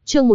Chương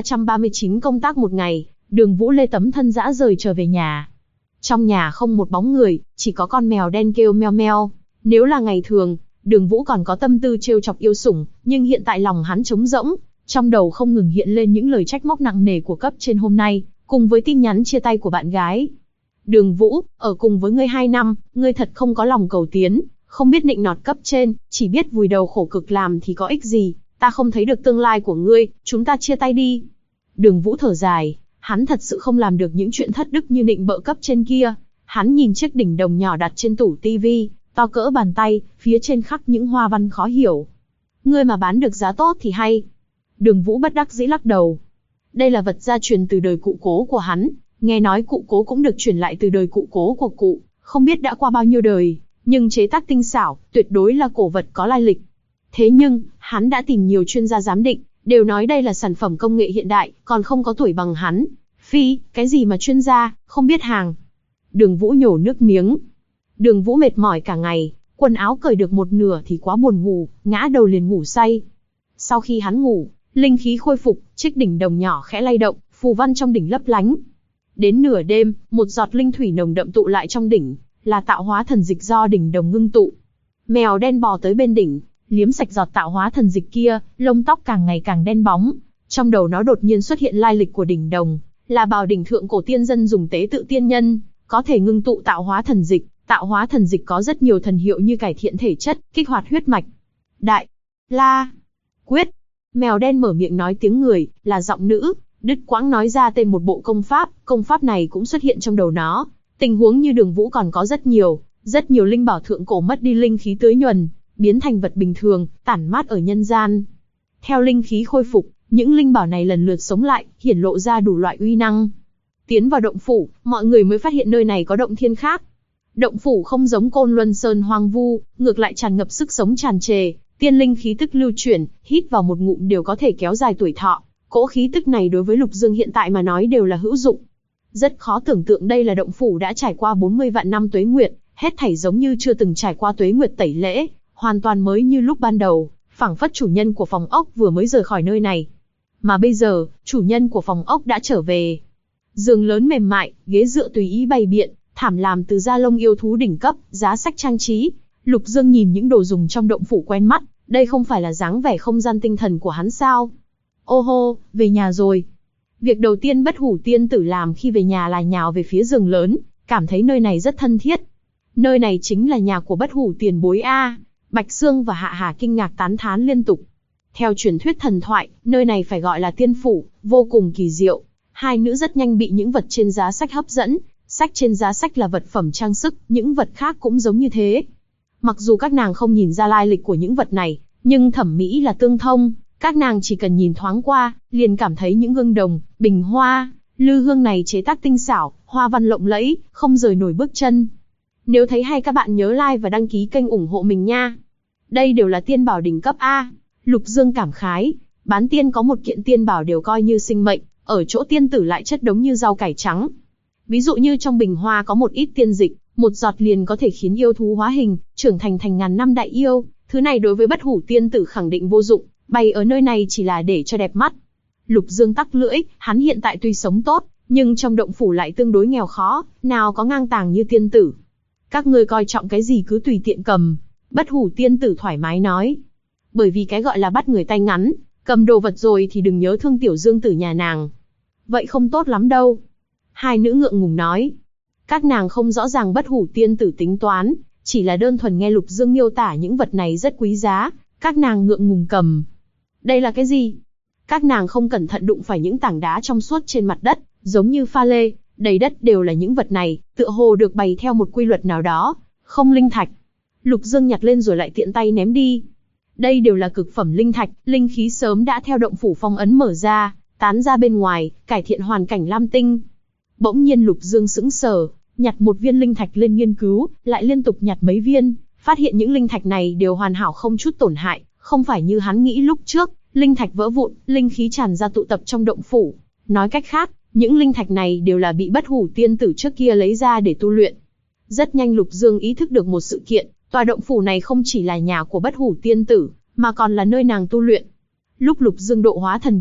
1339 công tác một ngày, Đường Vũ Lê tấm thân dã rời trở về nhà. Trong nhà không một bóng người, chỉ có con mèo đen kêu meo meo. Nếu là ngày thường, Đường Vũ còn có tâm tư trêu chọc yêu sủng, nhưng hiện tại lòng hắn trống rỗng, trong đầu không ngừng hiện lên những lời trách móc nặng nề của cấp trên hôm nay, cùng với tin nhắn chia tay của bạn gái. Đường Vũ, ở cùng với ngươi 2 năm, ngươi thật không có lòng cầu tiến, không biết nịnh nọt cấp trên, chỉ biết vùi đầu khổ cực làm thì có ích gì, ta không thấy được tương lai của ngươi, chúng ta chia tay đi. Đường Vũ thở dài, hắn thật sự không làm được những chuyện thất đức như nịnh bợ cấp trên kia. Hắn nhìn chiếc đỉnh đồng nhỏ đặt trên tủ tivi, to cỡ bàn tay, phía trên khắc những hoa văn khó hiểu. Ngươi mà bán được giá tốt thì hay. Đường Vũ bất đắc dĩ lắc đầu. Đây là vật gia truyền từ đời cụ cố của hắn, nghe nói cụ cố cũng được truyền lại từ đời cụ cố của cụ, không biết đã qua bao nhiêu đời, nhưng chế tác tinh xảo, tuyệt đối là cổ vật có lai lịch. Thế nhưng, hắn đã tìm nhiều chuyên gia giám định, đều nói đây là sản phẩm công nghệ hiện đại, còn không có tuổi bằng hắn. Phi, cái gì mà chuyên gia, không biết hàng. Đường Vũ nhổ nước miếng. Đường Vũ mệt mỏi cả ngày, quần áo cởi được một nửa thì quá buồn ngủ, ngã đầu liền ngủ say. Sau khi hắn ngủ, linh khí khôi phục, chiếc đỉnh đồng nhỏ khẽ lay động, phù văn trong đỉnh lấp lánh. Đến nửa đêm, một giọt linh thủy nồng đậm tụ lại trong đỉnh, là tạo hóa thần dịch do đỉnh đồng ngưng tụ. Mèo đen bò tới bên đỉnh, liếm sạch giọt tạo hóa thần dịch kia, lông tóc càng ngày càng đen bóng. Trong đầu nó đột nhiên xuất hiện lai lịch của đỉnh đồng, là bảo đỉnh thượng cổ tiên dân dùng tế tự tiên nhân, có thể ngưng tụ tạo hóa thần dịch. Tạo hóa thần dịch có rất nhiều thần hiệu như cải thiện thể chất, kích hoạt huyết mạch. Đại La Quyết. Mèo đen mở miệng nói tiếng người, là giọng nữ, đứt quãng nói ra tên một bộ công pháp này cũng xuất hiện trong đầu nó. Tình huống như Đường Vũ còn có rất nhiều linh bảo thượng cổ mất đi linh khí tưới nhuần, biến thành vật bình thường, tản mát ở nhân gian. Theo linh khí khôi phục, những linh bảo này lần lượt sống lại, hiển lộ ra đủ loại uy năng. Tiến vào động phủ, mọi người mới phát hiện nơi này có động thiên khác. Động phủ không giống Côn Luân Sơn hoang vu, ngược lại tràn ngập sức sống tràn trề, tiên linh khí tức lưu chuyển, hít vào một ngụm đều có thể kéo dài tuổi thọ. Cỗ khí tức này đối với Lục Dương hiện tại mà nói đều là hữu dụng. Rất khó tưởng tượng đây là động phủ đã trải qua 40 vạn năm tuế nguyệt, hết thảy giống như chưa từng trải qua tuế nguyệt tẩy lễ, hoàn toàn mới như lúc ban đầu, phảng phất chủ nhân của phòng ốc vừa mới rời khỏi nơi này. Mà bây giờ, chủ nhân của phòng ốc đã trở về. Giường lớn mềm mại, ghế dựa tùy ý bày biện, thảm làm từ da lông yêu thú đỉnh cấp, giá sách trang trí. Lục Dương nhìn những đồ dùng trong động phủ quen mắt, đây không phải là dáng vẻ không gian tinh thần của hắn sao? Ô hô, về nhà rồi. Việc đầu tiên Bất Hủ tiên tử làm khi về nhà là nhào về phía giường lớn, cảm thấy nơi này rất thân thiết. Nơi này chính là nhà của Bất Hủ tiền bối a. Bạch Sương và Hạ Hà kinh ngạc tán thán liên tục. Theo truyền thuyết thần thoại, nơi này phải gọi là tiên phủ, vô cùng kỳ diệu. Hai nữ rất nhanh bị những vật trên giá sách hấp dẫn. Sách trên giá sách là vật phẩm trang sức, những vật khác cũng giống như thế. Mặc dù các nàng không nhìn ra lai lịch của những vật này, nhưng thẩm mỹ là tương thông. Các nàng chỉ cần nhìn thoáng qua, liền cảm thấy những gương đồng, bình hoa, lư hương này chế tác tinh xảo, hoa văn lộng lẫy, không rời nổi bước chân. Nếu thấy hay các bạn nhớ like và đăng ký kênh ủng hộ mình nha. Đây đều là tiên bảo đỉnh cấp A. Lục Dương cảm khái, bán tiên có một kiện tiên bảo đều coi như sinh mệnh, ở chỗ tiên tử lại chất đống như rau cải trắng. Ví dụ như trong bình hoa có một ít tiên dịch, một giọt liền có thể khiến yêu thú hóa hình, trưởng thành ngàn năm đại yêu. Thứ này đối với Bất Hủ tiên tử khẳng định vô dụng, bày ở nơi này chỉ là để cho đẹp mắt. Lục Dương tắc lưỡi, hắn hiện tại tuy sống tốt, nhưng trong động phủ lại tương đối nghèo khó, nào có ngang tàng như tiên tử. Các ngươi coi trọng cái gì cứ tùy tiện cầm. Bất Hủ tiên tử thoải mái nói. Bởi vì cái gọi là bắt người tay ngắn, cầm đồ vật rồi thì đừng nhớ thương tiểu Dương tử nhà nàng. Vậy không tốt lắm đâu. Hai nữ ngượng ngùng nói. Các nàng không rõ ràng Bất Hủ tiên tử tính toán, chỉ là đơn thuần nghe Lục Dương miêu tả những vật này rất quý giá, các nàng ngượng ngùng cầm. Đây là cái gì? Các nàng không cẩn thận đụng phải những tảng đá trong suốt trên mặt đất, giống như pha lê, đầy đất đều là những vật này, tựa hồ được bày theo một quy luật nào đó, không linh thạch. Lục Dương nhặt lên rồi lại tiện tay ném đi. Đây đều là cực phẩm linh thạch, linh khí sớm đã theo động phủ phong ấn mở ra, tán ra bên ngoài, cải thiện hoàn cảnh lam tinh. Bỗng nhiên Lục Dương sững sờ, nhặt một viên linh thạch lên nghiên cứu, lại liên tục nhặt mấy viên, phát hiện những linh thạch này đều hoàn hảo không chút tổn hại, không phải như hắn nghĩ lúc trước, linh thạch vỡ vụn, linh khí tràn ra tụ tập trong động phủ. Nói cách khác, những linh thạch này đều là bị Bất Hủ tiên tử trước kia lấy ra để tu luyện. Rất nhanh Lục Dương ý thức được một sự kiện, tòa động phủ này không chỉ là nhà của Bất Hủ tiên tử, mà còn là nơi nàng tu luyện. Lúc Lục Dương độ hóa thần kiếp,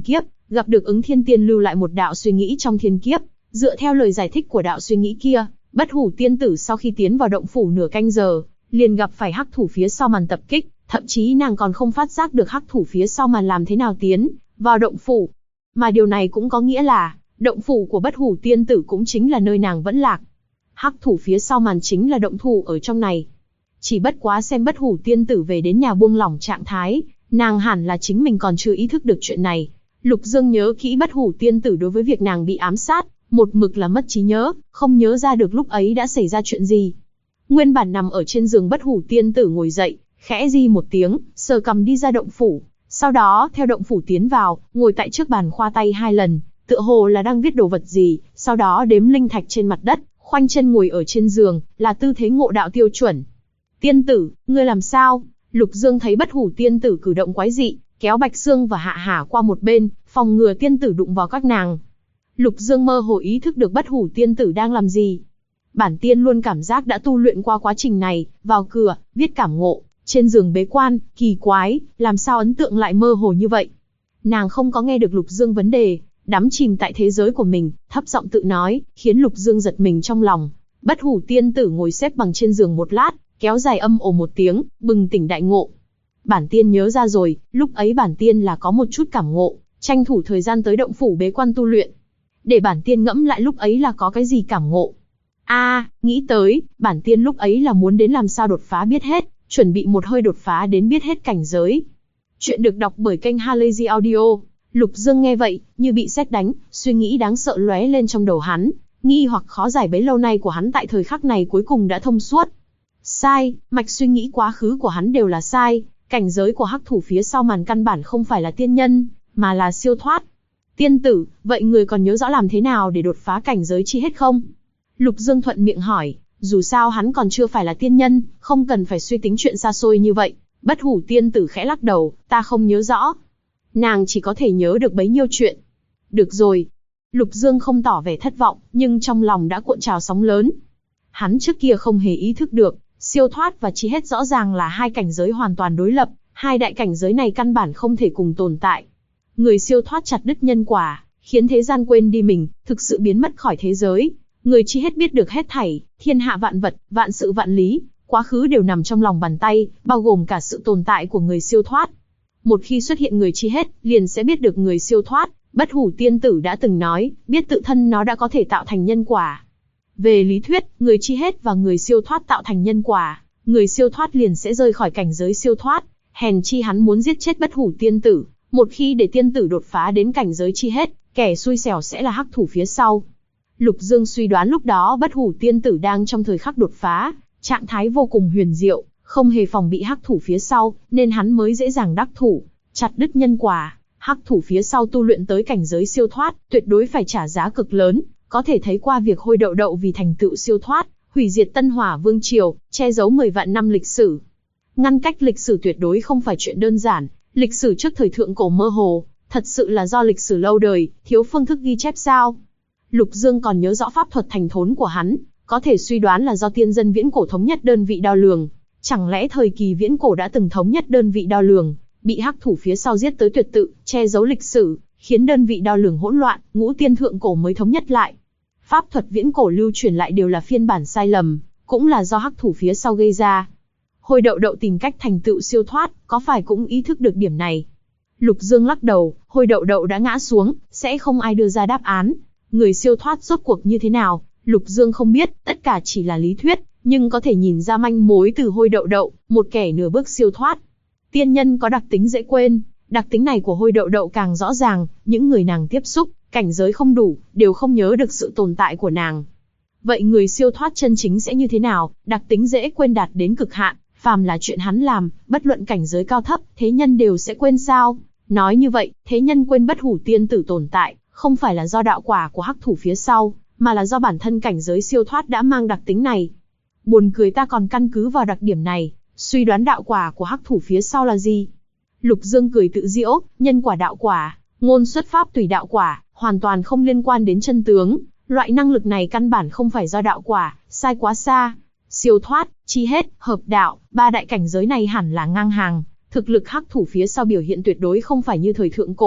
gặp được Ứng Thiên Tiên lưu lại một đạo suy nghĩ trong thiên kiếp. Dựa theo lời giải thích của đạo suy nghĩ kia, Bất Hủ Tiên Tử sau khi tiến vào động phủ nửa canh giờ, liền gặp phải hắc thủ phía sau màn tập kích, thậm chí nàng còn không phát giác được hắc thủ phía sau màn làm thế nào tiến vào động phủ. Mà điều này cũng có nghĩa là, động phủ của Bất Hủ Tiên Tử cũng chính là nơi nàng vẫn lạc. Hắc thủ phía sau màn chính là động thủ ở trong này. Chỉ bất quá xem Bất Hủ Tiên Tử về đến nhà buông lỏng trạng thái, nàng hẳn là chính mình còn chưa ý thức được chuyện này. Lục Dương nhớ kỹ Bất Hủ Tiên Tử đối với việc nàng bị ám sát, một mực là mất trí nhớ, không nhớ ra được lúc ấy đã xảy ra chuyện gì. Nguyên bản nằm ở trên giường Bất Hủ Tiên Tử ngồi dậy, khẽ di một tiếng, sờ cằm đi ra động phủ, sau đó theo động phủ tiến vào, ngồi tại trước bàn khoa tay 2 lần, tựa hồ là đang viết đồ vật gì, sau đó đếm linh thạch trên mặt đất, khoanh chân ngồi ở trên giường, là tư thế ngộ đạo tiêu chuẩn. Tiên tử, ngươi làm sao? Lục Dương thấy Bất Hủ Tiên Tử cử động quái dị, kéo Bạch Xương và Hạ Hà qua một bên, phòng ngừa tiên tử đụng vào các nàng. Lục Dương mơ hồ ý thức được Bất Hủ Tiên Tử đang làm gì. Bản tiên luôn cảm giác đã tu luyện qua quá trình này, vào cửa, viết cảm ngộ, trên giường bế quan, kỳ quái, làm sao ấn tượng lại mơ hồ như vậy. Nàng không có nghe được Lục Dương vấn đề, đắm chìm tại thế giới của mình, thấp giọng tự nói, khiến Lục Dương giật mình trong lòng. Bất Hủ Tiên Tử ngồi xếp bằng trên giường một lát, kéo dài âm ồ một tiếng, bừng tỉnh đại ngộ. Bản tiên nhớ ra rồi, lúc ấy bản tiên là có một chút cảm ngộ, tranh thủ thời gian tới động phủ bế quan tu luyện. Để bản tiên ngẫm lại lúc ấy là có cái gì cảm ngộ. Nghĩ tới, bản tiên lúc ấy là muốn đến làm sao đột phá biết hết, chuẩn bị một hơi đột phá đến biết hết cảnh giới. Chuyện được đọc bởi kênh Halazy Audio. Lục Dương nghe vậy, như bị sét đánh, suy nghĩ đáng sợ lóe lên trong đầu hắn, nghi hoặc khó giải bấy lâu nay của hắn tại thời khắc này cuối cùng đã thông suốt. Sai, mạch suy nghĩ quá khứ của hắn đều là sai, cảnh giới của hắc thủ phía sau màn căn bản không phải là tiên nhân, mà là siêu thoát. Tiên tử, vậy người còn nhớ rõ làm thế nào để đột phá cảnh giới chi hết không? Lục Dương thuận miệng hỏi, dù sao hắn còn chưa phải là tiên nhân, không cần phải suy tính chuyện xa xôi như vậy. Bất Hủ Tiên Tử khẽ lắc đầu, ta không nhớ rõ. Nàng chỉ có thể nhớ được bấy nhiêu chuyện. Được rồi. Lục Dương không tỏ vẻ thất vọng, nhưng trong lòng đã cuộn trào sóng lớn. Hắn trước kia không hề ý thức được, siêu thoát và chi hết rõ ràng là hai cảnh giới hoàn toàn đối lập, hai đại cảnh giới này căn bản không thể cùng tồn tại. Người siêu thoát chặt đứt nhân quả, khiến thế gian quên đi mình, thực sự biến mất khỏi thế giới. Người chi hết biết được hết thảy, thiên hạ vạn vật, vạn sự vạn lý, quá khứ đều nằm trong lòng bàn tay, bao gồm cả sự tồn tại của người siêu thoát. Một khi xuất hiện người chi hết, liền sẽ biết được người siêu thoát. Bất Hủ Tiên Tử đã từng nói, biết tự thân nó đã có thể tạo thành nhân quả. Về lý thuyết, người chi hết và người siêu thoát tạo thành nhân quả, người siêu thoát liền sẽ rơi khỏi cảnh giới siêu thoát. Hèn chi hắn muốn giết chết Bất Hủ Tiên Tử. Một khi để tiên tử đột phá đến cảnh giới chi hết, kẻ xui xẻo sẽ là hắc thủ phía sau. Lục Dương suy đoán lúc đó Bất Hủ Tiên Tử đang trong thời khắc đột phá, trạng thái vô cùng huyền diệu, không hề phòng bị hắc thủ phía sau, nên hắn mới dễ dàng đắc thủ, chặt đứt nhân quả. Hắc thủ phía sau tu luyện tới cảnh giới siêu thoát, tuyệt đối phải trả giá cực lớn, có thể thấy qua việc Hôi Đậu Đậu vì thành tựu siêu thoát, hủy diệt Tân Hỏa Vương triều, che giấu 10 vạn năm lịch sử. Ngăn cách lịch sử tuyệt đối không phải chuyện đơn giản, lịch sử trước thời thượng cổ mơ hồ, thật sự là do lịch sử lâu đời, thiếu phương thức ghi chép sao? Lục Dương còn nhớ rõ pháp thuật thành thốn của hắn, có thể suy đoán là do tiên dân viễn cổ thống nhất đơn vị đo lường. Chẳng lẽ thời kỳ viễn cổ đã từng thống nhất đơn vị đo lường, bị hắc thủ phía sau giết tới tuyệt tự, che giấu lịch sử, khiến đơn vị đo lường hỗn loạn, ngũ tiên thượng cổ mới thống nhất lại. Pháp thuật viễn cổ lưu truyền lại đều là phiên bản sai lầm, cũng là do hắc thủ phía sau gây ra. Hôi Đậu Đậu tìm cách thành tựu siêu thoát, có phải cũng ý thức được điểm này? Lục Dương lắc đầu, Hôi Đậu Đậu đã ngã xuống, sẽ không ai đưa ra đáp án. Người siêu thoát rốt cuộc như thế nào, Lục Dương không biết, tất cả chỉ là lý thuyết, nhưng có thể nhìn ra manh mối từ Hôi Đậu Đậu, một kẻ nửa bước siêu thoát. Tiên nhân có đặc tính dễ quên, đặc tính này của Hôi Đậu Đậu càng rõ ràng, những người nàng tiếp xúc, cảnh giới không đủ, đều không nhớ được sự tồn tại của nàng. Vậy người siêu thoát chân chính sẽ như thế nào, đặc tính dễ quên đạt đến cực hạn, phàm là chuyện hắn làm, bất luận cảnh giới cao thấp, thế nhân đều sẽ quên sao? Nói như vậy, thế nhân quên Bất Hủ Tiên Tử tồn tại, không phải là do đạo quả của hắc thủ phía sau, mà là do bản thân cảnh giới siêu thoát đã mang đặc tính này. Buồn cười ta còn căn cứ vào đặc điểm này, suy đoán đạo quả của hắc thủ phía sau là gì? Lục Dương cười tự giễu, nhân quả đạo quả, ngôn xuất pháp tùy đạo quả, hoàn toàn không liên quan đến chân tướng. Loại năng lực này căn bản không phải do đạo quả, sai quá xa. Siêu thoát, chi hết, hợp đạo, ba đại cảnh giới này hẳn là ngang hàng. Thực lực hắc thủ phía sau biểu hiện tuyệt đối không phải như thời thượng cổ,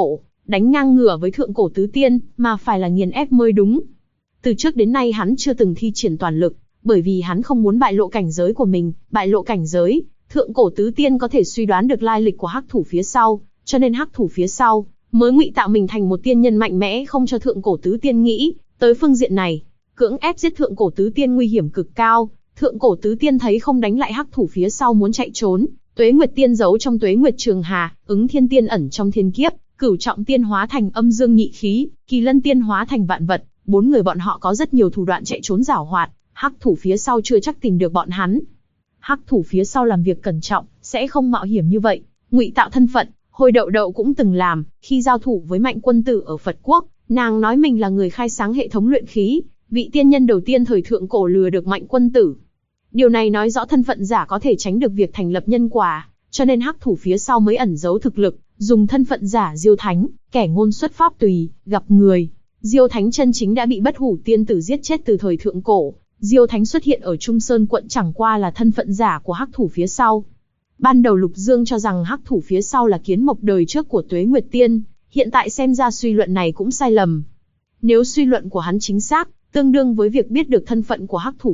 đánh ngang ngửa với thượng cổ tứ tiên, mà phải là nghiền ép mới đúng. Từ trước đến nay hắn chưa từng thi triển toàn lực, bởi vì hắn không muốn bại lộ cảnh giới của mình, bại lộ cảnh giới, thượng cổ tứ tiên có thể suy đoán được lai lịch của hắc thủ phía sau, cho nên hắc thủ phía sau mới ngụy tạo mình thành một tiên nhân mạnh mẽ, không cho thượng cổ tứ tiên nghĩ tới phương diện này. Cưỡng ép giết thượng cổ tứ tiên nguy hiểm cực cao, thượng cổ tứ tiên thấy không đánh lại hắc thủ phía sau muốn chạy trốn. Tuế Nguyệt Tiên giấu trong Tuế Nguyệt Trường Hà, Ứng Thiên Tiên ẩn trong thiên kiếp, Cửu Trọng Tiên hóa thành âm dương nhị khí, Kỳ Lân Tiên hóa thành vạn vật. 4 người bọn họ có rất nhiều thủ đoạn chạy trốn giảo hoạt, hắc thủ phía sau chưa chắc tìm được bọn hắn. Hắc thủ phía sau làm việc cẩn trọng, sẽ không mạo hiểm như vậy. Ngụy tạo thân phận, Hồi Đậu Đậu cũng từng làm. Khi giao thủ với Mạnh Quân Tử ở Phật Quốc, nàng nói mình là người khai sáng hệ thống luyện khí, vị tiên nhân đầu tiên thời thượng cổ lừa được Mạnh Quân Tử. Điều này nói rõ thân phận giả có thể tránh được việc thành lập nhân quả, cho nên hắc thủ phía sau mới ẩn giấu thực lực, dùng thân phận giả Diêu Thánh, kẻ ngôn xuất pháp tùy, gặp người. Diêu Thánh chân chính đã bị Bất Hủ Tiên Tử giết chết từ thời thượng cổ. Diêu Thánh xuất hiện ở Trung Sơn quận chẳng qua là thân phận giả của hắc thủ phía sau. Ban đầu Lục Dương cho rằng hắc thủ phía sau là kiến mộc đời trước của Tuế Nguyệt Tiên, hiện tại xem ra suy luận này cũng sai lầm. Nếu suy luận của hắn chính xác, tương đương với việc biết được thân phận của hắc thủ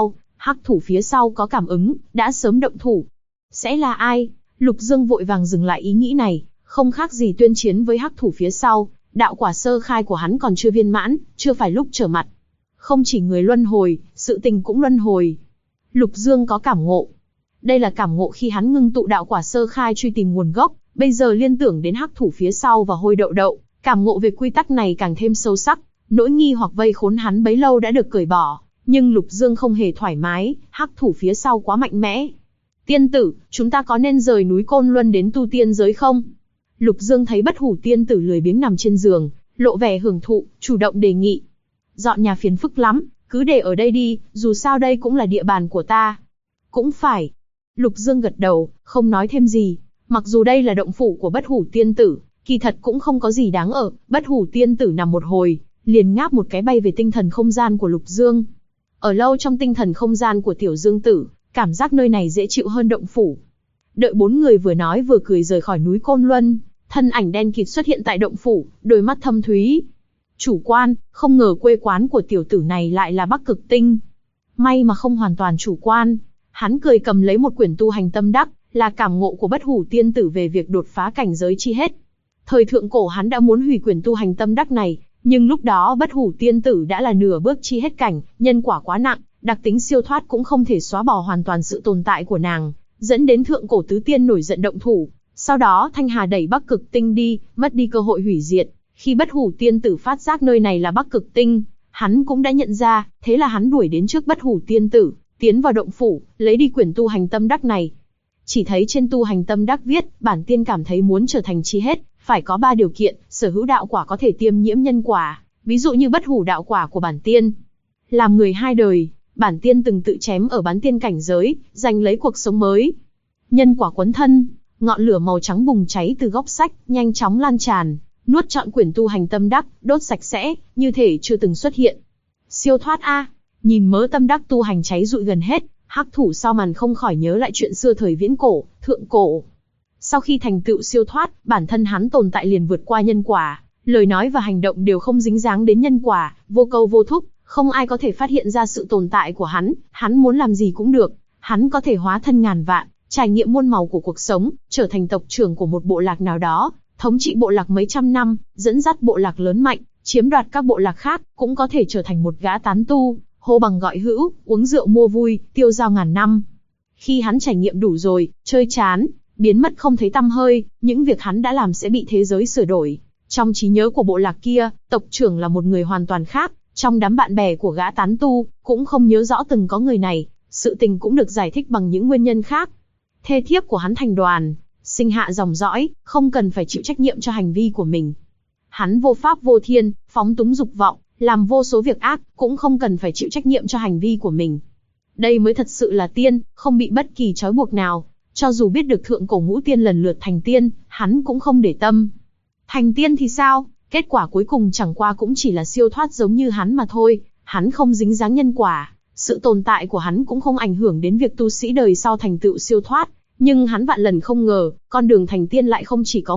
phía sau có cảm ứng, đã sớm động thủ. Sẽ là ai? Lục Dương vội vàng dừng lại ý nghĩ này, không khác gì tuyên chiến với hắc thủ phía sau. Đạo quả sơ khai của hắn còn chưa viên mãn, chưa phải lúc trở mặt. Không chỉ người luân hồi, sự tình cũng luân hồi. Lục Dương có cảm ngộ. Đây là cảm ngộ khi hắn ngưng tụ đạo quả sơ khai truy tìm nguồn gốc, bây giờ liên tưởng đến hắc thủ phía sau và Hồi Đậu Đậu, cảm ngộ về quy tắc này càng thêm sâu sắc. Nỗi nghi hoặc vây khốn hắn bấy lâu đã được cởi bỏ, nhưng Lục Dương không hề thoải mái, hắc thủ phía sau quá mạnh mẽ. Tiên tử, chúng ta có nên rời núi Côn Luân đến tu tiên giới không? Lục Dương thấy Bất Hủ Tiên Tử lười biếng nằm trên giường, lộ vẻ hưởng thụ, chủ động đề nghị. Dọn nhà phiền phức lắm, cứ để ở đây đi, dù sao đây cũng là địa bàn của ta. Cũng phải. Lục Dương gật đầu, không nói thêm gì. Mặc dù đây là động phủ của Bất Hủ Tiên Tử, kỳ thật cũng không có gì đáng ở. Bất Hủ Tiên Tử nằm một hồi, liền ngáp một cái bay về tinh thần không gian của Lục Dương. Ở lâu trong tinh thần không gian của Tiểu Dương Tử, cảm giác nơi này dễ chịu hơn động phủ. Đợi 4 người vừa nói vừa cười rời khỏi núi Côn Luân, thân ảnh đen kịt xuất hiện tại động phủ, đôi mắt thâm thúy. Chủ quan, không ngờ quê quán của tiểu tử này lại là Bắc Cực Tinh. May mà không hoàn toàn chủ quan. Hắn cười cầm lấy một quyển tu hành tâm đắc, là cảm ngộ của Bất Hủ Tiên Tử về việc đột phá cảnh giới chi hết. Thời thượng cổ hắn đã muốn hủy quyển tu hành tâm đắc này, nhưng lúc đó Bất Hủ Tiên Tử đã là nửa bước chi hết cảnh, nhân quả quá nặng, đặc tính siêu thoát cũng không thể xóa bỏ hoàn toàn sự tồn tại của nàng, dẫn đến thượng cổ tứ tiên nổi giận động thủ. Sau đó Thanh Hà đẩy Bắc Cực Tinh đi, mất đi cơ hội hủy diệt. Khi Bất Hủ Tiên Tử phát giác nơi này là Bắc Cực Tinh, hắn cũng đã nhận ra, thế là hắn đuổi đến trước Bất Hủ Tiên Tử, tiến vào động phủ, lấy đi quyển tu hành tâm đắc này. Chỉ thấy trên tu hành tâm đắc viết, bản tiên cảm thấy muốn trở thành chi hết, phải có 3 điều kiện: sở hữu đạo quả có thể tiêm nhiễm nhân quả, ví dụ như bất hủ đạo quả của bản tiên. Làm người 2 đời, bản tiên từng tự chém ở bán tiên cảnh giới, giành lấy cuộc sống mới. Nhân quả quấn thân, ngọn lửa màu trắng bùng cháy từ góc sách, nhanh chóng lan tràn, nuốt trọn quyển tu hành tâm đắc, đốt sạch sẽ, như thể chưa từng xuất hiện. Siêu thoát a! Nhìn mớ tâm đắc tu hành cháy rụi gần hết, hắc thủ sau màn không khỏi nhớ lại chuyện xưa thời viễn cổ, thượng cổ. Sau khi thành tựu siêu thoát, bản thân hắn tồn tại liền vượt qua nhân quả, lời nói và hành động đều không dính dáng đến nhân quả, vô câu vô thúc, không ai có thể phát hiện ra sự tồn tại của hắn muốn làm gì cũng được, hắn có thể hóa thân ngàn vạn, trải nghiệm muôn màu của cuộc sống, trở thành tộc trưởng của một bộ lạc nào đó, thống trị bộ lạc mấy trăm năm, dẫn dắt bộ lạc lớn mạnh, chiếm đoạt các bộ lạc khác, cũng có thể trở thành một gã tán tu, hô bằng gọi hữu, uống rượu mua vui, tiêu dao ngàn năm. Khi hắn trải nghiệm đủ rồi, chơi chán, biến mất không thấy tăm hơi, những việc hắn đã làm sẽ bị thế giới sửa đổi. Trong trí nhớ của bộ lạc kia, tộc trưởng là một người hoàn toàn khác, trong đám bạn bè của gã tán tu, cũng không nhớ rõ từng có người này, sự tình cũng được giải thích bằng những nguyên nhân khác. Thê thiếp của hắn thành đoàn, sinh hạ dòng dõi, không cần phải chịu trách nhiệm cho hành vi của mình. Hắn vô pháp vô thiên, phóng túng dục vọng, làm vô số việc ác, cũng không cần phải chịu trách nhiệm cho hành vi của mình. Đây mới thật sự là tiên, không bị bất kỳ trói buộc nào. Cho dù biết được thượng cổ ngũ tiên lần lượt thành tiên, hắn cũng không để tâm. Thành tiên thì sao? Kết quả cuối cùng chẳng qua cũng chỉ là siêu thoát giống như hắn mà thôi. Hắn không dính dáng nhân quả, sự tồn tại của hắn cũng không ảnh hưởng đến việc tu sĩ đời sau thành tựu siêu thoát. Nhưng hắn vạn lần không ngờ, con đường thành tiên lại không chỉ có một,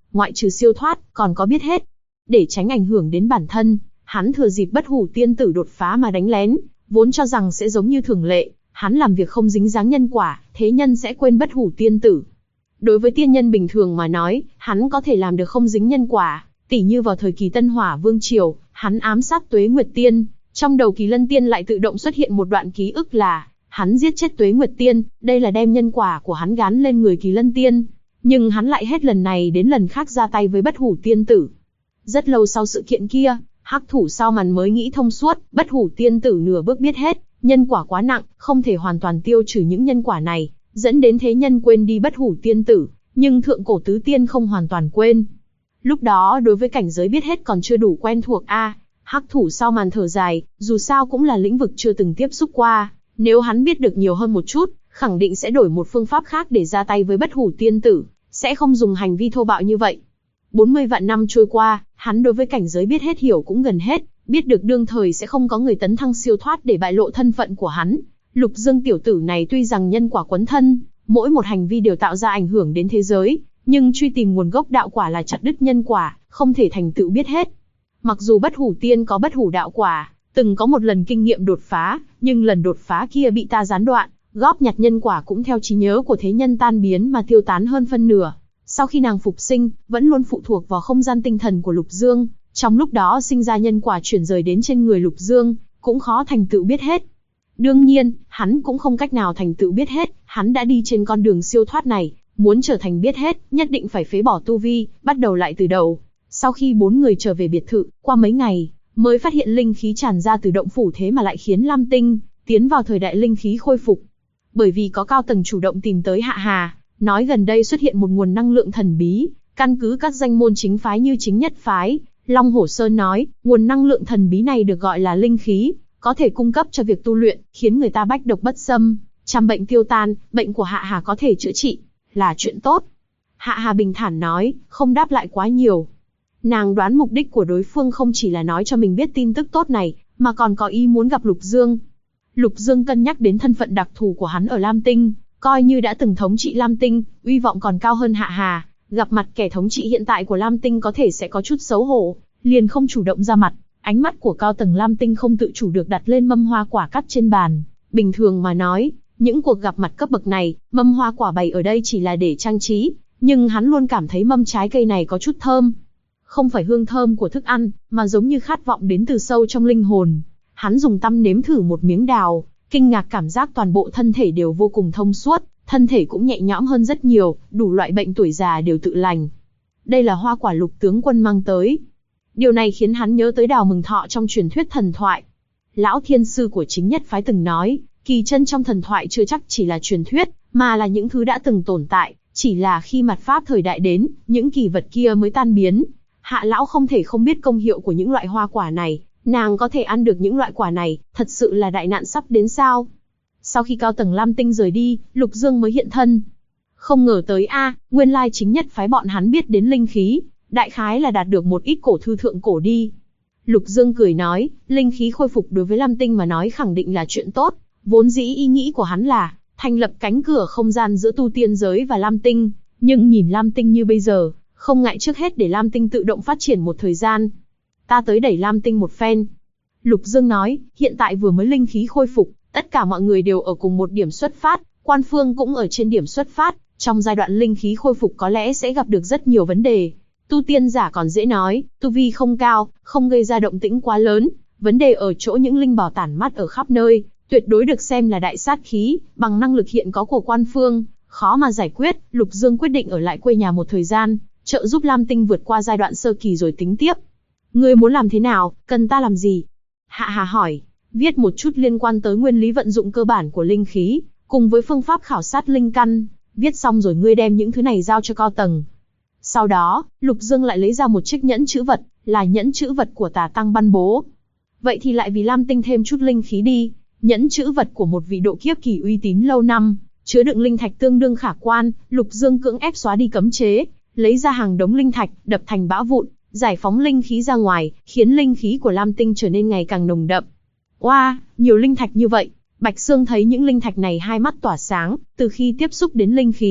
ngoại trừ siêu thoát, còn có biết hết. Để tránh ảnh hưởng đến bản thân, hắn thừa dịp Bất Hủ Tiên Tử đột phá mà đánh lén, vốn cho rằng sẽ giống như thường lệ, hắn làm việc không dính dáng nhân quả, thế nhân sẽ quên Bất Hủ Tiên Tử. Đối với tiên nhân bình thường mà nói, hắn có thể làm được không dính nhân quả, tỉ như vào thời kỳ Tân Hỏa Vương Triều, hắn ám sát Tuế Nguyệt Tiên, trong đầu Kỳ Lân Tiên lại tự động xuất hiện một đoạn ký ức là hắn giết chết Tuế Nguyệt Tiên, đây là đem nhân quả của hắn gán lên người Kỳ Lân Tiên, nhưng hắn lại hết lần này đến lần khác ra tay với Bất Hủ Tiên Tử. Rất lâu sau sự kiện kia, Hắc Thủ sau màn mới nghĩ thông suốt, Bất Hủ Tiên Tử nửa bước biết hết, nhân quả quá nặng, không thể hoàn toàn tiêu trừ những nhân quả này, dẫn đến thế nhân quên đi Bất Hủ Tiên Tử, nhưng thượng cổ tứ tiên không hoàn toàn quên. Lúc đó đối với cảnh giới biết hết còn chưa đủ quen thuộc Hắc Thủ sau màn thở dài, dù sao cũng là lĩnh vực chưa từng tiếp xúc qua, nếu hắn biết được nhiều hơn một chút, khẳng định sẽ đổi một phương pháp khác để ra tay với Bất Hủ Tiên Tử, sẽ không dùng hành vi thô bạo như vậy. 40 vạn năm trôi qua, hắn đối với cảnh giới biết hết hiểu cũng gần hết, biết được đương thời sẽ không có người tấn thăng siêu thoát để bại lộ thân phận của hắn. Lục Dương tiểu tử này tuy rằng nhân quả quấn thân, mỗi một hành vi đều tạo ra ảnh hưởng đến thế giới, nhưng truy tìm nguồn gốc đạo quả là chặt đứt nhân quả, không thể thành tựu biết hết. Mặc dù Bất Hủ Tiên có Bất Hủ đạo quả, từng có một lần kinh nghiệm đột phá, nhưng lần đột phá kia bị ta gián đoạn, góp nhặt nhân quả cũng theo trí nhớ của thế nhân tan biến mà tiêu tán hơn phân nửa. Sau khi nàng phục sinh, vẫn luôn phụ thuộc vào không gian tinh thần của Lục Dương, trong lúc đó sinh ra nhân quả chuyển rời đến trên người Lục Dương, cũng khó thành tựu biết hết. Đương nhiên, hắn cũng không cách nào thành tựu biết hết, hắn đã đi trên con đường siêu thoát này, muốn trở thành biết hết, nhất định phải phế bỏ tu vi, bắt đầu lại từ đầu. Sau khi 4 người trở về biệt thự, qua mấy ngày, mới phát hiện linh khí tràn ra từ động phủ thế mà lại khiến Lam Tinh tiến vào thời đại linh khí khôi phục. Bởi vì có cao tầng chủ động tìm tới Hạ Hà, nói gần đây xuất hiện một nguồn năng lượng thần bí, căn cứ các danh môn chính phái như Chính Nhất Phái, Long Hổ Sơn nói, nguồn năng lượng thần bí này được gọi là linh khí, có thể cung cấp cho việc tu luyện, khiến người ta bách độc bất xâm, trăm bệnh tiêu tan, bệnh của Hạ Hà có thể chữa trị, là chuyện tốt. Hạ Hà bình thản nói, không đáp lại quá nhiều. Nàng đoán mục đích của đối phương không chỉ là nói cho mình biết tin tức tốt này, mà còn có ý muốn gặp Lục Dương. Lục Dương cân nhắc đến thân phận đặc thù của hắn ở Lam Tinh, coi như đã từng thống trị Lam Tinh, uy vọng còn cao hơn Hạ Hà, gặp mặt kẻ thống trị hiện tại của Lam Tinh có thể sẽ có chút xấu hổ, liền không chủ động ra mặt. Ánh mắt của cao tầng Lam Tinh không tự chủ được đặt lên mâm hoa quả cắt trên bàn. Bình thường mà nói, những cuộc gặp mặt cấp bậc này, mâm hoa quả bày ở đây chỉ là để trang trí, nhưng hắn luôn cảm thấy mâm trái cây này có chút thơm. Không phải hương thơm của thức ăn, mà giống như khát vọng đến từ sâu trong linh hồn. Hắn dùng tăm nếm thử một miếng đào, kinh ngạc cảm giác toàn bộ thân thể đều vô cùng thông suốt, thân thể cũng nhẹ nhõm hơn rất nhiều, đủ loại bệnh tuổi già đều tự lành. Đây là hoa quả Lục tướng quân mang tới. Điều này khiến hắn nhớ tới đào mừng thọ trong truyền thuyết thần thoại. Lão thiên sư của Chính Nhất Phái từng nói, kỳ chân trong thần thoại chưa chắc chỉ là truyền thuyết, mà là những thứ đã từng tồn tại, chỉ là khi mạt pháp thời đại đến, những kỳ vật kia mới tan biến. Hạ lão không thể không biết công hiệu của những loại hoa quả này, nàng có thể ăn được những loại quả này, thật sự là đại nạn sắp đến sao? Sau khi cao tầng Lam Tinh rời đi, Lục Dương mới hiện thân. Không ngờ tới nguyên lai Chính Nhất Phái bọn hắn biết đến linh khí, đại khái là đạt được một ít cổ thư thượng cổ đi. Lục Dương cười nói, linh khí khôi phục đối với Lam Tinh mà nói khẳng định là chuyện tốt, vốn dĩ ý nghĩ của hắn là thành lập cánh cửa không gian giữa tu tiên giới và Lam Tinh, nhưng nhìn Lam Tinh như bây giờ, không ngại trước hết để Lam Tinh tự động phát triển một thời gian. Ta tới đẩy Lam Tinh một phen. Lục Dương nói, hiện tại vừa mới linh khí khôi phục, tất cả mọi người đều ở cùng một điểm xuất phát, quan phương cũng ở trên điểm xuất phát, trong giai đoạn linh khí khôi phục có lẽ sẽ gặp được rất nhiều vấn đề. Tu tiên giả còn dễ nói, tu vi không cao, không gây ra động tĩnh quá lớn, vấn đề ở chỗ những linh bảo tản mát ở khắp nơi, tuyệt đối được xem là đại sát khí, bằng năng lực hiện có của quan phương, khó mà giải quyết. Lục Dương quyết định ở lại quê nhà một thời gian, trợ giúp Lam Tinh vượt qua giai đoạn sơ kỳ rồi tính tiếp. Ngươi muốn làm thế nào, cần ta làm gì? Hạ Hà hỏi. Viết một chút liên quan tới nguyên lý vận dụng cơ bản của linh khí, cùng với phương pháp khảo sát linh căn, viết xong rồi ngươi đem những thứ này giao cho cao tầng. Sau đó, Lục Dương lại lấy ra một chiếc nhẫn chữ vật, là nhẫn chữ vật của Tà Tăng ban bố. Vậy thì lại vì Lam Tinh thêm chút linh khí đi, nhẫn chữ vật của một vị độ kiếp kỳ uy tín lâu năm, chứa đựng linh thạch tương đương khả quan. Lục Dương cưỡng ép xóa đi cấm chế, lấy ra hàng đống linh thạch, đập thành bã vụn, giải phóng linh khí ra ngoài, khiến linh khí của Lam Tinh trở nên ngày càng nồng đậm. Oa, nhiều linh thạch như vậy! Bạch Sương thấy những linh thạch này hai mắt tỏa sáng, từ khi tiếp xúc đến linh khí,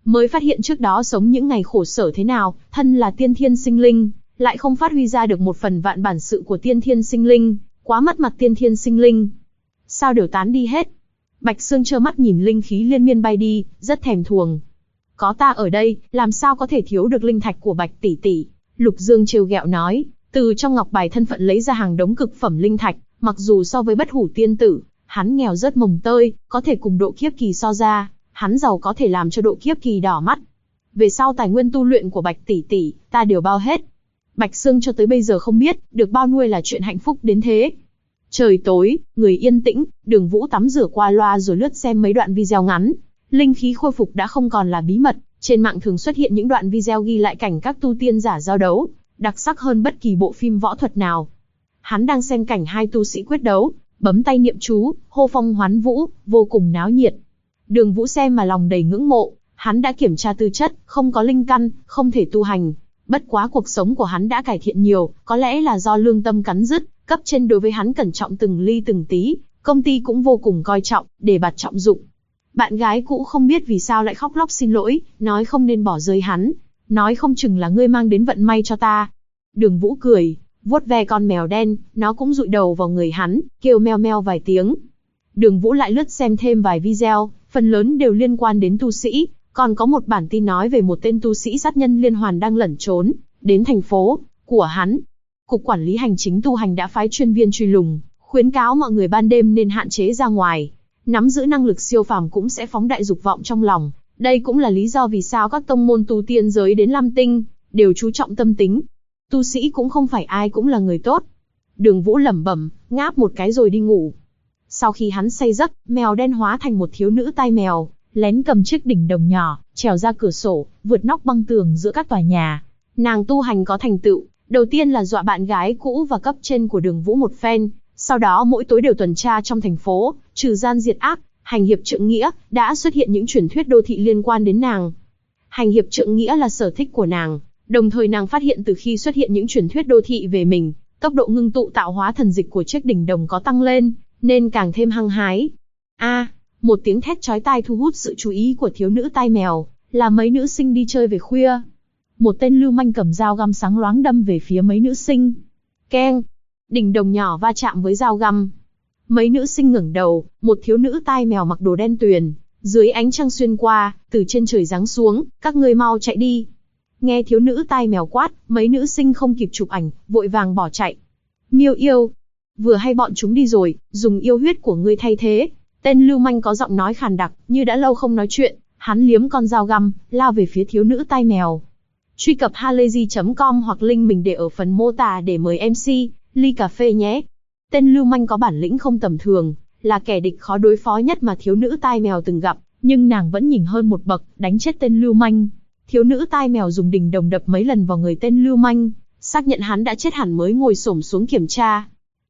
mới phát hiện trước đó sống những ngày khổ sở thế nào, thân là tiên thiên sinh linh, lại không phát huy ra được một phần vạn bản sự của tiên thiên sinh linh, quá mất mặt tiên thiên sinh linh. Sao đều tán đi hết? Bạch Xương trơ mắt nhìn linh khí liên miên bay đi, rất thèm thuồng. Có ta ở đây, làm sao có thể thiếu được linh thạch của Bạch tỷ tỷ? Lục Dương trêu ghẹo nói, từ trong ngọc bài thân phận lấy ra hàng đống cực phẩm linh thạch, mặc dù so với Bất Hủ tiên tử, hắn nghèo rớt mồng tơi, có thể cùng độ kiếp kỳ so ra, hắn giàu có thể làm cho độ kiếp kỳ đỏ mắt. Về sau tài nguyên tu luyện của Bạch tỷ tỷ, ta đều bao hết. Bạch Xương cho tới bây giờ không biết, được bao nuôi là chuyện hạnh phúc đến thế. Trời tối, người yên tĩnh, Đường Vũ tắm rửa qua loa rồi lướt xem mấy đoạn video ngắn. Linh khí khôi phục đã không còn là bí mật, trên mạng thường xuất hiện những đoạn video ghi lại cảnh các tu tiên giả giao đấu, đặc sắc hơn bất kỳ bộ phim võ thuật nào. Hắn đang xem cảnh hai tu sĩ quyết đấu, bấm tay niệm chú, hô phong hoán vũ, vô cùng náo nhiệt. Đường Vũ xem mà lòng đầy ngưỡng mộ, hắn đã kiểm tra tư chất, không có linh căn, không thể tu hành. Bất quá cuộc sống của hắn đã cải thiện nhiều, có lẽ là do lương tâm cắn rứt, cấp trên đối với hắn cẩn trọng từng ly từng tí, công ty cũng vô cùng coi trọng, đề bạt trọng dụng. Bạn gái cũ không biết vì sao lại khóc lóc xin lỗi, nói không nên bỏ rơi hắn, nói không chừng là ngươi mang đến vận may cho ta. Đường Vũ cười, vuốt ve con mèo đen, nó cũng dụi đầu vào người hắn, kêu meo meo vài tiếng. Đường Vũ lại lướt xem thêm vài video, phần lớn đều liên quan đến tu sĩ, còn có một bản tin nói về một tên tu sĩ sát nhân liên hoàn đang lẩn trốn, đến thành phố của hắn. Cục Quản lý Hành chính tu hành đã phái chuyên viên truy lùng, khuyến cáo mọi người ban đêm nên hạn chế ra ngoài. Nắm giữ năng lực siêu phàm cũng sẽ phóng đại dục vọng trong lòng. Đây cũng là lý do vì sao các tông môn tu tiên giới đến Lam Tinh đều chú trọng tâm tính. Tu sĩ cũng không phải ai cũng là người tốt. Đường Vũ lẩm bẩm, ngáp một cái rồi đi ngủ. Sau khi hắn say giấc, mèo đen hóa thành một thiếu nữ tai mèo, lén cầm chiếc đỉnh đồng nhỏ, trèo ra cửa sổ, vượt nóc băng tường giữa các tòa nhà. Nàng tu hành có thành tựu, đầu tiên là dọa bạn gái cũ và cấp trên của Đường Vũ một phen, sau đó mỗi tối đều tuần tra trong thành phố, trừ gian diệt ác, hành hiệp trượng nghĩa, đã xuất hiện những truyền thuyết đô thị liên quan đến nàng. Hành hiệp trượng nghĩa là sở thích của nàng, đồng thời nàng phát hiện từ khi xuất hiện những truyền thuyết đô thị về mình, tốc độ ngưng tụ tạo hóa thần dịch của chiếc đỉnh đồng có tăng lên, nên càng thêm hăng hái. Một tiếng thét chói tai thu hút sự chú ý của thiếu nữ tai mèo, là mấy nữ sinh đi chơi về khuya. Một tên lưu manh cầm dao găm sáng loáng đâm về phía mấy nữ sinh. Keng! Đỉnh đồng nhỏ va chạm với dao găm. Mấy nữ sinh ngẩng đầu, một thiếu nữ tai mèo mặc đồ đen tuyền, dưới ánh trăng xuyên qua, từ trên trời giáng xuống, các ngươi mau chạy đi. Nghe thiếu nữ tai mèo quát, mấy nữ sinh không kịp chụp ảnh, vội vàng bỏ chạy. Miêu yêu! Vừa hay bọn chúng đi rồi, dùng yêu huyết của ngươi thay thế. Tên lưu manh có giọng nói khàn đặc, như đã lâu không nói chuyện, hắn liếm con dao găm, lao về phía thiếu nữ tai mèo. Truy cập halayzi.com hoặc link mình để ở phần mô tả để mời MC, ly cà phê nhé. Tên lưu manh có bản lĩnh không tầm thường, là kẻ địch khó đối phó nhất mà thiếu nữ tai mèo từng gặp, nhưng nàng vẫn nhỉnh hơn một bậc, đánh chết tên lưu manh. Thiếu nữ tai mèo dùng đỉnh đồng đập mấy lần vào người tên lưu manh, xác nhận hắn đã chết hẳn mới ngồi xổm xuống kiểm tra.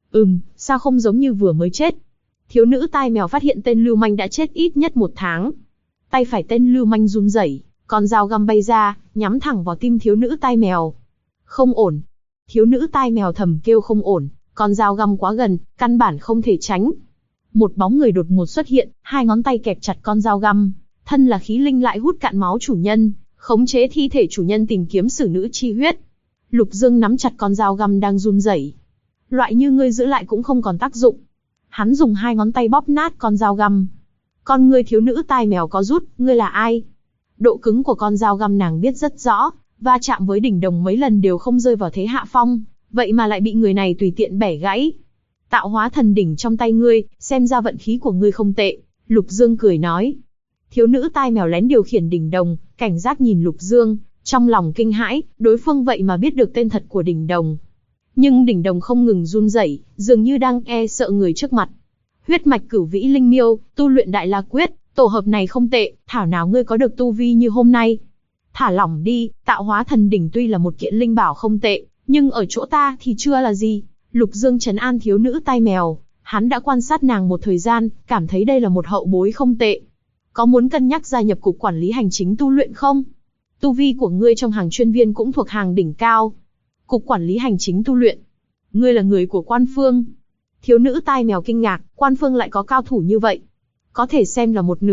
Sao không giống như vừa mới chết? Thiếu nữ tai mèo phát hiện tên lưu manh đã chết ít nhất 1 tháng. Tay phải tên lưu manh run rẩy, con dao găm bay ra, nhắm thẳng vào tim thiếu nữ tai mèo. Không ổn. Thiếu nữ tai mèo thầm kêu không ổn, con dao găm quá gần, căn bản không thể tránh. Một bóng người đột ngột xuất hiện, 2 ngón tay kẹp chặt con dao găm, thân là khí linh lại hút cạn máu chủ nhân, khống chế thi thể chủ nhân tìm kiếm xử nữ chi huyết. Lục Dương nắm chặt con dao găm đang run rẩy. Loại như ngươi giữ lại cũng không còn tác dụng. Hắn dùng 2 ngón tay bóp nát con dao găm. Con ngươi thiếu nữ tai mèo có rút, ngươi là ai? Độ cứng của con dao găm nàng biết rất rõ, va chạm với đỉnh đồng mấy lần đều không rơi vào thế hạ phong, vậy mà lại bị người này tùy tiện bẻ gãy. Tạo hóa thần đỉnh trong tay ngươi, xem ra vận khí của ngươi không tệ, Lục Dương cười nói. Thiếu nữ tai mèo lén điều khiển đỉnh đồng, cảnh giác nhìn Lục Dương, trong lòng kinh hãi, đối phương vậy mà biết được tên thật của đỉnh đồng. Nhưng đỉnh đồng không ngừng run rẩy, dường như đang e sợ người trước mặt. Huyết mạch cửu vĩ linh miêu, tu luyện đại la quyết, tổ hợp này không tệ, thảo nào ngươi có được tu vi như hôm nay. Thả lỏng đi, tạo hóa thần đỉnh tuy là một kiện linh bảo không tệ, nhưng ở chỗ ta thì chưa là gì. Lục Dương trấn an thiếu nữ tai mèo, hắn đã quan sát nàng một thời gian, cảm thấy đây là một hậu bối không tệ. Có muốn cân nhắc gia nhập cục quản lý hành chính tu luyện không? Tu vi của ngươi trong hàng chuyên viên cũng thuộc hàng đỉnh cao. Cục quản lý hành chính tu luyện. Ngươi là người của Quan Phương. Thiếu nữ tai mèo kinh ngạc, Quan Phương lại có cao thủ như vậy. Có thể xem là một nửa,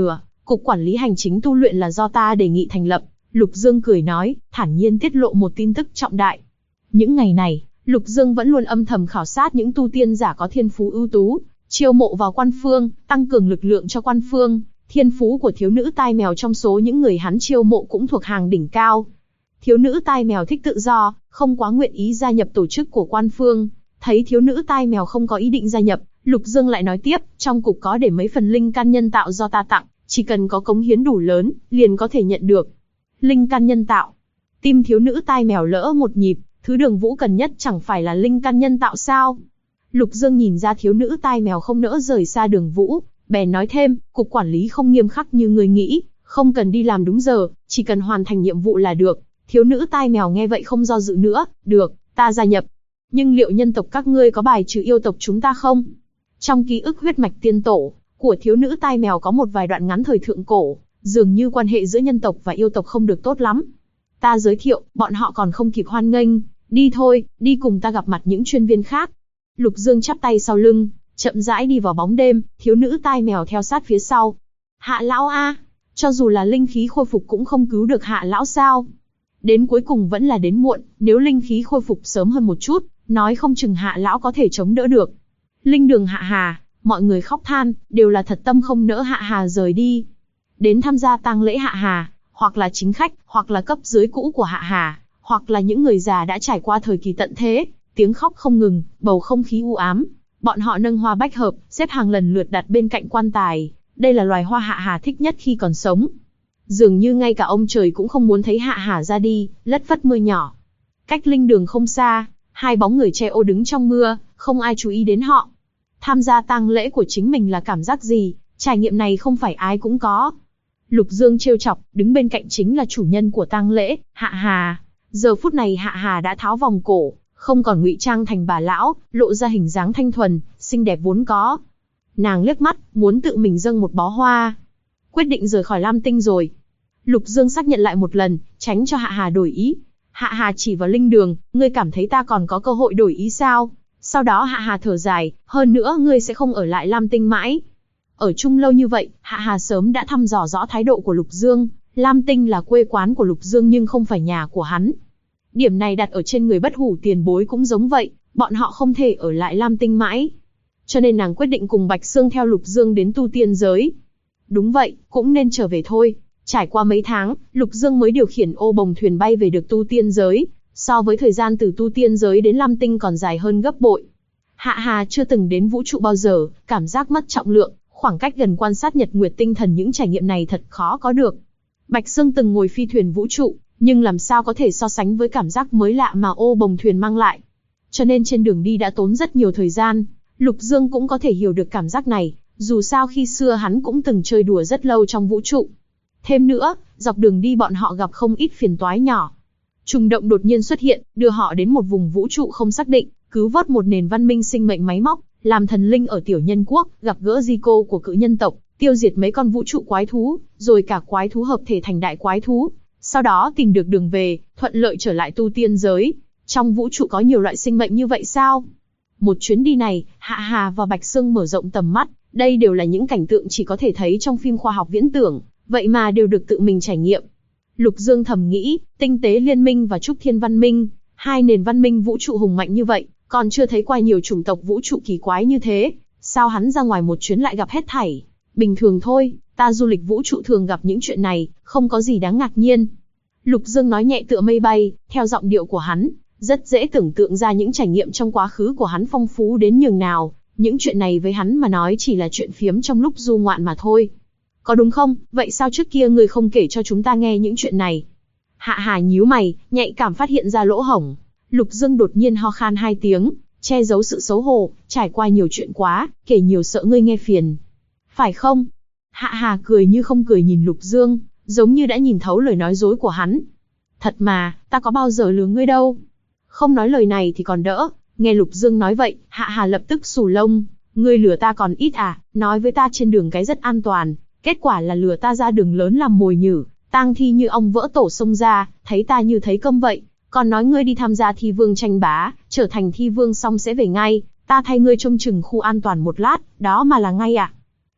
Cục Quản lý Hành chính tu luyện là do ta đề nghị thành lập. Lục Dương cười nói, thản nhiên tiết lộ một tin tức trọng đại. Những ngày này, Lục Dương vẫn luôn âm thầm khảo sát những tu tiên giả có thiên phú ưu tú, chiêu mộ vào quan phương, tăng cường lực lượng cho quan phương. Thiên phú của thiếu nữ tai mèo trong số những người hắn chiêu mộ cũng thuộc hàng đỉnh cao. Thiếu nữ tai mèo thích tự do, không quá nguyện ý gia nhập tổ chức của quan phương. Thấy thiếu nữ tai mèo không có ý định gia nhập, Lục Dương lại nói tiếp, trong cục có để mấy phần linh căn nhân tạo do ta tặng, chỉ cần có cống hiến đủ lớn, liền có thể nhận được. Linh căn nhân tạo. Tim thiếu nữ tai mèo lỡ một nhịp, thứ Đường Vũ cần nhất chẳng phải là linh căn nhân tạo sao? Lục Dương nhìn ra thiếu nữ tai mèo không nỡ rời xa Đường Vũ, bèn nói thêm, cục quản lý không nghiêm khắc như người nghĩ, không cần đi làm đúng giờ, chỉ cần hoàn thành nhiệm vụ là được. Thiếu nữ tai mèo nghe vậy không do dự nữa, được, ta gia nhập. Nhưng liệu nhân tộc các ngươi có bài trừ yêu tộc chúng ta không? Trong ký ức huyết mạch tiên tổ của thiếu nữ tai mèo có một vài đoạn ngắn thời thượng cổ, dường như quan hệ giữa nhân tộc và yêu tộc không được tốt lắm. Ta giới thiệu, bọn họ còn không kịp hoan nghênh, đi thôi, đi cùng ta gặp mặt những chuyên viên khác. Lục Dương chắp tay sau lưng, chậm rãi đi vào bóng đêm, thiếu nữ tai mèo theo sát phía sau. Hạ lão a, cho dù là linh khí khôi phục cũng không cứu được Hạ lão sao? Đến cuối cùng vẫn là đến muộn, nếu linh khí khôi phục sớm hơn một chút, nói không chừng Hạ lão có thể chống đỡ được. Linh đường Hạ Hà, mọi người khóc than, đều là thật tâm không nỡ Hạ Hà rời đi. Đến tham gia tang lễ Hạ Hà, hoặc là chính khách, hoặc là cấp dưới cũ của Hạ Hà, hoặc là những người già đã trải qua thời kỳ tận thế, tiếng khóc không ngừng, bầu không khí u ám. Bọn họ nâng hoa bách hợp, xếp hàng lần lượt đặt bên cạnh quan tài. Đây là loài hoa Hạ Hà thích nhất khi còn sống. Dường như ngay cả ông trời cũng không muốn thấy Hạ Hà ra đi, lất phất mưa nhỏ. Cách linh đường không xa, hai bóng người che ô đứng trong mưa, không ai chú ý đến họ. Tham gia tang lễ của chính mình là cảm giác gì, trải nghiệm này không phải ai cũng có. Lục Dương trêu chọc, đứng bên cạnh chính là chủ nhân của tang lễ, Hạ Hà. Giờ phút này Hạ Hà đã tháo vòng cổ, không còn ngụy trang thành bà lão, lộ ra hình dáng thanh thuần, xinh đẹp vốn có. Nàng liếc mắt, muốn tự mình dâng một bó hoa. Quyết định rời khỏi Lam Tinh rồi. Lục Dương xác nhận lại một lần, tránh cho Hạ Hà đổi ý. Hạ Hà chỉ vào linh đường, ngươi cảm thấy ta còn có cơ hội đổi ý sao? Sau đó Hạ Hà thở dài, hơn nữa ngươi sẽ không ở lại Lam Tinh mãi. Ở chung lâu như vậy, Hạ Hà sớm đã thăm dò rõ thái độ của Lục Dương. Lam Tinh là quê quán của Lục Dương nhưng không phải nhà của hắn. Điểm này đặt ở trên người bất hủ tiền bối cũng giống vậy, bọn họ không thể ở lại Lam Tinh mãi. Cho nên nàng quyết định cùng Bạch Xương theo Lục Dương đến tu tiên giới. Đúng vậy, cũng nên trở về thôi. Trải qua mấy tháng, Lục Dương mới điều khiển ô bồng thuyền bay về được tu tiên giới. So với thời gian từ tu tiên giới đến Lam Tinh còn dài hơn gấp bội. Hạ Hà chưa từng đến vũ trụ bao giờ, cảm giác mất trọng lượng, khoảng cách gần quan sát nhật nguyệt tinh thần những trải nghiệm này thật khó có được. Bạch Xương từng ngồi phi thuyền vũ trụ, nhưng làm sao có thể so sánh với cảm giác mới lạ mà ô bồng thuyền mang lại. Cho nên trên đường đi đã tốn rất nhiều thời gian, Lục Dương cũng có thể hiểu được cảm giác này, dù sao khi xưa hắn cũng từng chơi đùa rất lâu trong vũ trụ. Thêm nữa, dọc đường đi bọn họ gặp không ít phiền toái nhỏ. Trùng động đột nhiên xuất hiện, đưa họ đến một vùng vũ trụ không xác định, cứu vớt một nền văn minh sinh mệnh máy móc, làm thần linh ở tiểu nhân quốc, gặp gỡ di cô của cự nhân tộc, tiêu diệt mấy con vũ trụ quái thú, rồi cả quái thú hợp thể thành đại quái thú. Sau đó tìm được đường về, thuận lợi trở lại tu tiên giới. Trong vũ trụ có nhiều loại sinh mệnh như vậy sao? Một chuyến đi này, Hạ Hà và Bạch Xương mở rộng tầm mắt, đây đều là những cảnh tượng chỉ có thể thấy trong phim khoa học viễn tưởng, vậy mà đều được tự mình trải nghiệm. Lục Dương thầm nghĩ, tinh tế liên minh và trúc thiên văn minh, hai nền văn minh vũ trụ hùng mạnh như vậy, còn chưa thấy qua nhiều chủng tộc vũ trụ kỳ quái như thế, sao hắn ra ngoài một chuyến lại gặp hết thảy? Bình thường thôi, ta du lịch vũ trụ thường gặp những chuyện này, không có gì đáng ngạc nhiên. Lục Dương nói nhẹ tựa mây bay, theo giọng điệu của hắn, rất dễ tưởng tượng ra những trải nghiệm trong quá khứ của hắn phong phú đến nhường nào, những chuyện này với hắn mà nói chỉ là chuyện phiếm trong lúc du ngoạn mà thôi. Có đúng không? Vậy sao trước kia ngươi không kể cho chúng ta nghe những chuyện này? Hạ Hà nhíu mày, nhạy cảm phát hiện ra lỗ hổng. Lục Dương đột nhiên ho khan hai tiếng, che giấu sự xấu hổ, trải qua nhiều chuyện quá, kể nhiều sợ ngươi nghe phiền. Phải không? Hạ Hà cười như không cười nhìn Lục Dương, giống như đã nhìn thấu lời nói dối của hắn. Thật mà, ta có bao giờ lừa ngươi đâu. Không nói lời này thì còn đỡ, nghe Lục Dương nói vậy, Hạ Hà lập tức xù lông. Ngươi lừa ta còn ít à, nói với ta trên đường cái rất an toàn, kết quả là lừa ta ra đường lớn làm mồi nhử, tang thi như ong vỡ tổ xông ra, thấy ta như thấy câm vậy. Còn nói ngươi đi tham gia thi vương tranh bá, trở thành thi vương xong sẽ về ngay, ta thay ngươi trông chừng khu an toàn một lát, đó mà là ngay à?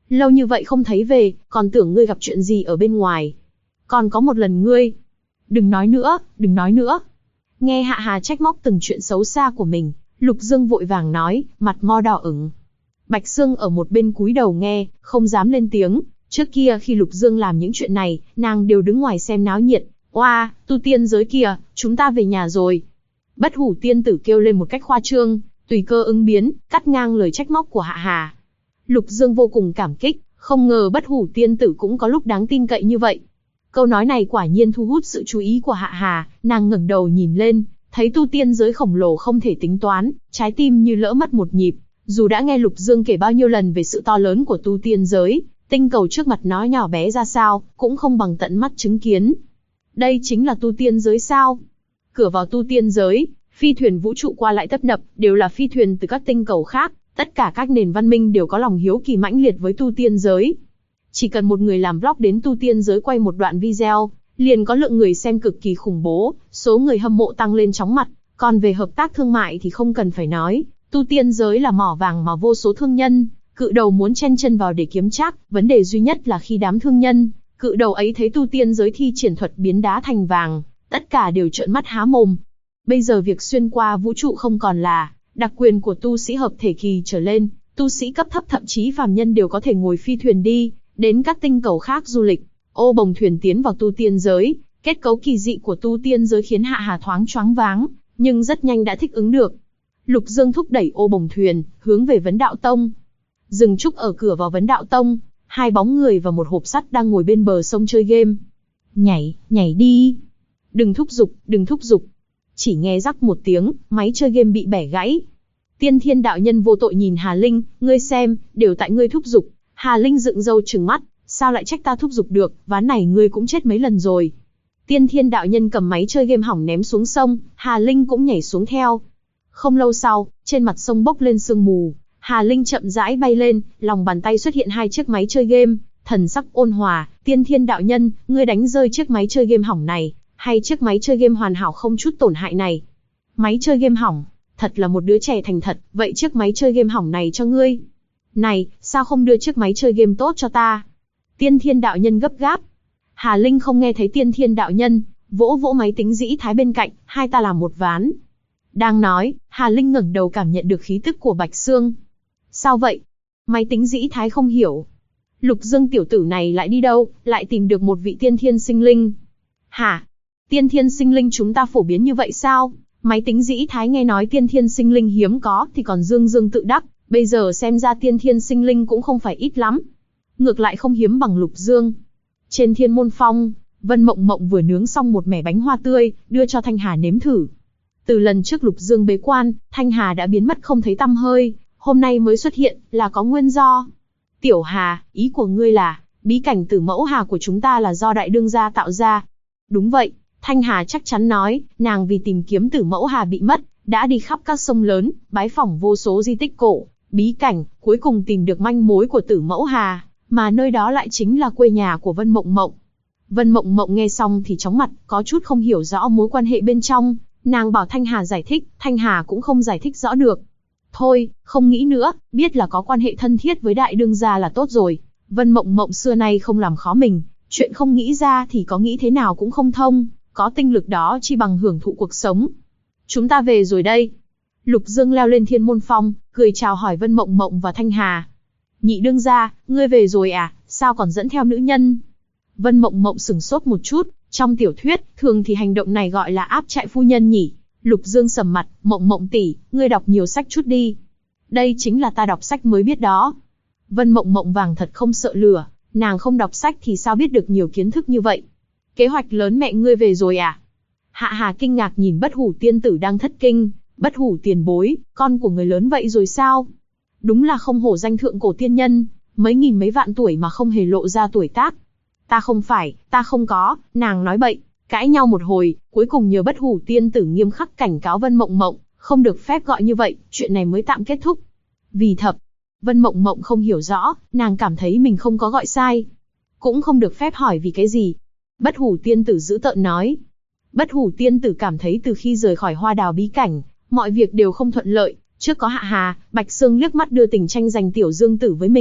Lâu như vậy không thấy về, còn tưởng ngươi gặp chuyện gì ở bên ngoài. Còn có một lần ngươi... Đừng nói nữa, đừng nói nữa. Nghe Hạ Hà trách móc từng chuyện xấu xa của mình, Lục Dương vội vàng nói, mặt mo đỏ ửng. Bạch Sương ở một bên cúi đầu nghe, không dám lên tiếng. Trước kia khi Lục Dương làm những chuyện này, nàng đều đứng ngoài xem náo nhiệt. Oa, tu tiên giới kìa, chúng ta về nhà rồi. Bất Hủ tiên tử kêu lên một cách khoa trương, tùy cơ ứng biến, cắt ngang lời trách móc của Hạ Hà. Lục Dương vô cùng cảm kích, không ngờ Bất Hủ tiên tử cũng có lúc đáng tin cậy như vậy. Câu nói này quả nhiên thu hút sự chú ý của Hạ Hà, nàng ngẩng đầu nhìn lên, thấy tu tiên giới khổng lồ không thể tính toán, trái tim như lỡ mất một nhịp. Dù đã nghe Lục Dương kể bao nhiêu lần về sự to lớn của tu tiên giới, tinh cầu trước mặt nó nhỏ bé ra sao, cũng không bằng tận mắt chứng kiến. Đây chính là tu tiên giới sao? Cửa vào tu tiên giới, phi thuyền vũ trụ qua lại tấp nập, đều là phi thuyền từ các tinh cầu khác, tất cả các nền văn minh đều có lòng hiếu kỳ mãnh liệt với tu tiên giới. Chỉ cần một người làm vlog đến tu tiên giới quay một đoạn video, liền có lượng người xem cực kỳ khủng bố, số người hâm mộ tăng lên chóng mặt. Còn về hợp tác thương mại thì không cần phải nói, tu tiên giới là mỏ vàng mà vô số thương nhân, cự đầu muốn chen chân vào để kiếm trác. Vấn đề duy nhất là khi đám thương nhân, cự đầu ấy thấy tu tiên giới thi triển thuật biến đá thành vàng, tất cả đều trợn mắt há mồm. Bây giờ việc xuyên qua vũ trụ không còn là đặc quyền của tu sĩ hợp thể kỳ trở lên, tu sĩ cấp thấp thậm chí phàm nhân đều có thể ngồi phi thuyền đi đến các tinh cầu khác du lịch, ô bồng thuyền tiến vào tu tiên giới. Kết cấu kỳ dị của tu tiên giới khiến Hạ Hà thoáng choáng váng, nhưng rất nhanh đã thích ứng được. Lục Dương thúc đẩy ô bồng thuyền hướng về Vấn Đạo Tông. Dừng trúc ở cửa vào Vấn Đạo Tông, hai bóng người và một hộp sắt đang ngồi bên bờ sông chơi game. Nhảy, nhảy đi. Đừng thúc giục, đừng thúc giục. Chỉ nghe rắc một tiếng, máy chơi game bị bẻ gãy. Tiên Thiên đạo nhân vô tội nhìn Hà Linh, ngươi xem, đều tại ngươi thúc giục. Hà Linh dựng râu trừng mắt, sao lại trách ta thúc giục được, ván này ngươi cũng chết mấy lần rồi. Tiên Thiên đạo nhân cầm máy chơi game hỏng ném xuống sông, Hà Linh cũng nhảy xuống theo. Không lâu sau, trên mặt sông bốc lên sương mù, Hà Linh chậm rãi bay lên, lòng bàn tay xuất hiện hai chiếc máy chơi game, thần sắc ôn hòa. Tiên Thiên đạo nhân, ngươi đánh rơi chiếc máy chơi game hỏng này, hay chiếc máy chơi game hoàn hảo không chút tổn hại này? Máy chơi game hỏng, thật là một đứa trẻ thành thật, vậy chiếc máy chơi game hỏng này cho ngươi. Này, sao không đưa chiếc máy chơi game tốt cho ta? Tiên Thiên đạo nhân gấp gáp. Hà Linh không nghe thấy Tiên Thiên đạo nhân, vỗ vỗ máy tính dĩ thái bên cạnh, hai ta làm một ván. Đang nói, Hà Linh ngẩng đầu cảm nhận được khí tức của Bạch Sương. Sao vậy? Máy tính dĩ thái không hiểu. Lục Dương tiểu tử này lại đi đâu, lại tìm được một vị tiên thiên sinh linh? Hả? Tiên thiên sinh linh chúng ta phổ biến như vậy sao? Máy tính dĩ thái nghe nói tiên thiên sinh linh hiếm có thì còn dương dương tự đắc, bây giờ xem ra tiên thiên sinh linh cũng không phải ít lắm. Ngược lại không hiếm bằng Lục Dương. Trên Thiên Môn Phong, Vân Mộng Mộng vừa nướng xong một mẻ bánh hoa tươi, đưa cho Thanh Hà nếm thử. Từ lần trước Lục Dương bế quan, Thanh Hà đã biến mất không thấy tăm hơi, hôm nay mới xuất hiện, là có nguyên do. Tiểu Hà, ý của ngươi là, bí cảnh Tử Mẫu Hà của chúng ta là do Đại Đương gia tạo ra. Đúng vậy, Thanh Hà chắc chắn nói, nàng vì tìm kiếm Tử Mẫu Hà bị mất, đã đi khắp các sông lớn, bái phỏng vô số di tích cổ, bí cảnh, cuối cùng tìm được manh mối của Tử Mẫu Hà, mà nơi đó lại chính là quê nhà của Vân Mộng Mộng. Vân Mộng Mộng nghe xong thì chóng mặt, có chút không hiểu rõ mối quan hệ bên trong, nàng bảo Thanh Hà giải thích, Thanh Hà cũng không giải thích rõ được. Thôi, không nghĩ nữa, biết là có quan hệ thân thiết với Đại Đương gia là tốt rồi. Vân Mộng Mộng xưa nay không làm khó mình, chuyện không nghĩ ra thì có nghĩ thế nào cũng không thông, có tinh lực đó chi bằng hưởng thụ cuộc sống. Chúng ta về rồi đây. Lục Dương leo lên Thiên Môn Phong, cười chào hỏi Vân Mộng Mộng và Thanh Hà. Nhị đương gia, ngươi về rồi à, sao còn dẫn theo nữ nhân? Vân Mộng Mộng sửng sốt một chút, trong tiểu thuyết, thường thì hành động này gọi là áp trại phu nhân nhỉ. Lục Dương sầm mặt, Mộng Mộng tỷ, ngươi đọc nhiều sách chút đi. Đây chính là ta đọc sách mới biết đó. Vân Mộng Mộng vàng thật không sợ lửa, nàng không đọc sách thì sao biết được nhiều kiến thức như vậy. Kế hoạch lớn mẹ ngươi về rồi à? Hạ Hà kinh ngạc nhìn Bất Hủ tiên tử đang thất kinh. Bất Hủ tiền bối, con của người lớn vậy rồi sao? Đúng là không hổ danh thượng cổ tiên nhân, mấy nghìn mấy vạn tuổi mà không hề lộ ra tuổi tác. Ta không phải, ta không có, nàng nói bậy. Cãi nhau một hồi, cuối cùng nhờ Bất Hủ tiên tử nghiêm khắc cảnh cáo Vân Mộng Mộng, không được phép gọi như vậy, chuyện này mới tạm kết thúc. Vì thập, Vân Mộng Mộng không hiểu rõ, nàng cảm thấy mình không có gọi sai. Cũng không được phép hỏi vì cái gì. Bất Hủ tiên tử dữ tợn nói. Bất Hủ tiên tử cảm thấy từ khi rời khỏi Hoa Đào bí cảnh, mọi việc đều không thuận lợi. Trước có Hạ Hà, Bạch Sương liếc mắt đưa tình tranh giành Tiểu Dương Tử với mình,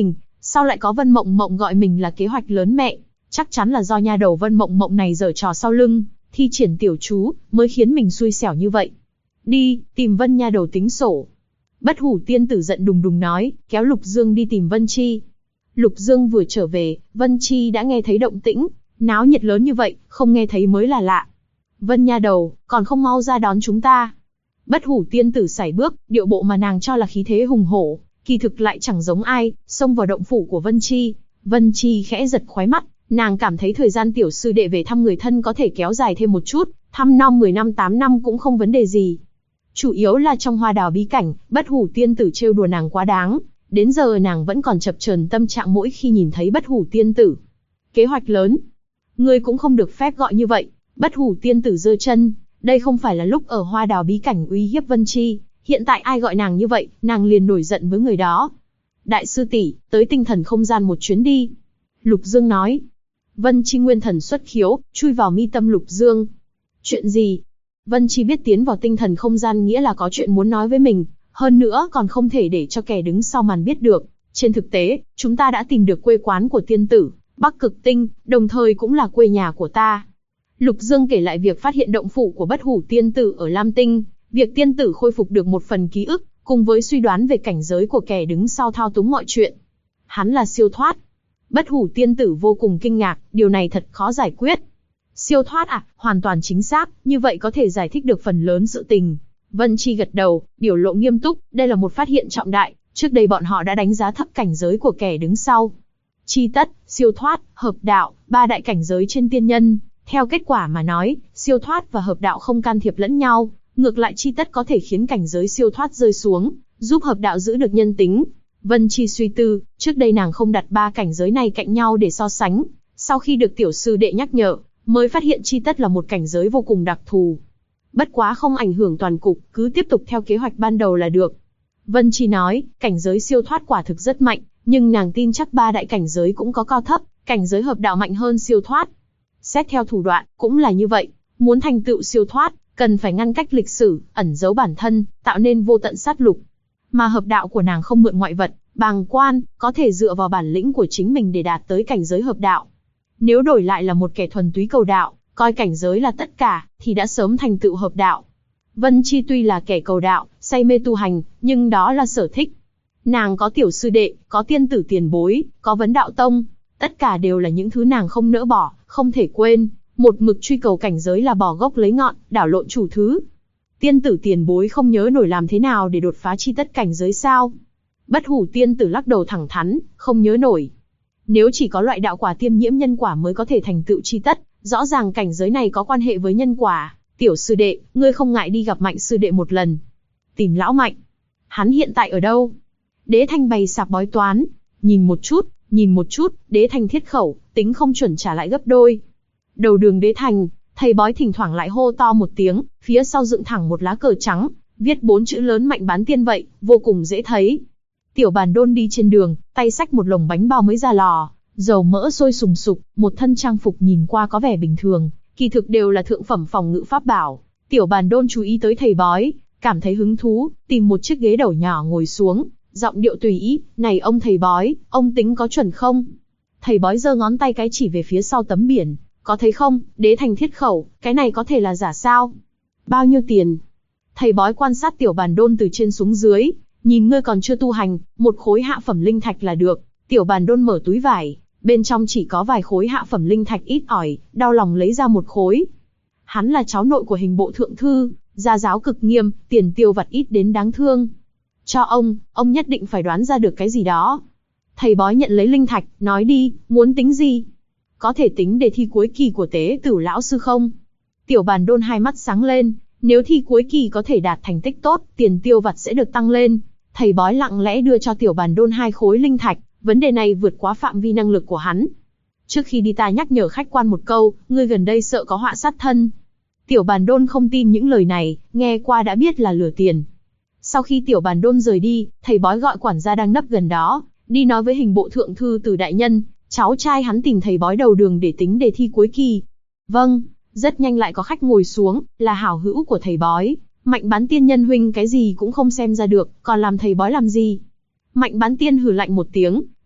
Sao lại có Vân Mộng Mộng gọi mình là kế hoạch lớn mẹ? Chắc chắn là do nha đầu Vân Mộng Mộng này giở trò sau lưng, thi triển tiểu chú, mới khiến mình xui xẻo như vậy. Đi, tìm Vân nha đầu tính sổ. Bất Hủ tiên tử giận đùng đùng nói, kéo Lục Dương đi tìm Vân Chi. Lục Dương vừa trở về, Vân Chi đã nghe thấy động tĩnh, náo nhiệt lớn như vậy, không nghe thấy mới là lạ. Vân nha đầu, còn không mau ra đón chúng ta. Bất Hủ tiên tử sải bước, điệu bộ mà nàng cho là khí thế hùng hổ, kỳ thực lại chẳng giống ai, xông vào động phủ của Vân Chi. Vân Chi khẽ giật khóe mắt, nàng cảm thấy thời gian tiểu sư đệ về thăm người thân có thể kéo dài thêm một chút, thăm năm 10 năm 8 năm cũng không vấn đề gì. Chủ yếu là trong hoa đào bí cảnh, Bất Hủ tiên tử trêu đùa nàng quá đáng, đến giờ nàng vẫn còn chập chờn tâm trạng mỗi khi nhìn thấy Bất Hủ tiên tử. Kế hoạch lớn, ngươi cũng không được phép gọi như vậy. Bất Hủ tiên tử giơ chân, đây không phải là lúc ở hoa đào bí cảnh uy hiếp Vân Chi, hiện tại ai gọi nàng như vậy, nàng liền nổi giận với người đó. Đại sư tỷ, tới tinh thần không gian một chuyến đi. Lục Dương nói. Vân Chi nguyên thần xuất khiếu, chui vào mi tâm Lục Dương. Chuyện gì? Vân Chi biết tiến vào tinh thần không gian nghĩa là có chuyện muốn nói với mình, hơn nữa còn không thể để cho kẻ đứng sau màn biết được. Trên thực tế, chúng ta đã tìm được quê quán của tiên tử, Bắc Cực Tinh, đồng thời cũng là quê nhà của ta. Lục Dương kể lại việc phát hiện động phủ của Bất Hủ tiên tử ở Lam Tinh, việc tiên tử khôi phục được một phần ký ức, cùng với suy đoán về cảnh giới của kẻ đứng sau thao túng mọi chuyện. Hắn là siêu thoát. Bất Hủ tiên tử vô cùng kinh ngạc, điều này thật khó giải quyết. Siêu thoát à, hoàn toàn chính xác, như vậy có thể giải thích được phần lớn sự tình. Vân Chi gật đầu, biểu lộ nghiêm túc, đây là một phát hiện trọng đại, trước đây bọn họ đã đánh giá thấp cảnh giới của kẻ đứng sau. Chi tất, siêu thoát, hợp đạo, ba đại cảnh giới trên tiên nhân, theo kết quả mà nói, siêu thoát và hợp đạo không can thiệp lẫn nhau, ngược lại chi tất có thể khiến cảnh giới siêu thoát rơi xuống, giúp hợp đạo giữ được nhân tính. Vân Chi suy tư, trước đây nàng không đặt ba cảnh giới này cạnh nhau để so sánh, sau khi được tiểu sư đệ nhắc nhở, mới phát hiện chi tất là một cảnh giới vô cùng đặc thù. Bất quá không ảnh hưởng toàn cục, cứ tiếp tục theo kế hoạch ban đầu là được. Vân Chi nói, cảnh giới siêu thoát quả thực rất mạnh, nhưng nàng tin chắc ba đại cảnh giới cũng có cao thấp, cảnh giới hợp đạo mạnh hơn siêu thoát. Xét theo thủ đoạn, cũng là như vậy, muốn thành tựu siêu thoát, cần phải ngăn cách lịch sử, ẩn giấu bản thân, tạo nên vô tận sát lục. Mà hợp đạo của nàng không mượn ngoại vật, bàng quan, có thể dựa vào bản lĩnh của chính mình để đạt tới cảnh giới hợp đạo. Nếu đổi lại là một kẻ thuần túy cầu đạo, coi cảnh giới là tất cả, thì đã sớm thành tựu hợp đạo. Vân Chi tuy là kẻ cầu đạo, say mê tu hành, nhưng đó là sở thích. Nàng có tiểu sư đệ, có tiên tử tiền bối, có vấn đạo tông, tất cả đều là những thứ nàng không nỡ bỏ, không thể quên. Một mực truy cầu cảnh giới là bỏ gốc lấy ngọn, đảo lộn chủ thứ. Tiên tử tiền bối không nhớ nổi làm thế nào để đột phá chi tất cảnh giới sao? Bất Hủ tiên tử lắc đầu thẳng thắn, không nhớ nổi. Nếu chỉ có loại đạo quả tiêm nhiễm nhân quả mới có thể thành tựu chi tất, rõ ràng cảnh giới này có quan hệ với nhân quả. Tiểu sư đệ, ngươi không ngại đi gặp Mạnh sư đệ một lần. Tìm lão Mạnh. Hắn hiện tại ở đâu? Đế Thanh bày sạp bói toán. Nhìn một chút, Đế Thanh thiết khẩu, tính không chuẩn trả lại gấp đôi. Đầu đường Đế Thành, thầy bói thỉnh thoảng lại hô to một tiếng, phía sau dựng thẳng một lá cờ trắng, viết 4 chữ lớn Mạnh bán tiên vậy, vô cùng dễ thấy. Tiểu Bàn Đôn đi trên đường, tay xách một lồng bánh bao mới ra lò, dầu mỡ sôi sùng sục, một thân trang phục nhìn qua có vẻ bình thường, kỳ thực đều là thượng phẩm phòng ngự pháp bảo. Tiểu Bàn Đôn chú ý tới thầy bói, cảm thấy hứng thú, tìm một chiếc ghế đầu nhỏ ngồi xuống, giọng điệu tùy ý, này ông thầy bói, ông tính có chuẩn không? Thầy bói giơ ngón tay cái chỉ về phía sau tấm biển, có thấy không, Đế Thành thiết khẩu, cái này có thể là giả sao? Bao nhiêu tiền? Thầy bói quan sát Tiểu Bàn Đôn từ trên xuống dưới, nhìn ngươi còn chưa tu hành, một khối hạ phẩm linh thạch là được. Tiểu Bàn Đôn mở túi vải, bên trong chỉ có vài khối hạ phẩm linh thạch ít ỏi, đau lòng lấy ra một khối. Hắn là cháu nội của hình bộ thượng thư, gia giáo cực nghiêm, tiền tiêu vặt ít đến đáng thương. Cho ông nhất định phải đoán ra được cái gì đó. Thầy bói nhận lấy linh thạch, nói đi, muốn tính gì? Có thể tính đề thi cuối kỳ của Tế Tử lão sư không? Tiểu Bàn Đôn hai mắt sáng lên, nếu thi cuối kỳ có thể đạt thành tích tốt, tiền tiêu vặt sẽ được tăng lên. Thầy bói lặng lẽ đưa cho Tiểu Bàn Đôn 2 khối linh thạch, vấn đề này vượt quá phạm vi năng lực của hắn. Trước khi đi ta nhắc nhở khách quan một câu, ngươi gần đây sợ có họa sát thân. Tiểu Bàn Đôn không tin những lời này, nghe qua đã biết là lừa tiền. Sau khi Tiểu Bàn Đôn rời đi, thầy bói gọi quản gia đang nấp gần đó, đi nói với hình bộ thượng thư Từ đại nhân, cháu trai hắn tìm thầy bói đầu đường để tính đề thi cuối kỳ. Vâng, rất nhanh lại có khách ngồi xuống, là hảo hữu của thầy bói. Mạnh bán tiên nhân huynh cái gì cũng không xem ra được, còn làm thầy bói làm gì? Mạnh bán tiên hừ lạnh một tiếng,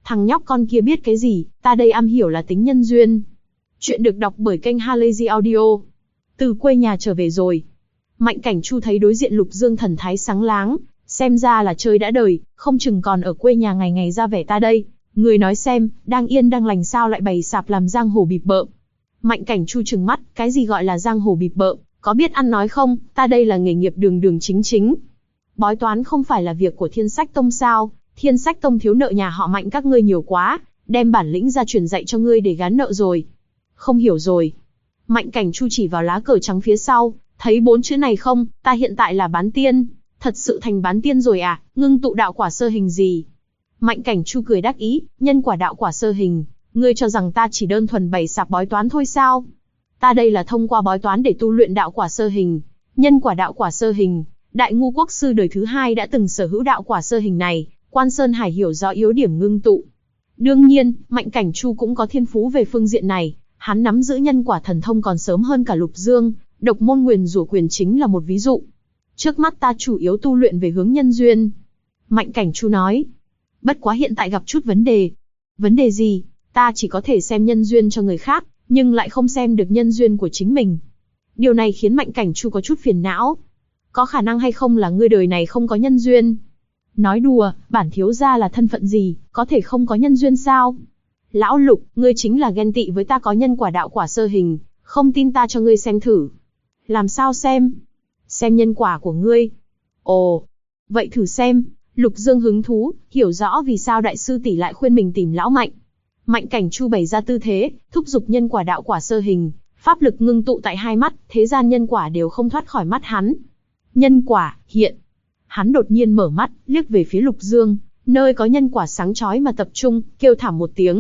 Thằng nhóc con kia biết cái gì, ta đây am hiểu là tính nhân duyên. Chuyện được đọc bởi kênh Halazy Audio. Từ quê nhà trở về rồi. Mạnh Cảnh Chu thấy đối diện Lục Dương thần thái sáng láng, xem ra là chơi đã đời, không chừng còn ở quê nhà ngày ngày ra vẻ ta đây. Người nói xem, đang yên đang lành sao lại bày sạp làm giang hồ bịp bợm. Mạnh Cảnh Chu trừng mắt, cái gì gọi là giang hồ bịp bợm, có biết ăn nói không, ta đây là nghề nghiệp đường đường chính chính. Bói toán không phải là việc của Thiên Sách Tông sao, Thiên Sách Tông thiếu nợ nhà họ Mạnh các ngươi nhiều quá, đem bản lĩnh ra truyền dạy cho ngươi để gán nợ rồi. Không hiểu rồi. Mạnh Cảnh Chu chỉ vào lá cờ trắng phía sau, thấy 4 chữ này không, ta hiện tại là bán tiên, thật sự thành bán tiên rồi à, ngưng tụ đạo quả sơ hình gì. Mạnh Cảnh Chu cười đắc ý, nhân quả đạo quả sơ hình, ngươi cho rằng ta chỉ đơn thuần bày sạp bói toán thôi sao? Ta đây là thông qua bói toán để tu luyện đạo quả sơ hình, nhân quả đạo quả sơ hình. Đại Ngu Quốc sư đời thứ 2 đã từng sở hữu đạo quả sơ hình này, Quan Sơn Hải hiểu rõ yếu điểm ngưng tụ. Đương nhiên, Mạnh Cảnh Chu cũng có thiên phú về phương diện này, hắn nắm giữ nhân quả thần thông còn sớm hơn cả Lục Dương, độc môn nguyền rủa quyền chính là một ví dụ. Trước mắt ta chủ yếu tu luyện về hướng nhân duyên. Mạnh Cảnh Chu nói. Bất quá hiện tại gặp chút vấn đề. Vấn đề gì? Ta chỉ có thể xem nhân duyên cho người khác, nhưng lại không xem được nhân duyên của chính mình. Điều này khiến Mạnh Cảnh Chu có chút phiền não. Có khả năng hay không là ngươi đời này không có nhân duyên? Nói đùa, bản thiếu gia là thân phận gì, có thể không có nhân duyên sao? Lão Lục, ngươi chính là ghen tị với ta có nhân quả đạo quả sơ hình, không tin ta cho ngươi xem thử. Làm sao xem? Xem nhân quả của ngươi. Ồ, vậy thử xem. Lục Dương hứng thú, hiểu rõ vì sao đại sư tỷ lại khuyên mình tìm lão Mạnh. Mạnh Cảnh Chu bày ra tư thế, thúc giục nhân quả đạo quả sơ hình, pháp lực ngưng tụ tại hai mắt, thế gian nhân quả đều không thoát khỏi mắt hắn. Nhân quả, hiện. Hắn đột nhiên mở mắt, liếc về phía Lục Dương, nơi có nhân quả sáng chói mà tập trung, kêu thảm một tiếng.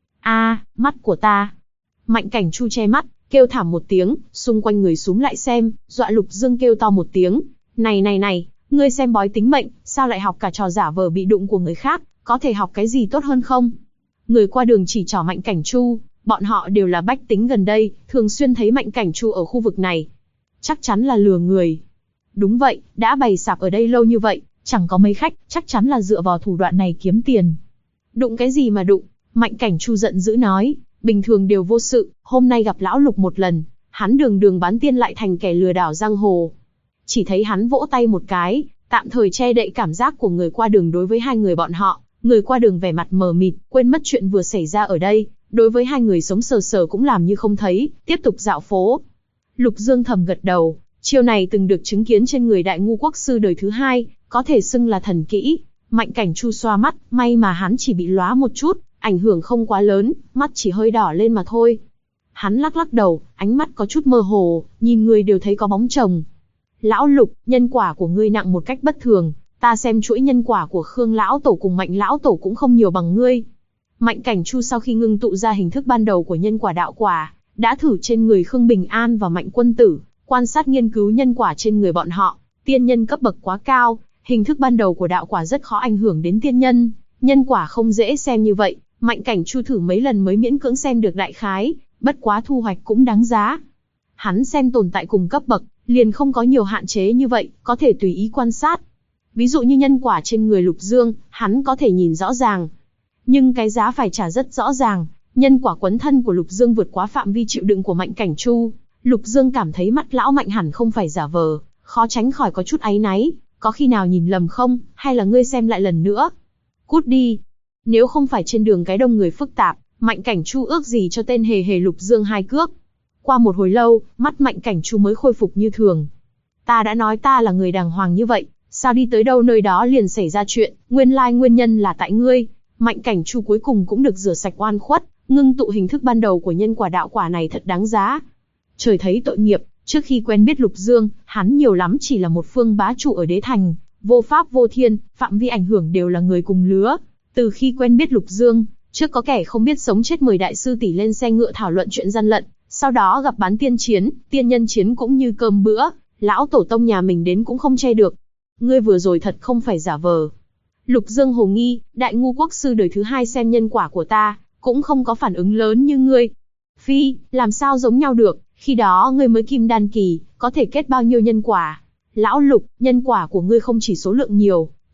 A, mắt của ta. Mạnh Cảnh Chu che mắt, kêu thảm một tiếng, xung quanh người xúm lại xem, dọa Lục Dương kêu to một tiếng. Này, ngươi xem bói tính mệnh, sao lại học cả trò giả vờ bị đụng của người khác, có thể học cái gì tốt hơn không? Người qua đường chỉ trỏ Mạnh Cảnh Chu, bọn họ đều là bách tính gần đây, thường xuyên thấy Mạnh Cảnh Chu ở khu vực này. Chắc chắn là lừa người. Đúng vậy, đã bày sạp ở đây lâu như vậy, chẳng có mấy khách, chắc chắn là dựa vào thủ đoạn này kiếm tiền. Đụng cái gì mà đụng? Mạnh Cảnh Chu giận dữ nói, bình thường đều vô sự, hôm nay gặp lão Lục một lần, hắn đường đường bán tiên lại thành kẻ lừa đảo giang hồ. Chỉ thấy hắn vỗ tay một cái, tạm thời che đậy cảm giác của người qua đường đối với hai người bọn họ. Người qua đường vẻ mặt mờ mịt, quên mất chuyện vừa xảy ra ở đây, đối với hai người sống sờ sờ cũng làm như không thấy, tiếp tục dạo phố. Lục Dương thầm gật đầu, chiêu này từng được chứng kiến trên người Đại Ngu Quốc sư đời thứ 2, có thể xưng là thần kỹ. Mạnh Cảnh Chu xoa mắt, may mà hắn chỉ bị lóa một chút, ảnh hưởng không quá lớn, mắt chỉ hơi đỏ lên mà thôi. Hắn lắc lắc đầu, ánh mắt có chút mơ hồ, nhìn người đều thấy có bóng chồng. Lão Lục, nhân quả của ngươi nặng một cách bất thường, ta xem chuỗi nhân quả của Khương Lão Tổ cùng Mạnh Lão Tổ cũng không nhiều bằng ngươi. Mạnh Cảnh Chu sau khi ngưng tụ ra hình thức ban đầu của nhân quả đạo quả, đã thử trên người Khương Bình An và Mạnh Quân Tử, quan sát nghiên cứu nhân quả trên người bọn họ. Tiên nhân cấp bậc quá cao, hình thức ban đầu của đạo quả rất khó ảnh hưởng đến tiên nhân, nhân quả không dễ xem như vậy. Mạnh Cảnh Chu thử mấy lần mới miễn cưỡng xem được đại khái, bất quá thu hoạch cũng đáng giá. Hắn xem tồn tại cùng cấp bậc, liền không có nhiều hạn chế như vậy, có thể tùy ý quan sát. Ví dụ như nhân quả trên người Lục Dương, hắn có thể nhìn rõ ràng. Nhưng cái giá phải trả rất rõ ràng, nhân quả quấn thân của Lục Dương vượt quá phạm vi chịu đựng của Mạnh Cảnh Chu. Lục Dương cảm thấy mắt lão Mạnh hẳn không phải giả vờ, khó tránh khỏi có chút áy náy, có khi nào nhìn lầm không, hay là ngươi xem lại lần nữa? Cút đi. Nếu không phải trên đường cái đông người phức tạp, Mạnh Cảnh Chu ước gì cho tên hề hề Lục Dương 2 cước. Qua một hồi lâu, mắt Mạnh Cảnh Chu mới khôi phục như thường. Ta đã nói ta là người đàng hoàng như vậy, sao đi tới đâu nơi đó liền xảy ra chuyện, nguyên lai nguyên nhân là tại ngươi. Mạnh Cảnh Chu cuối cùng cũng được rửa sạch oan khuất, ngưng tụ hình thức ban đầu của nhân quả đạo quả này thật đáng giá. Trời thấy tội nghiệp, trước khi quen biết Lục Dương, hắn nhiều lắm chỉ là một phương bá chủ ở đế thành, vô pháp vô thiên, phạm vi ảnh hưởng đều là người cùng lứa. Từ khi quen biết Lục Dương, trước có kẻ không biết sống chết mời đại sư tỷ lên xe ngựa thảo luận chuyện gian lận, sau đó gặp bán tiên chiến, tiên nhân chiến cũng như cơm bữa, lão tổ tông nhà mình đến cũng không che được. Ngươi vừa rồi thật không phải giả vờ. Lục Dương hồ nghi, Đại Ngu Quốc sư đời thứ 2 xem nhân quả của ta, cũng không có phản ứng lớn như ngươi. Phi, làm sao giống nhau được, khi đó ngươi mới kim đan kỳ, có thể kết bao nhiêu nhân quả. Lão Lục, nhân quả của ngươi không chỉ số lượng nhiều,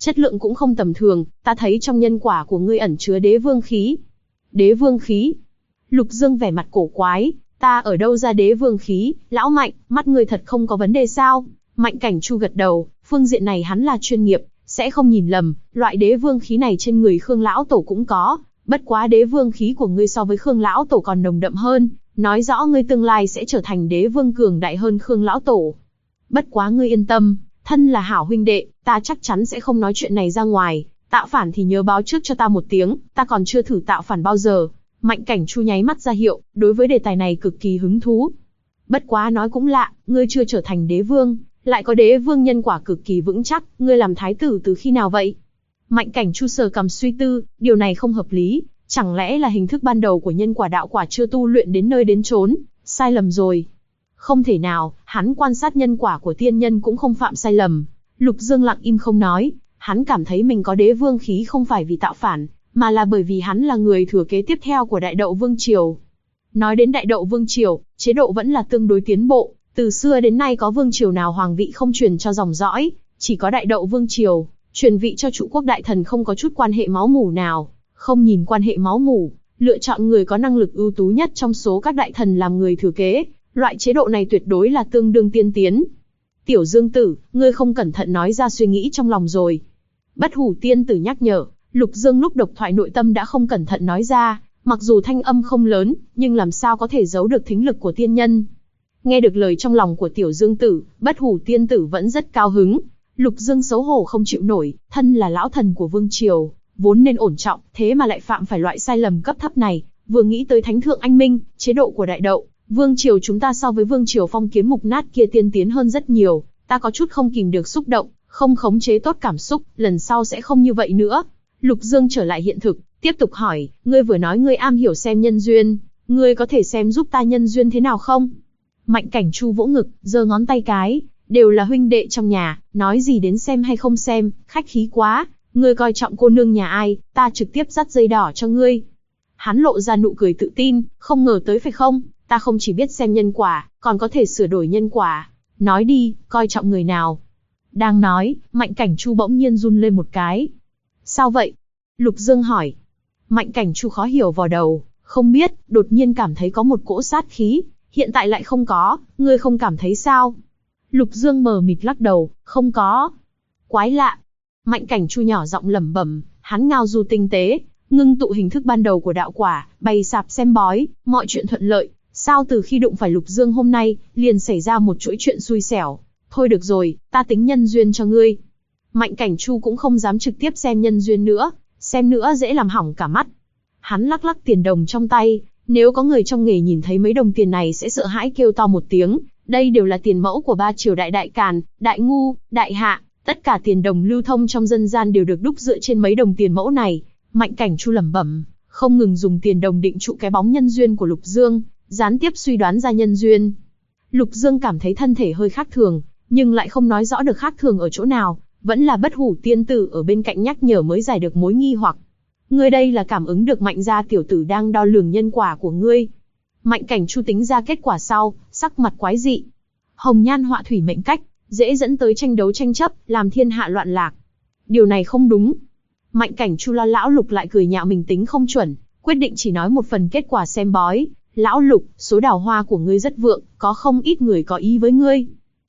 chất lượng cũng không tầm thường, ta thấy trong nhân quả của ngươi ẩn chứa đế vương khí. Đế vương khí? Lục Dương vẻ mặt cổ quái, ta ở đâu ra đế vương khí, lão Mạnh, mắt ngươi thật không có vấn đề sao? Mạnh Cảnh Chu gật đầu, phương diện này hắn là chuyên nghiệp, sẽ không nhìn lầm, loại đế vương khí này trên người Khương lão tổ cũng có, bất quá đế vương khí của ngươi so với Khương lão tổ còn nồng đậm hơn, nói rõ ngươi tương lai sẽ trở thành đế vương cường đại hơn Khương lão tổ. Bất quá ngươi yên tâm, thân là hảo huynh đệ, ta chắc chắn sẽ không nói chuyện này ra ngoài, tạo phản thì nhớ báo trước cho ta một tiếng, ta còn chưa thử tạo phản bao giờ. Mạnh Cảnh Chu nháy mắt ra hiệu, đối với đề tài này cực kỳ hứng thú. Bất quá nói cũng lạ, ngươi chưa trở thành đế vương, lại có đế vương nhân quả cực kỳ vững chắc, ngươi làm thái tử từ khi nào vậy? Mạnh Cảnh Chu sờ cằm suy tư, điều này không hợp lý, chẳng lẽ là hình thức ban đầu của nhân quả đạo quả chưa tu luyện đến nơi đến chốn, sai lầm rồi. Không thể nào, hắn quan sát nhân quả của tiên nhân cũng không phạm sai lầm. Lục Dương lặng im không nói, hắn cảm thấy mình có đế vương khí không phải vì tạo phản, mà là bởi vì hắn là người thừa kế tiếp theo của Đại Đậu Vương Triều. Nói đến Đại Đậu Vương Triều, chế độ vẫn là tương đối tiến bộ, từ xưa đến nay có vương triều nào hoàng vị không truyền cho dòng dõi, chỉ có Đại Đậu Vương Triều, truyền vị cho trụ quốc đại thần không có chút quan hệ máu mủ nào, không nhìn quan hệ máu mủ, lựa chọn người có năng lực ưu tú nhất trong số các đại thần làm người thừa kế, loại chế độ này tuyệt đối là tương đương tiên tiến. Tiểu Dương Tử, ngươi không cẩn thận nói ra suy nghĩ trong lòng rồi. Bất Hủ Tiên Tử nhắc nhở, Lục Dương lúc độc thoại nội tâm đã không cẩn thận nói ra, mặc dù thanh âm không lớn, nhưng làm sao có thể giấu được thính lực của tiên nhân. Nghe được lời trong lòng của Tiểu Dương Tử, Bất Hủ Tiên Tử vẫn rất cao hứng. Lục Dương xấu hổ không chịu nổi, thân là lão thần của Vương Triều, vốn nên ổn trọng, thế mà lại phạm phải loại sai lầm cấp thấp này. Vừa nghĩ tới Thánh Thượng Anh Minh, chế độ của Đại Đậu Vương Triều chúng ta so với Vương Triều phong kiến mục nát kia tiên tiến hơn rất nhiều, ta có chút không kìm được xúc động, không khống chế tốt cảm xúc, lần sau sẽ không như vậy nữa. Lục Dương trở lại hiện thực, tiếp tục hỏi, ngươi vừa nói ngươi am hiểu xem nhân duyên, ngươi có thể xem giúp ta nhân duyên thế nào không? Mạnh Cảnh Chu vỗ ngực, giơ ngón tay cái, đều là huynh đệ trong nhà, nói gì đến xem hay không xem, khách khí quá, ngươi coi trọng cô nương nhà ai, ta trực tiếp dắt dây đỏ cho ngươi. Hắn lộ ra nụ cười tự tin, không ngờ tới phải không, ta không chỉ biết xem nhân quả, còn có thể sửa đổi nhân quả. Nói đi, coi trọng người nào? Đang nói, Mạnh Cảnh Chu bỗng nhiên run lên một cái. Sao vậy? Lục Dương hỏi. Mạnh Cảnh Chu khó hiểu vào đầu, không biết, đột nhiên cảm thấy có một cỗ sát khí, hiện tại lại không có, ngươi không cảm thấy sao? Lục Dương mờ mịt lắc đầu, không có. Quái lạ. Mạnh Cảnh Chu nhỏ giọng lẩm bẩm, hắn ngao du tinh tế, ngưng tụ hình thức ban đầu của đạo quả, bày sạp xem bói, mọi chuyện thuận lợi. Sao từ khi đụng phải Lục Dương hôm nay, liền xảy ra một chuỗi chuyện xui xẻo. Thôi được rồi, ta tính nhân duyên cho ngươi. Mạnh Cảnh Chu cũng không dám trực tiếp xem nhân duyên nữa, xem nữa dễ làm hỏng cả mắt. Hắn lắc lắc tiền đồng trong tay, nếu có người trong nghề nhìn thấy mấy đồng tiền này sẽ sợ hãi kêu to một tiếng. Đây đều là tiền mẫu của ba triều Đại Đại Càn, Đại Ngu, Đại Hạ, tất cả tiền đồng lưu thông trong dân gian đều được đúc dựa trên mấy đồng tiền mẫu này. Mạnh Cảnh Chu lẩm bẩm, không ngừng dùng tiền đồng định trụ cái bóng nhân duyên của Lục Dương, gián tiếp suy đoán ra nhân duyên. Lục Dương cảm thấy thân thể hơi khác thường, nhưng lại không nói rõ được khác thường ở chỗ nào, vẫn là Bất Hủ Tiên Tử ở bên cạnh nhắc nhở mới giải được mối nghi hoặc. Ngươi đây là cảm ứng được Mạnh gia tiểu tử đang đo lường nhân quả của ngươi. Mạnh Cảnh Chu tính ra kết quả sau, sắc mặt quái dị. Hồng nhan họa thủy mệnh cách, dễ dẫn tới tranh đấu tranh chấp, làm thiên hạ loạn lạc. Điều này không đúng. Mạnh Cảnh Chu lo lão Lục lại cười nhạo mình tính không chuẩn, quyết định chỉ nói một phần kết quả xem bói. Lão Lục, số đào hoa của ngươi rất vượng, có không ít người có ý với ngươi.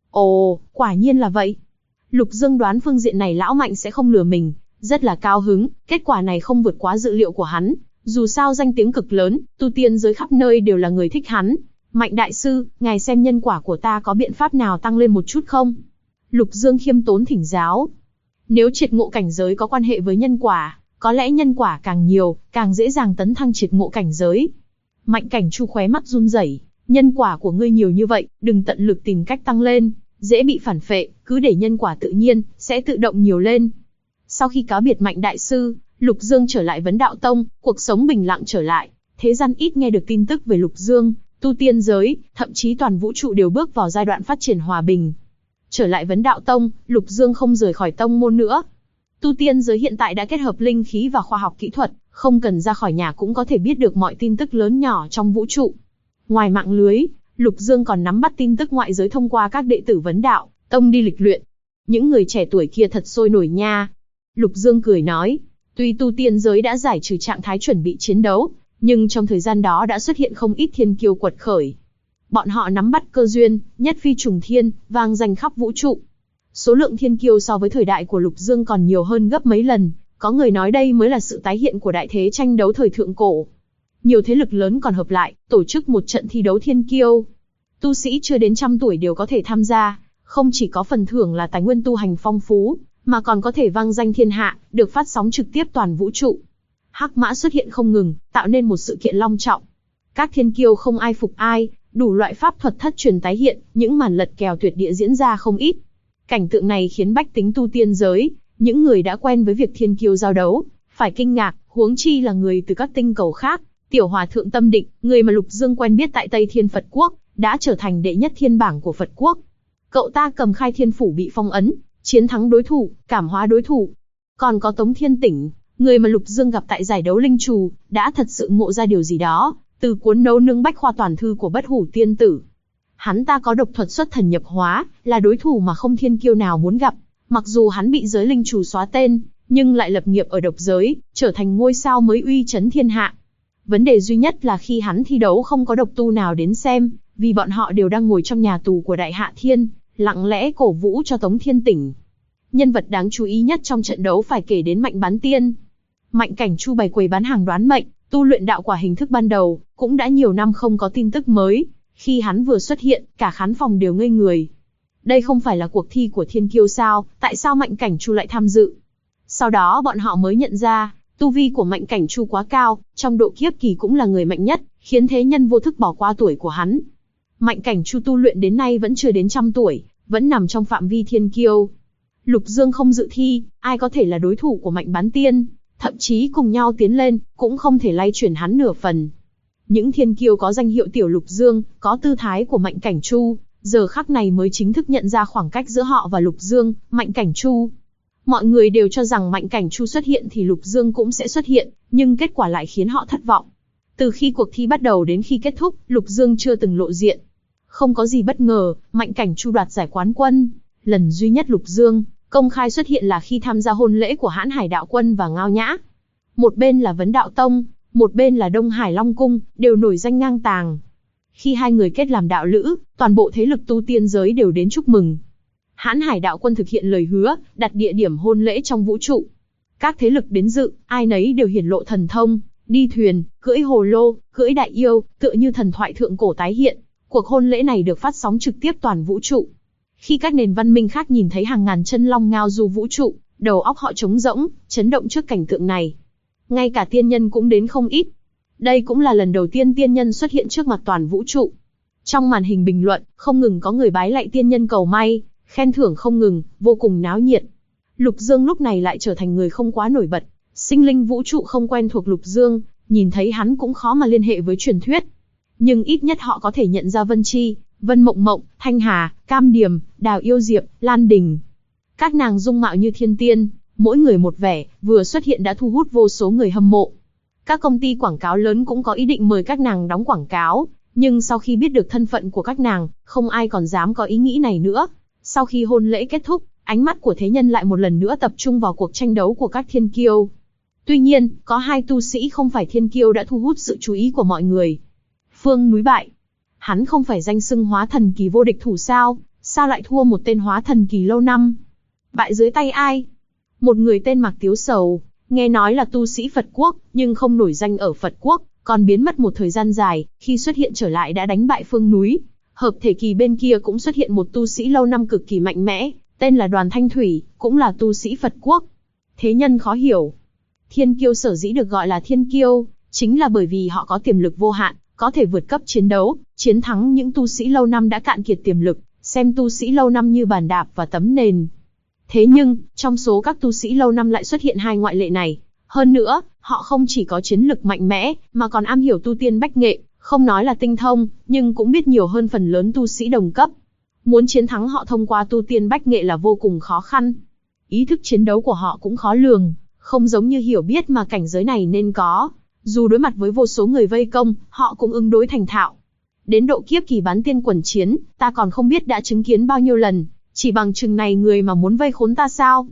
Ồ, quả nhiên là vậy. Lục Dương đoán phương diện này lão Mạnh sẽ không lừa mình, rất là cao hứng, kết quả này không vượt quá dự liệu của hắn. Dù sao danh tiếng cực lớn, tu tiên giới khắp nơi đều là người thích hắn. Mạnh đại sư, ngài xem nhân quả của ta có biện pháp nào tăng lên một chút không? Lục Dương khiêm tốn thỉnh giáo. Nếu triệt ngộ cảnh giới có quan hệ với nhân quả, có lẽ nhân quả càng nhiều, càng dễ dàng tấn thăng triệt ngộ cảnh giới. Mạnh Cảnh Chu khóe mắt run rẩy, nhân quả của ngươi nhiều như vậy, đừng tận lực tìm cách tăng lên, dễ bị phản phệ, cứ để nhân quả tự nhiên, sẽ tự động nhiều lên. Sau khi cáo biệt Mạnh đại sư, Lục Dương trở lại Vấn Đạo Tông, cuộc sống bình lặng trở lại. Thế gian ít nghe được tin tức về Lục Dương, tu tiên giới, thậm chí toàn vũ trụ đều bước vào giai đoạn phát triển hòa bình. Trở lại Vấn Đạo Tông, Lục Dương không rời khỏi tông môn nữa. Tu tiên giới hiện tại đã kết hợp linh khí và khoa học kỹ thuật, không cần ra khỏi nhà cũng có thể biết được mọi tin tức lớn nhỏ trong vũ trụ. Ngoài mạng lưới, Lục Dương còn nắm bắt tin tức ngoại giới thông qua các đệ tử Vấn Đạo Tông đi lịch luyện. Những người trẻ tuổi kia thật sôi nổi nha. Lục Dương cười nói, tuy tu tiên giới đã giải trừ trạng thái chuẩn bị chiến đấu, nhưng trong thời gian đó đã xuất hiện không ít thiên kiêu quật khởi. Bọn họ nắm bắt cơ duyên, nhất phi trùng thiên, vang danh khắp vũ trụ. Số lượng thiên kiêu so với thời đại của Lục Dương còn nhiều hơn gấp mấy lần, có người nói đây mới là sự tái hiện của đại thế tranh đấu thời thượng cổ. Nhiều thế lực lớn còn hợp lại, tổ chức một trận thi đấu thiên kiêu. Tu sĩ chưa đến 100 tuổi đều có thể tham gia, không chỉ có phần thưởng là tài nguyên tu hành phong phú, mà còn có thể vang danh thiên hạ, được phát sóng trực tiếp toàn vũ trụ. Hắc mã xuất hiện không ngừng, tạo nên một sự kiện long trọng. Các thiên kiêu không ai phục ai, đủ loại pháp thuật thất truyền tái hiện, những màn lật kèo tuyệt địa diễn ra không ít. Cảnh tượng này khiến bách tính tu tiên giới, những người đã quen với việc thiên kiêu giao đấu, phải kinh ngạc, huống chi là người từ các tinh cầu khác. Tiểu hòa thượng Tâm Định, người mà Lục Dương quen biết tại Tây Thiên Phật Quốc, đã trở thành đệ nhất thiên bảng của Phật Quốc. Cậu ta cầm khai thiên phủ bị phong ấn, chiến thắng đối thủ, cảm hóa đối thủ. Còn có Tống Thiên Tỉnh, người mà Lục Dương gặp tại giải đấu linh trù, đã thật sự ngộ ra điều gì đó, từ cuốn nấu nướng bách khoa toàn thư của Bất Hủ Tiên Tử. Hắn ta có độc thuật xuất thần nhập hóa, là đối thủ mà không thiên kiêu nào muốn gặp. Mặc dù hắn bị giới linh trù xóa tên, nhưng lại lập nghiệp ở độc giới, trở thành ngôi sao mới uy chấn thiên hạ. Vấn đề duy nhất là khi hắn thi đấu không có độc tu nào đến xem, vì bọn họ đều đang ngồi trong nhà tù của Đại Hạ Thiên, lặng lẽ cổ vũ cho Tống Thiên Tỉnh. Nhân vật đáng chú ý nhất trong trận đấu phải kể đến Mạnh Bán Tiên. Mạnh Cảnh Chu bày quầy bán hàng đoán mệnh, tu luyện đạo quả hình thức ban đầu, cũng đã nhiều năm không có tin tức mới. Khi hắn vừa xuất hiện, cả khán phòng đều ngây người. Đây không phải là cuộc thi của thiên kiêu sao, tại sao Mạnh Cảnh Chu lại tham dự? Sau đó bọn họ mới nhận ra, tu vi của Mạnh Cảnh Chu quá cao, trong độ kiếp kỳ cũng là người mạnh nhất, khiến thế nhân vô thức bỏ qua tuổi của hắn. Mạnh Cảnh Chu tu luyện đến nay vẫn chưa đến 100 tuổi, vẫn nằm trong phạm vi thiên kiêu. Lục Dương không dự thi, ai có thể là đối thủ của Mạnh Bán Tiên, thậm chí cùng nhau tiến lên, cũng không thể lay chuyển hắn nửa phần. Những thiên kiêu có danh hiệu tiểu Lục Dương, có tư thái của Mạnh Cảnh Chu, giờ khắc này mới chính thức nhận ra khoảng cách giữa họ và Lục Dương, Mạnh Cảnh Chu. Mọi người đều cho rằng Mạnh Cảnh Chu xuất hiện thì Lục Dương cũng sẽ xuất hiện, nhưng kết quả lại khiến họ thất vọng. Từ khi cuộc thi bắt đầu đến khi kết thúc, Lục Dương chưa từng lộ diện. Không có gì bất ngờ, Mạnh Cảnh Chu đoạt giải quán quân. Lần duy nhất Lục Dương công khai xuất hiện là khi tham gia hôn lễ của Hãn Hải Đạo Quân và Ngao Nhã. Một bên là Vấn Đạo Tông, một bên là Đông Hải Long Cung, đều nổi danh ngang tàng. Khi hai người kết làm đạo lữ, toàn bộ thế lực tu tiên giới đều đến chúc mừng. Hãn Hải Đạo Quân thực hiện lời hứa, đặt địa điểm hôn lễ trong vũ trụ. Các thế lực đến dự, ai nấy đều hiển lộ thần thông, đi thuyền, cưỡi hồ lô, cưỡi đại yêu, tựa như thần thoại thượng cổ tái hiện. Cuộc hôn lễ này được phát sóng trực tiếp toàn vũ trụ. Khi các nền văn minh khác nhìn thấy hàng ngàn chân long ngao du vũ trụ, đầu óc họ trống rỗng, chấn động trước cảnh tượng này. Ngay cả tiên nhân cũng đến không ít. Đây cũng là lần đầu tiên tiên nhân xuất hiện trước mặt toàn vũ trụ. Trong màn hình bình luận, không ngừng có người bái lạy tiên nhân cầu may, khen thưởng không ngừng, vô cùng náo nhiệt. Lục Dương lúc này lại trở thành người không quá nổi bật. Sinh linh vũ trụ không quen thuộc Lục Dương, nhìn thấy hắn cũng khó mà liên hệ với truyền thuyết. Nhưng ít nhất họ có thể nhận ra Vân Chi, Vân Mộng Mộng, Thanh Hà, Cam Điềm, Đào Yêu Diệp, Lan Đình. Các nàng dung mạo như thiên tiên, mỗi người một vẻ, vừa xuất hiện đã thu hút vô số người hâm mộ. Các công ty quảng cáo lớn cũng có ý định mời các nàng đóng quảng cáo, nhưng sau khi biết được thân phận của các nàng, không ai còn dám có ý nghĩ này nữa. Sau khi hôn lễ kết thúc, ánh mắt của thế nhân lại một lần nữa tập trung vào cuộc tranh đấu của các thiên kiêu. Tuy nhiên, có hai tu sĩ không phải thiên kiêu đã thu hút sự chú ý của mọi người. Phương Núi Bại. Hắn không phải danh xưng hóa thần kỳ vô địch thủ sao, sao lại thua một tên hóa thần kỳ lâu năm? Bại dưới tay ai? Một người tên Mạc Tiếu Sầu, nghe nói là tu sĩ Phật Quốc, nhưng không nổi danh ở Phật Quốc, còn biến mất một thời gian dài, khi xuất hiện trở lại đã đánh bại Phương Núi. Hợp thể kỳ bên kia cũng xuất hiện một tu sĩ lâu năm cực kỳ mạnh mẽ, tên là Đoàn Thanh Thủy, cũng là tu sĩ Phật Quốc. Thế nhân khó hiểu. Thiên kiêu sở dĩ được gọi là thiên kiêu, chính là bởi vì họ có tiềm lực vô hạn, có thể vượt cấp chiến đấu, chiến thắng những tu sĩ lâu năm đã cạn kiệt tiềm lực, xem tu sĩ lâu năm như bàn đạp và tấm nền. Thế nhưng, trong số các tu sĩ lâu năm lại xuất hiện hai ngoại lệ này. Hơn nữa, họ không chỉ có chiến lực mạnh mẽ, mà còn am hiểu tu tiên bách nghệ, không nói là tinh thông, nhưng cũng biết nhiều hơn phần lớn tu sĩ đồng cấp. Muốn chiến thắng họ thông qua tu tiên bách nghệ là vô cùng khó khăn. Ý thức chiến đấu của họ cũng khó lường, không giống như hiểu biết mà cảnh giới này nên có. Dù đối mặt với vô số người vây công, họ cũng ứng đối thành thạo. Đến độ kiếp kỳ bán tiên quần chiến, ta còn không biết đã chứng kiến bao nhiêu lần, chỉ bằng chừng này người mà muốn vây khốn ta sao?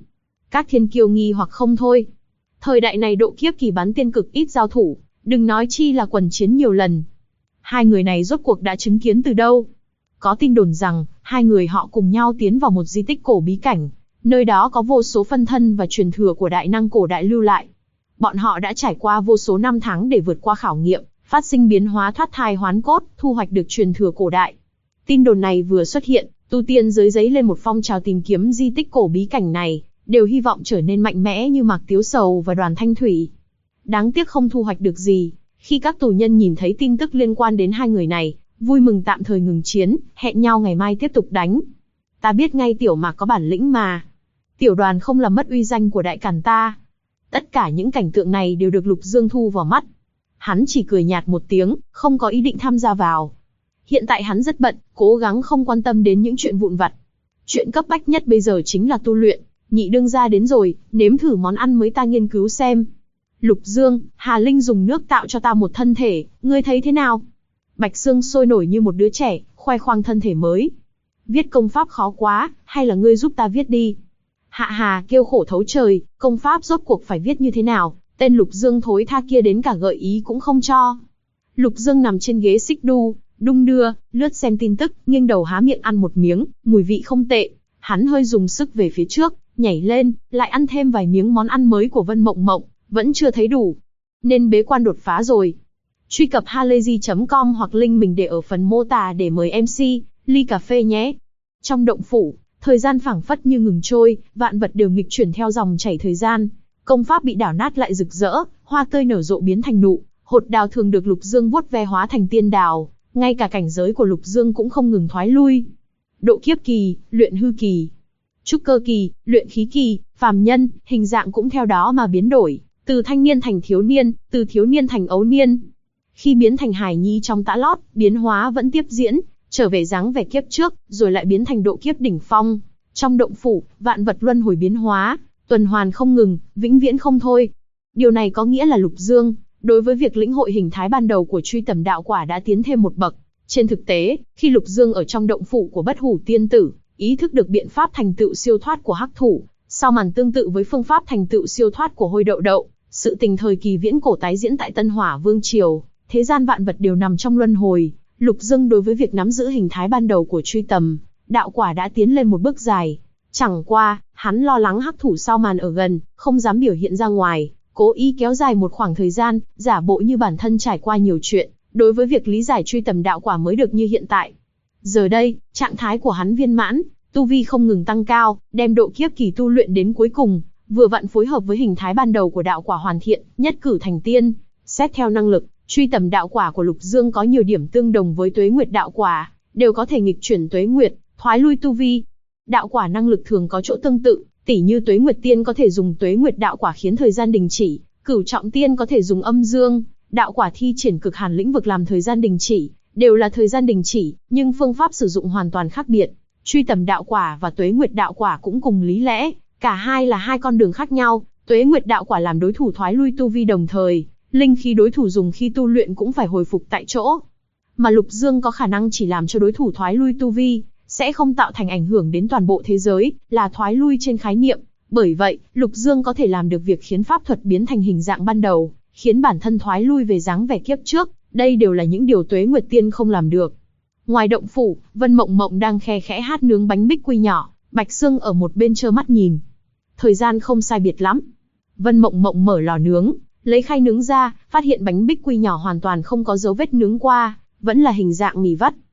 Các thiên kiêu nghi hoặc không thôi. Thời đại này độ kiếp kỳ bán tiên cực ít giao thủ, đừng nói chi là quần chiến nhiều lần. Hai người này rốt cuộc đã chứng kiến từ đâu? Có tin đồn rằng, hai người họ cùng nhau tiến vào một di tích cổ bí cảnh, nơi đó có vô số phân thân và truyền thừa của đại năng cổ đại lưu lại. Bọn họ đã trải qua vô số năm tháng để vượt qua khảo nghiệm, phát sinh biến hóa thoát thai hoán cốt, thu hoạch được truyền thừa cổ đại. Tin đồn này vừa xuất hiện, tu tiên giới giấy lên một phong trào tìm kiếm di tích cổ bí cảnh này, đều hy vọng trở nên mạnh mẽ như Mạc Tiếu Sầu và Đoàn Thanh Thủy. Đáng tiếc không thu hoạch được gì, khi các tù nhân nhìn thấy tin tức liên quan đến hai người này, vui mừng tạm thời ngừng chiến, hẹn nhau ngày mai tiếp tục đánh. Ta biết ngay Tiểu Mạc có bản lĩnh mà. Tiểu Đoàn không làm mất uy danh của đại càn ta. Tất cả những cảnh tượng này đều được Lục Dương thu vào mắt. Hắn chỉ cười nhạt một tiếng, không có ý định tham gia vào. Hiện tại hắn rất bận, cố gắng không quan tâm đến những chuyện vụn vặt. Chuyện cấp bách nhất bây giờ chính là tu luyện. Nhị đương gia đến rồi, nếm thử món ăn mới ta nghiên cứu xem. Lục Dương, Hà Linh dùng nước tạo cho ta một thân thể, ngươi thấy thế nào? Bạch Sương sôi nổi như một đứa trẻ, khoe khoang thân thể mới. Viết công pháp khó quá, hay là ngươi giúp ta viết đi? Hạ Hà kêu khổ thấu trời, công pháp rốt cuộc phải viết như thế nào? Tên Lục Dương thối tha kia đến cả gợi ý cũng không cho. Lục Dương nằm trên ghế xích đu, đung đưa, lướt xem tin tức, nghiêng đầu há miệng ăn một miếng, mùi vị không tệ. Hắn hơi dùng sức về phía trước, nhảy lên, lại ăn thêm vài miếng món ăn mới của Vân Mộng Mộng, vẫn chưa thấy đủ. Nên bế quan đột phá rồi. Truy cập halayzi.com hoặc link mình để ở phần mô tả để mời MC, ly cà phê nhé. Trong động phủ, thời gian phảng phất như ngừng trôi, vạn vật đều nghịch chuyển theo dòng chảy thời gian. Công pháp bị đảo nát lại rực rỡ, hoa tươi nở rộ biến thành nụ, hột đào thường được Lục Dương vuốt ve hóa thành tiên đào, ngay cả cảnh giới của Lục Dương cũng không ngừng thoái lui. Độ kiếp kỳ, luyện hư kỳ, trúc cơ kỳ, luyện khí kỳ, phàm nhân, hình dạng cũng theo đó mà biến đổi, từ thanh niên thành thiếu niên, từ thiếu niên thành ấu niên. Khi biến thành hài nhi trong tã lót, biến hóa vẫn tiếp diễn, trở về dáng vẻ kiếp trước, rồi lại biến thành độ kiếp đỉnh phong. Trong động phủ, vạn vật luân hồi biến hóa, tuần hoàn không ngừng, vĩnh viễn không thôi. Điều này có nghĩa là Lục Dương, đối với việc lĩnh hội hình thái ban đầu của truy tầm đạo quả đã tiến thêm một bậc. Trên thực tế, khi Lục Dương ở trong động phủ của Bất Hủ Tiên Tử, ý thức được biện pháp thành tựu siêu thoát của Hắc Thủ, sau màn tương tự với phương pháp thành tựu siêu thoát của Hôi Đậu Đậu, sự tình thời kỳ viễn cổ tái diễn tại Tân Hỏa Vương Triều, thế gian vạn vật đều nằm trong luân hồi. Lục Dương đối với việc nắm giữ hình thái ban đầu của truy tầm đạo quả đã tiến lên một bước dài. Chẳng qua, hắn lo lắng Hắc Thủ sau màn ở gần, không dám biểu hiện ra ngoài, cố ý kéo dài một khoảng thời gian, giả bộ như bản thân trải qua nhiều chuyện, đối với việc lý giải truy tầm đạo quả mới được như hiện tại. Giờ đây, trạng thái của hắn viên mãn, tu vi không ngừng tăng cao, đem độ kiếp kỳ tu luyện đến cuối cùng, vừa vặn phối hợp với hình thái ban đầu của đạo quả hoàn thiện, nhất cử thành tiên. Xét theo năng lực, truy tầm đạo quả của Lục Dương có nhiều điểm tương đồng với Tuế Nguyệt đạo quả, đều có thể nghịch chuyển Tuế Nguyệt, thoái lui tu vi. Đạo quả năng lực thường có chỗ tương tự, tỉ như Tuế Nguyệt Tiên có thể dùng Tuế Nguyệt đạo quả khiến thời gian đình chỉ, Cửu Trọng Tiên có thể dùng âm dương đạo quả thi triển cực hàn lĩnh vực làm thời gian đình chỉ, đều là thời gian đình chỉ, nhưng phương pháp sử dụng hoàn toàn khác biệt. Truy tầm đạo quả và Tuế Nguyệt đạo quả cũng cùng lý lẽ, cả hai là hai con đường khác nhau. Tuế Nguyệt đạo quả làm đối thủ thoái lui tu vi đồng thời, linh khí đối thủ dùng khi tu luyện cũng phải hồi phục tại chỗ. Mà Lục Dương có khả năng chỉ làm cho đối thủ thoái lui tu vi, sẽ không tạo thành ảnh hưởng đến toàn bộ thế giới, là thoái lui trên khái niệm. Bởi vậy, Lục Dương có thể làm được việc khiến pháp thuật biến thành hình dạng ban đầu, khiến bản thân thoái lui về dáng vẻ kiếp trước, đây đều là những điều Tuế Nguyệt Tiên không làm được. Ngoài động phủ, Vân Mộng Mộng đang khe khẽ hát nướng bánh bích quy nhỏ, Bạch Sương ở một bên trơ mắt nhìn. Thời gian không sai biệt lắm. Vân Mộng Mộng mở lò nướng, lấy khay nướng ra, phát hiện bánh bích quy nhỏ hoàn toàn không có dấu vết nướng qua, vẫn là hình dạng mì vắt.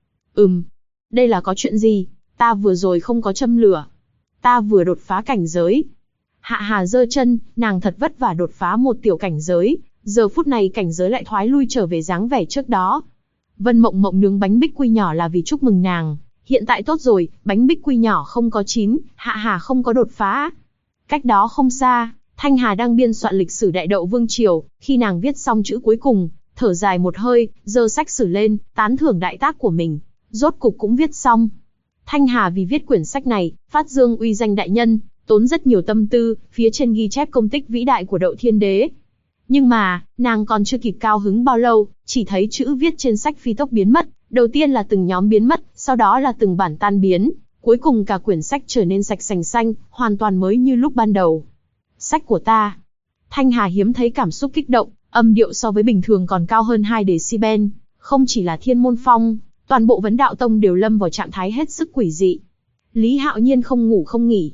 Đây là có chuyện gì? Ta vừa rồi không có châm lửa. Ta vừa đột phá cảnh giới. Hạ Hà giơ chân, nàng thật vất vả đột phá một tiểu cảnh giới, giờ phút này cảnh giới lại thoái lui trở về dáng vẻ trước đó. Vân Mộng Mộng nướng bánh bích quy nhỏ là vì chúc mừng nàng. Hiện tại tốt rồi, bánh bích quy nhỏ không có chín, Hạ Hà không có đột phá. Cách đó không xa, Thanh Hà đang biên soạn lịch sử Đại Đậu Vương Triều, khi nàng viết xong chữ cuối cùng, thở dài một hơi, giơ sách sử lên, tán thưởng đại tác của mình. Rốt cục cũng viết xong. Thanh Hà vì viết quyển sách này, phát dương uy danh đại nhân, tốn rất nhiều tâm tư, phía trên ghi chép công tích vĩ đại của Đậu Thiên Đế. Nhưng mà, nàng còn chưa kịp cao hứng bao lâu, chỉ thấy chữ viết trên sách phi tốc biến mất, đầu tiên là từng nhóm biến mất, sau đó là từng bản tan biến, Cuối cùng cả quyển sách trở nên sạch sành xanh, hoàn toàn mới như lúc ban đầu. Sách của ta. Thanh Hà hiếm thấy cảm xúc kích động, âm điệu so với bình thường còn cao hơn 2 decibel. Không chỉ là Thiên Môn Phong, toàn bộ Vấn Đạo Tông đều lâm vào trạng thái hết sức quỷ dị. Lý Hạo Nhiên không ngủ không nghỉ,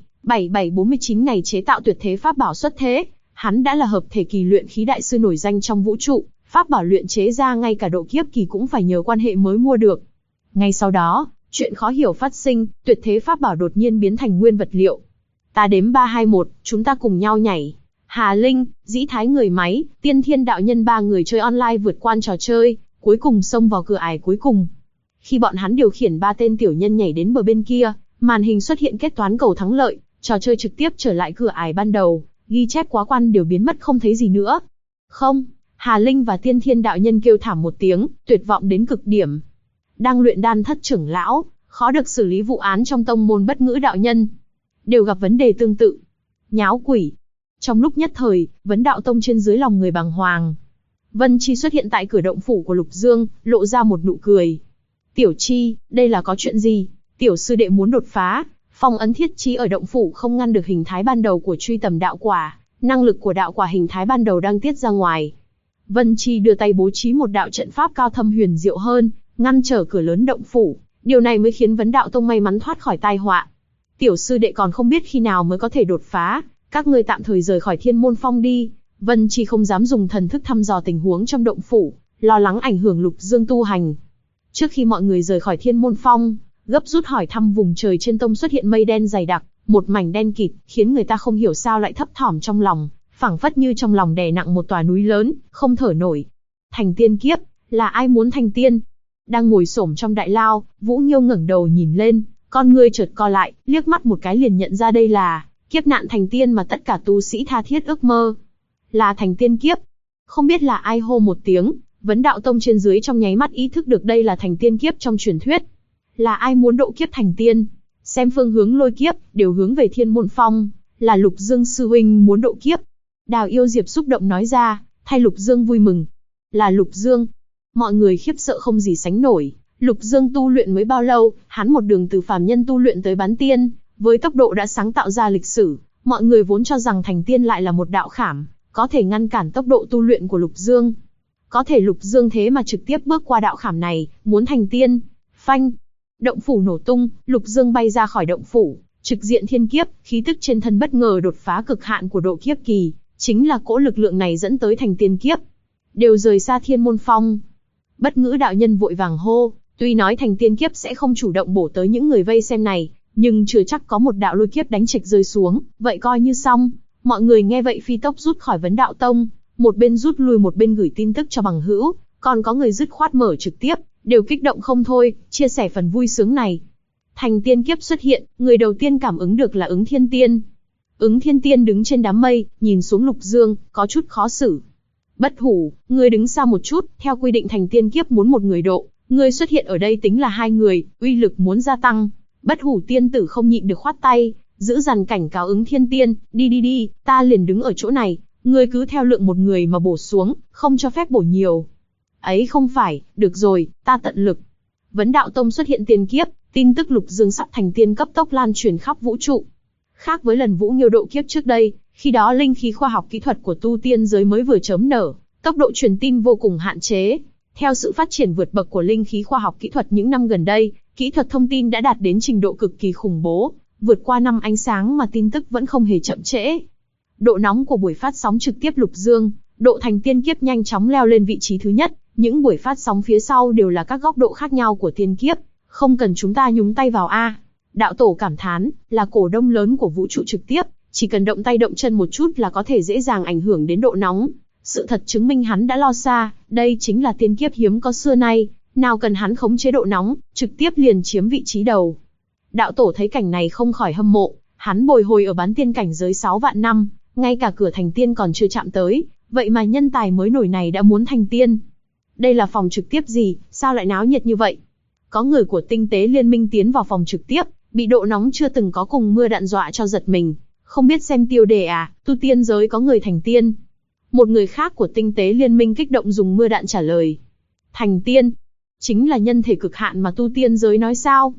7749 ngày chế tạo tuyệt thế pháp bảo xuất thế. Hắn đã là hợp thể kỳ luyện khí đại sư nổi danh trong vũ trụ, pháp bảo luyện chế ra ngay cả độ kiếp kỳ cũng phải nhờ quan hệ mới mua được. Ngay sau đó, chuyện khó hiểu phát sinh, tuyệt thế pháp bảo đột nhiên biến thành nguyên vật liệu. Ta đếm 321, chúng ta cùng nhau nhảy. Hà Linh, Dĩ Thái người máy, Tiên Thiên đạo nhân 3 người chơi online vượt qua trò chơi, cuối cùng xông vào cửa ải cuối cùng. Khi bọn hắn điều khiển 3 tên tiểu nhân nhảy đến bờ bên kia, màn hình xuất hiện kết toán cầu thắng lợi, trò chơi trực tiếp trở lại cửa ải ban đầu, ghi chép quá quan đều biến mất không thấy gì nữa. Không, Hà Linh và Tiên Thiên đạo nhân kêu thảm một tiếng, tuyệt vọng đến cực điểm. Đang luyện đan thất trưởng lão, khó được xử lý vụ án trong tông môn Bất Ngữ đạo nhân, đều gặp vấn đề tương tự. Nháo quỷ. Trong lúc nhất thời, Vấn Đạo Tông trên dưới lòng người bàng hoàng. Vân Chi xuất hiện tại cửa động phủ của Lục Dương, lộ ra một nụ cười. Tiểu Chi, đây là có chuyện gì? Tiểu sư đệ muốn đột phá, phong ấn thiết trí ở động phủ không ngăn được hình thái ban đầu của truy tầm đạo quả, năng lực của đạo quả hình thái ban đầu đang tiết ra ngoài. Vân Chi đưa tay bố trí một đạo trận pháp cao thâm huyền diệu hơn, ngăn trở cửa lớn động phủ, điều này mới khiến Vấn Đạo Tông may mắn thoát khỏi tai họa. Tiểu sư đệ còn không biết khi nào mới có thể đột phá, các ngươi tạm thời rời khỏi Thiên Môn Phong đi. Vân Chi không dám dùng thần thức thăm dò tình huống trong động phủ, lo lắng ảnh hưởng Lục Dương tu hành. Trước khi mọi người rời khỏi Thiên Môn Phong, gấp rút hỏi thăm vùng trời trên tông xuất hiện mây đen dày đặc, một mảnh đen kịt, khiến người ta không hiểu sao lại thấp thỏm trong lòng, phảng phất như trong lòng đè nặng một tòa núi lớn, không thở nổi. Thành tiên kiếp, là ai muốn thành tiên? Đang ngồi xổm trong đại lao, Vũ Nghiêu ngẩng đầu nhìn lên, con ngươi chợt co lại, liếc mắt một cái liền nhận ra đây là kiếp nạn thành tiên mà tất cả tu sĩ tha thiết ước mơ. Là thành tiên kiếp. Không biết là ai hô một tiếng, Vấn Đạo Tông trên dưới trong nháy mắt ý thức được đây là thành tiên kiếp trong truyền thuyết. Là ai muốn độ kiếp thành tiên? Xem phương hướng lôi kiếp, đều hướng về Thiên Môn Phong, là Lục Dương sư huynh muốn độ kiếp. Đào Yêu Diệp xúc động nói ra, thay Lục Dương vui mừng. Là Lục Dương. Mọi người khiếp sợ không gì sánh nổi. Lục Dương tu luyện mới bao lâu, hắn một đường từ phàm nhân tu luyện tới bán tiên, với tốc độ đã sáng tạo ra lịch sử, mọi người vốn cho rằng thành tiên lại là một đạo khảm, có thể ngăn cản tốc độ tu luyện của Lục Dương. Có thể Lục Dương thế mà trực tiếp bước qua đạo khảm này, muốn thành tiên. Phanh! Động phủ nổ tung, Lục Dương bay ra khỏi động phủ, trực diện thiên kiếp, khí tức trên thân bất ngờ đột phá cực hạn của độ kiếp kỳ, chính là cỗ lực lượng này dẫn tới thành tiên kiếp. Đều rời xa Thiên Môn Phong. Bất Ngữ đạo nhân vội vàng hô, tuy nói thành tiên kiếp sẽ không chủ động bổ tới những người vây xem này, nhưng chưa chắc có một đạo lôi kiếp đánh trịch rơi xuống, vậy coi như xong. Mọi người nghe vậy phi tốc rút khỏi Vấn Đạo Tông, một bên rút lui một bên gửi tin tức cho bằng hữu, còn có người dứt khoát mở trực tiếp, đều kích động không thôi, chia sẻ phần vui sướng này. Thành tiên kiếp xuất hiện, người đầu tiên cảm ứng được là Ứng Thiên Tiên. Ứng Thiên Tiên đứng trên đám mây, nhìn xuống Lục Dương, có chút khó xử. Bất Hủ, ngươi đứng xa một chút, theo quy định thành tiên kiếp muốn một người độ, ngươi xuất hiện ở đây tính là 2 người, uy lực muốn gia tăng. Bất Hủ tiên tử không nhịn được khoát tay, giữ dằn cảnh cáo Ứng Thiên Tiên, đi, ta liền đứng ở chỗ này, ngươi cứ theo lượng một người mà bổ xuống, không cho phép bổ nhiều. Ấy không phải, được rồi, ta tận lực. Vấn Đạo Tông xuất hiện tiên kiếp, tin tức Lục Dương sắp thành tiên cấp tốc lan truyền khắp vũ trụ. Khác với lần Vũ Nghiêu độ kiếp trước đây, khi đó linh khí khoa học kỹ thuật của tu tiên giới mới vừa chớm nở, tốc độ truyền tin vô cùng hạn chế. Theo sự phát triển vượt bậc của linh khí khoa học kỹ thuật những năm gần đây, kỹ thuật thông tin đã đạt đến trình độ cực kỳ khủng bố, vượt qua năm ánh sáng mà tin tức vẫn không hề chậm trễ. Độ nóng của buổi phát sóng trực tiếp Lục Dương, độ thành tiên kiếp nhanh chóng leo lên vị trí thứ nhất, những buổi phát sóng phía sau đều là các góc độ khác nhau của tiên kiếp, không cần chúng ta nhúng tay vào a. Đạo tổ cảm thán, là cổ đông lớn của vũ trụ trực tiếp, chỉ cần động tay động chân một chút là có thể dễ dàng ảnh hưởng đến độ nóng. Sự thật chứng minh hắn đã lo xa, đây chính là tiên kiếp hiếm có xưa nay, nào cần hắn khống chế độ nóng, trực tiếp liền chiếm vị trí đầu. Đạo tổ thấy cảnh này không khỏi hâm mộ, hắn bồi hồi ở bán tiên cảnh giới 6 vạn năm, ngay cả cửa thành tiên còn chưa chạm tới, vậy mà nhân tài mới nổi này đã muốn thành tiên. Đây là phòng trực tiếp gì, sao lại náo nhiệt như vậy? Có người của tinh tế liên minh tiến vào phòng trực tiếp, bị độ nóng chưa từng có cùng mưa đạn dọa cho giật mình. Không biết xem tiêu đề à, tu tiên giới có người thành tiên. Một người khác của tinh tế liên minh kích động dùng mưa đạn trả lời. Thành tiên, chính là nhân thể cực hạn mà tu tiên giới nói sao?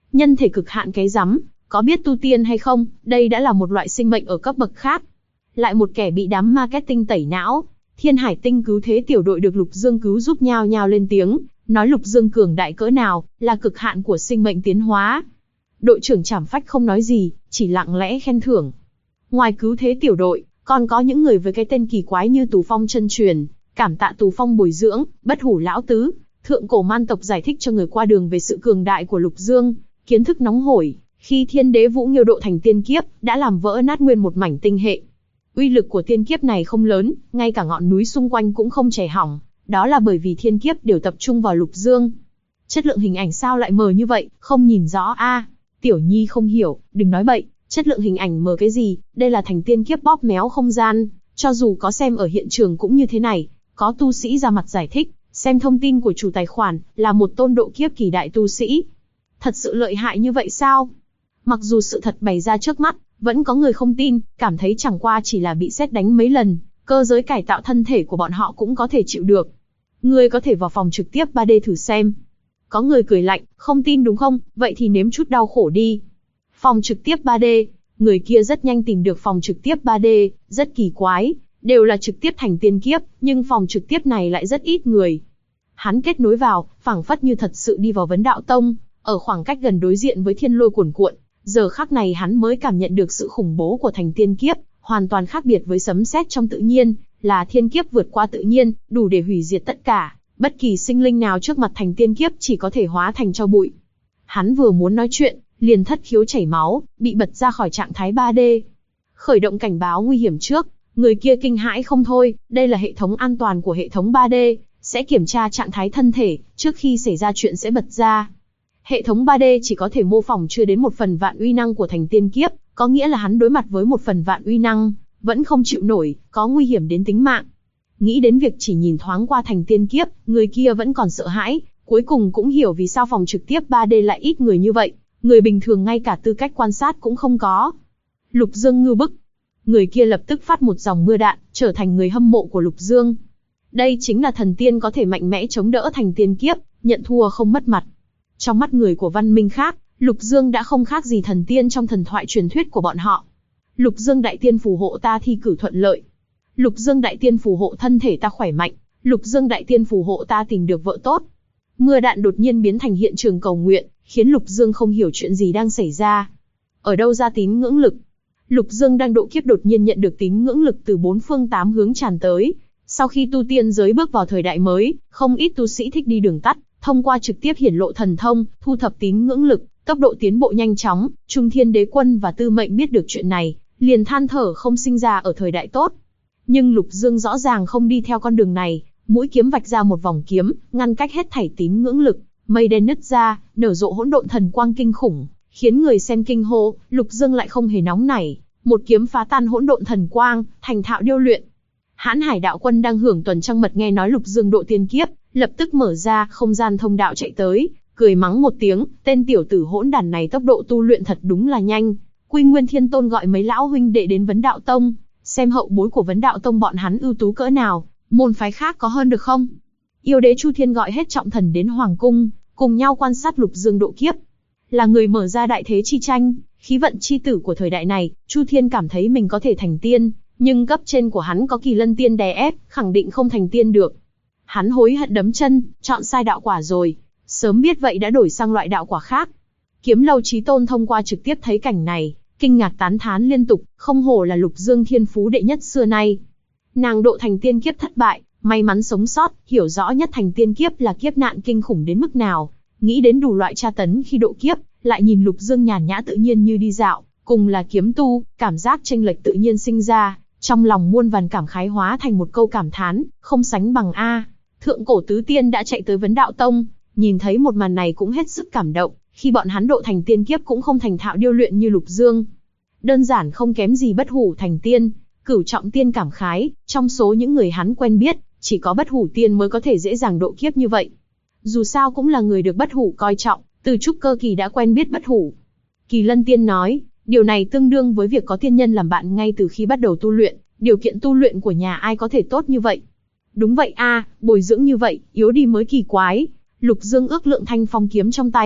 Nhân thể cực hạn cái rắm, có biết tu tiên hay không, đây đã là một loại sinh mệnh ở cấp bậc khác. Lại một kẻ bị đám marketing tẩy não. Thiên Hải Tinh cứu thế tiểu đội được Lục Dương cứu giúp nhao nhao lên tiếng, nói Lục Dương cường đại cỡ nào, là cực hạn của sinh mệnh tiến hóa. Đội trưởng Trảm Phách không nói gì, chỉ lặng lẽ khen thưởng. Ngoài cứu thế tiểu đội, còn có những người với cái tên kỳ quái như Tù Phong chân truyền, cảm tạ Tù Phong bồi dưỡng, Bất Hủ lão tứ, Thượng cổ man tộc giải thích cho người qua đường về sự cường đại của Lục Dương, kiến thức nóng hổi, khi Thiên Đế Vũ Nghiêu độ thành tiên kiếp, đã làm vỡ nát nguyên một mảnh tinh hệ. Uy lực của tiên kiếp này không lớn, ngay cả ngọn núi xung quanh cũng không chảy hỏng, đó là bởi vì thiên kiếp đều tập trung vào Lục Dương. Chất lượng hình ảnh sao lại mờ như vậy, không nhìn rõ a? Tiểu Nhi không hiểu, đừng nói bậy, chất lượng hình ảnh mờ cái gì, đây là thành tiên kiếp bóp méo không gian, cho dù có xem ở hiện trường cũng như thế này, có tu sĩ ra mặt giải thích, xem thông tin của chủ tài khoản, là một tôn độ kiếp kỳ đại tu sĩ. Thật sự lợi hại như vậy sao? Mặc dù sự thật bày ra trước mắt, vẫn có người không tin, cảm thấy chẳng qua chỉ là bị sét đánh mấy lần, cơ giới cải tạo thân thể của bọn họ cũng có thể chịu được. Ngươi có thể vào phòng trực tiếp 3D thử xem. Có người cười lạnh, không tin đúng không, vậy thì nếm chút đau khổ đi. Phòng trực tiếp 3D, người kia rất nhanh tìm được phòng trực tiếp 3D, rất kỳ quái, đều là trực tiếp thành tiên kiếp, nhưng phòng trực tiếp này lại rất ít người. Hắn kết nối vào, phảng phất như thật sự đi vào Vấn Đạo Tông, ở khoảng cách gần đối diện với thiên lôi cuồn cuộn. Giờ khắc này hắn mới cảm nhận được sự khủng bố của thành tiên kiếp, hoàn toàn khác biệt với sấm sét trong tự nhiên, là thiên kiếp vượt qua tự nhiên, đủ để hủy diệt tất cả, bất kỳ sinh linh nào trước mặt thành tiên kiếp chỉ có thể hóa thành tro bụi. Hắn vừa muốn nói chuyện, liền thất khiếu chảy máu, bị bật ra khỏi trạng thái 3D. Khởi động cảnh báo nguy hiểm trước, người kia kinh hãi không thôi, đây là hệ thống an toàn của hệ thống 3D, sẽ kiểm tra trạng thái thân thể, trước khi xảy ra chuyện sẽ bật ra. Hệ thống 3D chỉ có thể mô phỏng chưa đến 1/1000 uy năng của thành tiên kiếp, có nghĩa là hắn đối mặt với 1/1000 uy năng, vẫn không chịu nổi, có nguy hiểm đến tính mạng. Nghĩ đến việc chỉ nhìn thoáng qua thành tiên kiếp, người kia vẫn còn sợ hãi, cuối cùng cũng hiểu vì sao phòng trực tiếp 3D lại ít người như vậy, người bình thường ngay cả tư cách quan sát cũng không có. Lục Dương ngưu bức. Người kia lập tức phát một dòng mưa đạn, trở thành người hâm mộ của Lục Dương. Đây chính là thần tiên có thể mạnh mẽ chống đỡ thành tiên kiếp, nhận thua không mất mặt. Trong mắt người của văn minh khác, Lục Dương đã không khác gì thần tiên trong thần thoại truyền thuyết của bọn họ. Lục Dương đại tiên phù hộ ta thi cử thuận lợi. Lục Dương đại tiên phù hộ thân thể ta khỏe mạnh. Lục Dương đại tiên phù hộ ta tìm được vợ tốt. Mưa đạn đột nhiên biến thành hiện trường cầu nguyện, khiến Lục Dương không hiểu chuyện gì đang xảy ra. Ở đâu ra tín ngưỡng lực? Lục Dương đang độ kiếp đột nhiên nhận được tín ngưỡng lực từ 4 phương 8 hướng tràn tới. Sau khi tu tiên giới bước vào thời đại mới, không ít tu sĩ thích đi đường tắt, thông qua trực tiếp hiển lộ thần thông, thu thập tín ngưỡng lực, tốc độ tiến bộ nhanh chóng. Trung Thiên Đế Quân và Tư Mệnh biết được chuyện này, liền than thở không sinh ra ở thời đại tốt. Nhưng Lục Dương rõ ràng không đi theo con đường này, mũi kiếm vạch ra một vòng kiếm, ngăn cách hết thảy tín ngưỡng lực, mây đen nứt ra, nở rộ hỗn độn thần quang kinh khủng, khiến người xem kinh hô. Lục Dương lại không hề nóng nảy, một kiếm phá tan hỗn độn thần quang, thành thạo điêu luyện. Hãn Hải đạo quân đang hưởng tuần trăng mật nghe nói Lục Dương độ tiên kiếp, lập tức mở ra không gian thông đạo chạy tới, cười mắng một tiếng, tên tiểu tử hỗn đản này tốc độ tu luyện thật đúng là nhanh. Quy Nguyên Thiên Tôn gọi mấy lão huynh đệ đến Vấn Đạo Tông, xem hậu bối của Vấn Đạo Tông bọn hắn ưu tú cỡ nào, môn phái khác có hơn được không? Yêu đế Chu Thiên gọi hết trọng thần đến hoàng cung, cùng nhau quan sát Lục Dương độ kiếp. Là người mở ra đại thế chi tranh, khí vận chi tử của thời đại này, Chu Thiên cảm thấy mình có thể thành tiên, nhưng cấp trên của hắn có Kỳ Lân Tiên đè ép, khẳng định không thành tiên được. Hắn hối hận đấm chân, chọn sai đạo quả rồi, sớm biết vậy đã đổi sang loại đạo quả khác. Kiếm Lâu Chí Tôn thông qua trực tiếp thấy cảnh này, kinh ngạc tán thán liên tục, không hổ là Lục Dương thiên phú đệ nhất xưa nay. Nàng độ thành tiên kiếp thất bại, may mắn sống sót, hiểu rõ nhất thành tiên kiếp là kiếp nạn kinh khủng đến mức nào, nghĩ đến đủ loại tra tấn khi độ kiếp, lại nhìn Lục Dương nhàn nhã tự nhiên như đi dạo, cùng là kiếm tu, cảm giác chênh lệch tự nhiên sinh ra, trong lòng muôn vàn cảm khái hóa thành một câu cảm thán, không sánh bằng a. Thượng cổ tứ tiên đã chạy tới Vấn Đạo Tông, nhìn thấy một màn này cũng hết sức cảm động, khi bọn hắn độ thành tiên kiếp cũng không thành thạo điêu luyện như Lục Dương. Đơn giản không kém gì Bất Hủ thành tiên. Cửu Trọng Tiên cảm khái, trong số những người hắn quen biết, chỉ có Bất Hủ Tiên mới có thể dễ dàng độ kiếp như vậy. Dù sao cũng là người được Bất Hủ coi trọng, từ trúc cơ kỳ đã quen biết Bất Hủ. Kỳ Lân Tiên nói, điều này tương đương với việc có tiên nhân làm bạn ngay từ khi bắt đầu tu luyện, điều kiện tu luyện của nhà ai có thể tốt như vậy. Đúng vậy a, bồi dưỡng như vậy, yếu đi mới kỳ quái. Lục Dương ước lượng thanh phong kiếm trong tay,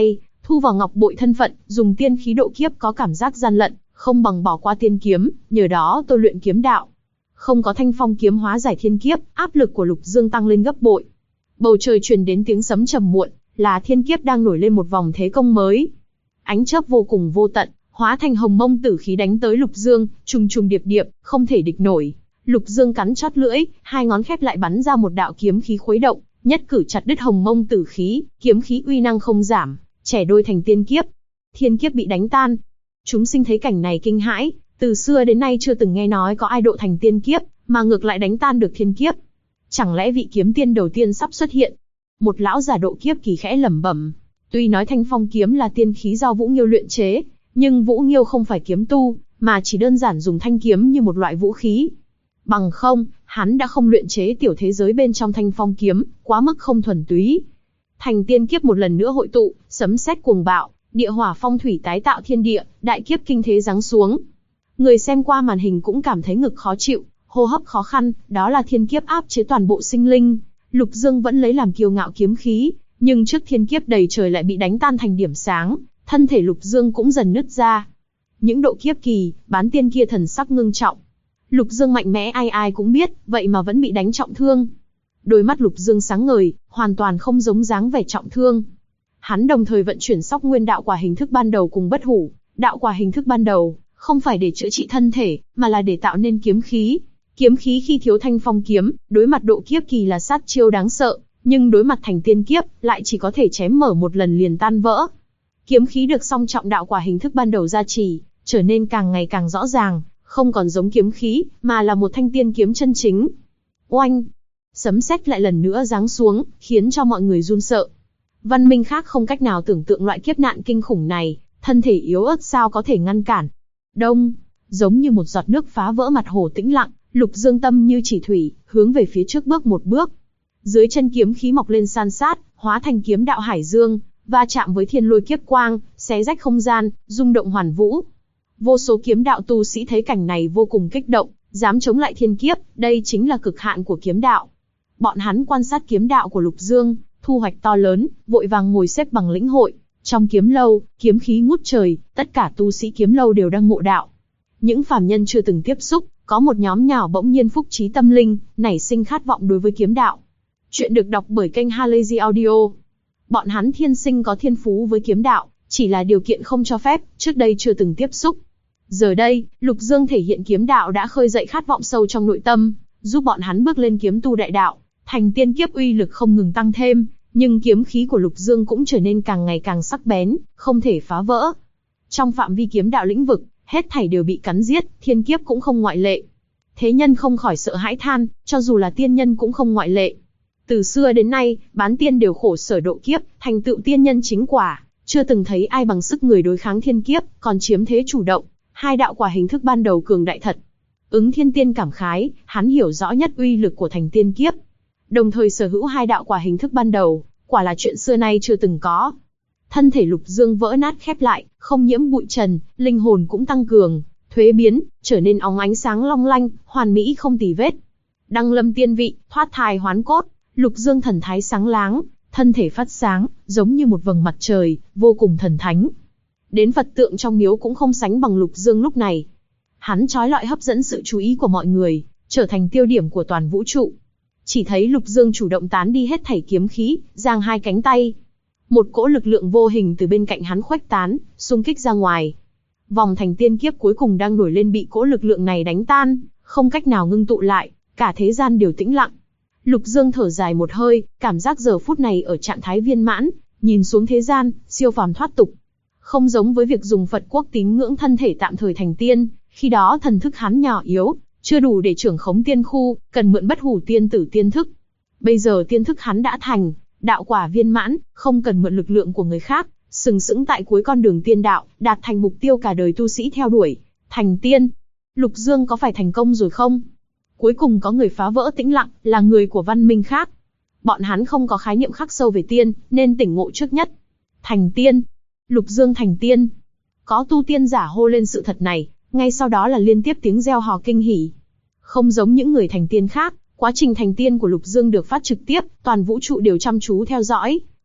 thu vào ngọc bội thân phận, dùng tiên khí độ kiếp có cảm giác gian lận, không bằng bỏ qua tiên kiếm, nhờ đó tôi luyện kiếm đạo. Không có Thanh Phong kiếm hóa giải thiên kiếp, áp lực của Lục Dương tăng lên gấp bội. Bầu trời truyền đến tiếng sấm trầm muộn, là thiên kiếp đang nổi lên một vòng thế công mới. Ánh chớp vô cùng vô tận, hóa thành hồng mông tử khí đánh tới Lục Dương, trùng trùng điệp điệp, không thể địch nổi. Lục Dương cắn chót lưỡi, hai ngón khép lại bắn ra một đạo kiếm khí khuấy động, nhất cử chặt đứt hồng mông tử khí, kiếm khí uy năng không giảm, chẻ đôi thành tiên kiếp. Thiên kiếp bị đánh tan. Chúng sinh thấy cảnh này kinh hãi, từ xưa đến nay chưa từng nghe nói có ai độ thành tiên kiếp, mà ngược lại đánh tan được thiên kiếp. Chẳng lẽ vị kiếm tiên đầu tiên sắp xuất hiện? Một lão giả độ kiếp kỳ khẽ lẩm bẩm. Tuy nói Thanh Phong kiếm là tiên khí do Vũ Nghiêu luyện chế, nhưng Vũ Nghiêu không phải kiếm tu, mà chỉ đơn giản dùng thanh kiếm như một loại vũ khí. Bằng không, hắn đã không luyện chế tiểu thế giới bên trong Thanh Phong kiếm, quá mức không thuần túy. Thành tiên kiếp một lần nữa hội tụ, sấm sét cuồng bạo, địa hỏa phong thủy tái tạo thiên địa, đại kiếp kinh thế giáng xuống. Người xem qua màn hình cũng cảm thấy ngực khó chịu, hô hấp khó khăn, đó là thiên kiếp áp chế toàn bộ sinh linh. Lục Dương vẫn lấy làm kiêu ngạo kiếm khí, nhưng trước thiên kiếp đầy trời lại bị đánh tan thành điểm sáng, thân thể Lục Dương cũng dần nứt ra. Những độ kiếp kỳ, bán tiên kia thần sắc ngưng trọng. Lục Dương mạnh mẽ ai ai cũng biết, vậy mà vẫn bị đánh trọng thương. Đôi mắt Lục Dương sáng ngời, hoàn toàn không giống dáng vẻ trọng thương. Hắn đồng thời vận chuyển Sóc Nguyên đạo quả hình thức ban đầu cùng Bất Hủ, đạo quả hình thức ban đầu, không phải để chữa trị thân thể, mà là để tạo nên kiếm khí. Kiếm khí khi thiếu Thanh Phong kiếm, đối mặt độ kiếp kỳ là sát chiêu đáng sợ, nhưng đối mặt thành tiên kiếp, lại chỉ có thể chém mở một lần liền tan vỡ. Kiếm khí được song trọng đạo quả hình thức ban đầu gia trì, trở nên càng ngày càng rõ ràng, không còn giống kiếm khí, mà là một thanh tiên kiếm chân chính. Oanh! Sấm sét lại lần nữa giáng xuống, khiến cho mọi người run sợ. Văn minh khác không cách nào tưởng tượng loại kiếp nạn kinh khủng này, thân thể yếu ớt sao có thể ngăn cản. Đông! Giống như một giọt nước phá vỡ mặt hồ tĩnh lặng, Lục Dương tâm như chỉ thủy, hướng về phía trước bước một bước. Dưới chân kiếm khí mọc lên san sát, hóa thành kiếm đạo hải dương, va chạm với thiên lôi kiếp quang, xé rách không gian, rung động hoàn vũ. Vô số kiếm đạo tu sĩ thấy cảnh này vô cùng kích động, dám chống lại thiên kiếp, đây chính là cực hạn của kiếm đạo. Bọn hắn quan sát kiếm đạo của Lục Dương, thu hoạch to lớn, vội vàng ngồi xếp bằng lĩnh hội. Trong kiếm lâu, kiếm khí ngút trời, tất cả tu sĩ kiếm lâu đều đang ngộ đạo. Những phàm nhân chưa từng tiếp xúc, có một nhóm nhỏ bỗng nhiên phúc trí tâm linh, nảy sinh khát vọng đối với kiếm đạo. Chuyện được đọc bởi kênh Halazy Audio. Bọn hắn thiên sinh có thiên phú với kiếm đạo, chỉ là điều kiện không cho phép, trước đây chưa từng tiếp xúc. Giờ đây, Lục Dương thể hiện kiếm đạo đã khơi dậy khát vọng sâu trong nội tâm, giúp bọn hắn bước lên kiếm tu đại đạo, thành tiên kiếp uy lực không ngừng tăng thêm, nhưng kiếm khí của Lục Dương cũng trở nên càng ngày càng sắc bén, không thể phá vỡ. Trong phạm vi kiếm đạo lĩnh vực, hết thảy đều bị cắn giết, thiên kiếp cũng không ngoại lệ. Thế nhân không khỏi sợ hãi than, cho dù là tiên nhân cũng không ngoại lệ. Từ xưa đến nay, bán tiên đều khổ sở độ kiếp, thành tựu tiên nhân chính quả, chưa từng thấy ai bằng sức người đối kháng thiên kiếp, còn chiếm thế chủ động. Hai đạo quả hình thức ban đầu cường đại thật. Ứng Thiên Tiên cảm khái, hắn hiểu rõ nhất uy lực của thành tiên kiếp. Đồng thời sở hữu hai đạo quả hình thức ban đầu, quả là chuyện xưa nay chưa từng có. Thân thể Lục Dương vỡ nát khép lại, không nhiễm bụi trần, linh hồn cũng tăng cường, thuế biến, trở nên óng ánh sáng long lanh, hoàn mỹ không tì vết. Đăng lâm tiên vị, thoát thai hoán cốt, Lục Dương thần thái sáng láng, thân thể phát sáng, giống như một vầng mặt trời, vô cùng thần thánh. Đến Phật tượng trong miếu cũng không sánh bằng Lục Dương lúc này. Hắn chói lọi hấp dẫn sự chú ý của mọi người, trở thành tiêu điểm của toàn vũ trụ. Chỉ thấy Lục Dương chủ động tán đi hết thảy kiếm khí, giang hai cánh tay. Một cỗ lực lượng vô hình từ bên cạnh hắn khuếch tán, xung kích ra ngoài. Vòng thành tiên kiếp cuối cùng đang nổi lên bị cỗ lực lượng này đánh tan, không cách nào ngưng tụ lại, cả thế gian đều tĩnh lặng. Lục Dương thở dài một hơi, cảm giác giờ phút này ở trạng thái viên mãn, nhìn xuống thế gian, siêu phàm thoát tục. Không giống với việc dùng Phật quốc tín ngưỡng thân thể tạm thời thành tiên, khi đó thần thức hắn nhỏ yếu, chưa đủ để trưởng khống tiên khu, cần mượn Bất Hủ tiên tử tiên thức. Bây giờ tiên thức hắn đã thành, đạo quả viên mãn, không cần mượn lực lượng của người khác, sừng sững tại cuối con đường tiên đạo, đạt thành mục tiêu cả đời tu sĩ theo đuổi, thành tiên. Lục Dương có phải thành công rồi không? Cuối cùng có người phá vỡ tĩnh lặng, là người của văn minh khác. Bọn hắn không có khái niệm khắc sâu về tiên, nên tỉnh ngộ trước nhất. Thành tiên. Lục Dương thành tiên. Có tu tiên giả hô lên sự thật này, ngay sau đó là liên tiếp tiếng reo hò kinh hỉ. Không giống những người thành tiên khác, quá trình thành tiên của Lục Dương được phát trực tiếp, toàn vũ trụ đều chăm chú theo dõi.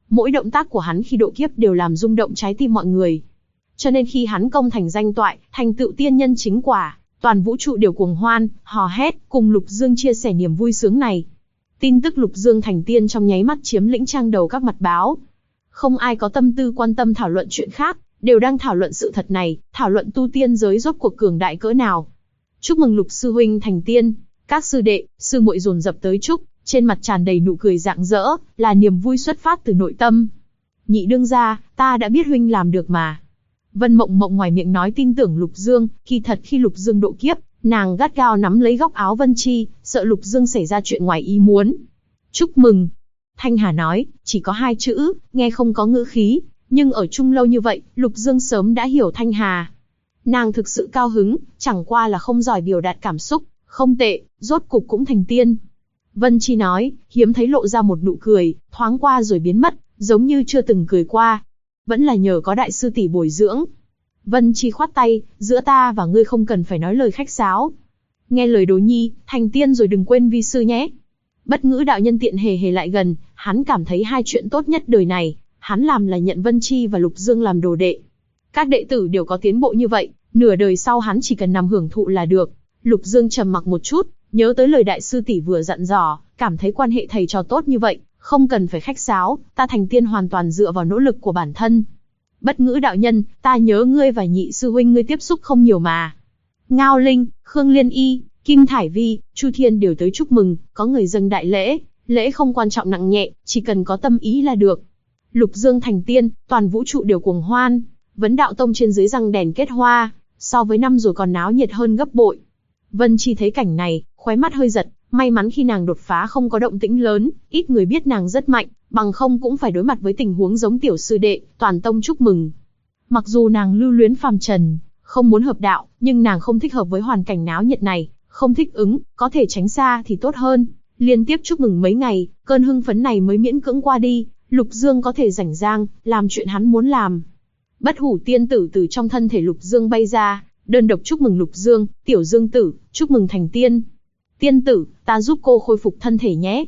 Mỗi động tác của hắn khi độ kiếp đều làm rung động trái tim mọi người. Cho nên khi hắn công thành danh toại, thành tựu tiên nhân chính quả, toàn vũ trụ đều cuồng hoan, hò hét, cùng Lục Dương chia sẻ niềm vui sướng này. Tin tức Lục Dương thành tiên trong nháy mắt chiếm lĩnh trang đầu các mặt báo. Không ai có tâm tư quan tâm thảo luận chuyện khác, đều đang thảo luận sự thật này, thảo luận tu tiên giới rốt cuộc cường đại cỡ nào. Chúc mừng Lục sư huynh thành tiên, các sư đệ, sư muội dồn dập tới chúc, trên mặt tràn đầy nụ cười rạng rỡ, là niềm vui xuất phát từ nội tâm. Nhị đương gia, ta đã biết huynh làm được mà. Vân Mộng Mộng ngoài miệng nói tin tưởng Lục Dương, kỳ thật khi Lục Dương độ kiếp, nàng gắt gao nắm lấy góc áo Vân Chi, sợ Lục Dương xảy ra chuyện ngoài ý muốn. Chúc mừng. Thanh Hà nói, chỉ có 2 chữ, nghe không có ngữ khí, nhưng ở chung lâu như vậy, Lục Dương sớm đã hiểu Thanh Hà. Nàng thực sự cao hứng, chẳng qua là không giỏi biểu đạt cảm xúc, không tệ, rốt cục cũng thành tiên. Vân Chi nói, hiếm thấy lộ ra một nụ cười, thoáng qua rồi biến mất, giống như chưa từng cười qua. Vẫn là nhờ có đại sư tỷ bồi dưỡng. Vân Chi khoát tay, giữa ta và ngươi không cần phải nói lời khách sáo. Nghe lời Đỗ Nhi, thành tiên rồi đừng quên vi sư nhé. Bất Ngữ đạo nhân tiện hề hề lại gần, hắn cảm thấy 2 chuyện tốt nhất đời này, hắn làm là nhận Vân Chi và Lục Dương làm đồ đệ. Các đệ tử đều có tiến bộ như vậy, nửa đời sau hắn chỉ cần nằm hưởng thụ là được. Lục Dương trầm mặc một chút, nhớ tới lời đại sư tỷ vừa dặn dò, cảm thấy quan hệ thầy trò tốt như vậy, không cần phải khách sáo, ta thành tiên hoàn toàn dựa vào nỗ lực của bản thân. Bất Ngữ đạo nhân, ta nhớ ngươi và nhị sư huynh ngươi tiếp xúc không nhiều mà. Ngao Linh, Khương Liên Y, Kim Thải Vi, Chu Thiên đều tới chúc mừng, có người dâng đại lễ, lễ không quan trọng nặng nhẹ, chỉ cần có tâm ý là được. Lục Dương thành tiên, toàn vũ trụ đều cuồng hoan, Vấn Đạo Tông trên dưới răng đèn kết hoa, so với năm rồi còn náo nhiệt hơn gấp bội. Vân Chi thấy cảnh này, khóe mắt hơi giật, may mắn khi nàng đột phá không có động tĩnh lớn, ít người biết nàng rất mạnh, bằng không cũng phải đối mặt với tình huống giống tiểu sư đệ, toàn tông chúc mừng. Mặc dù nàng lưu luyến phàm trần, không muốn hợp đạo, nhưng nàng không thích hợp với hoàn cảnh náo nhiệt này, không thích ứng, có thể tránh xa thì tốt hơn. Liên tiếp chúc mừng mấy ngày, cơn hưng phấn này mới miễn cưỡng qua đi, Lục Dương có thể rảnh rang, làm chuyện hắn muốn làm. Bất Hủ tiên tử từ trong thân thể Lục Dương bay ra, đơn độc chúc mừng Lục Dương, tiểu Dương tử, chúc mừng thành tiên. Tiên tử, ta giúp cô khôi phục thân thể nhé.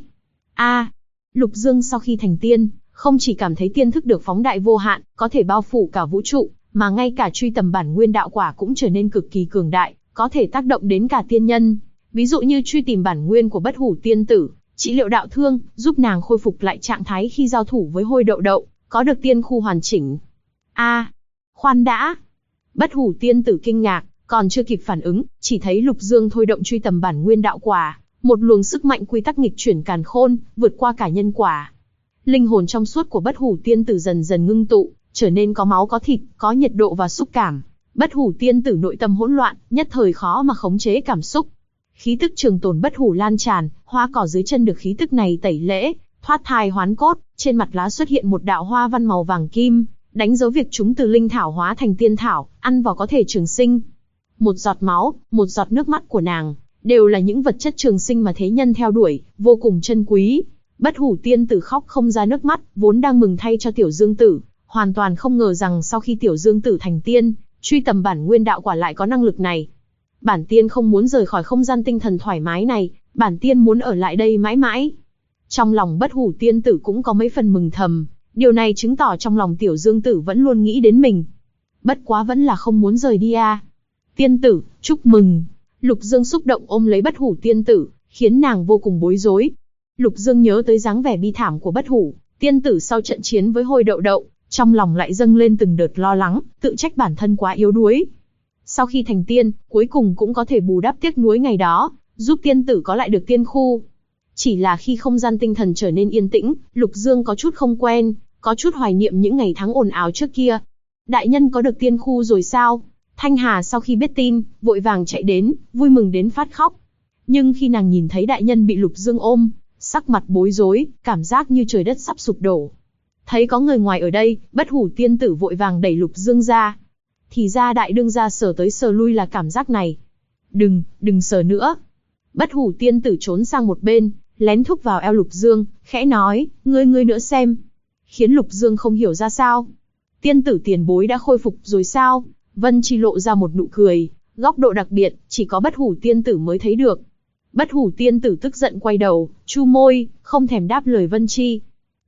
Lục Dương sau khi thành tiên, không chỉ cảm thấy tiên thức được phóng đại vô hạn, có thể bao phủ cả vũ trụ, mà ngay cả truy tầm bản nguyên đạo quả cũng trở nên cực kỳ cường đại, có thể tác động đến cả tiên nhân. Ví dụ như truy tìm bản nguyên của Bất Hủ tiên tử, trị liệu đạo thương, giúp nàng khôi phục lại trạng thái khi giao thủ với Hôi Đậu Đậu, có được tiên khu hoàn chỉnh. Khoan đã. Bất Hủ tiên tử kinh ngạc, còn chưa kịp phản ứng, chỉ thấy Lục Dương thôi động truy tầm bản nguyên đạo quả, một luồng sức mạnh quy tắc nghịch chuyển càn khôn, vượt qua cả nhân quả. Linh hồn trong suốt của Bất Hủ tiên tử dần dần ngưng tụ, trở nên có máu có thịt, có nhiệt độ và xúc cảm. Bất Hủ tiên tử nội tâm hỗn loạn, nhất thời khó mà khống chế cảm xúc. Khí tức trường tồn bất hủ lan tràn, hoa cỏ dưới chân được khí tức này tẩy lễ, thoát thai hoán cốt, trên mặt lá xuất hiện một đạo hoa văn màu vàng kim, đánh dấu việc chúng từ linh thảo hóa thành tiên thảo, ăn vào có thể trường sinh. Một giọt máu, một giọt nước mắt của nàng, đều là những vật chất trường sinh mà thế nhân theo đuổi, vô cùng chân quý. Bất Hủ tiên tử khóc không ra nước mắt, vốn đang mừng thay cho tiểu Dương tử, hoàn toàn không ngờ rằng sau khi tiểu Dương tử thành tiên, truy tầm bản nguyên đạo quả lại có năng lực này. Bản tiên không muốn rời khỏi không gian tinh thần thoải mái này, bản tiên muốn ở lại đây mãi mãi. Trong lòng Bất Hủ tiên tử cũng có mấy phần mừng thầm, điều này chứng tỏ trong lòng tiểu Dương tử vẫn luôn nghĩ đến mình. Bất quá vẫn là không muốn rời đi à. Tiên tử, chúc mừng. Lục Dương xúc động ôm lấy Bất Hủ tiên tử, khiến nàng vô cùng bối rối. Lục Dương nhớ tới dáng vẻ bi thảm của Bất Hủ tiên tử sau trận chiến với Hôi Đậu Đậu, trong lòng lại dâng lên từng đợt lo lắng, tự trách bản thân quá yếu đuối. Sau khi thành tiên, cuối cùng cũng có thể bù đắp tiếc nuối ngày đó, giúp tiên tử có lại được tiên khu. Chỉ là khi không gian tinh thần trở nên yên tĩnh, Lục Dương có chút không quen, có chút hoài niệm những ngày tháng ồn ào trước kia. Đại nhân có được tiên khu rồi sao? Thanh Hà sau khi biết tin, vội vàng chạy đến, vui mừng đến phát khóc. Nhưng khi nàng nhìn thấy đại nhân bị Lục Dương ôm, sắc mặt bối rối, cảm giác như trời đất sắp sụp đổ. Thấy có người ngoài ở đây, Bất Hủ tiên tử vội vàng đẩy Lục Dương ra. Thì ra đại đương gia sờ tới sờ lui là cảm giác này. Đừng sờ nữa. Bất Hủ tiên tử trốn sang một bên, lén thúc vào eo Lục Dương, khẽ nói, ngươi nữa xem. Khiến Lục Dương không hiểu ra sao. Tiên tử tiền bối đã khôi phục rồi sao? Vân Chi lộ ra một nụ cười, góc độ đặc biệt, chỉ có Bất Hủ tiên tử mới thấy được. Bất Hủ tiên tử tức giận quay đầu, chu môi, không thèm đáp lời Vân Chi.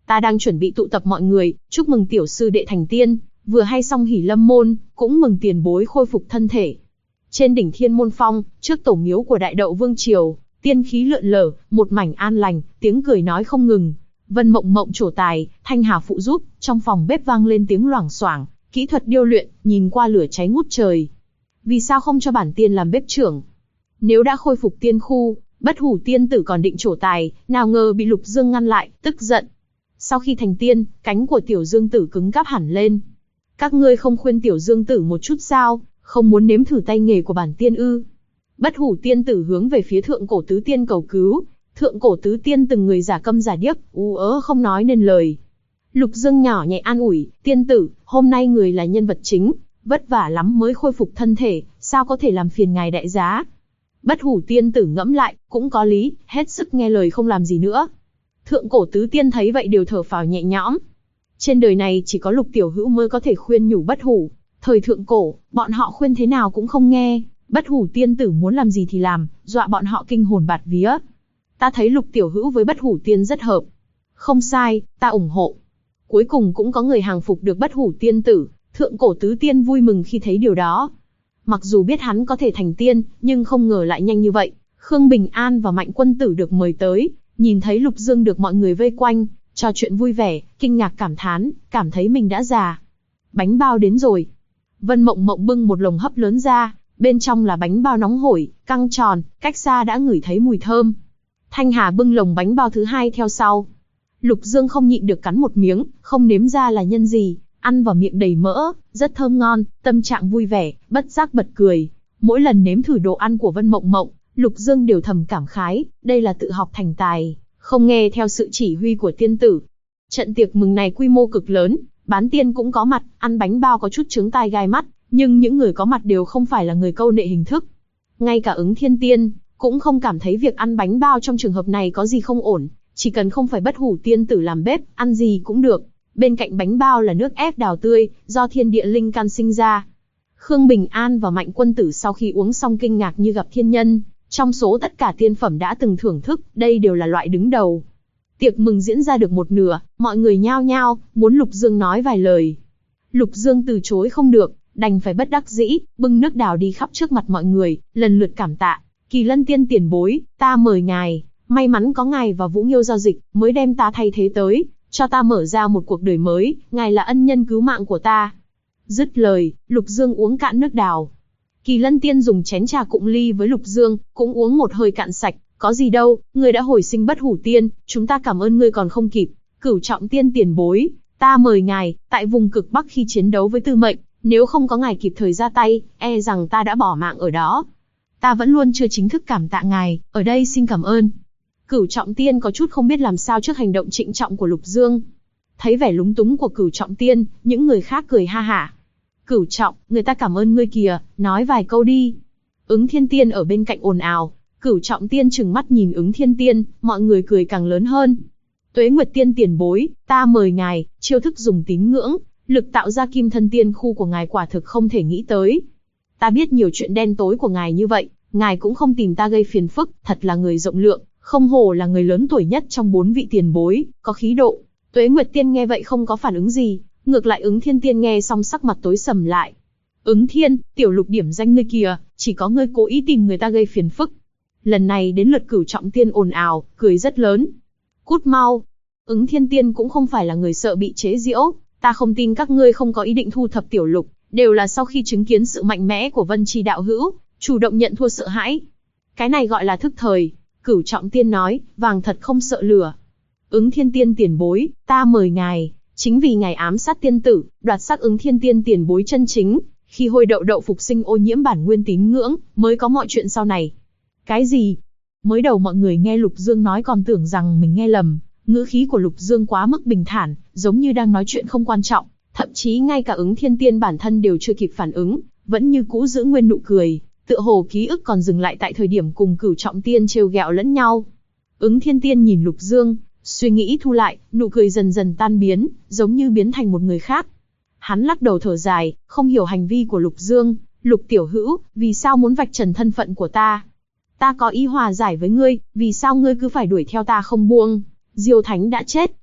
Ta đang chuẩn bị tụ tập mọi người, chúc mừng tiểu sư đệ thành tiên, vừa hay xong hỉ lâm môn, cũng mừng tiền bối khôi phục thân thể. Trên đỉnh Thiên Môn Phong, trước tổ miếu của Đại Đậu Vương Triều, tiên khí lượn lờ, một mảnh an lành, tiếng cười nói không ngừng. Vân Mộng Mộng trổ tài, Thanh Hà phụ giúp, trong phòng bếp vang lên tiếng loảng xoảng, kỹ thuật điêu luyện, nhìn qua lửa cháy ngút trời. Vì sao không cho bản tiên làm bếp trưởng? Nếu đã khôi phục tiên khu, Bất Hủ tiên tử còn định trổ tài, nào ngờ bị Lục Dương ngăn lại, tức giận. Sau khi thành tiên, cánh của tiểu Dương tử cứng cáp hẳn lên. Các ngươi không khuyên tiểu Dương tử một chút sao, không muốn nếm thử tay nghề của bản tiên ư? Bất Hủ tiên tử hướng về phía Thượng Cổ Tứ Tiên cầu cứu. Thượng Cổ Tứ Tiên từng người giả câm giả điếc, ú ớ không nói nên lời. Lục Dương nhỏ nhẹ an ủi, tiên tử, hôm nay người là nhân vật chính, vất vả lắm mới khôi phục thân thể, sao có thể làm phiền ngài đại giá? Bất Hủ tiên tử ngẫm lại, cũng có lý, hết sức nghe lời không làm gì nữa. Thượng Cổ Tứ Tiên thấy vậy đều thở phào nhẹ nhõm. Trên đời này chỉ có Lục Tiểu Hữu mới có thể khuyên nhủ Bất Hủ. Thời thượng cổ, bọn họ khuyên thế nào cũng không nghe, Bất Hủ tiên tử muốn làm gì thì làm, dọa bọn họ kinh hồn bạt vía. Ta thấy Lục Tiểu Hữu với Bất Hủ tiên rất hợp. Không sai, ta ủng hộ. Cuối cùng cũng có người hàng phục được Bất Hủ tiên tử, Thượng Cổ Tứ Tiên vui mừng khi thấy điều đó. Mặc dù biết hắn có thể thành tiên, nhưng không ngờ lại nhanh như vậy. Khương Bình An và Mạnh Quân Tử được mời tới, nhìn thấy Lục Dương được mọi người vây quanh, trò chuyện vui vẻ, kinh ngạc cảm thán, cảm thấy mình đã già. Bánh bao đến rồi. Vân Mộng Mộng bưng một lồng hấp lớn ra, bên trong là bánh bao nóng hổi, căng tròn, cách xa đã ngửi thấy mùi thơm. Thanh Hà bưng lồng bánh bao thứ hai theo sau. Lục Dương không nhịn được cắn một miếng, không nếm ra là nhân gì, ăn vào miệng đầy mỡ, rất thơm ngon, tâm trạng vui vẻ, bất giác bật cười. Mỗi lần nếm thử đồ ăn của Vân Mộng Mộng, Lục Dương đều thầm cảm khái, đây là tự học thành tài, không nghe theo sự chỉ huy của tiên tử. Trận tiệc mừng này quy mô cực lớn, bán tiên cũng có mặt, ăn bánh bao có chút chướng tai gai mắt, nhưng những người có mặt đều không phải là người câu nệ hình thức. Ngay cả Ứng Thiên Tiên cũng không cảm thấy việc ăn bánh bao trong trường hợp này có gì không ổn, chỉ cần không phải Bất Hủ tiên tử làm bếp, ăn gì cũng được. Bên cạnh bánh bao là nước ép đào tươi, do thiên địa linh can sinh ra. Khương Bình An và Mạnh Quân Tử sau khi uống xong kinh ngạc như gặp thiên nhân, trong số tất cả tiên phẩm đã từng thưởng thức, đây đều là loại đứng đầu. Tiệc mừng diễn ra được một nửa, mọi người nhao nhao, muốn Lục Dương nói vài lời. Lục Dương từ chối không được, đành phải bất đắc dĩ, bưng nước đào đi khắp trước mặt mọi người, lần lượt cảm tạ. Kỳ Lân tiên tiền bối, ta mời ngài, may mắn có ngài và Vũ Nghiêu giao dịch, mới đem ta thay thế tới, cho ta mở ra một cuộc đời mới, ngài là ân nhân cứu mạng của ta. Dứt lời, Lục Dương uống cạn nước đào. Kỳ Lân tiên dùng chén trà cụng ly với Lục Dương, cũng uống một hơi cạn sạch, có gì đâu, ngươi đã hồi sinh Bất Hủ tiên, chúng ta cảm ơn ngươi còn không kịp. Cửu Trọng tiên tiền bối, ta mời ngài, tại vùng cực Bắc khi chiến đấu với Tư Mệnh, nếu không có ngài kịp thời ra tay, e rằng ta đã bỏ mạng ở đó. Ta vẫn luôn chưa chính thức cảm tạ ngài, ở đây xin cảm ơn. Cửu Trọng tiên có chút không biết làm sao trước hành động trịnh trọng của Lục Dương. Thấy vẻ lúng túng của Cửu Trọng tiên, những người khác cười ha hả. Cửu Trọng, người ta cảm ơn ngươi kìa, nói vài câu đi. Ứng Thiên Tiên ở bên cạnh ồn ào. Cửu Trọng tiên trừng mắt nhìn Ứng Thiên Tiên, mọi người cười càng lớn hơn. Tuế Nguyệt tiên tiền bối, ta mời ngài, chiêu thức dùng tín ngưỡng, lực tạo ra kim thân tiên khu của ngài quả thực không thể nghĩ tới. Ta biết nhiều chuyện đen tối của ngài như vậy, ngài cũng không tìm ta gây phiền phức, thật là người rộng lượng, không hổ là người lớn tuổi nhất trong 4 vị tiền bối, có khí độ. Tuế Nguyệt tiên nghe vậy không có phản ứng gì, ngược lại Ứng Thiên Tiên nghe xong sắc mặt tối sầm lại. Ứng Thiên, tiểu Lục điểm danh ngươi kìa, chỉ có ngươi cố ý tìm người ta gây phiền phức. Lần này đến lượt Cửu Trọng tiên ồn ào, cười rất lớn. Cút mau. Ứng Thiên Tiên cũng không phải là người sợ bị chế giễu, ta không tin các ngươi không có ý định thu thập tiểu Lục, đều là sau khi chứng kiến sự mạnh mẽ của Vân Chi đạo hữu, chủ động nhận thua sợ hãi. Cái này gọi là thức thời. Cửu Trọng tiên nói, vàng thật không sợ lửa. Ứng Thiên Tiên tiền bối, ta mời ngài, chính vì ngài ám sát tiên tử, đoạt xác Ứng Thiên Tiên tiền bối chân chính, khi hôi đậu đậu phục sinh ô nhiễm bản nguyên tín ngưỡng, mới có mọi chuyện sau này. Cái gì? Mới đầu mọi người nghe Lục Dương nói còn tưởng rằng mình nghe lầm, ngữ khí của Lục Dương quá mức bình thản, giống như đang nói chuyện không quan trọng, thậm chí ngay cả Ứng Thiên Tiên bản thân đều chưa kịp phản ứng, vẫn như cũ giữ nguyên nụ cười, tựa hồ ký ức còn dừng lại tại thời điểm cùng Cửu Trọng tiên trêu ghẹo lẫn nhau. Ứng Thiên Tiên nhìn Lục Dương, suy nghĩ thu lại, nụ cười dần dần tan biến, giống như biến thành một người khác. Hắn lắc đầu thở dài, không hiểu hành vi của Lục Dương. Lục tiểu hữu, vì sao muốn vạch trần thân phận của ta? Ta có ý hòa giải với ngươi, vì sao ngươi cứ phải đuổi theo ta không buông? Diêu Thánh đã chết,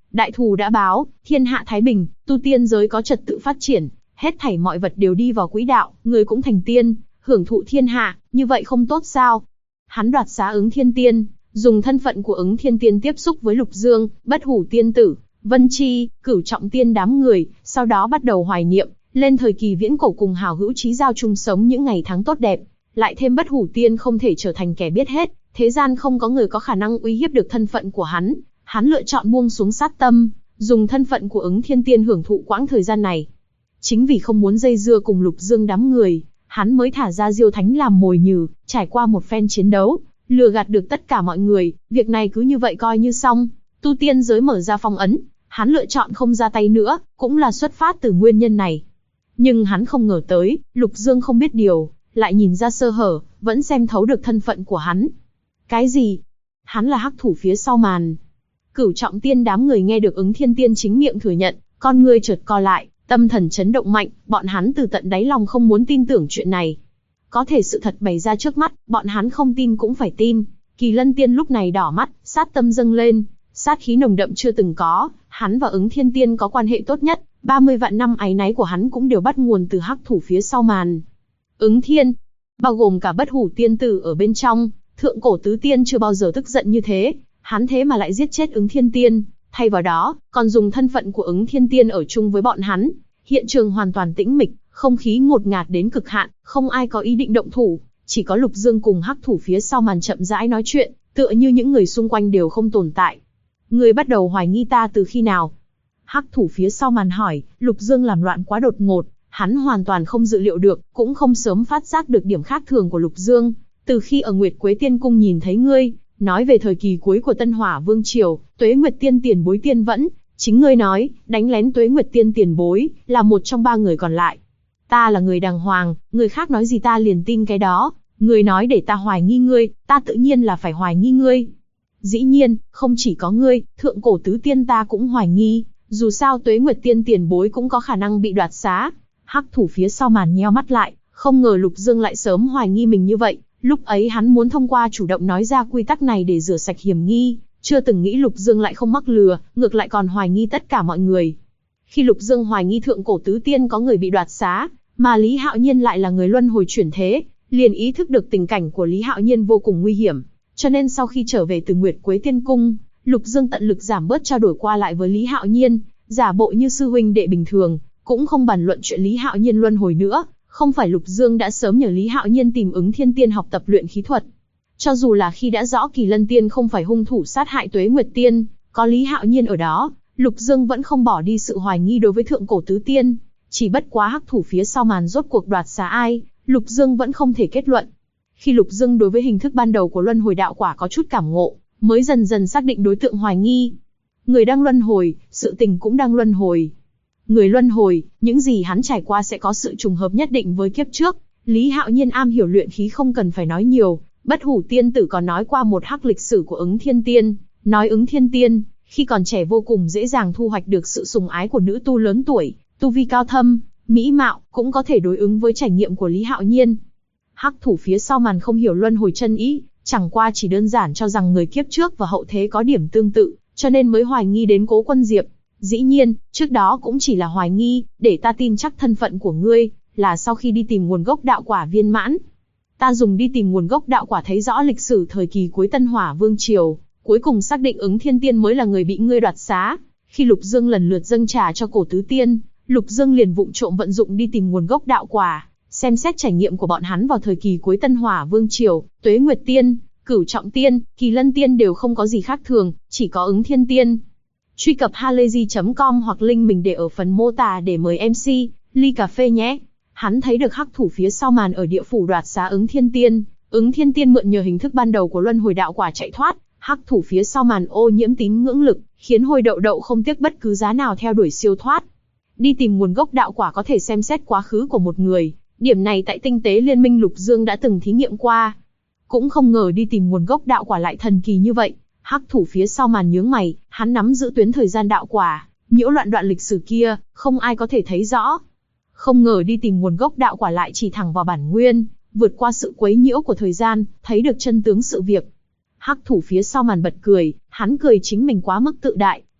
Đại thù đã báo, thiên hạ thái bình, tu tiên giới có trật tự phát triển, hết thảy mọi vật đều đi vào quỹ đạo, người cũng thành tiên, hưởng thụ thiên hạ, như vậy không tốt sao? Hắn đoạt xá Ứng Thiên Tiên, dùng thân phận của Ứng Thiên Tiên tiếp xúc với Lục Dương, Bất Hủ Tiên Tử, Vân Chi, Cửu Trọng Tiên đám người, sau đó bắt đầu hoài niệm, lên thời kỳ viễn cổ cùng hảo hữu chí giao chung sống những ngày tháng tốt đẹp, lại thêm Bất Hủ Tiên không thể trở thành kẻ biết hết, thế gian không có người có khả năng uy hiếp được thân phận của hắn lựa chọn buông xuống sát tâm, dùng thân phận của Ứng Thiên Tiên hưởng thụ quãng thời gian này. Chính vì không muốn dây dưa cùng Lục Dương đám người, hắn mới thả ra Diêu Thánh làm mồi nhử, trải qua một phen chiến đấu, lừa gạt được tất cả mọi người, việc này cứ như vậy coi như xong. Tu tiên giới mở ra phong ấn, hắn lựa chọn không ra tay nữa, cũng là xuất phát từ nguyên nhân này. Nhưng hắn không ngờ tới, Lục Dương không biết điều, lại nhìn ra sơ hở, vẫn xem thấu được thân phận của hắn. Cái gì? Hắn là hắc thủ phía sau màn. Cửu Trọng Tiên đám người nghe được Ứng Thiên Tiên chính miệng thừa nhận, con ngươi chợt co lại, tâm thần chấn động mạnh, bọn hắn từ tận đáy lòng không muốn tin tưởng chuyện này. Có thể sự thật bày ra trước mắt, bọn hắn không tin cũng phải tin. Kỳ Lân Tiên lúc này đỏ mắt, sát tâm dâng lên, sát khí nồng đậm chưa từng có, hắn và Ứng Thiên Tiên có quan hệ tốt nhất, 30 vạn năm áy náy của hắn cũng đều bắt nguồn từ hắc thủ phía sau màn. Ứng Thiên, bao gồm cả Bất Hủ Tiên Tử ở bên trong, Thượng Cổ Tứ Tiên chưa bao giờ tức giận như thế, hắn thế mà lại giết chết Ứng Thiên Tiên, thay vào đó, còn dùng thân phận của Ứng Thiên Tiên ở chung với bọn hắn. Hiện trường hoàn toàn tĩnh mịch, không khí ngột ngạt đến cực hạn, không ai có ý định động thủ, chỉ có Lục Dương cùng hắc thủ phía sau màn chậm rãi nói chuyện, tựa như những người xung quanh đều không tồn tại. Người bắt đầu hoài nghi ta từ khi nào? Hắc thủ phía sau màn hỏi. Lục Dương làm loạn quá đột ngột, hắn hoàn toàn không dự liệu được, cũng không sớm phát giác được điểm khác thường của Lục Dương. Từ khi ở Nguyệt Quế Tiên Cung nhìn thấy ngươi, nói về thời kỳ cuối của Tân Hỏa Vương Triều, Tuế Nguyệt Tiên tiền bối tiên vẫn, chính ngươi nói, đánh lén Tuế Nguyệt Tiên tiền bối, là một trong 3 người còn lại. Ta là người đàng hoàng, người khác nói gì ta liền tin cái đó, người nói để ta hoài nghi ngươi, ta tự nhiên là phải hoài nghi ngươi. Dĩ nhiên, không chỉ có ngươi, Thượng Cổ Tứ Tiên ta cũng hoài nghi, dù sao Tuế Nguyệt Tiên tiền bối cũng có khả năng bị đoạt xá. Hắc thủ phía sau màn nheo mắt lại, không ngờ Lục Dương lại sớm hoài nghi mình như vậy, lúc ấy hắn muốn thông qua chủ động nói ra quy tắc này để rửa sạch hiểm nghi, chưa từng nghĩ Lục Dương lại không mắc lừa, ngược lại còn hoài nghi tất cả mọi người. Khi Lục Dương hoài nghi Thượng Cổ Tứ Tiên có người bị đoạt xá, mà Lý Hạo Nhiên lại là người luân hồi chuyển thế, liền ý thức được tình cảnh của Lý Hạo Nhiên vô cùng nguy hiểm, cho nên sau khi trở về từ Nguyệt Quế Tiên Cung, Lục Dương tận lực giảm bớt trao đổi qua lại với Lý Hạo Nhiên, giả bộ như sư huynh đệ bình thường, cũng không bàn luận chuyện Lý Hạo Nhiên luân hồi nữa. Không phải Lục Dương đã sớm nhờ Lý Hạo Nhiên tìm Ứng Thiên Tiên học tập luyện khí thuật. Cho dù là khi đã rõ Kỳ Lân Tiên không phải hung thủ sát hại Tuế Nguyệt Tiên, có Lý Hạo Nhiên ở đó, Lục Dương vẫn không bỏ đi sự hoài nghi đối với Thượng Cổ Tứ Tiên. Chỉ bất quá hắc thủ phía sau màn rốt cuộc đoạt xá ai, Lục Dương vẫn không thể kết luận. Khi Lục Dương đối với hình thức ban đầu của luân hồi đạo quả có chút cảm ngộ, mới dần dần xác định đối tượng hoài nghi. Người đang luân hồi, sự tình cũng đang luân hồi. Người luân hồi, những gì hắn trải qua sẽ có sự trùng hợp nhất định với kiếp trước. Lý Hạo Nhiên am hiểu luyện khí không cần phải nói nhiều, Bất Hủ Tiên Tử còn nói qua một hắc lịch sử của Ứng Thiên Tiên, nói Ứng Thiên Tiên, khi còn trẻ vô cùng dễ dàng thu hoạch được sự sủng ái của nữ tu lớn tuổi, tu vi cao thâm, mỹ mạo, cũng có thể đối ứng với trải nghiệm của Lý Hạo Nhiên. Hắc thủ phía sau màn không hiểu luân hồi chân ý, chẳng qua chỉ đơn giản cho rằng người kiếp trước và hậu thế có điểm tương tự, cho nên mới hoài nghi đến Cố Quân Diệp. Dĩ nhiên, trước đó cũng chỉ là hoài nghi, để ta tin chắc thân phận của ngươi, là sau khi đi tìm nguồn gốc đạo quả viên mãn. Ta dùng đi tìm nguồn gốc đạo quả thấy rõ lịch sử thời kỳ cuối Tân Hỏa Vương Triều, cuối cùng xác định Ứng Thiên Tiên mới là người bị ngươi đoạt xá. Khi Lục Dương lần lượt dâng trà cho Cổ Tứ Tiên, Lục Dương liền vụng trộm vận dụng đi tìm nguồn gốc đạo quả, xem xét trải nghiệm của bọn hắn vào thời kỳ cuối Tân Hỏa Vương Triều, Tuế Nguyệt Tiên, Cửu Trọng Tiên, Kỳ Lân Tiên đều không có gì khác thường, chỉ có Ứng Thiên Tiên. Truy cập halayzi.com hoặc link mình để ở phần mô tả để mời MC, ly cà phê nhé. Hắn thấy được hắc thủ phía sau màn ở địa phủ đoạt xá Ứng Thiên Tiên. Ứng Thiên Tiên mượn nhờ hình thức ban đầu của luân hồi đạo quả chạy thoát, hắc thủ phía sau màn ô nhiễm tín ngưỡng lực, khiến Hôi Đậu Đậu không tiếc bất cứ giá nào theo đuổi siêu thoát. Đi tìm nguồn gốc đạo quả có thể xem xét quá khứ của một người, điểm này tại Tinh Tế Liên Minh Lục Dương đã từng thí nghiệm qua. Cũng không ngờ đi tìm nguồn gốc đạo quả lại thần kỳ như vậy. Hắc thủ phía sau màn nhướng mày, hắn nắm giữ tuyến thời gian đạo quả, nhiễu loạn đoạn lịch sử kia, không ai có thể thấy rõ. Không ngờ đi tìm nguồn gốc đạo quả lại chỉ thẳng vào bản nguyên, vượt qua sự quấy nhiễu của thời gian, thấy được chân tướng sự việc. Hắc thủ phía sau màn bật cười, hắn cười chính mình quá mức tự đại,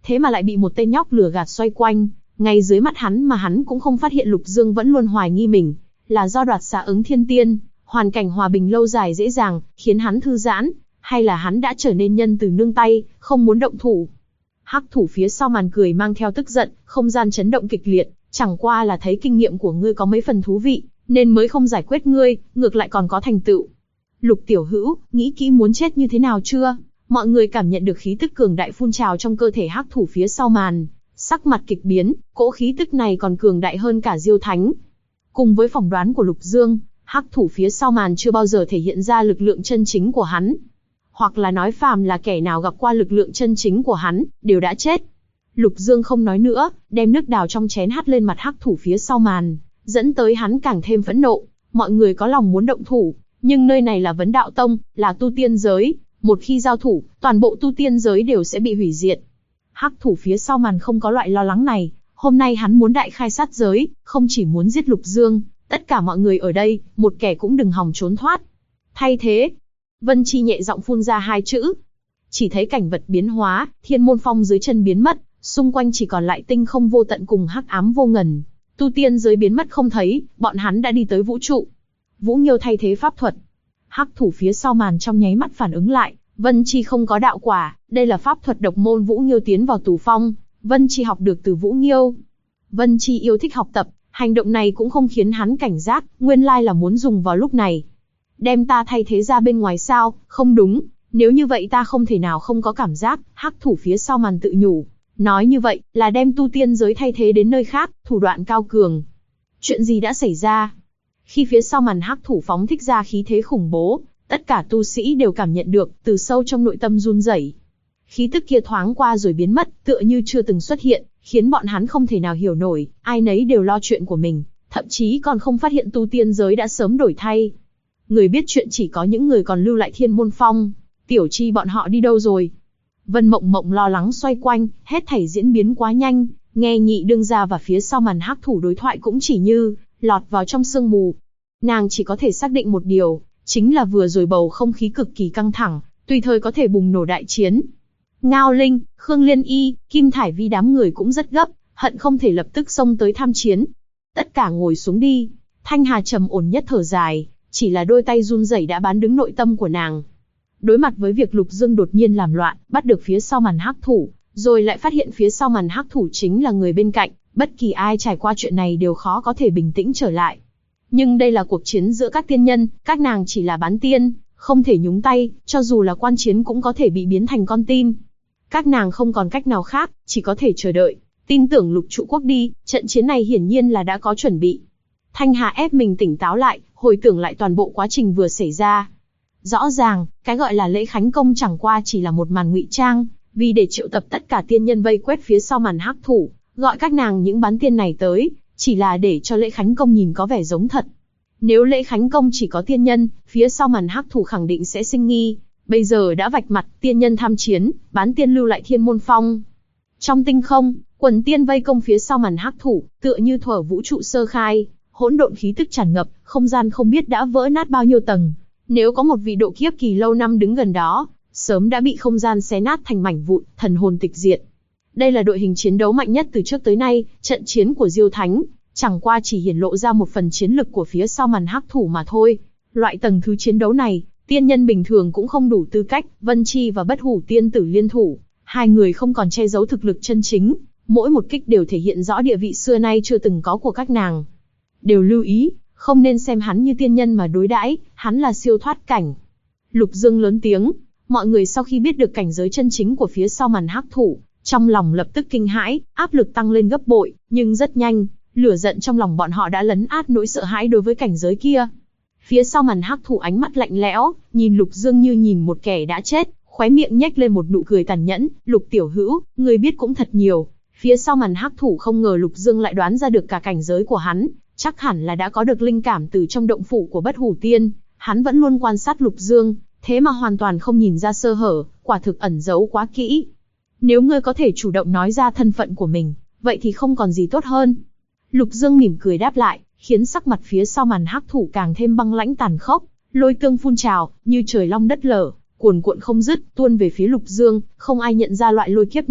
thế mà lại bị một tên nhóc lừa gạt xoay quanh, ngay dưới mắt hắn mà hắn cũng không phát hiện Lục Dương vẫn luôn hoài nghi mình, là do đoạt xá ứng thiên tiên, hoàn cảnh hòa bình lâu dài dễ dàng, khiến hắn thư giãn, hay là hắn đã trở nên nhân từ nương tay, không muốn động thủ. Hắc thủ phía sau màn cười mang theo tức giận, không gian chấn động kịch liệt, chẳng qua là thấy kinh nghiệm của ngươi có mấy phần thú vị, nên mới không giải quyết ngươi, ngược lại còn có thành tựu. Lục tiểu hữu, nghĩ kỹ muốn chết như thế nào chưa? Mọi người cảm nhận được khí tức cường đại phun trào trong cơ thể hắc thủ phía sau màn, sắc mặt kịch biến, cỗ khí tức này còn cường đại hơn cả Diêu Thánh. Cùng với phỏng đoán của Lục Dương, hắc thủ phía sau màn chưa bao giờ thể hiện ra lực lượng chân chính của hắn. Hoặc là nói phàm là kẻ nào gặp qua lực lượng chân chính của hắn, đều đã chết. Lục Dương không nói nữa, đem nước đào trong chén hắt lên mặt hắc thủ phía sau màn, dẫn tới hắn càng thêm phẫn nộ. Mọi người có lòng muốn động thủ, nhưng nơi này là Vấn Đạo Tông, là tu tiên giới, một khi giao thủ, toàn bộ tu tiên giới đều sẽ bị hủy diệt. Hắc thủ phía sau màn không có loại lo lắng này, hôm nay hắn muốn đại khai sát giới, không chỉ muốn giết Lục Dương, tất cả mọi người ở đây, một kẻ cũng đừng hòng trốn thoát. Thay thế, Vân Chi nhẹ giọng phun ra hai chữ. Chỉ thấy cảnh vật biến hóa, Thiên Môn Phong dưới chân biến mất, xung quanh chỉ còn lại tinh không vô tận cùng hắc ám vô ngần. Tu tiên giới biến mất không thấy, bọn hắn đã đi tới vũ trụ. Vũ Nghiêu thay thế pháp thuật. Hắc thủ phía sau màn trong nháy mắt phản ứng lại, Vân Chi không có đạo quả, đây là pháp thuật độc môn Vũ Nghiêu tiến vào tù phong, Vân Chi học được từ Vũ Nghiêu. Vân Chi yêu thích học tập, hành động này cũng không khiến hắn cảnh giác, nguyên lai là muốn dùng vào lúc này. Đem ta thay thế ra bên ngoài sao? Không đúng, nếu như vậy ta không thể nào không có cảm giác. Hắc thủ phía sau màn tự nhủ, nói như vậy là đem tu tiên giới thay thế đến nơi khác, thủ đoạn cao cường. Chuyện gì đã xảy ra? Khi phía sau màn hắc thủ phóng thích ra khí thế khủng bố, tất cả tu sĩ đều cảm nhận được, từ sâu trong nội tâm run rẩy. Khí tức kia thoáng qua rồi biến mất, tựa như chưa từng xuất hiện, khiến bọn hắn không thể nào hiểu nổi, ai nấy đều lo chuyện của mình, thậm chí còn không phát hiện tu tiên giới đã sớm đổi thay. Người biết chuyện chỉ có những người còn lưu lại Thiên Môn Phong, Tiểu Chi bọn họ đi đâu rồi? Vân Mộng Mộng lo lắng xoay quanh, hết thảy diễn biến quá nhanh, nghe Nhị đương gia và phía sau màn hắc thủ đối thoại cũng chỉ như lọt vào trong sương mù. Nàng chỉ có thể xác định một điều, chính là vừa rồi bầu không khí cực kỳ căng thẳng, tùy thời có thể bùng nổ đại chiến. Ngao Linh, Khương Liên Y, Kim Thải Vi đám người cũng rất gấp, hận không thể lập tức xông tới tham chiến. Tất cả ngồi xuống đi. Thanh Hà trầm ổn nhất thở dài, chỉ là đôi tay run rẩy đã bán đứng nội tâm của nàng. Đối mặt với việc Lục Dương đột nhiên làm loạn, bắt được phía sau màn hắc thủ, rồi lại phát hiện phía sau màn hắc thủ chính là người bên cạnh, bất kỳ ai trải qua chuyện này đều khó có thể bình tĩnh trở lại. Nhưng đây là cuộc chiến giữa các tiên nhân, các nàng chỉ là bán tiên, không thể nhúng tay, cho dù là quan chiến cũng có thể bị biến thành con tin. Các nàng không còn cách nào khác, chỉ có thể chờ đợi, tin tưởng Lục Trụ Quốc đi, trận chiến này hiển nhiên là đã có chuẩn bị. Thanh Hà ép mình tỉnh táo lại, hồi tưởng lại toàn bộ quá trình vừa xảy ra. Rõ ràng, cái gọi là lễ khánh công chẳng qua chỉ là một màn ngụy trang, vì để triệu tập tất cả tiên nhân vây quét phía sau màn hắc thủ, gọi các nàng những bán tiên này tới, chỉ là để cho lễ khánh công nhìn có vẻ giống thật. Nếu lễ khánh công chỉ có tiên nhân, phía sau màn hắc thủ khẳng định sẽ sinh nghi. Bây giờ đã vạch mặt, tiên nhân tham chiến, bán tiên lưu lại Thiên Môn Phong. Trong tinh không, quần tiên vây công phía sau màn hắc thủ, tựa như thuở vũ trụ sơ khai, hỗn độn khí tức tràn ngập, không gian không biết đã vỡ nát bao nhiêu tầng. Nếu có một vị độ kiếp kỳ lâu năm đứng gần đó, sớm đã bị không gian xé nát thành mảnh vụn, thần hồn tịch diệt. Đây là đội hình chiến đấu mạnh nhất từ trước tới nay, trận chiến của Diêu Thánh, chẳng qua chỉ hiển lộ ra một phần chiến lực của phía sau màn hắc thủ mà thôi. Loại tầng thứ chiến đấu này, tiên nhân bình thường cũng không đủ tư cách. Vân Chi và Bất Hủ tiên tử liên thủ, hai người không còn che giấu thực lực chân chính, mỗi một kích đều thể hiện rõ địa vị xưa nay chưa từng có của các nàng. Đều lưu ý, không nên xem hắn như tiên nhân mà đối đãi, hắn là siêu thoát cảnh. Lục Dương lớn tiếng, mọi người sau khi biết được cảnh giới chân chính của phía sau màn hắc thủ, trong lòng lập tức kinh hãi, áp lực tăng lên gấp bội, nhưng rất nhanh, lửa giận trong lòng bọn họ đã lấn át nỗi sợ hãi đối với cảnh giới kia. Phía sau màn hắc thủ ánh mắt lạnh lẽo, nhìn Lục Dương như nhìn một kẻ đã chết, khóe miệng nhếch lên một nụ cười tàn nhẫn. Lục tiểu hữu, người biết cũng thật nhiều. Phía sau màn hắc thủ không ngờ Lục Dương lại đoán ra được cả cảnh giới của hắn, chắc hẳn là đã có được linh cảm từ trong động phủ của Bất Hủ Tiên. Hắn vẫn luôn quan sát Lục Dương, thế mà hoàn toàn không nhìn ra sơ hở, quả thực ẩn giấu quá kỹ. Nếu ngươi có thể chủ động nói ra thân phận của mình, vậy thì không còn gì tốt hơn. Lục Dương mỉm cười đáp lại, khiến sắc mặt phía sau màn hắc thủ càng thêm băng lãnh tàn khốc, lôi tương phun trào, như trời long đất lở, cuồn cuộn không dứt, tuôn về phía Lục Dương. Không ai nhận ra loại lôi kiếp này,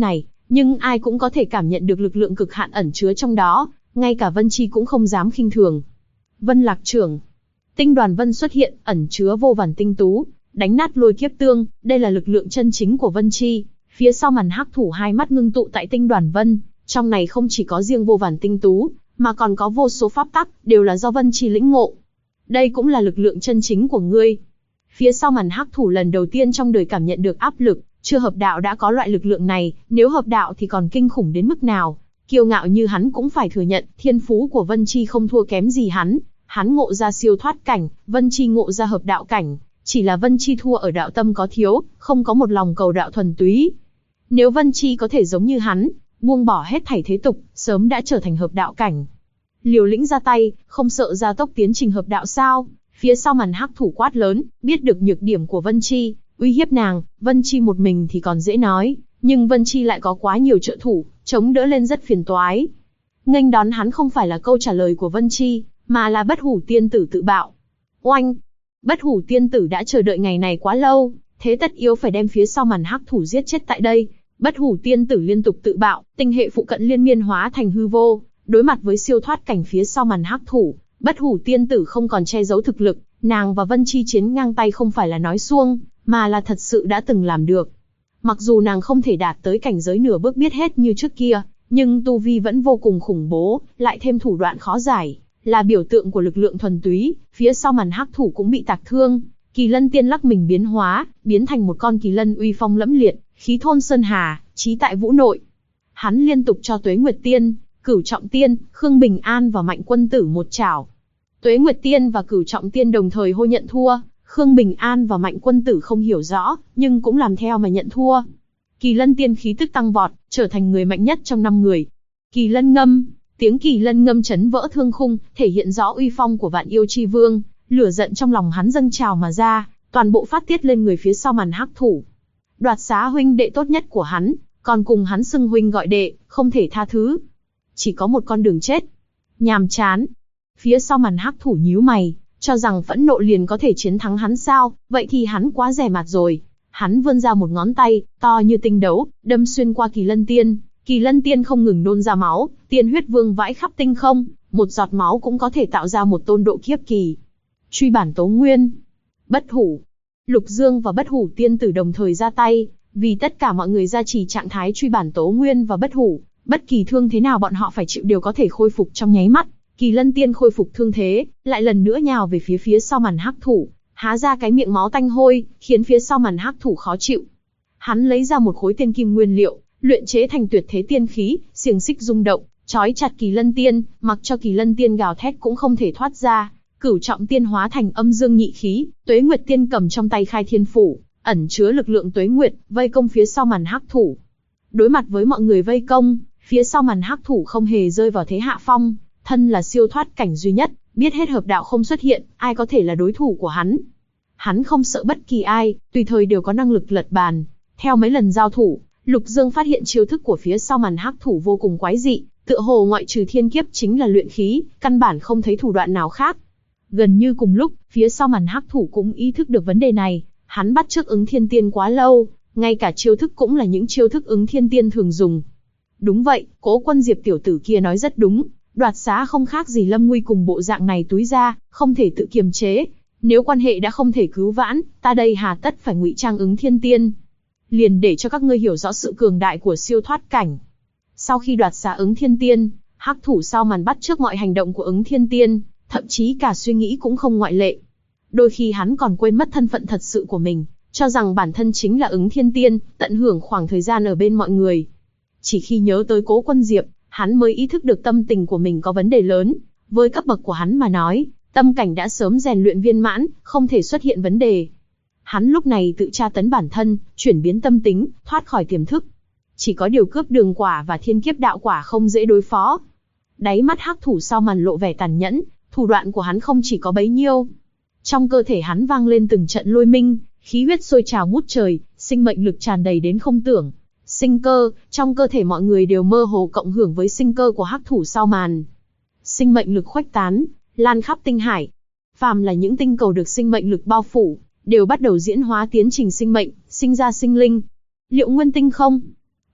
nhưng ai cũng có thể cảm nhận được lực lượng cực hạn ẩn chứa trong đó, ngay cả Vân Chi cũng không dám khinh thường. Vân Lạc trưởng, tinh đoàn Vân xuất hiện, ẩn chứa vô vàn tinh tú, đánh nát lôi kiếp tương, đây là lực lượng chân chính của Vân Chi. Phía sau màn hắc thủ hai mắt ngưng tụ tại tinh đoàn Vân, trong này không chỉ có riêng vô vàn tinh tú, mà còn có vô số pháp tắc, đều là do Vân Chi lĩnh ngộ. Đây cũng là lực lượng chân chính của ngươi. Phía sau màn hắc thủ lần đầu tiên trong đời cảm nhận được áp lực, chưa hợp đạo đã có loại lực lượng này, nếu hợp đạo thì còn kinh khủng đến mức nào. Kiêu ngạo như hắn cũng phải thừa nhận, thiên phú của Vân Chi không thua kém gì hắn. Hắn ngộ ra siêu thoát cảnh, Vân Chi ngộ ra hợp đạo cảnh, chỉ là Vân Chi thua ở đạo tâm có thiếu, không có một lòng cầu đạo thuần túy. Nếu Vân Chi có thể giống như hắn, buông bỏ hết thảy thế tục, sớm đã trở thành hợp đạo cảnh. Liều lĩnh ra tay, không sợ gia tốc tiến trình hợp đạo sao? Phía sau màn hắc thủ quát lớn, biết được nhược điểm của Vân Chi, uy hiếp nàng. Vân Chi một mình thì còn dễ nói, nhưng Vân Chi lại có quá nhiều trợ thủ, chống đỡ lên rất phiền toái. Nghênh đón hắn không phải là câu trả lời của Vân Chi, mà là Bất Hủ Tiên Tử tự bạo. Oanh! Bất Hủ Tiên Tử đã chờ đợi ngày này quá lâu, thế tất yếu phải đem phía sau màn hắc thủ giết chết tại đây. Bất Hủ Tiên Tử liên tục tự bạo, tinh hệ phụ cận liên miên hóa thành hư vô, đối mặt với siêu thoát cảnh phía sau màn hắc thủ, Bất Hủ Tiên Tử không còn che giấu thực lực, nàng và Vân Chi chiến ngang tay không phải là nói suông, mà là thật sự đã từng làm được. Mặc dù nàng không thể đạt tới cảnh giới nửa bước biết hết như trước kia, nhưng tu vi vẫn vô cùng khủng bố, lại thêm thủ đoạn khó giải, là biểu tượng của lực lượng thuần túy. Phía sau màn hắc thủ cũng bị tạc thương, Kỳ Lân Tiên lắc mình biến hóa, biến thành một con kỳ lân uy phong lẫm liệt, khí thôn sơn hà, chí tại vũ nội. Hắn liên tục cho Tuế Nguyệt Tiên, Cửu Trọng Tiên, Khương Bình An và Mạnh Quân Tử một chảo. Tuế Nguyệt Tiên và Cửu Trọng Tiên đồng thời hô nhận thua, Khương Bình An và Mạnh Quân Tử không hiểu rõ, nhưng cũng làm theo mà nhận thua. Kỳ Lân Tiên khí tức tăng vọt, trở thành người mạnh nhất trong 5 người. Kỳ Lân ngâm, tiếng Kỳ Lân ngâm chấn vỡ thương khung, thể hiện rõ uy phong của Vạn Yêu Chi Vương. Lửa giận trong lòng hắn dâng trào mà ra, toàn bộ phát tiết lên người phía sau màn hắc thủ. Đoạt xá huynh đệ tốt nhất của hắn, còn cùng hắn xưng huynh gọi đệ, không thể tha thứ. Chỉ có một con đường chết. Nhàm chán. Phía sau màn hắc thủ nhíu mày, cho rằng phẫn nộ liền có thể chiến thắng hắn sao, vậy thì hắn quá rẻ mạt rồi. Hắn vươn ra một ngón tay, to như tinh đấu, đâm xuyên qua Kỳ Lân Tiên. Kỳ Lân Tiên không ngừng nôn ra máu, tiên huyết vương vãi khắp tinh không, một giọt máu cũng có thể tạo ra một tôn độ kiếp kỳ. Truy bản tố nguyên. Bất Hủ, Lục Dương và Bất Hủ Tiên Tử đồng thời ra tay, vì tất cả mọi người gia trì trạng thái truy bản tố nguyên và bất hủ, bất kỳ thương thế nào bọn họ phải chịu đều có thể khôi phục trong nháy mắt. Kỳ Lân Tiên khôi phục thương thế, lại lần nữa nhào về phía sau màn hắc thủ, há ra cái miệng máu tanh hôi, khiến phía sau màn hắc thủ khó chịu. Hắn lấy ra một khối tiên kim nguyên liệu, luyện chế thành tuyệt thế tiên khí, xiềng xích rung động, trói chặt Kỳ Lân Tiên, mặc cho Kỳ Lân Tiên gào thét cũng không thể thoát ra. Cửu Trọng Tiên hóa thành âm dương nhị khí, Tuế Nguyệt Tiên cầm trong tay khai thiên phủ, ẩn chứa lực lượng Tuế Nguyệt, vây công phía sau màn hắc thủ. Đối mặt với mọi người vây công, phía sau màn hắc thủ không hề rơi vào thế hạ phong, thân là siêu thoát cảnh duy nhất, biết hết hợp đạo không xuất hiện, ai có thể là đối thủ của hắn. Hắn không sợ bất kỳ ai, tùy thời đều có năng lực lật bàn. Theo mấy lần giao thủ, Lục Dương phát hiện chiêu thức của phía sau màn hắc thủ vô cùng quái dị, tựa hồ ngoại trừ thiên kiếp chính là luyện khí, căn bản không thấy thủ đoạn nào khác. Gần như cùng lúc, phía sau màn hắc thủ cũng ý thức được vấn đề này, hắn bắt chước Ứng Thiên Tiên quá lâu, ngay cả chiêu thức cũng là những chiêu thức Ứng Thiên Tiên thường dùng. Đúng vậy, Cố Quân Diệp tiểu tử kia nói rất đúng, đoạt xá không khác gì Lâm Nguy cùng bộ dạng này túi ra, không thể tự kiềm chế. Nếu quan hệ đã không thể cứu vãn, ta đây hà tất phải ngụy trang Ứng Thiên Tiên. Liền để cho các ngươi hiểu rõ sự cường đại của siêu thoát cảnh. Sau khi đoạt xá Ứng Thiên Tiên, hắc thủ sau màn bắt chước mọi hành động của Ứng Thiên Tiên, thậm chí cả suy nghĩ cũng không ngoại lệ. Đôi khi hắn còn quên mất thân phận thật sự của mình, cho rằng bản thân chính là Ứng Thiên Tiên, tận hưởng khoảng thời gian ở bên mọi người. Chỉ khi nhớ tới Cố Quân Diệp, hắn mới ý thức được tâm tình của mình có vấn đề lớn. Với cấp bậc của hắn mà nói, tâm cảnh đã sớm rèn luyện viên mãn, không thể xuất hiện vấn đề. Hắn lúc này tự tra tấn bản thân, chuyển biến tâm tính, thoát khỏi tiềm thức. Chỉ có điều cướp đường quả và thiên kiếp đạo quả không dễ đối phó. Đáy mắt hắc thủ sau màn lộ vẻ tàn nhẫn, thủ đoạn của hắn không chỉ có bấy nhiêu. Trong cơ thể hắn vang lên từng trận lôi minh, khí huyết sôi trào ngút trời, sinh mệnh lực tràn đầy đến không tưởng. Sinh cơ, trong cơ thể mọi người đều mơ hồ cộng hưởng với sinh cơ của hắc thủ sau màn. Sinh mệnh lực khuếch tán, lan khắp tinh hải. Phàm là những tinh cầu được sinh mệnh lực bao phủ, đều bắt đầu diễn hóa tiến trình sinh mệnh, sinh ra sinh linh. Liệu nguyên tinh không?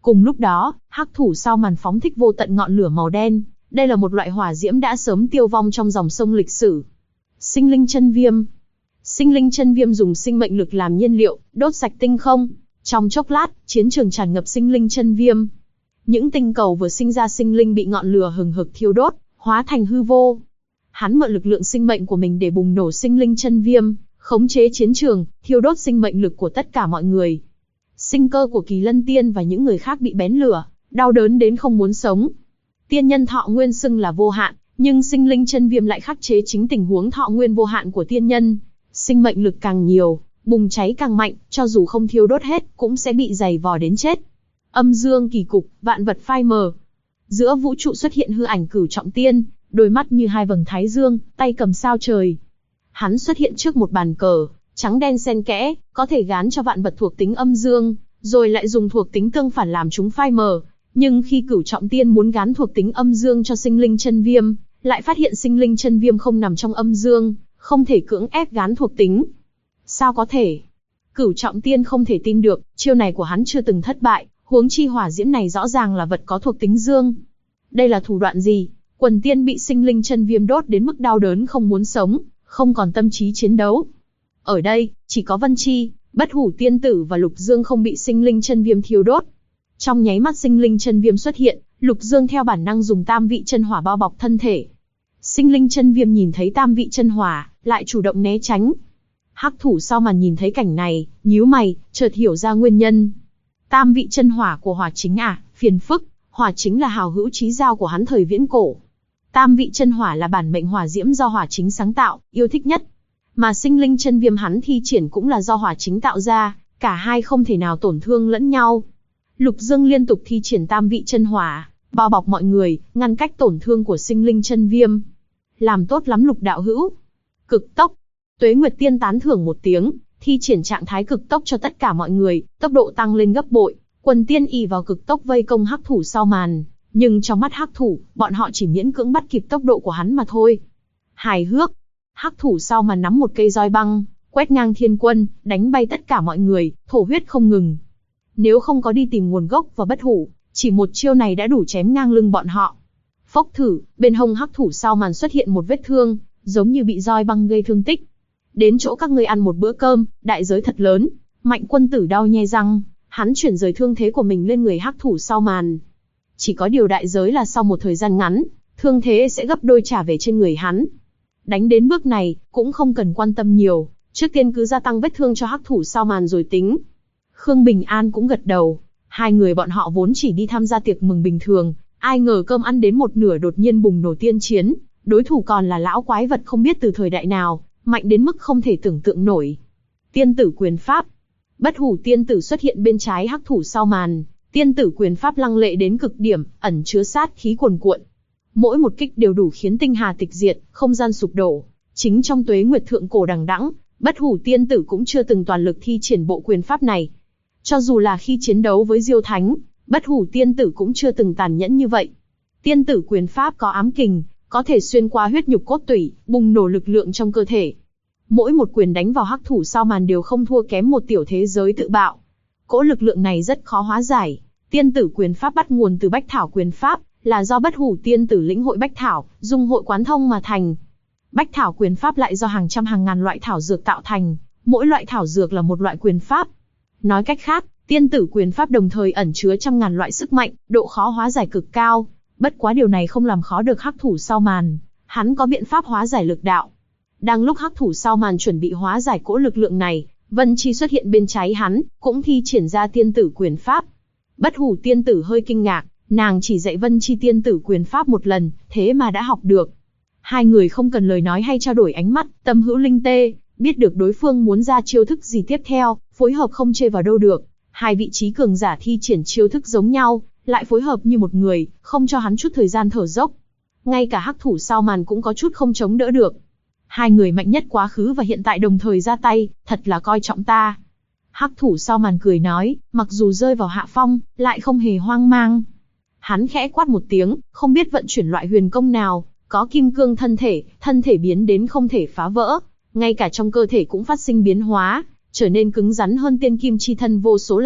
Cùng lúc đó, hắc thủ sau màn phóng thích vô tận ngọn lửa màu đen. Đây là một loại hỏa diễm đã sớm tiêu vong trong dòng sông lịch sử. Sinh linh chân viêm. Sinh linh chân viêm dùng sinh mệnh lực làm nhiên liệu, đốt sạch tinh không. Trong chốc lát, chiến trường tràn ngập sinh linh chân viêm. Những tinh cầu vừa sinh ra sinh linh bị ngọn lửa hừng hực thiêu đốt, hóa thành hư vô. Hắn mượn lực lượng sinh mệnh của mình để bùng nổ sinh linh chân viêm, khống chế chiến trường, thiêu đốt sinh mệnh lực của tất cả mọi người. Sinh cơ của Kỳ Lân Tiên và những người khác bị bén lửa, đau đớn đến không muốn sống. Tiên nhân thọ nguyên xưng là vô hạn, nhưng sinh linh chân viêm lại khắc chế chính tình huống thọ nguyên vô hạn của tiên nhân. Sinh mệnh lực càng nhiều, bùng cháy càng mạnh, cho dù không thiêu đốt hết, cũng sẽ bị dày vò đến chết. Âm dương kỳ cục, vạn vật phai mờ. Giữa vũ trụ xuất hiện hư ảnh Cửu Trọng Tiên, đôi mắt như hai vầng thái dương, tay cầm sao trời. Hắn xuất hiện trước một bàn cờ, trắng đen xen kẽ, có thể gán cho vạn vật thuộc tính âm dương, rồi lại dùng thuộc tính tương phản làm chúng phai mờ. Nhưng khi Cửu Trọng Tiên muốn gán thuộc tính âm dương cho sinh linh chân viêm, lại phát hiện sinh linh chân viêm không nằm trong âm dương, không thể cưỡng ép gán thuộc tính. Sao có thể? Cửu Trọng Tiên không thể tin được, chiêu này của hắn chưa từng thất bại, huống chi hỏa diễm này rõ ràng là vật có thuộc tính dương. Đây là thủ đoạn gì? Quần tiên bị sinh linh chân viêm đốt đến mức đau đớn không muốn sống, không còn tâm trí chiến đấu. Ở đây, chỉ có Vân Chi, Bất Hủ Tiên Tử và Lục Dương không bị sinh linh chân viêm thiêu đốt. Trong nháy mắt sinh linh chân viêm xuất hiện, Lục Dương theo bản năng dùng tam vị chân hỏa bao bọc thân thể. Sinh linh chân viêm nhìn thấy tam vị chân hỏa, lại chủ động né tránh. Hắc thủ sau màn nhìn thấy cảnh này, nhíu mày, chợt hiểu ra nguyên nhân. Tam vị chân hỏa của hỏa chính à, phiền phức, hỏa chính là hào hữu chí giao của hắn thời viễn cổ. Tam vị chân hỏa là bản mệnh hỏa diễm do hỏa chính sáng tạo, yêu thích nhất. Mà sinh linh chân viêm hắn thi triển cũng là do hỏa chính tạo ra, cả hai không thể nào tổn thương lẫn nhau. Lục Dương liên tục thi triển tam vị chân hỏa, bao bọc mọi người, ngăn cách tổn thương của sinh linh chân viêm. Làm tốt lắm Lục đạo hữu. Cực tốc. Tuế Nguyệt Tiên tán thưởng một tiếng, thi triển trạng thái cực tốc cho tất cả mọi người, tốc độ tăng lên gấp bội. Quần tiên ỷ vào cực tốc vây công hắc thủ sau màn, nhưng trong mắt hắc thủ, bọn họ chỉ miễn cưỡng bắt kịp tốc độ của hắn mà thôi. Hài hước. Hắc thủ sau màn nắm một cây roi băng, quét ngang thiên quân, đánh bay tất cả mọi người, thổ huyết không ngừng. Nếu không có đi tìm nguồn gốc và Bất Hủ, chỉ một chiêu này đã đủ chém ngang lưng bọn họ. Phốc thử, bên hông hắc thủ sau màn xuất hiện một vết thương, giống như bị roi băng gây thương tích. Đến chỗ các ngươi ăn một bữa cơm, đại giới thật lớn. Mạnh Quân Tử đau nhe răng, hắn chuyển rời thương thế của mình lên người hắc thủ sau màn. Chỉ có điều đại giới là sau một thời gian ngắn, thương thế sẽ gấp đôi trả về trên người hắn. Đánh đến bước này, cũng không cần quan tâm nhiều, trước tiên cứ gia tăng vết thương cho hắc thủ sau màn rồi tính. Khương Bình An cũng gật đầu, hai người bọn họ vốn chỉ đi tham gia tiệc mừng bình thường, ai ngờ cơm ăn đến một nửa đột nhiên bùng nổ tiên chiến, đối thủ còn là lão quái vật không biết từ thời đại nào, mạnh đến mức không thể tưởng tượng nổi. Tiên tử quyền pháp. Bất Hủ Tiên Tử xuất hiện bên trái hắc thủ sau màn, tiên tử quyền pháp lăng lệ đến cực điểm, ẩn chứa sát khí cuồn cuộn. Mỗi một kích đều đủ khiến tinh hà tịch diệt, không gian sụp đổ. Chính trong Tuế Nguyệt thượng cổ đằng đẵng, Bất Hủ Tiên Tử cũng chưa từng toàn lực thi triển bộ quyền pháp này. Cho dù là khi chiến đấu với Diêu Thánh, Bất Hủ Tiên Tử cũng chưa từng tàn nhẫn như vậy. Tiên tử quyền pháp có ám kình, có thể xuyên qua huyết nhục cốt tủy, bùng nổ lực lượng trong cơ thể. Mỗi một quyền đánh vào hắc thủ sau màn đều không thua kém một tiểu thế giới tự bạo. Cỗ lực lượng này rất khó hóa giải. Tiên tử quyền pháp bắt nguồn từ Bách Thảo quyền pháp, là do Bất Hủ Tiên Tử lĩnh hội Bách Thảo, dung hội quán thông mà thành. Bách Thảo quyền pháp lại do hàng trăm hàng ngàn loại thảo dược tạo thành, mỗi loại thảo dược là một loại quyền pháp. Nói cách khác, tiên tử quyền pháp đồng thời ẩn chứa trăm ngàn loại sức mạnh, độ khó hóa giải cực cao. Bất quá điều này không làm khó được hắc thủ sau màn, hắn có biện pháp hóa giải lực đạo. Đang lúc hắc thủ sau màn chuẩn bị hóa giải cỗ lực lượng này, Vân Chi xuất hiện bên trái hắn, cũng thi triển ra tiên tử quyền pháp. Bất Hủ Tiên Tử hơi kinh ngạc, nàng chỉ dạy Vân Chi tiên tử quyền pháp một lần, thế mà đã học được. Hai người không cần lời nói hay trao đổi ánh mắt, tâm hữu linh tê, biết được đối phương muốn ra chiêu thức gì tiếp theo, phối hợp không chê vào đâu được. Hai vị trí cường giả thi triển chiêu thức giống nhau, lại phối hợp như một người, không cho hắn chút thời gian thở dốc. Ngay cả hắc thủ sau màn cũng có chút không chống đỡ được. Hai người mạnh nhất quá khứ và hiện tại đồng thời ra tay, thật là coi trọng ta. Hắc thủ sau màn cười nói, mặc dù rơi vào hạ phong, lại không hề hoang mang. Hắn khẽ quát một tiếng, không biết vận chuyển loại huyền công nào, có kim cương thân thể biến đến không thể phá vỡ, ngay cả trong cơ thể cũng phát sinh biến hóa, trở nên cứng rắn hơn tiên kim chi thân vô số lần,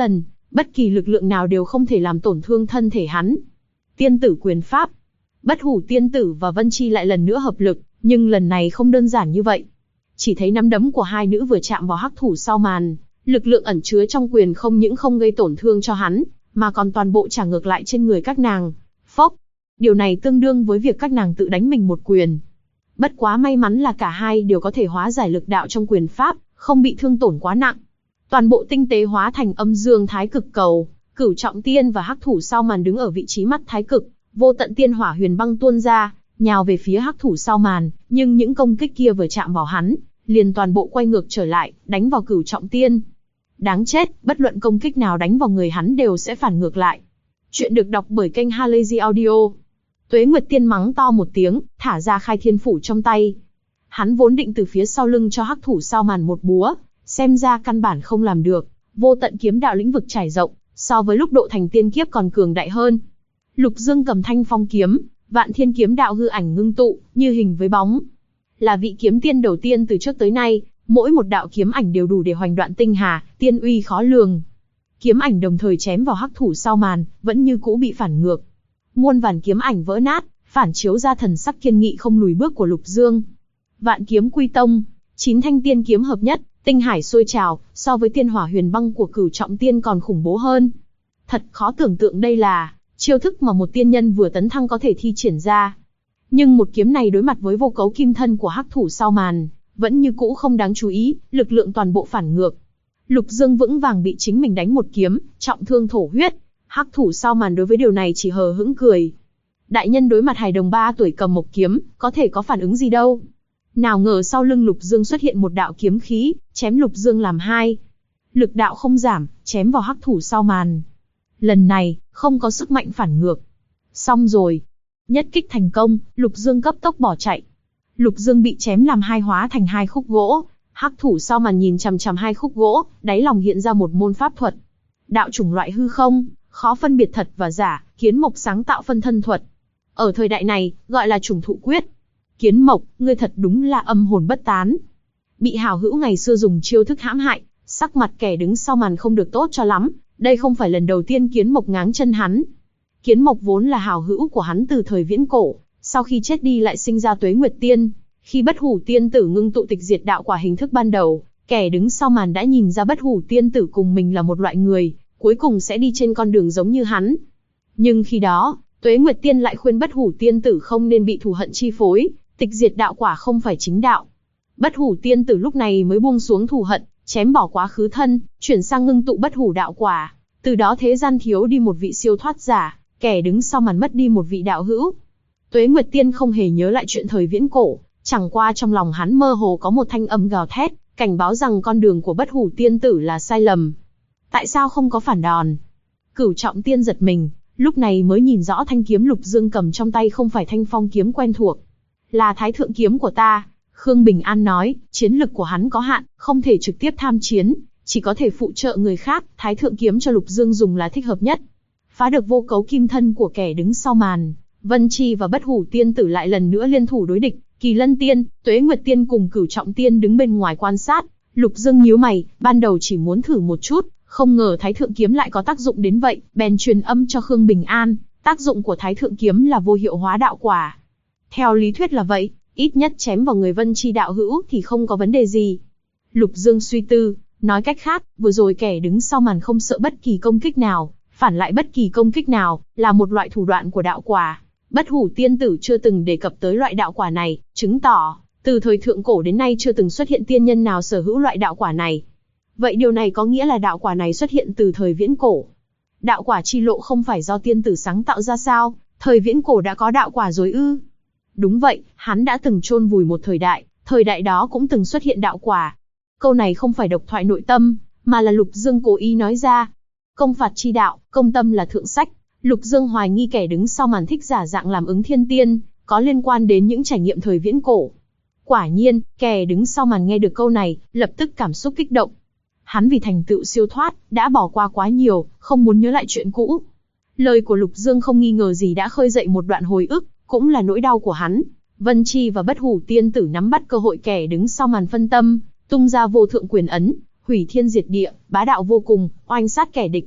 Bất kỳ lực lượng nào đều không thể làm tổn thương thân thể hắn. Tiên tử quyền pháp. Bất hủ tiên tử và Vân Chi lại lần nữa hợp lực, nhưng lần này không đơn giản như vậy. Chỉ thấy nắm đấm của hai nữ vừa chạm vào hắc thủ sau màn, lực lượng ẩn chứa trong quyền không những không gây tổn thương cho hắn, mà còn toàn bộ trả ngược lại trên người các nàng. Phốc! Điều này tương đương với việc các nàng tự đánh mình một quyền. Bất quá may mắn là cả hai đều có thể hóa giải lực đạo trong quyền pháp, không bị thương tổn quá nặng. Toàn bộ tinh tế hóa thành âm dương thái cực cầu, Cửu Trọng Tiên và hắc thủ sau màn đứng ở vị trí mắt thái cực, vô tận tiên hỏa huyền băng tuôn ra, nhào về phía hắc thủ sau màn, nhưng những công kích kia vừa chạm vào hắn, liền toàn bộ quay ngược trở lại, đánh vào Cửu Trọng Tiên. Đáng chết, bất luận công kích nào đánh vào người hắn đều sẽ phản ngược lại. Chuyện được đọc bởi kênh Halazy Audio. Tuế Nguyệt Tiên mắng to một tiếng, thả ra Khai Thiên Phủ trong tay. Hắn vốn định từ phía sau lưng cho hắc thủ sau màn một búa, xem ra căn bản không làm được. Vô tận kiếm đạo lĩnh vực trải rộng, so với lúc độ thành tiên kiếp còn cường đại hơn. Lục Dương cầm thanh phong kiếm, vạn thiên kiếm đạo hư ảnh ngưng tụ, như hình với bóng. Là vị kiếm tiên đầu tiên từ trước tới nay, mỗi một đạo kiếm ảnh đều đủ để hoành đoạn tinh hà, tiên uy khó lường. Kiếm ảnh đồng thời chém vào hắc thủ sau màn, vẫn như cũ bị phản ngược. Muôn vàn kiếm ảnh vỡ nát, phản chiếu ra thần sắc kiên nghị không lùi bước của Lục Dương. Vạn kiếm quy tông, 9 thanh tiên kiếm hợp nhất, tinh hải sôi trào, so với tiên hỏa huyền băng của Cửu Trọng Tiên còn khủng bố hơn. Thật khó tưởng tượng đây là chiêu thức mà một tiên nhân vừa tấn thăng có thể thi triển ra. Nhưng một kiếm này đối mặt với vô cấu kim thân của hắc thủ sau màn, vẫn như cũ không đáng chú ý, lực lượng toàn bộ phản ngược. Lục Dương vững vàng bị chính mình đánh một kiếm, trọng thương thổ huyết. Hắc thủ sau màn đối với điều này chỉ hờ hững cười. Đại nhân đối mặt hài đồng 3 tuổi cầm một kiếm, có thể có phản ứng gì đâu. Nào ngờ sau lưng Lục Dương xuất hiện một đạo kiếm khí, chém Lục Dương làm hai. Lực đạo không giảm, chém vào hắc thủ sau màn. Lần này, không có sức mạnh phản ngược. Xong rồi. Nhất kích thành công, Lục Dương cấp tốc bỏ chạy. Lục Dương bị chém làm hai hóa thành hai khúc gỗ. Hắc thủ sau màn nhìn chằm chằm hai khúc gỗ, đáy lòng hiện ra một môn pháp thuật. Đạo chủng loại hư không, khó phân biệt thật và giả, Kiến Mộc sáng tạo phân thân thuật. Ở thời đại này, gọi là chủng thụ quyết. Kiến Mộc, ngươi thật đúng là âm hồn bất tán. Bị hảo hữu ngày xưa dùng chiêu thức hãm hại, sắc mặt kẻ đứng sau màn không được tốt cho lắm. Đây không phải lần đầu tiên Kiến Mộc ngáng chân hắn. Kiến Mộc vốn là hảo hữu của hắn từ thời viễn cổ, sau khi chết đi lại sinh ra Tuế Nguyệt Tiên. Khi bất hủ tiên tử ngưng tụ tịch diệt đạo quả hình thức ban đầu, kẻ đứng sau màn đã nhìn ra bất hủ tiên tử cùng mình là một loại người, cuối cùng sẽ đi trên con đường giống như hắn. Nhưng khi đó, Tuế Nguyệt Tiên lại khuyên bất hủ tiên tử không nên bị thù hận chi phối, tịch diệt đạo quả không phải chính đạo. Bất hủ tiên tử lúc này mới buông xuống thù hận, chém bỏ quá khứ thân, chuyển sang ngưng tụ bất hủ đạo quả. Từ đó thế gian thiếu đi một vị siêu thoát giả, kẻ đứng sau màn mất đi một vị đạo hữu. Tuế Nguyệt Tiên không hề nhớ lại chuyện thời viễn cổ, chẳng qua trong lòng hắn mơ hồ có một thanh âm gào thét, cảnh báo rằng con đường của bất hủ tiên tử là sai lầm. Tại sao không có phản đòn? Cửu Trọng Tiên giật mình, lúc này mới nhìn rõ thanh kiếm Lục Dương cầm trong tay không phải thanh phong kiếm quen thuộc. Là thái thượng kiếm của ta. Khương Bình An nói, chiến lực của hắn có hạn, không thể trực tiếp tham chiến, chỉ có thể phụ trợ người khác, thái thượng kiếm cho Lục Dương dùng là thích hợp nhất. Phá được vô cấu kim thân của kẻ đứng sau màn, Vân Chi và bất hủ tiên tử lại lần nữa liên thủ đối địch. Kỳ Lân Tiên, Tuế Nguyệt Tiên cùng Cửu Trọng Tiên đứng bên ngoài quan sát. Lục Dương nhíu mày, ban đầu chỉ muốn thử một chút, không ngờ Thái Thượng Kiếm lại có tác dụng đến vậy, bèn truyền âm cho Khương Bình An. Tác dụng của Thái Thượng Kiếm là vô hiệu hóa đạo quả. Theo lý thuyết là vậy, ít nhất chém vào người Vân Chi đạo hữu thì không có vấn đề gì. Lục Dương suy tư, nói cách khác, vừa rồi kẻ đứng sau màn không sợ bất kỳ công kích nào, phản lại bất kỳ công kích nào, là một loại thủ đoạn của đạo quả. Bất hủ tiên tử chưa từng đề cập tới loại đạo quả này, chứng tỏ, từ thời thượng cổ đến nay chưa từng xuất hiện tiên nhân nào sở hữu loại đạo quả này. Vậy điều này có nghĩa là đạo quả này xuất hiện từ thời viễn cổ. Đạo quả chi lộ không phải do tiên tử sáng tạo ra sao, thời viễn cổ đã có đạo quả rồi ư? Đúng vậy, hắn đã từng chôn vùi một thời đại đó cũng từng xuất hiện đạo quả. Câu này không phải độc thoại nội tâm, mà là Lục Dương cố ý nói ra. Công phạt chi đạo, công tâm là thượng sách. Lục Dương hoài nghi kẻ đứng sau màn thích giả dạng làm Ứng Thiên Tiên, có liên quan đến những trải nghiệm thời viễn cổ. Quả nhiên, kẻ đứng sau màn nghe được câu này, lập tức cảm xúc kích động. Hắn vì thành tựu siêu thoát, đã bỏ qua quá nhiều, không muốn nhớ lại chuyện cũ. Lời của Lục Dương không nghi ngờ gì đã khơi dậy một đoạn hồi ức, cũng là nỗi đau của hắn. Vân Chi và bất hủ tiên tử nắm bắt cơ hội kẻ đứng sau màn phân tâm, tung ra vô thượng quyền ấn, hủy thiên diệt địa, bá đạo vô cùng, oanh sát kẻ địch.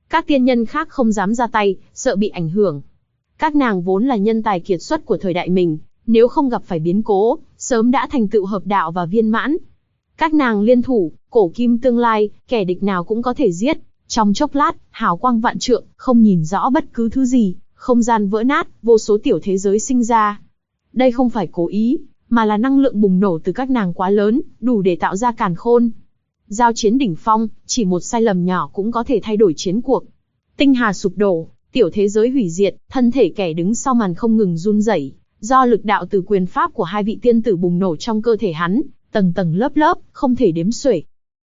Các tiên nhân khác không dám ra tay, sợ bị ảnh hưởng. Các nàng vốn là nhân tài kiệt xuất của thời đại mình, nếu không gặp phải biến cố, sớm đã thành tựu hợp đạo và viên mãn. Các nàng liên thủ, cổ kim tương lai, kẻ địch nào cũng có thể giết. Trong chốc lát, hào quang vạn trượng, không nhìn rõ bất cứ thứ gì, không gian vỡ nát, vô số tiểu thế giới sinh ra. Đây không phải cố ý, mà là năng lượng bùng nổ từ các nàng quá lớn, đủ để tạo ra càn khôn. Giao chiến đỉnh phong, chỉ một sai lầm nhỏ cũng có thể thay đổi chiến cuộc. Tinh hà sụp đổ, tiểu thế giới hủy diệt, thân thể kẻ đứng sau màn không ngừng run rẩy, do lực đạo từ quyền pháp của hai vị tiên tử bùng nổ trong cơ thể hắn, tầng tầng lớp lớp, không thể đếm xuể.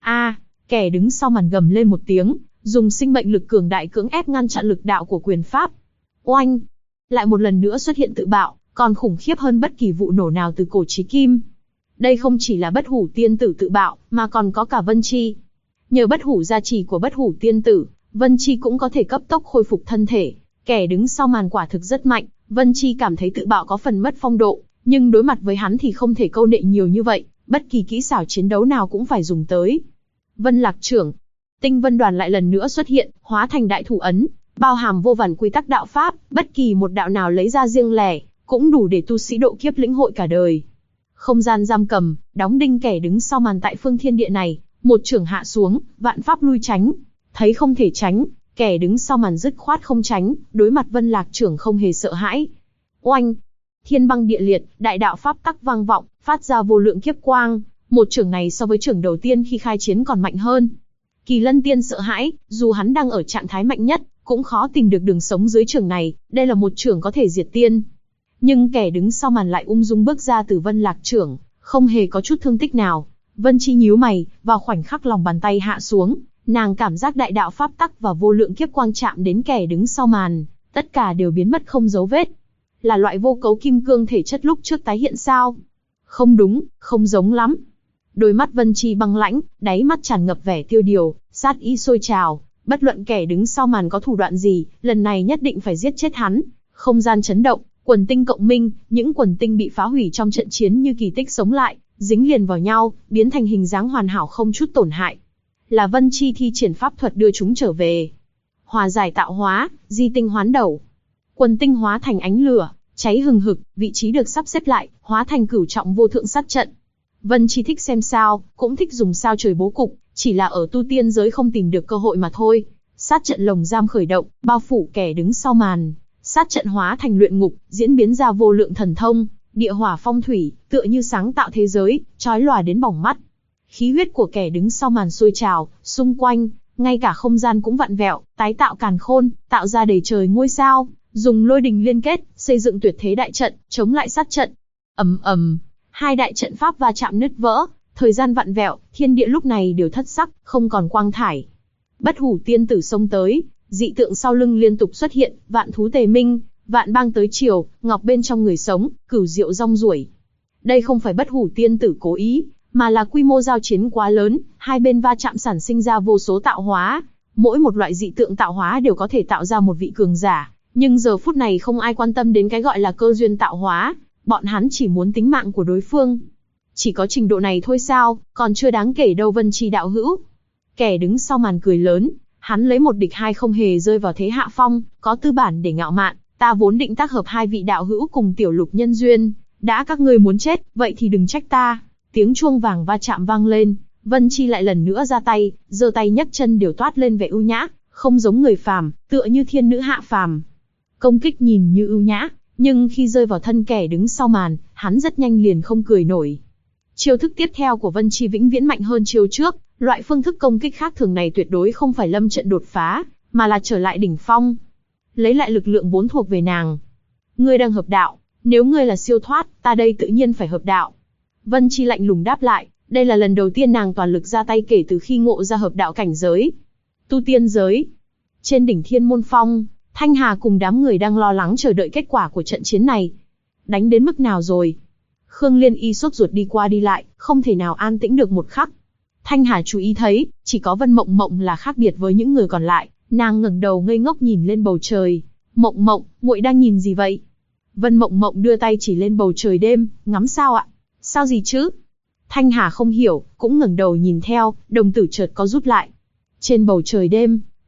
Kẻ đứng sau màn gầm lên một tiếng, dùng sinh mệnh lực cường đại cưỡng ép ngăn chặn lực đạo của quyền pháp. Oanh! Lại một lần nữa xuất hiện tự bạo, còn khủng khiếp hơn bất kỳ vụ nổ nào từ cổ chí kim. Đây không chỉ là bất hủ tiên tử tự bạo, mà còn có cả Vân Chi. Nhờ bất hủ gia trì của bất hủ tiên tử, Vân Chi cũng có thể cấp tốc khôi phục thân thể. Kẻ đứng sau màn quả thực rất mạnh, Vân Chi cảm thấy tự bạo có phần mất phong độ, nhưng đối mặt với hắn thì không thể câu nệ nhiều như vậy, bất kỳ kỹ xảo chiến đấu nào cũng phải dùng tới. Vân Lạc trưởng, Tinh Vân Đoàn lại lần nữa xuất hiện, hóa thành đại thủ ấn, bao hàm vô vàn quy tắc đạo pháp, bất kỳ một đạo nào lấy ra riêng lẻ, cũng đủ để tu sĩ độ kiếp lĩnh hội cả đời. Không gian giam cầm, đóng đinh kẻ đứng sau màn tại phương thiên địa này, một chưởng hạ xuống, vạn pháp lui tránh. Thấy không thể tránh, kẻ đứng sau màn dứt khoát không tránh, đối mặt Vân Lạc trưởng không hề sợ hãi. Oanh! Thiên băng địa liệt, đại đạo pháp tắc vang vọng, phát ra vô lượng kiếp quang. Một chưởng này so với chưởng đầu tiên khi khai chiến còn mạnh hơn. Kỳ Lân Tiên sợ hãi, dù hắn đang ở trạng thái mạnh nhất, cũng khó tìm được đường sống dưới chưởng này, đây là một chưởng có thể diệt tiên. Nhưng kẻ đứng sau màn lại ung dung bước ra từ Vân Lạc chưởng, không hề có chút thương tích nào. Vân Chi nhíu mày, vào khoảnh khắc lòng bàn tay hạ xuống, nàng cảm giác đại đạo pháp tắc và vô lượng kiếp quang chạm đến kẻ đứng sau màn, tất cả đều biến mất không dấu vết. Là loại vô cấu kim cương thể chất lúc trước tái hiện sao? Không đúng, không giống lắm. Đôi mắt Vân Chi băng lãnh, đáy mắt tràn ngập vẻ tiêu điều, sát ý sôi trào, bất luận kẻ đứng sau màn có thủ đoạn gì, lần này nhất định phải giết chết hắn. Không gian chấn động, quần tinh cộng minh, những quần tinh bị phá hủy trong trận chiến như kỳ tích sống lại, dính liền vào nhau, biến thành hình dáng hoàn hảo không chút tổn hại. Là Vân Chi thi triển pháp thuật đưa chúng trở về. Hòa giải tạo hóa, di tinh hoán đầu. Quần tinh hóa thành ánh lửa, cháy hừng hực, vị trí được sắp xếp lại, hóa thành cửu trọng vô thượng sát trận. Vân Chi thích xem sao, cũng thích dùng sao trời bố cục, chỉ là ở tu tiên giới không tìm được cơ hội mà thôi. Sát trận lồng giam khởi động, bao phủ kẻ đứng sau màn. Sát trận hóa thành luyện ngục, diễn biến ra vô lượng thần thông, địa hỏa phong thủy, tựa như sáng tạo thế giới, chói lòa đến bỏng mắt. Khí huyết của kẻ đứng sau màn sôi trào, xung quanh, ngay cả không gian cũng vặn vẹo, tái tạo càn khôn, tạo ra đầy trời ngôi sao, dùng lôi đình liên kết, xây dựng tuyệt thế đại trận, chống lại sát trận. Ầm ầm, hai đại trận pháp va chạm nứt vỡ, thời gian vặn vẹo, thiên địa lúc này đều thất sắc, không còn quang thải. Bất hủ tiên tử xông tới, dị tượng sau lưng liên tục xuất hiện, vạn thú tề minh, vạn bang tới chiều, ngọc bên trong người sống, cửu diệu rong ruổi. Đây không phải bất hủ tiên tử cố ý, mà là quy mô giao chiến quá lớn, hai bên va chạm sản sinh ra vô số tạo hóa. Mỗi một loại dị tượng tạo hóa đều có thể tạo ra một vị cường giả, nhưng giờ phút này không ai quan tâm đến cái gọi là cơ duyên tạo hóa, bọn hắn chỉ muốn tính mạng của đối phương. Chỉ có trình độ này thôi sao, còn chưa đáng kể đâu Vân Chi đạo hữu. Kẻ đứng sau màn cười lớn, hắn lấy một địch hai không hề rơi vào thế hạ phong, có tư bản để ngạo mạn, ta vốn định tác hợp hai vị đạo hữu cùng tiểu lục nhân duyên, đã các ngươi muốn chết, vậy thì đừng trách ta. Tiếng chuông vàng va chạm vang lên, Vân Chi lại lần nữa ra tay, giơ tay nhấc chân đều toát lên vẻ ưu nhã, không giống người phàm, tựa như thiên nữ hạ phàm. Công kích nhìn như ưu nhã, nhưng khi rơi vào thân kẻ đứng sau màn, hắn rất nhanh liền không cười nổi. Chiêu thức tiếp theo của Vân Chi vĩnh viễn mạnh hơn chiêu trước, loại phương thức công kích khác thường này tuyệt đối không phải lâm trận đột phá, mà là trở lại đỉnh phong. Lấy lại lực lượng vốn thuộc về nàng. Ngươi đang hợp đạo, nếu ngươi là siêu thoát, ta đây tự nhiên phải hợp đạo. Vân Chi lạnh lùng đáp lại, đây là lần đầu tiên nàng toàn lực ra tay kể từ khi ngộ ra hợp đạo cảnh giới. Tu tiên giới. Trên đỉnh Thiên Môn Phong, Thanh Hà cùng đám người đang lo lắng chờ đợi kết quả của trận chiến này. Đánh đến mức nào rồi? Khương Liên Y sốt ruột đi qua đi lại, không thể nào an tĩnh được một khắc. Thanh Hà chú ý thấy, chỉ có Vân Mộng Mộng là khác biệt với những người còn lại, nàng ngẩng đầu ngây ngốc nhìn lên bầu trời. Mộng Mộng, muội đang nhìn gì vậy? Vân Mộng Mộng đưa tay chỉ lên bầu trời đêm, ngắm sao ạ? Sao gì chứ? Thanh Hà không hiểu, cũng ngẩng đầu nhìn theo, đồng tử chợt có rút lại. Trên bầu trời đêm,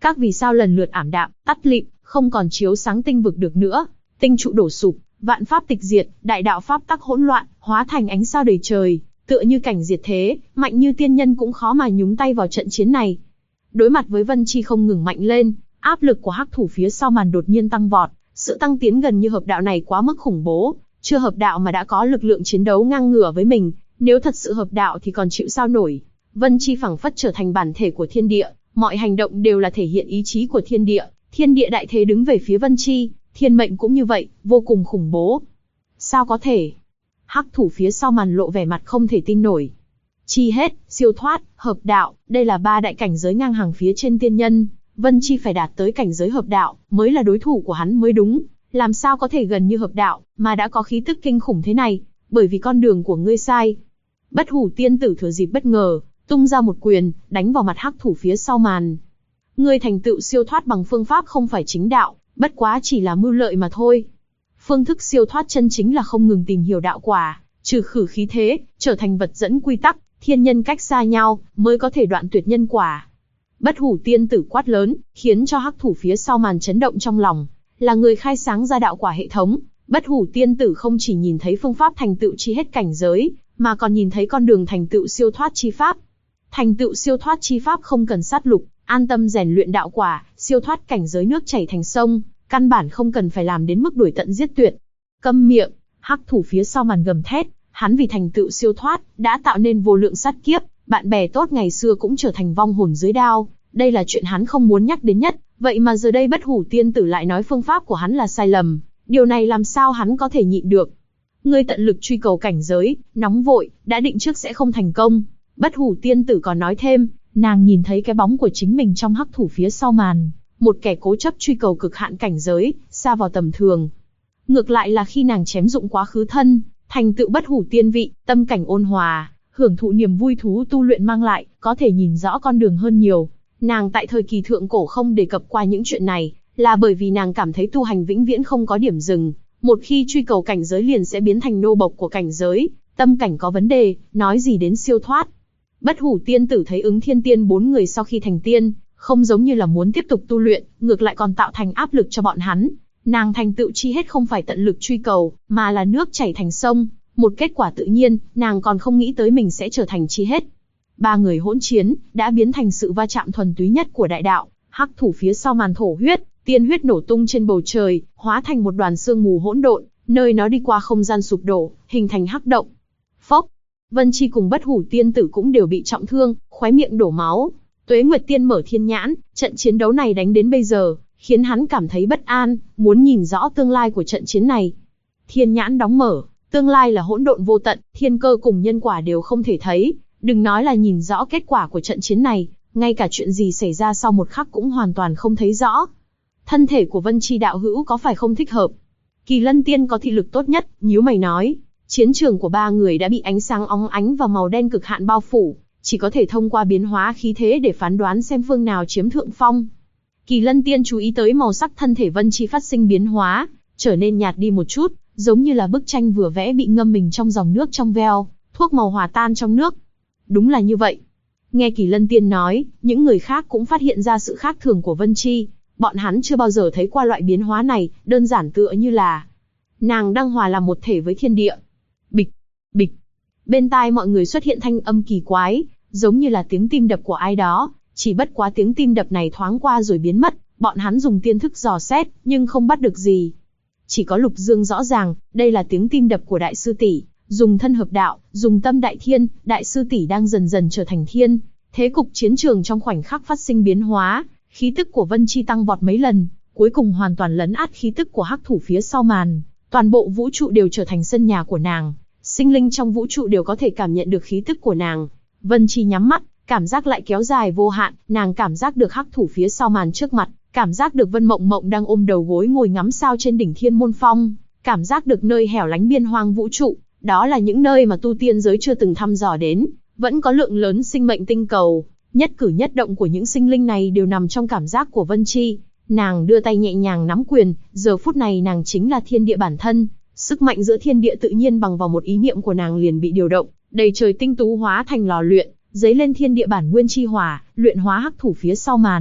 Các vì sao lần lượt ảm đạm, tắt lịm, không còn chiếu sáng tinh vực được nữa. Tinh trụ đổ sụp, vạn pháp tịch diệt, đại đạo pháp tắc hỗn loạn, hóa thành ánh sao đầy trời, tựa như cảnh diệt thế, mạnh như tiên nhân cũng khó mà nhúng tay vào trận chiến này. Đối mặt với Vân Chi không ngừng mạnh lên, áp lực của hắc thủ phía sau màn đột nhiên tăng vọt, sự tăng tiến gần như hợp đạo này quá mức khủng bố, chưa hợp đạo mà đã có lực lượng chiến đấu ngang ngửa với mình, nếu thật sự hợp đạo thì còn chịu sao nổi. Vân Chi phảng phất trở thành bản thể của thiên địa, mọi hành động đều là thể hiện ý chí của thiên địa đại thế đứng về phía Vân Chi, thiên mệnh cũng như vậy, vô cùng khủng bố. Sao có thể? Hắc thủ phía sau màn lộ vẻ mặt không thể tin nổi. Chi hết, siêu thoát, hợp đạo, đây là ba đại cảnh giới ngang hàng phía trên tiên nhân, Vân Chi phải đạt tới cảnh giới hợp đạo, mới là đối thủ của hắn mới đúng, làm sao có thể gần như hợp đạo, mà đã có khí tức kinh khủng thế này, bởi vì con đường của ngươi sai. Bất Hủ tiên tử thừa dịp bất ngờ, tung ra một quyền, đánh vào mặt hắc thủ phía sau màn. Ngươi thành tựu siêu thoát bằng phương pháp không phải chính đạo, bất quá chỉ là mưu lợi mà thôi. Phương thức siêu thoát chân chính là không ngừng tìm hiểu đạo quả, trừ khử khí thế, trở thành vật dẫn quy tắc, thiên nhân cách xa nhau, mới có thể đoạn tuyệt nhân quả. Bất Hủ tiên tử quát lớn, khiến cho hắc thủ phía sau màn chấn động trong lòng. Là người khai sáng ra đạo quả hệ thống, Bất Hủ tiên tử không chỉ nhìn thấy phương pháp thành tựu chi hết cảnh giới, mà còn nhìn thấy con đường thành tựu siêu thoát chi pháp. Thành tựu siêu thoát chi pháp không cần sát lục, an tâm rèn luyện đạo quả, siêu thoát cảnh giới nước chảy thành sông, căn bản không cần phải làm đến mức đuổi tận giết tuyệt. Câm miệng, hắc thủ phía sau màn gầm thét, hắn vì thành tựu siêu thoát, đã tạo nên vô lượng sát kiếp, bạn bè tốt ngày xưa cũng trở thành vong hồn dưới đao, đây là chuyện hắn không muốn nhắc đến nhất, vậy mà giờ đây Bất Hủ tiên tử lại nói phương pháp của hắn là sai lầm, điều này làm sao hắn có thể nhịn được. Ngươi tận lực truy cầu cảnh giới, nóng vội, đã định trước sẽ không thành công. Bất Hủ tiên tử còn nói thêm, nàng nhìn thấy cái bóng của chính mình trong hắc thủ phía sau màn, một kẻ cố chấp truy cầu cực hạn cảnh giới, xa vào tầm thường. Ngược lại là khi nàng chém dụng quá khứ thân, thành tựu bất hủ tiên vị, tâm cảnh ôn hòa, hưởng thụ niềm vui thú tu luyện mang lại, có thể nhìn rõ con đường hơn nhiều. Nàng tại thời kỳ thượng cổ không đề cập qua những chuyện này, là bởi vì nàng cảm thấy tu hành vĩnh viễn không có điểm dừng, một khi truy cầu cảnh giới liền sẽ biến thành nô bộc của cảnh giới, tâm cảnh có vấn đề, nói gì đến siêu thoát. Bất Hủ tiên tử thấy Ứng Thiên Tiên bốn người sau khi thành tiên, không giống như là muốn tiếp tục tu luyện, ngược lại còn tạo thành áp lực cho bọn hắn. Nàng thành tựu chi hết không phải tận lực truy cầu, mà là nước chảy thành sông, một kết quả tự nhiên, nàng còn không nghĩ tới mình sẽ trở thành chi hết. Ba người hỗn chiến, đã biến thành sự va chạm thuần túy nhất của đại đạo, hắc thủ phía sau màn thổ huyết, tiên huyết nổ tung trên bầu trời, hóa thành một đoàn sương mù hỗn độn, nơi nó đi qua không gian sụp đổ, hình thành hắc động. Phốc! Vân Chi cùng Bất Hủ tiên tử cũng đều bị trọng thương, khóe miệng đổ máu. Tuế Nguyệt Tiên mở thiên nhãn, trận chiến đấu này đánh đến bây giờ, khiến hắn cảm thấy bất an, muốn nhìn rõ tương lai của trận chiến này. Thiên nhãn đóng mở, tương lai là hỗn độn vô tận, thiên cơ cùng nhân quả đều không thể thấy, đừng nói là nhìn rõ kết quả của trận chiến này, ngay cả chuyện gì xảy ra sau một khắc cũng hoàn toàn không thấy rõ. Thân thể của Vân Chi đạo hữu có phải không thích hợp? Kỳ Lân Tiên có thị lực tốt nhất, nhíu mày nói. Chiến trường của ba người đã bị ánh sáng óng ánh và màu đen cực hạn bao phủ, chỉ có thể thông qua biến hóa khí thế để phán đoán xem phương nào chiếm thượng phong. Kỳ Lân Tiên chú ý tới màu sắc thân thể Vân Chi phát sinh biến hóa, trở nên nhạt đi một chút, giống như là bức tranh vừa vẽ bị ngâm mình trong dòng nước trong veo, thuốc màu hòa tan trong nước. Đúng là như vậy. Nghe Kỳ Lân Tiên nói, những người khác cũng phát hiện ra sự khác thường của Vân Chi, bọn hắn chưa bao giờ thấy qua loại biến hóa này, đơn giản tựa như là nàng đang hòa làm một thể với thiên địa. Bịch, bịch. Bên tai mọi người xuất hiện thanh âm kỳ quái, giống như là tiếng tim đập của ai đó, chỉ bất quá tiếng tim đập này thoáng qua rồi biến mất, bọn hắn dùng tiên thức dò xét, nhưng không bắt được gì. Chỉ có Lục Dương rõ ràng, đây là tiếng tim đập của đại sư tỷ, dùng thân hợp đạo, dùng tâm đại thiên, đại sư tỷ đang dần dần trở thành thiên. Thế cục chiến trường trong khoảnh khắc phát sinh biến hóa, khí tức của Vân Chi tăng vọt mấy lần, cuối cùng hoàn toàn lấn át khí tức của hắc thủ phía sau màn, toàn bộ vũ trụ đều trở thành sân nhà của nàng. Sinh linh trong vũ trụ đều có thể cảm nhận được khí tức của nàng. Vân Chi nhắm mắt, cảm giác lại kéo dài vô hạn, nàng cảm giác được hắc thủ phía sau màn trước mặt, cảm giác được Vân Mộng Mộng đang ôm đầu gối ngồi ngắm sao trên đỉnh Thiên Môn Phong, cảm giác được nơi hẻo lánh biên hoang vũ trụ, đó là những nơi mà tu tiên giới chưa từng thăm dò đến, vẫn có lượng lớn sinh mệnh tinh cầu, nhất cử nhất động của những sinh linh này đều nằm trong cảm giác của Vân Chi. Nàng đưa tay nhẹ nhàng nắm quyền, giờ phút này nàng chính là thiên địa bản thân. Sức mạnh giữa thiên địa tự nhiên bằng vào một ý niệm của nàng liền bị điều động, đầy trời tinh tú hóa thành lò luyện, dấy lên thiên địa bản nguyên chi hỏa, luyện hóa hắc thủ phía sau màn.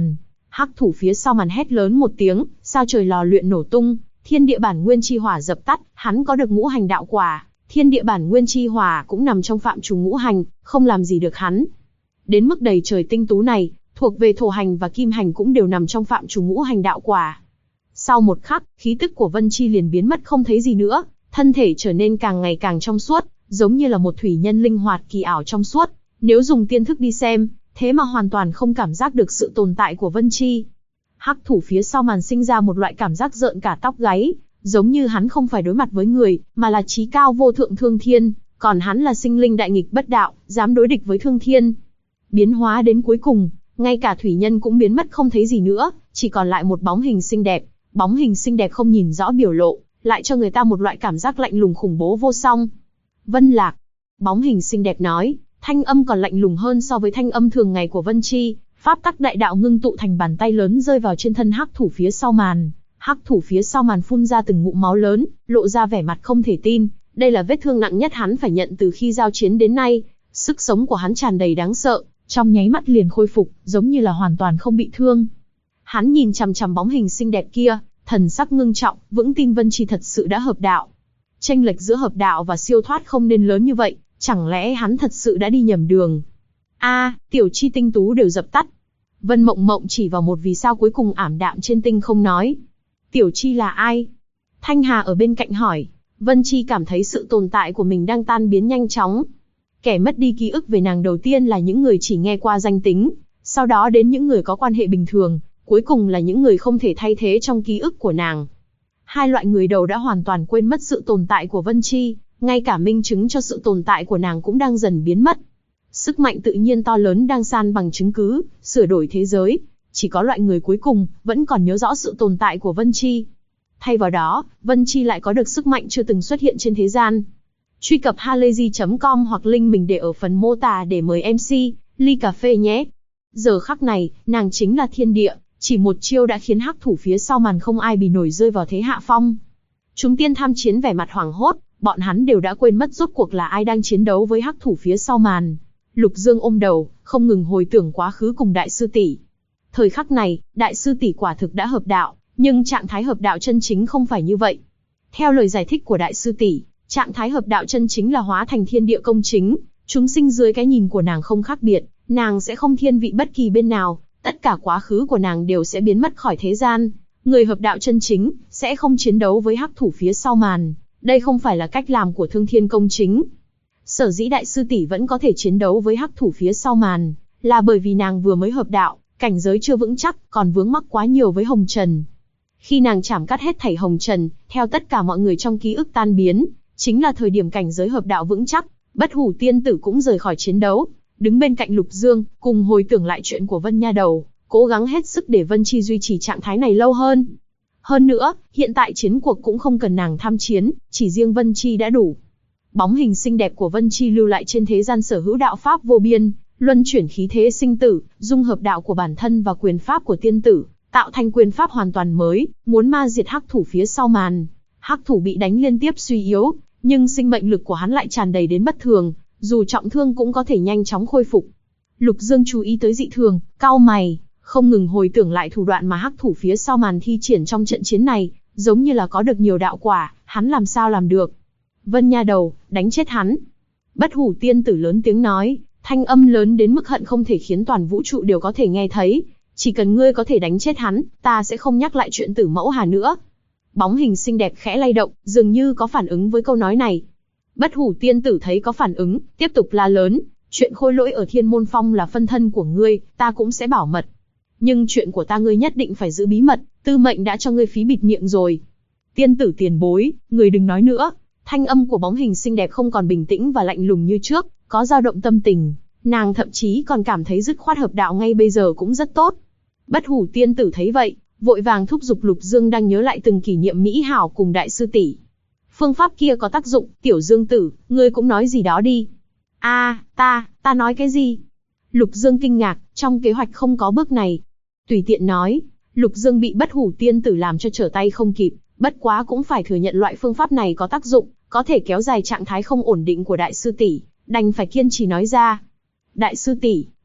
Hắc thủ phía sau màn hét lớn một tiếng, sao trời lò luyện nổ tung, thiên địa bản nguyên chi hỏa dập tắt, hắn có được ngũ hành đạo quả, thiên địa bản nguyên chi hỏa cũng nằm trong phạm trù ngũ hành, không làm gì được hắn. Đến mức đầy trời tinh tú này, thuộc về thổ hành và kim hành cũng đều nằm trong phạm trù ngũ hành đạo quả. Sau một khắc, khí tức của Vân Chi liền biến mất không thấy gì nữa, thân thể trở nên càng ngày càng trong suốt, giống như là một thủy nhân linh hoạt kỳ ảo trong suốt. Nếu dùng tiên thức đi xem, thế mà hoàn toàn không cảm giác được sự tồn tại của Vân Chi. Hắc thủ phía sau màn sinh ra một loại cảm giác rợn cả tóc gáy, giống như hắn không phải đối mặt với người, mà là chí cao vô thượng Thương Thiên, còn hắn là sinh linh đại nghịch bất đạo, dám đối địch với Thương Thiên. Biến hóa đến cuối cùng, ngay cả thủy nhân cũng biến mất không thấy gì nữa, chỉ còn lại một bóng hình xinh đẹp. Bóng hình xinh đẹp không nhìn rõ biểu lộ, lại cho người ta một loại cảm giác lạnh lùng khủng bố vô song. Vân Lạc. Bóng hình xinh đẹp nói, thanh âm còn lạnh lùng hơn so với thanh âm thường ngày của Vân Chi. Pháp tắc đại đạo ngưng tụ thành bàn tay lớn rơi vào trên thân hắc thủ phía sau màn. Hắc thủ phía sau màn phun ra từng ngụm máu lớn, lộ ra vẻ mặt không thể tin. Đây là vết thương nặng nhất hắn phải nhận từ khi giao chiến đến nay. Sức sống của hắn tràn đầy đáng sợ, trong nháy mắt liền khôi phục, giống như là hoàn toàn không bị thương. Hắn nhìn chằm chằm bóng hình xinh đẹp kia, thần sắc ngưng trọng, vững tin Vân Chi thật sự đã hợp đạo. Chênh lệch giữa hợp đạo và siêu thoát không nên lớn như vậy, chẳng lẽ hắn thật sự đã đi nhầm đường? Tiểu chi tinh tú đều dập tắt. Vân Mộng Mộng chỉ vào một vì sao cuối cùng ảm đạm trên tinh không nói. Tiểu chi là ai? Thanh Hà ở bên cạnh hỏi. Vân Chi cảm thấy sự tồn tại của mình đang tan biến nhanh chóng. Kẻ mất đi ký ức về nàng đầu tiên là những người chỉ nghe qua danh tính, sau đó đến những người có quan hệ bình thường, cuối cùng là những người không thể thay thế trong ký ức của nàng. Hai loại người đầu đã hoàn toàn quên mất sự tồn tại của Vân Chi, ngay cả minh chứng cho sự tồn tại của nàng cũng đang dần biến mất. Sức mạnh tự nhiên to lớn đang san bằng chứng cứ, sửa đổi thế giới. Chỉ có loại người cuối cùng vẫn còn nhớ rõ sự tồn tại của Vân Chi. Thay vào đó, Vân Chi lại có được sức mạnh chưa từng xuất hiện trên thế gian. Truy cập halayzi.com hoặc link mình để ở phần mô tả để mời MC ly cà phê nhé. Giờ khắc này, nàng chính là thiên địa, chỉ một chiêu đã khiến hắc thủ phía sau màn không ai bì nổi rơi vào thế hạ phong. Chúng tiên tham chiến vẻ mặt hoảng hốt, bọn hắn đều đã quên mất rốt cuộc là ai đang chiến đấu với hắc thủ phía sau màn. Lục Dương ôm đầu, không ngừng hồi tưởng quá khứ cùng đại sư tỷ. Thời khắc này, đại sư tỷ quả thực đã hợp đạo, nhưng trạng thái hợp đạo chân chính không phải như vậy. Theo lời giải thích của đại sư tỷ, trạng thái hợp đạo chân chính là hóa thành thiên địa công chính, chúng sinh dưới cái nhìn của nàng không khác biệt, nàng sẽ không thiên vị bất kỳ bên nào, tất cả quá khứ của nàng đều sẽ biến mất khỏi thế gian. Người hợp đạo chân chính sẽ không chiến đấu với hắc thủ phía sau màn, đây không phải là cách làm của Thương Thiên công chính. Sở dĩ đại sư tỷ vẫn có thể chiến đấu với hắc thủ phía sau màn, là bởi vì nàng vừa mới hợp đạo, cảnh giới chưa vững chắc, còn vướng mắc quá nhiều với hồng trần. Khi nàng chảm cắt hết thảy hồng trần, theo tất cả mọi người trong ký ức tan biến, chính là thời điểm cảnh giới hợp đạo vững chắc. Bất Hủ tiên tử cũng rời khỏi chiến đấu, đứng bên cạnh Lục Dương, cùng hồi tưởng lại chuyện của Vân Nha Đầu, cố gắng hết sức để Vân Chi duy trì trạng thái này lâu hơn. Hơn nữa, hiện tại chiến cuộc cũng không cần nàng tham chiến, chỉ riêng Vân Chi đã đủ. Bóng hình xinh đẹp của Vân Chi lưu lại trên thế gian sở hữu đạo pháp vô biên, luân chuyển khí thế sinh tử, dung hợp đạo của bản thân và quyền pháp của tiên tử, tạo thành quyền pháp hoàn toàn mới, muốn ma diệt hắc thủ phía sau màn. Hắc thủ bị đánh liên tiếp suy yếu, nhưng sinh mệnh lực của hắn lại tràn đầy đến bất thường, dù trọng thương cũng có thể nhanh chóng khôi phục. Lục Dương chú ý tới dị thường, cau mày, không ngừng hồi tưởng lại thủ đoạn mà hắc thủ phía sau màn thi triển trong trận chiến này, giống như là có được nhiều đạo quả, hắn làm sao làm được? Vân Nha Đầu, đánh chết hắn. Bất Hủ tiên tử lớn tiếng nói, thanh âm lớn đến mức hận không thể khiến toàn vũ trụ đều có thể nghe thấy. Chỉ cần ngươi có thể đánh chết hắn, ta sẽ không nhắc lại chuyện Tử Mẫu Hà nữa. Bóng hình xinh đẹp khẽ lay động, dường như có phản ứng với câu nói này. Bất Hủ tiên tử thấy có phản ứng, tiếp tục la lớn, chuyện Khôi Lỗi ở Thiên Môn Phong là phân thân của ngươi, ta cũng sẽ bảo mật. Nhưng chuyện của ta ngươi nhất định phải giữ bí mật, tư mệnh đã cho ngươi phí bịt miệng rồi. Tiên tử tiền bối, ngươi đừng nói nữa. Thanh âm của bóng hình xinh đẹp không còn bình tĩnh và lạnh lùng như trước, có dao động tâm tình. Nàng thậm chí còn cảm thấy dứt khoát hợp đạo ngay bây giờ cũng rất tốt. Bất Hủ tiên tử thấy vậy, vội vàng thúc giục Lục Dương đang nhớ lại từng kỷ niệm mỹ hảo cùng đại sư tỷ. Phương pháp kia có tác dụng, Tiểu Dương tử, ngươi cũng nói gì đó đi. Ta nói cái gì? Lục Dương kinh ngạc, trong kế hoạch không có bước này. Tùy tiện nói, Lục Dương bị Bất Hủ tiên tử làm cho trở tay không kịp, bất quá cũng phải thừa nhận loại phương pháp này có tác dụng, có thể kéo dài trạng thái không ổn định của đại sư tỷ, đành phải kiên trì nói ra. Đại sư tỷ,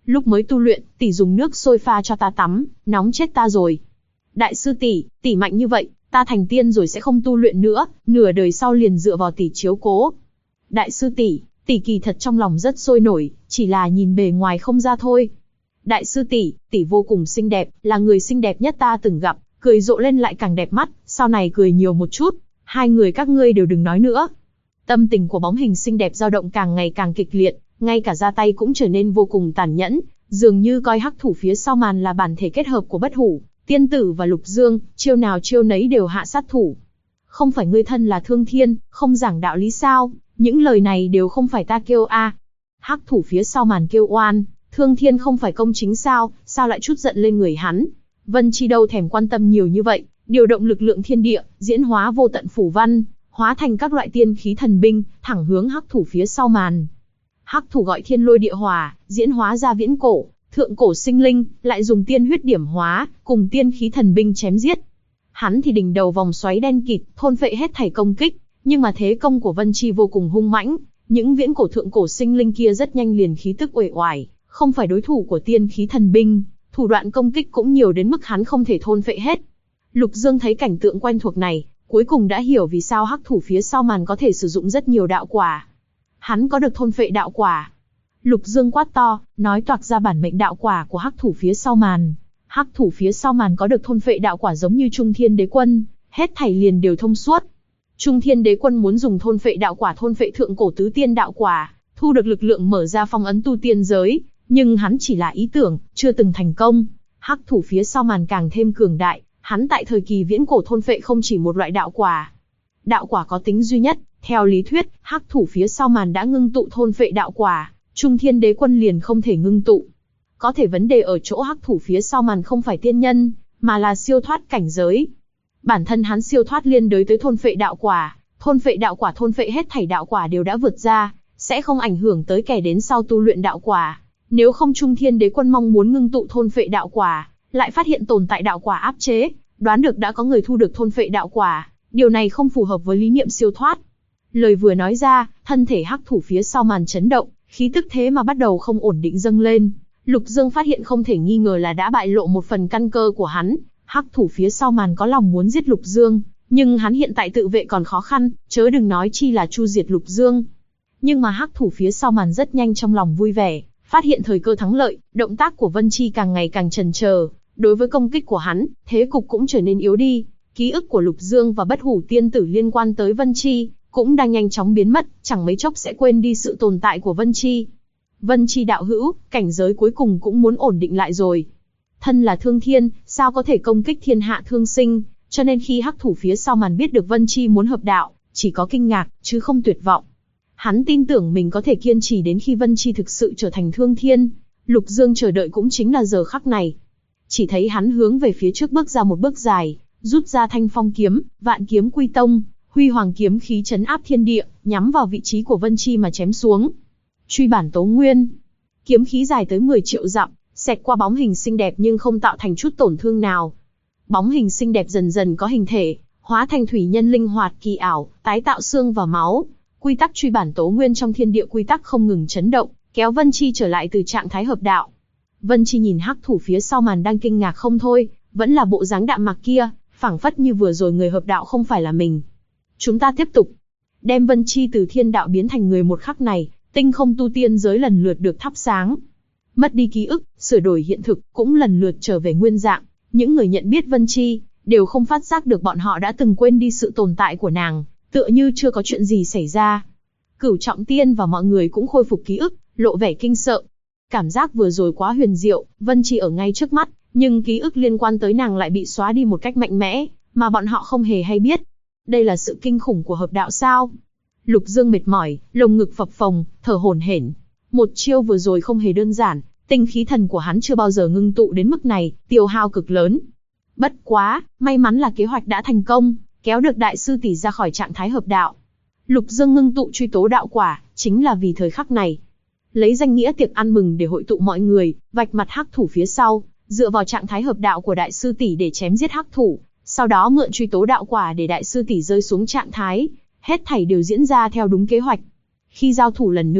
Lúc mới tu luyện, tỷ dùng nước sôi pha cho ta tắm, nóng chết ta rồi. Đại sư tỷ, tỷ mạnh như vậy, ta thành tiên rồi sẽ không tu luyện nữa, nửa đời sau liền dựa vào tỷ chiếu cố. Đại sư tỷ, tỷ kỳ thật trong lòng rất sôi nổi, chỉ là nhìn bề ngoài không ra thôi. Đại sư tỷ, tỷ vô cùng xinh đẹp, là người xinh đẹp nhất ta từng gặp, cười rộ lên lại càng đẹp mắt, sau này cười nhiều một chút, hai người các ngươi đều đừng nói nữa. Tâm tình của bóng hình xinh đẹp dao động càng ngày càng kịch liệt, ngay cả ra tay cũng trở nên vô cùng tàn nhẫn, dường như coi hắc thủ phía sau màn là bản thể kết hợp của Bất Hủ, Tiên Tử và Lục Dương, chiêu nào chiêu nấy đều hạ sát thủ. Không phải ngươi thân là Thương Thiên, không giảng đạo lý sao? Những lời này đều không phải ta kêu a. Hắc thủ phía sau màn kêu oan, Thương Thiên không phải công chính sao, sao lại chút giận lên người hắn? Vân Chi đâu thèm quan tâm nhiều như vậy, điều động lực lượng thiên địa, diễn hóa vô tận phù văn, hóa thành các loại tiên khí thần binh, thẳng hướng hắc thủ phía sau màn. Hắc thủ gọi thiên lôi địa hỏa, diễn hóa ra viễn cổ, thượng cổ sinh linh, lại dùng tiên huyết điểm hóa, cùng tiên khí thần binh chém giết. Hắn thì đỉnh đầu vòng xoáy đen kịt, thôn phệ hết thảy công kích, nhưng mà thế công của Vân Chi vô cùng hung mãnh, những viễn cổ thượng cổ sinh linh kia rất nhanh liền khí tức uể oải, không phải đối thủ của tiên khí thần binh, thủ đoạn công kích cũng nhiều đến mức hắn không thể thôn phệ hết. Lục Dương thấy cảnh tượng quen thuộc này, cuối cùng đã hiểu vì sao hắc thủ phía sau màn có thể sử dụng rất nhiều đạo quả. Hắn có được thôn phệ đạo quả. Lục Dương quát to, nói toạc ra bản mệnh đạo quả của hắc thủ phía sau màn. Hắc thủ phía sau màn có được thôn phệ đạo quả giống như Trung Thiên Đế Quân, hết thảy liền đều thông suốt. Trung Thiên Đế Quân muốn dùng thôn phệ đạo quả thôn phệ thượng cổ tứ tiên đạo quả, thu được lực lượng mở ra phong ấn tu tiên giới, nhưng hắn chỉ là ý tưởng, chưa từng thành công. Hắc thủ phía sau màn càng thêm cường đại, hắn tại thời kỳ viễn cổ thôn phệ không chỉ một loại đạo quả. Đạo quả có tính duy nhất, theo lý thuyết, hắc thủ phía sau màn đã ngưng tụ thôn phệ đạo quả, Trung Thiên Đế Quân liền không thể ngưng tụ. Có thể vấn đề ở chỗ hắc thủ phía sau màn không phải tiên nhân, mà là siêu thoát cảnh giới. Bản thân hắn siêu thoát liên đới tới thôn phệ đạo quả, thôn phệ hết thảy đạo quả đều đã vượt ra, sẽ không ảnh hưởng tới kẻ đến sau tu luyện đạo quả. Nếu không Trung Thiên Đế Quân mong muốn ngưng tụ thôn phệ đạo quả, lại phát hiện tồn tại đạo quả áp chế, đoán được đã có người thu được thôn phệ đạo quả, điều này không phù hợp với lý niệm siêu thoát. Lời vừa nói ra, thân thể hắc thủ phía sau màn chấn động, khí tức thế mà bắt đầu không ổn định dâng lên. Lục Dương phát hiện không thể nghi ngờ là đã bại lộ một phần căn cơ của hắn. Hắc thủ phía sau màn có lòng muốn giết Lục Dương, nhưng hắn hiện tại tự vệ còn khó khăn, chớ đừng nói chi là chu diệt Lục Dương. Nhưng mà hắc thủ phía sau màn rất nhanh trong lòng vui vẻ, phát hiện thời cơ thắng lợi, động tác của Vân Chi càng ngày càng chần chờ. Đối với công kích của hắn, thế cục cũng trở nên yếu đi. Ký ức của Lục Dương và Bất Hủ Tiên Tử liên quan tới Vân Chi cũng đang nhanh chóng biến mất, chẳng mấy chốc sẽ quên đi sự tồn tại của Vân Chi. Vân Chi đạo hữu, cảnh giới cuối cùng cũng muốn ổn định lại rồi. Thân là Thương Thiên, sao có thể công kích thiên hạ thương sinh, cho nên khi hắc thủ phía sau màn biết được Vân Chi muốn hợp đạo, chỉ có kinh ngạc, chứ không tuyệt vọng. Hắn tin tưởng mình có thể kiên trì đến khi Vân Chi thực sự trở thành Thương Thiên. Lục Dương chờ đợi cũng chính là giờ khắc này. Chỉ thấy hắn hướng về phía trước bước ra một bước dài, rút ra Thanh Phong kiếm, Vạn Kiếm Quy Tông, huy hoàng kiếm khí chấn áp thiên địa, nhắm vào vị trí của Vân Chi mà chém xuống. Truy bản Tố Nguyên. Kiếm khí dài tới 10 triệu dặm, xẹt qua bóng hình xinh đẹp nhưng không tạo thành chút tổn thương nào. Bóng hình xinh đẹp dần dần có hình thể, hóa thành thủy nhân linh hoạt kỳ ảo, tái tạo xương và máu. Quy tắc truy bản Tố Nguyên trong thiên địa quy tắc không ngừng chấn động, kéo Vân Chi trở lại từ trạng thái hợp đạo. Vân Chi nhìn hắc thủ phía sau màn đang kinh ngạc không thôi, vẫn là bộ dáng đạm mạc kia, phảng phất như vừa rồi người hợp đạo không phải là mình. Chúng ta tiếp tục. Đem Vân Chi từ thiên đạo biến thành người một khắc này, tinh không tu tiên giới lần lượt được thắp sáng. Mất đi ký ức, sửa đổi hiện thực, cũng lần lượt trở về nguyên dạng. Những người nhận biết Vân Chi, đều không phát giác được bọn họ đã từng quên đi sự tồn tại của nàng, tựa như chưa có chuyện gì xảy ra. Cửu Trọng Tiên và mọi người cũng khôi phục ký ức, lộ vẻ kinh sợ. Cảm giác vừa rồi quá huyền diệu, Vân Chi ở ngay trước mắt, nhưng ký ức liên quan tới nàng lại bị xóa đi một cách mạnh mẽ, mà bọn họ không hề hay biết. Đây là sự kinh khủng của hợp đạo sao? Lục Dương mệt mỏi, lồng ngực phập phồng, thở hổn hển. Một chiêu vừa rồi không hề đơn giản, tinh khí thần của hắn chưa bao giờ ngưng tụ đến mức này, tiêu hao cực lớn. Bất quá, may mắn là kế hoạch đã thành công, kéo được đại sư tỷ ra khỏi trạng thái hợp đạo. Lục Dương ngưng tụ truy tố đạo quả, chính là vì thời khắc này. Lấy danh nghĩa tiệc ăn mừng để hội tụ mọi người, vạch mặt hắc thủ phía sau, dựa vào trạng thái hợp đạo của đại sư tỷ để chém giết hắc thủ, sau đó mượn truy tố đạo quả để đại sư tỷ rơi xuống trạng thái. Hết thảy đều diễn ra theo đúng kế hoạch. Khi giao thủ lần nữa,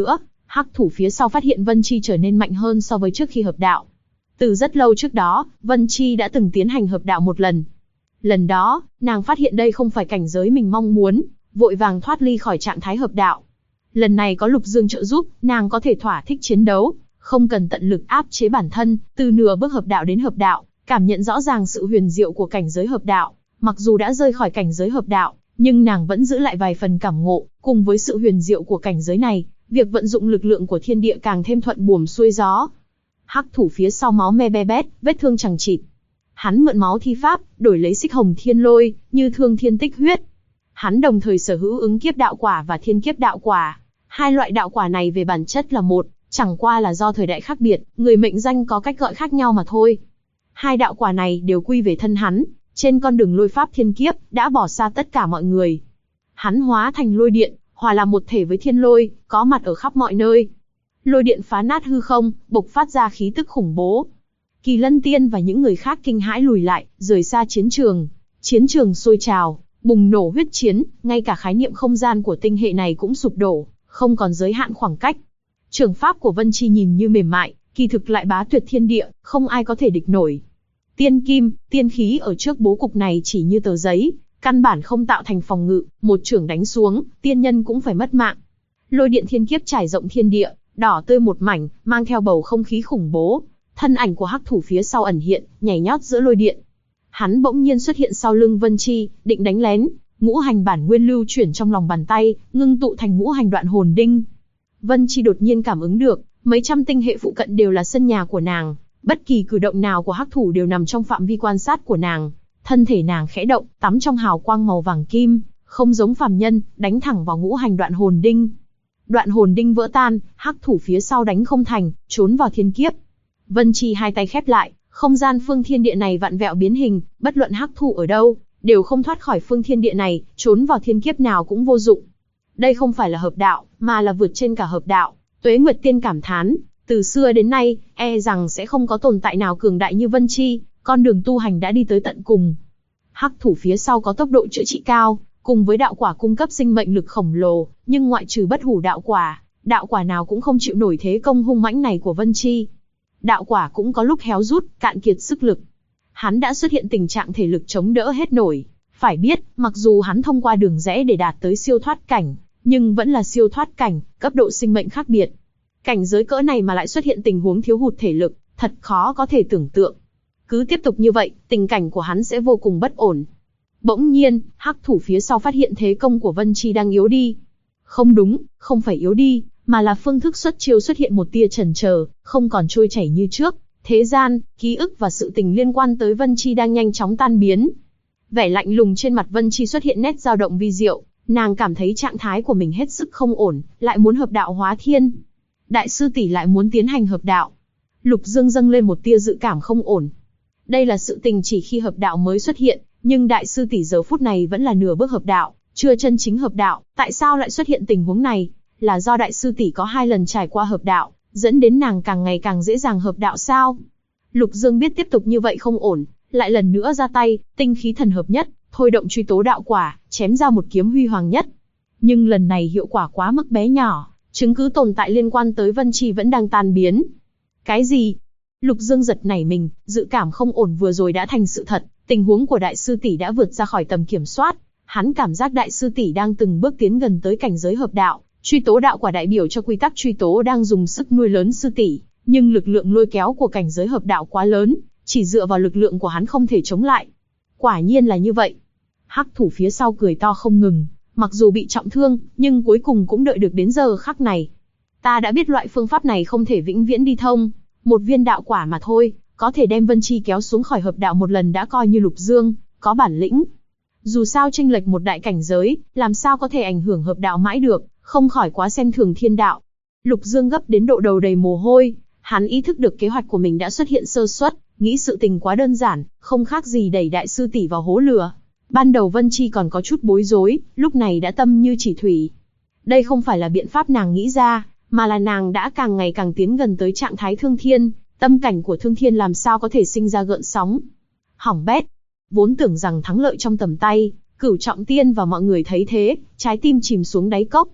Hắc thủ phía sau phát hiện Vân Chi trở nên mạnh hơn so với trước khi hợp đạo. Từ rất lâu trước đó, Vân Chi đã từng tiến hành hợp đạo một lần. Lần đó, nàng phát hiện đây không phải cảnh giới mình mong muốn, vội vàng thoát ly khỏi trạng thái hợp đạo. Lần này có Lục Dương trợ giúp, nàng có thể thỏa thích chiến đấu, không cần tận lực áp chế bản thân, từ nửa bước hợp đạo đến hợp đạo, cảm nhận rõ ràng sự huyền diệu của cảnh giới hợp đạo. Mặc dù đã rơi khỏi cảnh giới hợp đạo, nhưng nàng vẫn giữ lại vài phần cảm ngộ, cùng với sự huyền diệu của cảnh giới này, việc vận dụng lực lượng của thiên địa càng thêm thuận buồm xuôi gió. Hắc thủ phía sau máu me be bét, vết thương chằng chịt. Hắn mượn máu thi pháp, đổi lấy xích hồng thiên lôi, như thương thiên tích huyết. Hắn đồng thời sở hữu ứng kiếp đạo quả và thiên kiếp đạo quả. Hai loại đạo quả này về bản chất là một, chẳng qua là do thời đại khác biệt, người mệnh danh có cách gọi khác nhau mà thôi. Hai đạo quả này đều quy về thân hắn, trên con đường lôi pháp thiên kiếp, đã bỏ xa tất cả mọi người. Hắn hóa thành lôi điện, hòa làm một thể với thiên lôi, có mặt ở khắp mọi nơi. Lôi điện phá nát hư không, bộc phát ra khí tức khủng bố. Kỳ Lân Tiên và những người khác kinh hãi lùi lại, rời xa chiến trường. Chiến trường sôi trào, bùng nổ huyết chiến, ngay cả khái niệm không gian của tinh hệ này cũng sụp đổ, không còn giới hạn khoảng cách. Trường pháp của Vân Chi nhìn như mềm mại, kỳ thực lại bá tuyệt thiên địa, không ai có thể địch nổi. Tiên kim, tiên khí ở trước bố cục này chỉ như tờ giấy, căn bản không tạo thành phòng ngự, một chưởng đánh xuống, tiên nhân cũng phải mất mạng. Lôi điện thiên kiếp trải rộng thiên địa, đỏ tươi một mảnh, mang theo bầu không khí khủng bố. Thân ảnh của hắc thủ phía sau ẩn hiện, nhảy nhót giữa lôi điện. Hắn bỗng nhiên xuất hiện sau lưng Vân Chi, định đánh lén. Ngũ hành bản nguyên lưu chuyển trong lòng bàn tay, ngưng tụ thành ngũ hành đoạn hồn đinh. Vân Chi đột nhiên cảm ứng được, mấy trăm tinh hệ phụ cận đều là sân nhà của nàng, bất kỳ cử động nào của hắc thủ đều nằm trong phạm vi quan sát của nàng. Thân thể nàng khẽ động, tắm trong hào quang màu vàng kim, không giống phàm nhân, đánh thẳng vào ngũ hành đoạn hồn đinh. Đoạn hồn đinh vỡ tan, hắc thủ phía sau đánh không thành, trốn vào thiên kiếp. Vân Chi hai tay khép lại, không gian phương thiên địa này vặn vẹo biến hình, bất luận hắc thủ ở đâu, đều không thoát khỏi phương thiên địa này, trốn vào thiên kiếp nào cũng vô dụng. Đây không phải là hợp đạo, mà là vượt trên cả hợp đạo. Tuế Nguyệt Tiên cảm thán, từ xưa đến nay, e rằng sẽ không có tồn tại nào cường đại như Vân Chi, con đường tu hành đã đi tới tận cùng. Hắc thủ phía sau có tốc độ chữa trị cao, cùng với đạo quả cung cấp sinh mệnh lực khổng lồ, nhưng ngoại trừ bất hủ đạo quả nào cũng không chịu nổi thế công hung mãnh này của Vân Chi. Đạo quả cũng có lúc héo rút, cạn kiệt sức lực. Hắn đã xuất hiện tình trạng thể lực chống đỡ hết nổi. Phải biết, mặc dù hắn thông qua đường rẽ để đạt tới siêu thoát cảnh, nhưng vẫn là siêu thoát cảnh, cấp độ sinh mệnh khác biệt. Cảnh giới cỡ này mà lại xuất hiện tình huống thiếu hụt thể lực, thật khó có thể tưởng tượng. Cứ tiếp tục như vậy, tình cảnh của hắn sẽ vô cùng bất ổn. Bỗng nhiên, hắc thủ phía sau phát hiện thế công của Vân Chi đang yếu đi. Không đúng, không phải yếu đi, mà là phương thức xuất chiêu xuất hiện một tia chần chờ, không còn trôi chảy như trước. Thế gian, ký ức và sự tình liên quan tới Vân Chi đang nhanh chóng tan biến. Vẻ lạnh lùng trên mặt Vân Chi xuất hiện nét dao động vi diệu, nàng cảm thấy trạng thái của mình hết sức không ổn, lại muốn hợp đạo hóa thiên. Đại sư tỷ lại muốn tiến hành hợp đạo. Lục Dương dâng lên một tia dự cảm không ổn. Đây là sự tình chỉ khi hợp đạo mới xuất hiện, nhưng đại sư tỷ giờ phút này vẫn là nửa bước hợp đạo, chưa chân chính hợp đạo, tại sao lại xuất hiện tình huống này? Là do đại sư tỷ có 2 lần trải qua hợp đạo, dẫn đến nàng càng ngày càng dễ dàng hợp đạo sao? Lục Dương biết tiếp tục như vậy không ổn, lại lần nữa ra tay, tinh khí thần hợp nhất, thôi động truy tố đạo quả, chém ra một kiếm huy hoàng nhất. Nhưng lần này hiệu quả quá mức bé nhỏ, chứng cứ tồn tại liên quan tới Vân Chi vẫn đang tan biến. Cái gì? Lục Dương giật nảy mình, dự cảm không ổn vừa rồi đã thành sự thật, tình huống của đại sư tỷ đã vượt ra khỏi tầm kiểm soát. Hắn cảm giác đại sư tỷ đang từng bước tiến gần tới cảnh giới hợp đạo, truy tố đạo quả đại biểu cho quy tắc truy tố đang dùng sức nuôi lớn sư tỷ, nhưng lực lượng lôi kéo của cảnh giới hợp đạo quá lớn, chỉ dựa vào lực lượng của hắn không thể chống lại. Quả nhiên là như vậy. Hắc thủ phía sau cười to không ngừng, mặc dù bị trọng thương, nhưng cuối cùng cũng đợi được đến giờ khắc này. Ta đã biết loại phương pháp này không thể vĩnh viễn đi thông, một viên đạo quả mà thôi, có thể đem Vân Chi kéo xuống khỏi hợp đạo một lần đã coi như Lục Dương có bản lĩnh. Dù sao chênh lệch một đại cảnh giới, làm sao có thể ảnh hưởng hợp đạo mãi được, không khỏi quá xem thường thiên đạo. Lục Dương gấp đến độ đầu đầy mồ hôi, hắn ý thức được kế hoạch của mình đã xuất hiện sơ suất, nghĩ sự tình quá đơn giản, không khác gì đẩy đại sư tỷ vào hố lửa. Ban đầu Vân Chi còn có chút bối rối, lúc này đã tâm như chỉ thủy. Đây không phải là biện pháp nàng nghĩ ra, mà là nàng đã càng ngày càng tiến gần tới trạng thái thương thiên, tâm cảnh của thương thiên làm sao có thể sinh ra gợn sóng. Hỏng bét, vốn tưởng rằng thắng lợi trong tầm tay, Cửu Trọng Tiên và mọi người thấy thế, trái tim chìm xuống đáy cốc.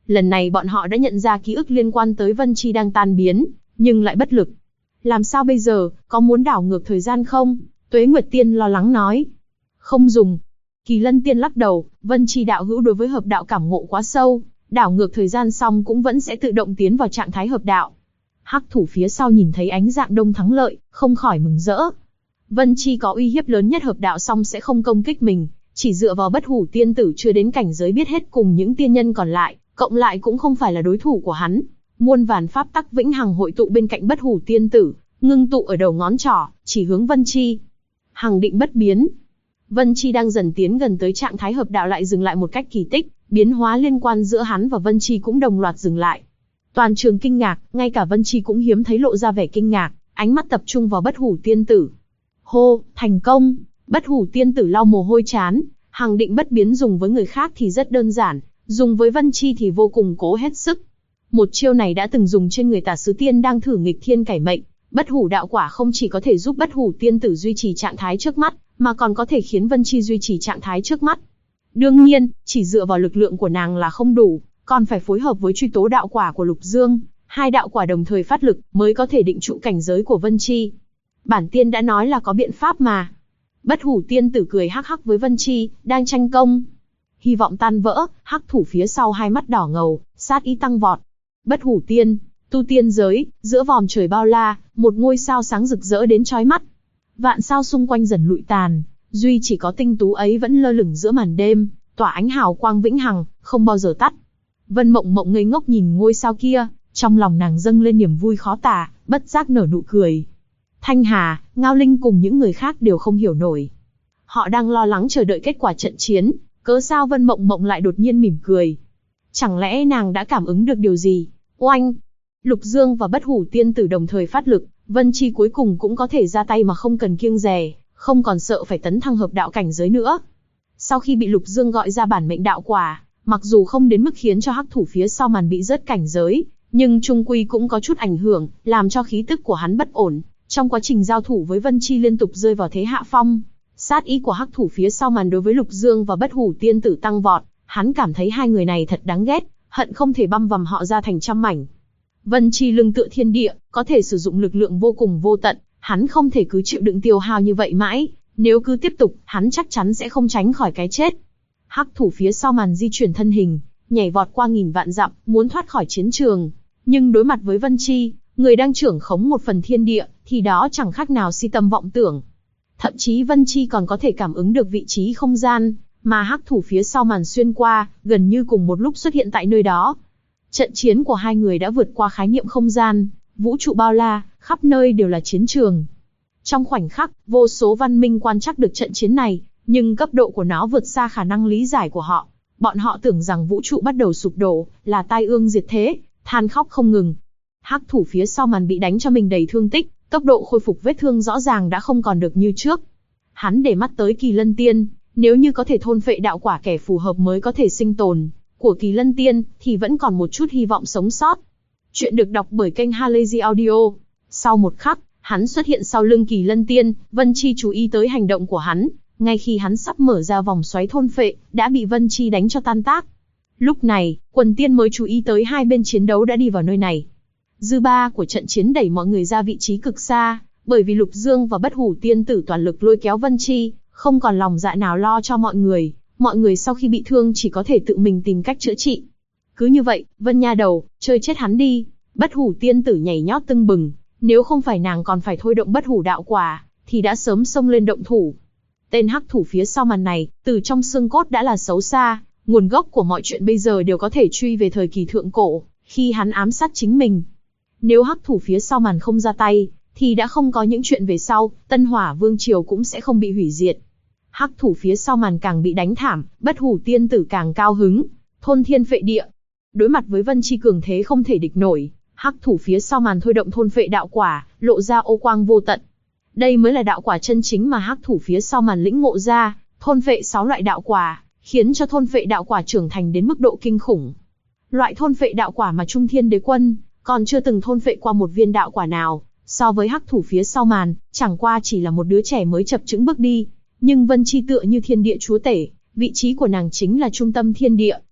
Lần này bọn họ đã nhận ra ký ức liên quan tới Vân Chi đang tan biến, nhưng lại bất lực. Làm sao bây giờ, có muốn đảo ngược thời gian không? Tuế Nguyệt Tiên lo lắng nói. Không dùng. Kỳ Lân Tiên lắc đầu, Vân Chi đạo hữu đối với hợp đạo cảm ngộ quá sâu, đảo ngược thời gian xong cũng vẫn sẽ tự động tiến vào trạng thái hợp đạo. Hắc thủ phía sau nhìn thấy ánh dạng đông thắng lợi, không khỏi mừng rỡ. Vân Chi có uy hiếp lớn nhất, hợp đạo xong sẽ không công kích mình, chỉ dựa vào Bất Hủ Tiên Tử chưa đến cảnh giới biết hết cùng những tiên nhân còn lại, cộng lại cũng không phải là đối thủ của hắn. Muôn vàn pháp tắc vĩnh hằng hội tụ bên cạnh Bất Hủ Tiên Tử, ngưng tụ ở đầu ngón trỏ, chỉ hướng Vân Chi. Hằng định bất biến. Vân Chi đang dần tiến gần tới trạng thái hợp đạo lại dừng lại một cách kỳ tích, biến hóa liên quan giữa hắn và Vân Chi cũng đồng loạt dừng lại. Toàn trường kinh ngạc, ngay cả Vân Chi cũng hiếm thấy lộ ra vẻ kinh ngạc, ánh mắt tập trung vào Bất Hủ Tiên Tử. Hô, thành công! Bất Hủ Tiên Tử lau mồ hôi trán, hằng định bất biến dùng với người khác thì rất đơn giản, dùng với Vân Chi thì vô cùng cố hết sức. Một chiêu này đã từng dùng trên người Tà Sứ Tiên đang thử nghịch thiên cải mệnh. Bất Hủ đạo quả không chỉ có thể giúp Bất Hủ Tiên Tử duy trì trạng thái trước mắt, mà còn có thể khiến Vân Chi duy trì trạng thái trước mắt. Đương nhiên, chỉ dựa vào lực lượng của nàng là không đủ, còn phải phối hợp với truy tố đạo quả của Lục Dương, hai đạo quả đồng thời phát lực mới có thể định trụ cảnh giới của Vân Chi. Bản tiên đã nói là có biện pháp mà. Bất Hủ Tiên Tử cười hắc hắc với Vân Chi, đang tranh công. Hy vọng tan vỡ, hắc thủ phía sau hai mắt đỏ ngầu, sát ý tăng vọt. Bất Hủ Tiên, tu tiên giới, giữa vòm trời bao la, một ngôi sao sáng rực rỡ đến chói mắt. Vạn sao xung quanh dần lụi tàn, duy chỉ có tinh tú ấy vẫn lơ lửng giữa màn đêm, tỏa ánh hào quang vĩnh hằng, không bao giờ tắt. Vân Mộng Mộng ngây ngốc nhìn ngôi sao kia, trong lòng nàng dâng lên niềm vui khó tả, bất giác nở nụ cười. Thanh Hà, Ngao Linh cùng những người khác đều không hiểu nổi. Họ đang lo lắng chờ đợi kết quả trận chiến, cớ sao Vân Mộng Mộng lại đột nhiên mỉm cười? Chẳng lẽ nàng đã cảm ứng được điều gì? Oanh! Lục Dương và Bất Hủ Tiên Tử đồng thời phát lực, Vân Chi cuối cùng cũng có thể ra tay mà không cần kiêng dè, không còn sợ phải tấn thăng hợp đạo cảnh giới nữa. Sau khi bị Lục Dương gọi ra bản mệnh đạo quả, mặc dù không đến mức khiến cho hắc thủ phía sau màn bị rớt cảnh giới, nhưng trung quy cũng có chút ảnh hưởng, làm cho khí tức của hắn bất ổn. Trong quá trình giao thủ với Vân Chi liên tục rơi vào thế hạ phong. Sát ý của hắc thủ phía sau màn đối với Lục Dương và Bất Hủ Tiên Tử tăng vọt, hắn cảm thấy hai người này thật đáng ghét, hận không thể băm vằm họ ra thành trăm mảnh. Vân Chi lưng tựa thiên địa, có thể sử dụng lực lượng vô cùng vô tận, hắn không thể cứ chịu đựng tiêu hao như vậy mãi, nếu cứ tiếp tục, hắn chắc chắn sẽ không tránh khỏi cái chết. Hắc thủ phía sau màn di chuyển thân hình, nhảy vọt qua nghìn vạn dặm, muốn thoát khỏi chiến trường, nhưng đối mặt với Vân Chi, người đang trưởng khống một phần thiên địa, thì đó chẳng khác nào si tâm vọng tưởng. Thậm chí Vân Chi còn có thể cảm ứng được vị trí không gian, mà hắc thủ phía sau màn xuyên qua, gần như cùng một lúc xuất hiện tại nơi đó. Trận chiến của hai người đã vượt qua khái niệm không gian, vũ trụ bao la, khắp nơi đều là chiến trường. Trong khoảnh khắc, vô số văn minh quan trắc được trận chiến này, nhưng cấp độ của nó vượt xa khả năng lý giải của họ. Bọn họ tưởng rằng vũ trụ bắt đầu sụp đổ, là tai ương diệt thế, than khóc không ngừng. Hắc thủ phía sau màn bị đánh cho mình đầy thương tích, tốc độ khôi phục vết thương rõ ràng đã không còn được như trước. Hắn để mắt tới Kỳ Lân Tiên, nếu như có thể thôn phệ đạo quả kẻ phù hợp mới có thể sinh tồn của Kỳ Lân Tiên, thì vẫn còn một chút hy vọng sống sót. Chuyện được đọc bởi kênh Halazy Audio. Sau một khắc, hắn xuất hiện sau lưng Kỳ Lân Tiên, Vân Chi chú ý tới hành động của hắn, ngay khi hắn sắp mở ra vòng xoáy thôn phệ, đã bị Vân Chi đánh cho tan tác. Lúc này, quần tiên mới chú ý tới hai bên chiến đấu đã đi vào nơi này. Dư ba của trận chiến đẩy mọi người ra vị trí cực xa, bởi vì Lục Dương và Bất Hủ Tiên Tử toàn lực lôi kéo Vân Chi, không còn lòng dạ nào lo cho mọi người sau khi bị thương chỉ có thể tự mình tìm cách chữa trị. Cứ như vậy, Vân nha đầu, chơi chết hắn đi. Bất Hủ Tiên Tử nhảy nhót tưng bừng, nếu không phải nàng còn phải thôi động Bất Hủ đạo quả, thì đã sớm xông lên động thủ. Tên hắc thủ phía sau màn này, từ trong xương cốt đã là xấu xa, nguồn gốc của mọi chuyện bây giờ đều có thể truy về thời kỳ thượng cổ, khi hắn ám sát chính mình. Nếu hắc thủ phía sau màn không ra tay, thì đã không có những chuyện về sau, Tân Hỏa Vương Triều cũng sẽ không bị hủy diệt. Hắc thủ phía sau màn càng bị đánh thảm, Bất Hủ Tiên Tử càng cao hứng, thôn thiên phệ địa. Đối mặt với Vân Chi cường thế không thể địch nổi, hắc thủ phía sau màn thôi động thôn phệ đạo quả, lộ ra ô quang vô tận. Đây mới là đạo quả chân chính mà hắc thủ phía sau màn lĩnh ngộ ra, thôn phệ 6 loại đạo quả, khiến cho thôn phệ đạo quả trưởng thành đến mức độ kinh khủng. Loại thôn phệ đạo quả mà Trung Thiên Đế Quân còn chưa từng thôn phệ qua một viên đạo quả nào, so với hắc thủ phía sau màn, chẳng qua chỉ là một đứa trẻ mới chập chững bước đi. Nhưng Vân Chi tựa như thiên địa chúa tể, vị trí của nàng chính là trung tâm thiên địa,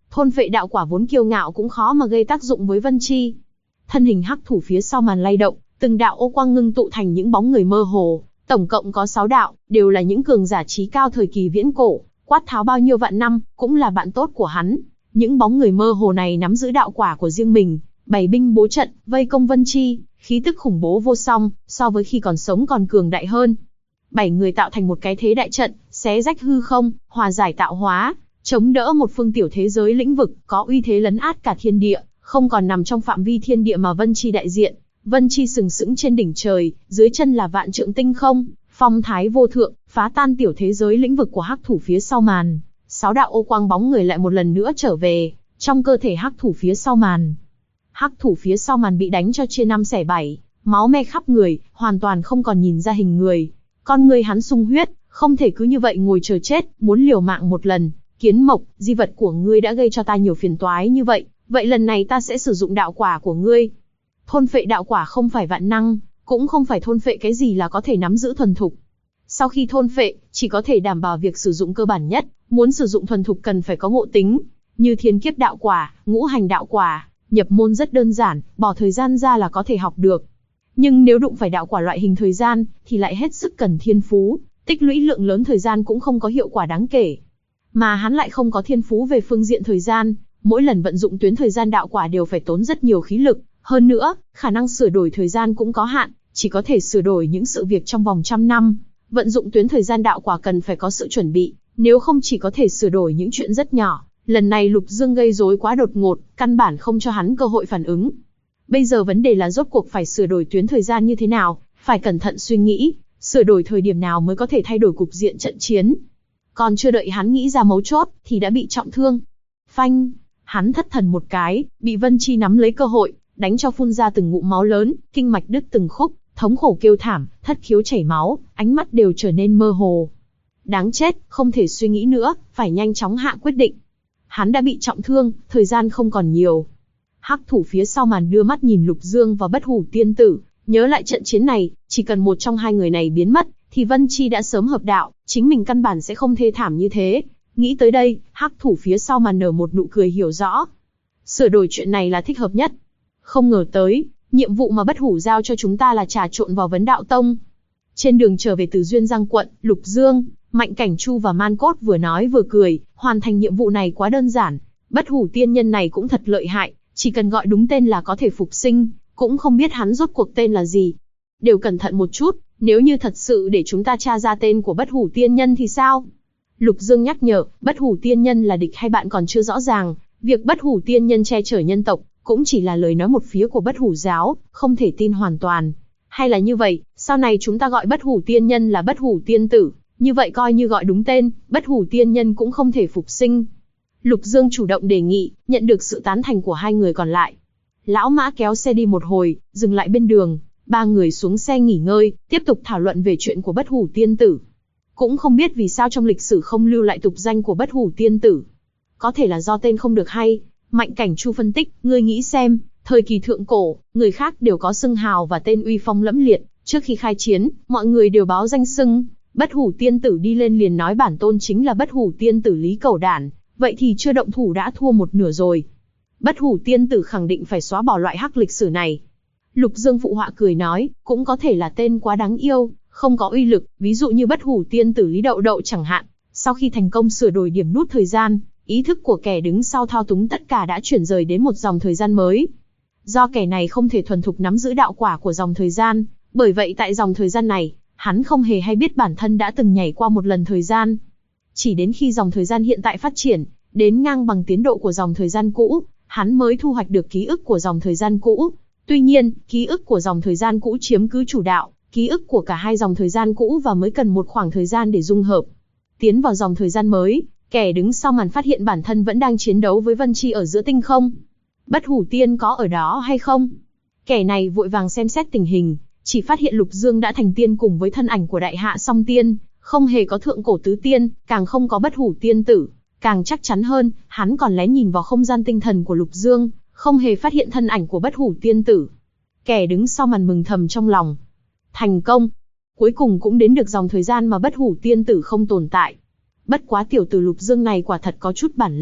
Thôn phệ đạo quả vốn kiêu ngạo cũng khó mà gây tác dụng với Vân Chi. Thân hình hắc thủ phía sau màn lay động, từng đạo ô quang ngưng tụ thành những bóng người mơ hồ, tổng cộng có 6 đạo, đều là những cường giả trí cao thời kỳ viễn cổ, quát tháo bao nhiêu vạn năm, cũng là bạn tốt của hắn. Những bóng người mơ hồ này nắm giữ đạo quả của riêng mình, bày binh bố trận, vây công Vân Chi, khí tức khủng bố vô song, so với khi còn sống còn cường đại hơn. 7 người tạo thành một cái thế đại trận, xé rách hư không, hòa giải tạo hóa, chống đỡ một phương tiểu thế giới lĩnh vực, có uy thế lấn át cả thiên địa, không còn nằm trong phạm vi thiên địa mà Vân Chi đại diện. Vân Chi sừng sững trên đỉnh trời, dưới chân là vạn trượng tinh không, phong thái vô thượng, phá tan tiểu thế giới lĩnh vực của hắc thủ phía sau màn. 6 đạo ô quang bóng người lại một lần nữa trở về trong cơ thể hắc thủ phía sau màn. Hắc thủ phía sau màn bị đánh cho chia 5 xẻ 7, máu me khắp người, hoàn toàn không còn nhìn ra hình người. Con người hắn sung huyết, không thể cứ như vậy ngồi chờ chết, muốn liều mạng một lần. Kiến Mộc, di vật của ngươi đã gây cho ta nhiều phiền toái như vậy, vậy lần này ta sẽ sử dụng đạo quả của ngươi. Thôn phệ đạo quả không phải vạn năng, cũng không phải thôn phệ cái gì là có thể nắm giữ thuần thục. Sau khi thôn phệ, chỉ có thể đảm bảo việc sử dụng cơ bản nhất, muốn sử dụng thuần thục cần phải có ngộ tính, như thiên kiếp đạo quả, ngũ hành đạo quả, nhập môn rất đơn giản, bỏ thời gian ra là có thể học được. Nhưng nếu đụng phải đạo quả loại hình thời gian, thì lại hết sức cần thiên phú, tích lũy lượng lớn thời gian cũng không có hiệu quả đáng kể. Mà hắn lại không có thiên phú về phương diện thời gian, mỗi lần vận dụng tuyến thời gian đạo quả đều phải tốn rất nhiều khí lực, hơn nữa, khả năng sửa đổi thời gian cũng có hạn, chỉ có thể sửa đổi những sự việc trong vòng 100 năm. Vận dụng tuyến thời gian đạo quả cần phải có sự chuẩn bị, nếu không chỉ có thể sửa đổi những chuyện rất nhỏ. Lần này Lục Dương gây rối quá đột ngột, căn bản không cho hắn cơ hội phản ứng. Bây giờ vấn đề là rốt cuộc phải sửa đổi tuyến thời gian như thế nào, phải cẩn thận suy nghĩ, sửa đổi thời điểm nào mới có thể thay đổi cục diện trận chiến. Còn chưa đợi hắn nghĩ ra mấu chốt, thì đã bị trọng thương. Phanh, hắn thất thần một cái, bị Vân Chi nắm lấy cơ hội, đánh cho phun ra từng ngụm máu lớn, kinh mạch đứt từng khúc, thống khổ kêu thảm, thất khiếu chảy máu, ánh mắt đều trở nên mơ hồ. Đáng chết, không thể suy nghĩ nữa, phải nhanh chóng hạ quyết định. Hắn đã bị trọng thương, thời gian không còn nhiều. Hắc thủ phía sau màn đưa mắt nhìn Lục Dương và Bất Hủ Tiên Tử, nhớ lại trận chiến này, chỉ cần một trong hai người này biến mất, thì Vân Chi đã sớm hợp đạo, chính mình căn bản sẽ không thê thảm như thế. Nghĩ tới đây, Hắc thủ phía sau màn nở một nụ cười hiểu rõ. Sửa đổi chuyện này là thích hợp nhất. Không ngờ tới, nhiệm vụ mà Bất Hủ giao cho chúng ta là trà trộn vào Vấn Đạo Tông. Trên đường trở về từ Duyên Giang quận, Lục Dương, Mạnh Cảnh Chu và Man Cốt vừa nói vừa cười, hoàn thành nhiệm vụ này quá đơn giản. Bất Hủ tiên nhân này cũng thật lợi hại, chỉ cần gọi đúng tên là có thể phục sinh, cũng không biết hắn rốt cuộc tên là gì. Đều cẩn thận một chút, nếu như thật sự để chúng ta tra ra tên của Bất Hủ tiên nhân thì sao? Lục Dương nhắc nhở, Bất Hủ tiên nhân là địch hay bạn còn chưa rõ ràng, việc Bất Hủ tiên nhân che chở nhân tộc, cũng chỉ là lời nói một phía của Bất Hủ giáo, không thể tin hoàn toàn. Hay là như vậy, sau này chúng ta gọi Bất Hủ tiên nhân là Bất Hủ tiên tử, như vậy coi như gọi đúng tên, Bất Hủ tiên nhân cũng không thể phục sinh. Lục Dương chủ động đề nghị, nhận được sự tán thành của hai người còn lại. Lão Mã kéo xe đi một hồi, dừng lại bên đường, ba người xuống xe nghỉ ngơi, tiếp tục thảo luận về chuyện của Bất Hủ tiên tử. Cũng không biết vì sao trong lịch sử không lưu lại tục danh của Bất Hủ tiên tử. Có thể là do tên không được hay. Mạnh Cảnh Chu phân tích, ngươi nghĩ xem, thời kỳ thượng cổ, người khác đều có xưng hào và tên uy phong lẫm liệt, trước khi khai chiến, mọi người đều báo danh xưng. Bất Hủ tiên tử đi lên liền nói bản tôn chính là Bất Hủ tiên tử Lý Cẩu Đản, vậy thì chưa động thủ đã thua một nửa rồi. Bất Hủ tiên tử khẳng định phải xóa bỏ loại hắc lịch sử này. Lục Dương phụ họa cười nói, cũng có thể là tên quá đáng yêu, không có uy lực, ví dụ như Bất Hủ tiên tử Lý Đậu Đậu chẳng hạn. Sau khi thành công sửa đổi điểm nút thời gian, ý thức của kẻ đứng sau thao túng tất cả đã chuyển rời đến một dòng thời gian mới. Do kẻ này không thể thuần thục nắm giữ đạo quả của dòng thời gian, bởi vậy tại dòng thời gian này, hắn không hề hay biết bản thân đã từng nhảy qua một lần thời gian. Chỉ đến khi dòng thời gian hiện tại phát triển, đến ngang bằng tiến độ của dòng thời gian cũ, hắn mới thu hoạch được ký ức của dòng thời gian cũ. Tuy nhiên, ký ức của dòng thời gian cũ chiếm cứ chủ đạo, ký ức của cả hai dòng thời gian cũ và mới cần một khoảng thời gian để dung hợp. Tiến vào dòng thời gian mới, kẻ đứng sau màn phát hiện bản thân vẫn đang chiến đấu với Vân Chi ở giữa tinh không. Bất Hủ tiên có ở đó hay không? Kẻ này vội vàng xem xét tình hình, chỉ phát hiện Lục Dương đã thành tiên cùng với thân ảnh của Đại Hạ Song Tiên, không hề có thượng cổ tứ tiên, càng không có Bất Hủ tiên tử. Càng chắc chắn hơn, hắn còn lén nhìn vào không gian tinh thần của Lục Dương, không hề phát hiện thân ảnh của Bất Hủ tiên tử. Kẻ đứng sau màn mừng thầm trong lòng. Thành công! Cuối cùng cũng đến được dòng thời gian mà Bất Hủ tiên tử không tồn tại. Bất quá tiểu tử Lục Dương này quả thật có chút bản lĩnh,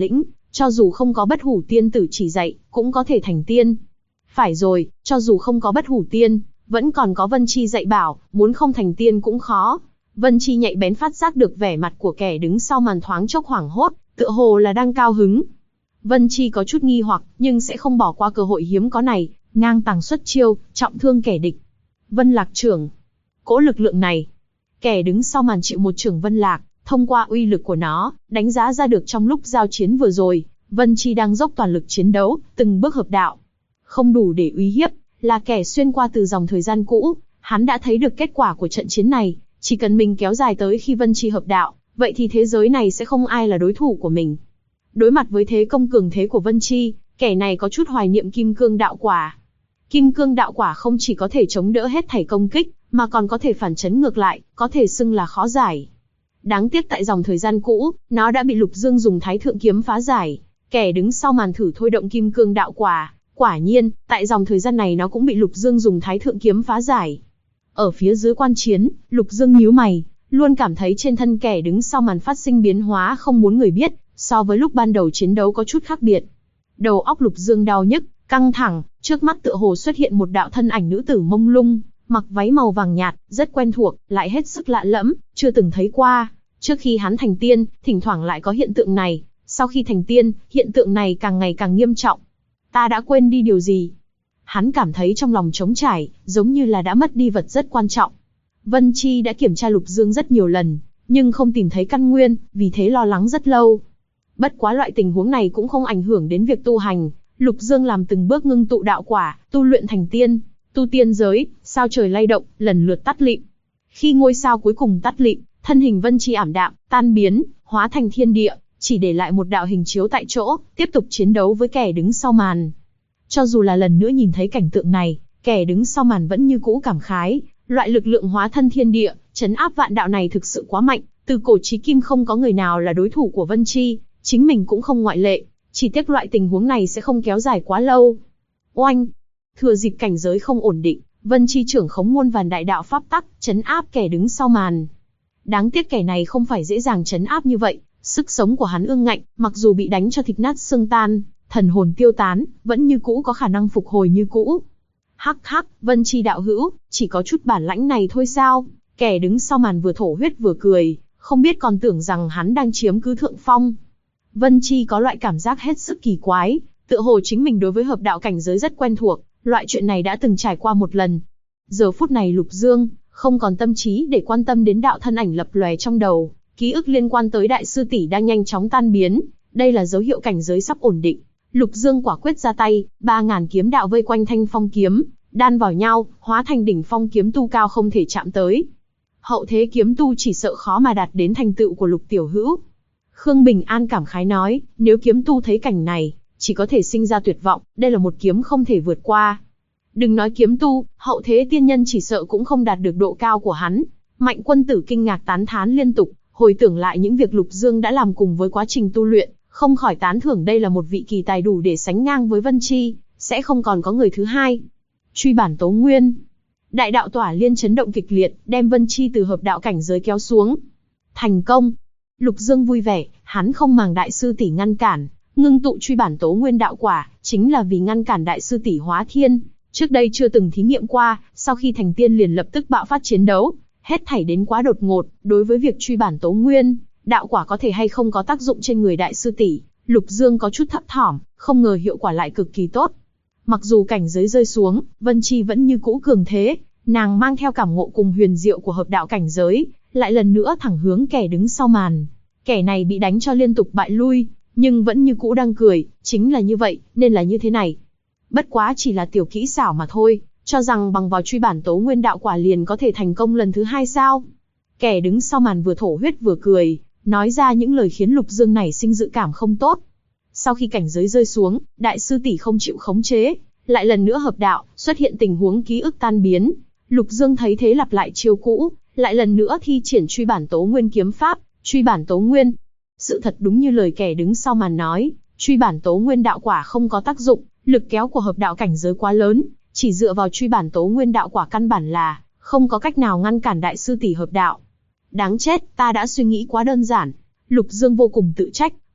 Cho dù không có bất hủ tiên tử chỉ dạy, cũng có thể thành tiên. Phải rồi, cho dù không có bất hủ tiên, vẫn còn có Vân Chi dạy bảo, muốn không thành tiên cũng khó. Vân Chi nhạy bén phát giác được vẻ mặt của kẻ đứng sau màn thoáng chốc hoảng hốt, tựa hồ là đang cao hứng. Vân Chi có chút nghi hoặc, nhưng sẽ không bỏ qua cơ hội hiếm có này, ngang tàng xuất chiêu, trọng thương kẻ địch. Vân Lạc trưởng. Cỗ lực lượng này, kẻ đứng sau màn chịu một chưởng Vân Lạc, thông qua uy lực của nó, đánh giá ra được trong lúc giao chiến vừa rồi, Vân Chi đang dốc toàn lực chiến đấu, từng bước hợp đạo. Không đủ để uy hiếp, là kẻ xuyên qua từ dòng thời gian cũ, hắn đã thấy được kết quả của trận chiến này, chỉ cần mình kéo dài tới khi Vân Chi hợp đạo, vậy thì thế giới này sẽ không ai là đối thủ của mình. Đối mặt với thế công cường thế của Vân Chi, kẻ này có chút hoài niệm kim cương đạo quả. Kim cương đạo quả không chỉ có thể chống đỡ hết thảy công kích, mà còn có thể phản chấn ngược lại, có thể xưng là khó giải. Đáng tiếc tại dòng thời gian cũ, nó đã bị Lục Dương dùng Thái Thượng kiếm phá giải. Kẻ đứng sau màn thử thôi động kim cương đạo quả, quả nhiên, tại dòng thời gian này nó cũng bị Lục Dương dùng Thái Thượng kiếm phá giải. Ở phía dưới quan chiến, Lục Dương nhíu mày, luôn cảm thấy trên thân kẻ đứng sau màn phát sinh biến hóa không muốn người biết, so với lúc ban đầu chiến đấu có chút khác biệt. Đầu óc Lục Dương đau nhức, căng thẳng, trước mắt tựa hồ xuất hiện một đạo thân ảnh nữ tử mông lung, mặc váy màu vàng nhạt, rất quen thuộc, lại hết sức lạ lẫm, chưa từng thấy qua. Trước khi hắn thành tiên, thỉnh thoảng lại có hiện tượng này, sau khi thành tiên, hiện tượng này càng ngày càng nghiêm trọng. Ta đã quên đi điều gì? Hắn cảm thấy trong lòng trống trải, giống như là đã mất đi vật rất quan trọng. Vân Chi đã kiểm tra Lục Dương rất nhiều lần, nhưng không tìm thấy căn nguyên, vì thế lo lắng rất lâu. Bất quá loại tình huống này cũng không ảnh hưởng đến việc tu hành. Lục Dương làm từng bước ngưng tụ đạo quả, tu luyện thành tiên, tu tiên giới, sao trời lay động, lần lượt tắt lịm. Khi ngôi sao cuối cùng tắt lịm, thân hình Vân Chi ảm đạm, tan biến, hóa thành thiên địa, chỉ để lại một đạo hình chiếu tại chỗ, tiếp tục chiến đấu với kẻ đứng sau màn. Cho dù là lần nữa nhìn thấy cảnh tượng này, kẻ đứng sau màn vẫn như cũ cảm khái, loại lực lượng hóa thân thiên địa, trấn áp vạn đạo này thực sự quá mạnh, từ cổ chí kim không có người nào là đối thủ của Vân Chi, chính mình cũng không ngoại lệ, chỉ tiếc loại tình huống này sẽ không kéo dài quá lâu. Oanh! Thừa dịp cảnh giới không ổn định, Vân Chi trưởng khống muôn vàn đại đạo pháp tắc, trấn áp kẻ đứng sau màn. Đáng tiếc kẻ này không phải dễ dàng trấn áp như vậy, sức sống của hắn ương ngạnh, mặc dù bị đánh cho thịt nát xương tan, thần hồn tiêu tán, vẫn như cũ có khả năng phục hồi như cũ. Hắc hắc, Vân Chi đạo hữu, chỉ có chút bản lãnh này thôi sao? Kẻ đứng sau màn vừa thổ huyết vừa cười, không biết còn tưởng rằng hắn đang chiếm cứ thượng phong. Vân Chi có loại cảm giác hết sức kỳ quái, tựa hồ chính mình đối với hợp đạo cảnh giới rất quen thuộc, loại chuyện này đã từng trải qua một lần. Giờ phút này Lục Dương không còn tâm trí để quan tâm đến đạo thân ảnh lập lòe trong đầu, ký ức liên quan tới đại sư tỷ đang nhanh chóng tan biến, đây là dấu hiệu cảnh giới sắp ổn định. Lục Dương quả quyết ra tay, 3000 kiếm đạo vây quanh Thanh Phong kiếm, đan vào nhau, hóa thành đỉnh phong kiếm tu cao không thể chạm tới. Hậu thế kiếm tu chỉ sợ khó mà đạt đến thành tựu của Lục tiểu hữu. Khương Bình An cảm khái nói, nếu kiếm tu thấy cảnh này, chỉ có thể sinh ra tuyệt vọng, đây là một kiếm không thể vượt qua. Đừng nói kiếm tu, hậu thế tiên nhân chỉ sợ cũng không đạt được độ cao của hắn. Mạnh Quân Tử kinh ngạc tán thán liên tục, hồi tưởng lại những việc Lục Dương đã làm cùng với quá trình tu luyện, không khỏi tán thưởng đây là một vị kỳ tài đủ để sánh ngang với Vân Chi, sẽ không còn có người thứ hai. Truy bản Tố Nguyên. Đại đạo tỏa liên chấn động kịch liệt, đem Vân Chi từ hợp đạo cảnh giới kéo xuống. Thành công. Lục Dương vui vẻ, hắn không màng đại sư tỷ ngăn cản, ngưng tụ truy bản Tố Nguyên đạo quả, chính là vì ngăn cản đại sư tỷ hóa thiên. Trước đây chưa từng thí nghiệm qua, sau khi thành tiên liền lập tức bạo phát chiến đấu, hết thảy đến quá đột ngột, đối với việc truy bản Tố Nguyên, đạo quả có thể hay không có tác dụng trên người đại sư tỷ, Lục Dương có chút thấp thỏm, không ngờ hiệu quả lại cực kỳ tốt. Mặc dù cảnh giới rơi xuống, Vân Chi vẫn như cũ cường thế, nàng mang theo cảm ngộ cùng huyền diệu của hợp đạo cảnh giới, lại lần nữa thẳng hướng kẻ đứng sau màn. Kẻ này bị đánh cho liên tục bại lui, nhưng vẫn như cũ đang cười, chính là như vậy, nên là như thế này. Bất quá chỉ là tiểu kỹ xảo mà thôi, cho rằng bằng vào truy bản Tố Nguyên đạo quả liền có thể thành công lần thứ hai sao? Kẻ đứng sau màn vừa thổ huyết vừa cười, nói ra những lời khiến Lục Dương nảy sinh dự cảm không tốt. Sau khi cảnh giới rơi xuống, đại sư tỷ không chịu khống chế, lại lần nữa hợp đạo, xuất hiện tình huống ký ức tan biến. Lục Dương thấy thế lặp lại chiêu cũ, lại lần nữa thi triển truy bản Tố Nguyên kiếm pháp, truy bản Tố Nguyên. Sự thật đúng như lời kẻ đứng sau màn nói, truy bản Tố Nguyên đạo quả không có tác dụng, lực kéo của hợp đạo cảnh giới quá lớn, chỉ dựa vào truy bản Tố Nguyên đạo quả căn bản là không có cách nào ngăn cản đại sư tỷ hợp đạo. Đáng chết, ta đã suy nghĩ quá đơn giản. Lục Dương vô cùng tự trách,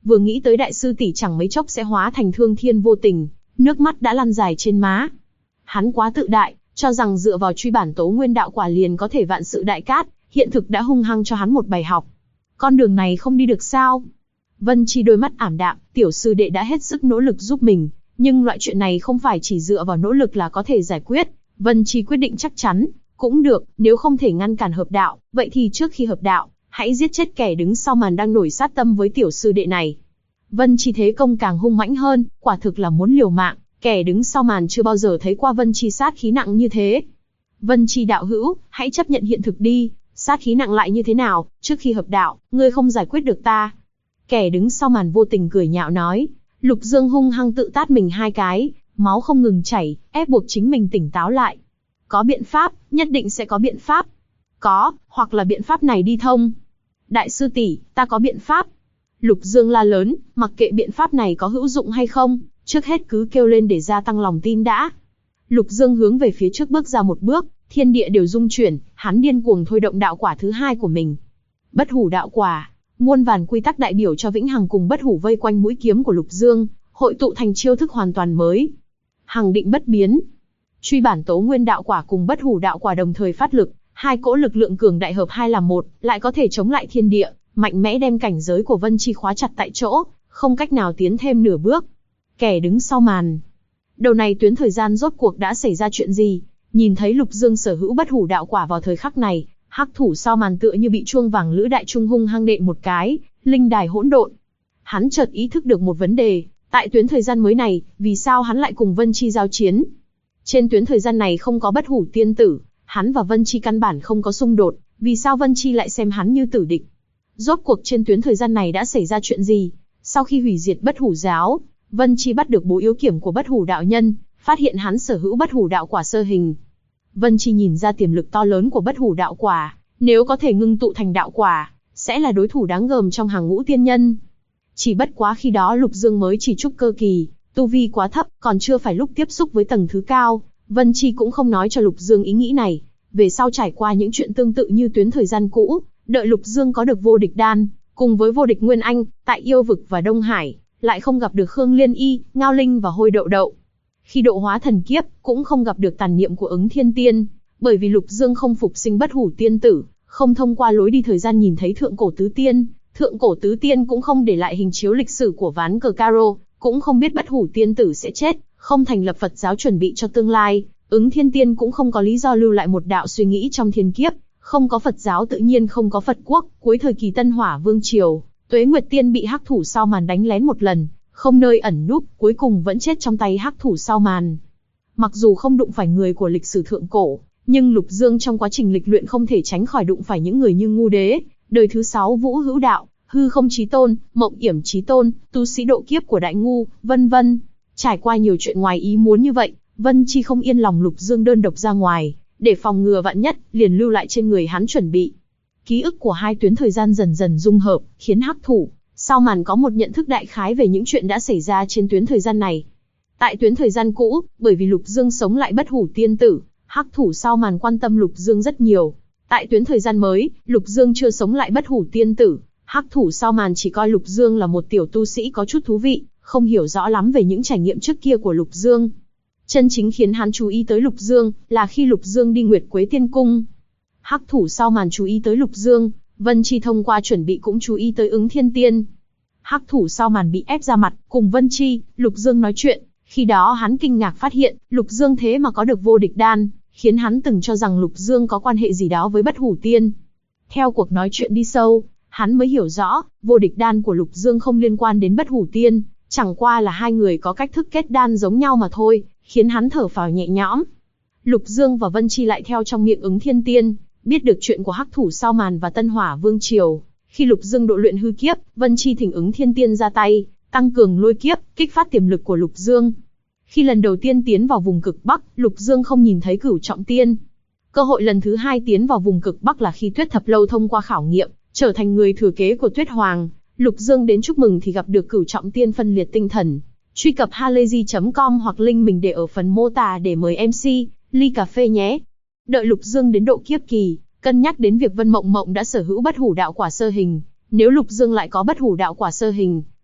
vừa nghĩ tới đại sư tỷ chẳng mấy chốc sẽ hóa thành thương thiên vô tình, nước mắt đã lăn dài trên má. Hắn quá tự đại, cho rằng dựa vào truy bản tố nguyên đạo quả liền có thể vạn sự đại cát, hiện thực đã hung hăng cho hắn một bài học. Con đường này không đi được sao? Vân Chi đôi mắt ảm đạm, tiểu sư đệ đã hết sức nỗ lực giúp mình, nhưng loại chuyện này không phải chỉ dựa vào nỗ lực là có thể giải quyết. Vân Chi quyết định chắc chắn, cũng được, nếu không thể ngăn cản hợp đạo, vậy thì trước khi hợp đạo, hãy giết chết kẻ đứng sau màn đang nổi sát tâm với tiểu sư đệ này. Vân Chi thế công càng hung mãnh hơn, quả thực là muốn liều mạng, kẻ đứng sau màn chưa bao giờ thấy qua Vân Chi sát khí nặng như thế. Vân Chi đạo hữu, hãy chấp nhận hiện thực đi, sát khí nặng lại như thế nào, trước khi hợp đạo, ngươi không giải quyết được ta. Kẻ đứng sau màn vô tình cười nhạo nói. Lục Dương hung hăng tự tát mình 2 cái, máu không ngừng chảy, ép buộc chính mình tỉnh táo lại. Có biện pháp, nhất định sẽ có biện pháp. Có, hoặc là biện pháp này đi thông. Đại sư tỷ, ta có biện pháp. Lục Dương la lớn, mặc kệ biện pháp này có hữu dụng hay không, trước hết cứ kêu lên để gia tăng lòng tin đã. Lục Dương hướng về phía trước bước ra một bước, thiên địa đều rung chuyển, hắn điên cuồng thôi động đạo quả thứ 2 của mình. Bất hủ đạo quả, muôn vàn quy tắc đại biểu cho vĩnh hằng cùng bất hủ vây quanh mũi kiếm của Lục Dương, hội tụ thành chiêu thức hoàn toàn mới. Hằng định bất biến. Truy bản tố nguyên đạo quả cùng bất hủ đạo quả đồng thời phát lực, 2 cỗ lực lượng cường đại hợp 2 làm 1, lại có thể chống lại thiên địa, mạnh mẽ đem cảnh giới của Vân Chi khóa chặt tại chỗ, không cách nào tiến thêm nửa bước. Kẻ đứng sau màn. Đầu này tuyến thời gian rốt cuộc đã xảy ra chuyện gì? Nhìn thấy Lục Dương sở hữu bất hủ đạo quả vào thời khắc này, hắc thủ sau màn tựa như bị chuông vàng lữ đại trung hung hăng đệm một cái, linh đài hỗn độn. Hắn chợt ý thức được một vấn đề, tại tuyến thời gian mới này, vì sao hắn lại cùng Vân Chi giao chiến? Trên tuyến thời gian này không có bất hủ tiên tử, hắn và Vân Chi căn bản không có xung đột, vì sao Vân Chi lại xem hắn như tử địch? Rốt cuộc trên tuyến thời gian này đã xảy ra chuyện gì? Sau khi hủy diệt bất hủ giáo, Vân Chi bắt được bố yếu kiểm của bất hủ đạo nhân, phát hiện hắn sở hữu bất hủ đạo quả sơ hình. Vân Chi nhìn ra tiềm lực to lớn của bất hủ đạo quả, nếu có thể ngưng tụ thành đạo quả, sẽ là đối thủ đáng gờm trong hàng ngũ tiên nhân. Chỉ bất quá khi đó Lục Dương mới chỉ trúc cơ kỳ, tu vi quá thấp, còn chưa phải lúc tiếp xúc với tầng thứ cao. Vân Chi cũng không nói cho Lục Dương ý nghĩ này. Về sau trải qua những chuyện tương tự như tuyến thời gian cũ, đợi Lục Dương có được vô địch đan, cùng với vô địch Nguyên Anh, tại yêu vực và Đông Hải, lại không gặp được Khương Liên Y, Ngao Linh và Hôi Đậu Đậu. Khi độ hóa thần kiếp, cũng không gặp được tàn niệm của Ứng Thiên Tiên, bởi vì Lục Dương không phục sinh bất hủ tiên tử, không thông qua lối đi thời gian nhìn thấy Thượng Cổ Tứ Tiên. Thượng Cổ Tứ Tiên cũng không để lại hình chiếu lịch sử của ván cờ Caro, cũng không biết bất hủ tiên tử sẽ chết, không thành lập Phật giáo chuẩn bị cho tương lai. Ứng Thiên Tiên cũng không có lý do lưu lại một đạo suy nghĩ trong thiên kiếp, không có Phật giáo tự nhiên không có Phật quốc. Cuối thời kỳ Tân Hỏa Vương Triều, Tuế Nguyệt Tiên bị hắc thủ sau màn đánh lén một lần, không nơi ẩn núp, cuối cùng vẫn chết trong tay hắc thủ sau màn. Mặc dù không đụng phải người của lịch sử thượng cổ, nhưng Lục Dương trong quá trình lịch luyện không thể tránh khỏi đụng phải những người như Ngu Đế, đời thứ 6 Vũ Hữu Đạo, Hư Không Chí Tôn, Mộng Yểm Chí Tôn, tu sĩ độ kiếp của Đại Ngu, vân vân. Trải qua nhiều chuyện ngoài ý muốn như vậy, Vân Chi không yên lòng Lục Dương đơn độc ra ngoài, để phòng ngừa vạn nhất, liền lưu lại trên người hắn chuẩn bị. Ký ức của 2 tuyến thời gian dần dần dung hợp, khiến hắc thủ sau màn có một nhận thức đại khái về những chuyện đã xảy ra trên tuyến thời gian này. Tại tuyến thời gian cũ, bởi vì Lục Dương sống lại bất hủ tiên tử, hắc thủ sau màn quan tâm Lục Dương rất nhiều. Tại tuyến thời gian mới, Lục Dương chưa sống lại bất hủ tiên tử, hắc thủ sau màn chỉ coi Lục Dương là một tiểu tu sĩ có chút thú vị, không hiểu rõ lắm về những trải nghiệm trước kia của Lục Dương. Chân chính khiến hắn chú ý tới Lục Dương, là khi Lục Dương đi Nguyệt Quế Tiên Cung. Hắc thủ sau màn chú ý tới Lục Dương, Vân Chi thông qua chuẩn bị cũng chú ý tới Ứng Thiên Tiên. Hắc thủ sau màn bị ép ra mặt, cùng Vân Chi, Lục Dương nói chuyện. Khi đó hắn kinh ngạc phát hiện, Lục Dương thế mà có được vô địch đan, khiến hắn từng cho rằng Lục Dương có quan hệ gì đó với bất hủ tiên. Theo cuộc nói chuyện đi sâu, hắn mới hiểu rõ, vô địch đan của Lục Dương không liên quan đến bất hủ tiên, chẳng qua là 2 người có cách thức kết đan giống nhau mà thôi, khiến hắn thở phào nhẹ nhõm. Lục Dương và Vân Chi lại theo trong miệng Ứng Thiên Tiên, biết được chuyện của hắc thủ sau màn và Tân Hỏa Vương Triều. Khi Lục Dương độ luyện hư kiếp, Vân Chi thỉnh Ứng Thiên Tiên ra tay, tăng cường lôi kiếp, kích phát tiềm lực của Lục Dương. Khi lần đầu tiên tiến vào vùng cực Bắc, Lục Dương không nhìn thấy Cửu Trọng Tiên. Cơ hội lần thứ 2 tiến vào vùng cực Bắc là khi Tuyết Thập Lâu thông qua khảo nghiệm, trở thành người thừa kế của Tuyết Hoàng. Lục Dương đến chúc mừng thì gặp được Cửu Trọng Tiên phân liệt tinh thần. Truy cập halayzi.com hoặc link mình để ở phần mô tả để mời MC ly cà phê nhé. Đợi Lục Dương đến độ kiếp kỳ, cân nhắc đến việc Vân Mộng Mộng đã sở hữu bất hủ đạo quả sơ hình, nếu Lục Dương lại có bất hủ đạo quả sơ hình,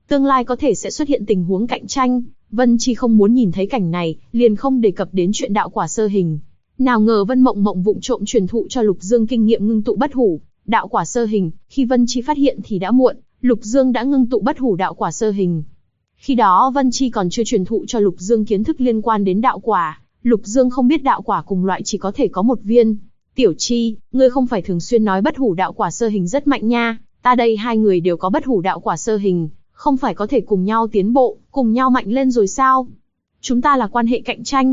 Tương lai có thể sẽ xuất hiện tình huống cạnh tranh, Vân Chi không muốn nhìn thấy cảnh này, liền không đề cập đến chuyện đạo quả sơ hình. Nào ngờ Vân Mộng Mộng vụng trộm truyền thụ cho Lục Dương kinh nghiệm ngưng tụ bất hủ, đạo quả sơ hình, khi Vân Chi phát hiện thì đã muộn, Lục Dương đã ngưng tụ bất hủ đạo quả sơ hình. Khi đó Vân Chi còn chưa truyền thụ cho Lục Dương kiến thức liên quan đến đạo quả, Lục Dương không biết đạo quả cùng loại chỉ có thể có một viên. Tiểu Chi, ngươi không phải thường xuyên nói bất hủ đạo quả sơ hình rất mạnh nha, ta đây hai người đều có bất hủ đạo quả sơ hình, không phải có thể cùng nhau tiến bộ, cùng nhau mạnh lên rồi sao? Chúng ta là quan hệ cạnh tranh.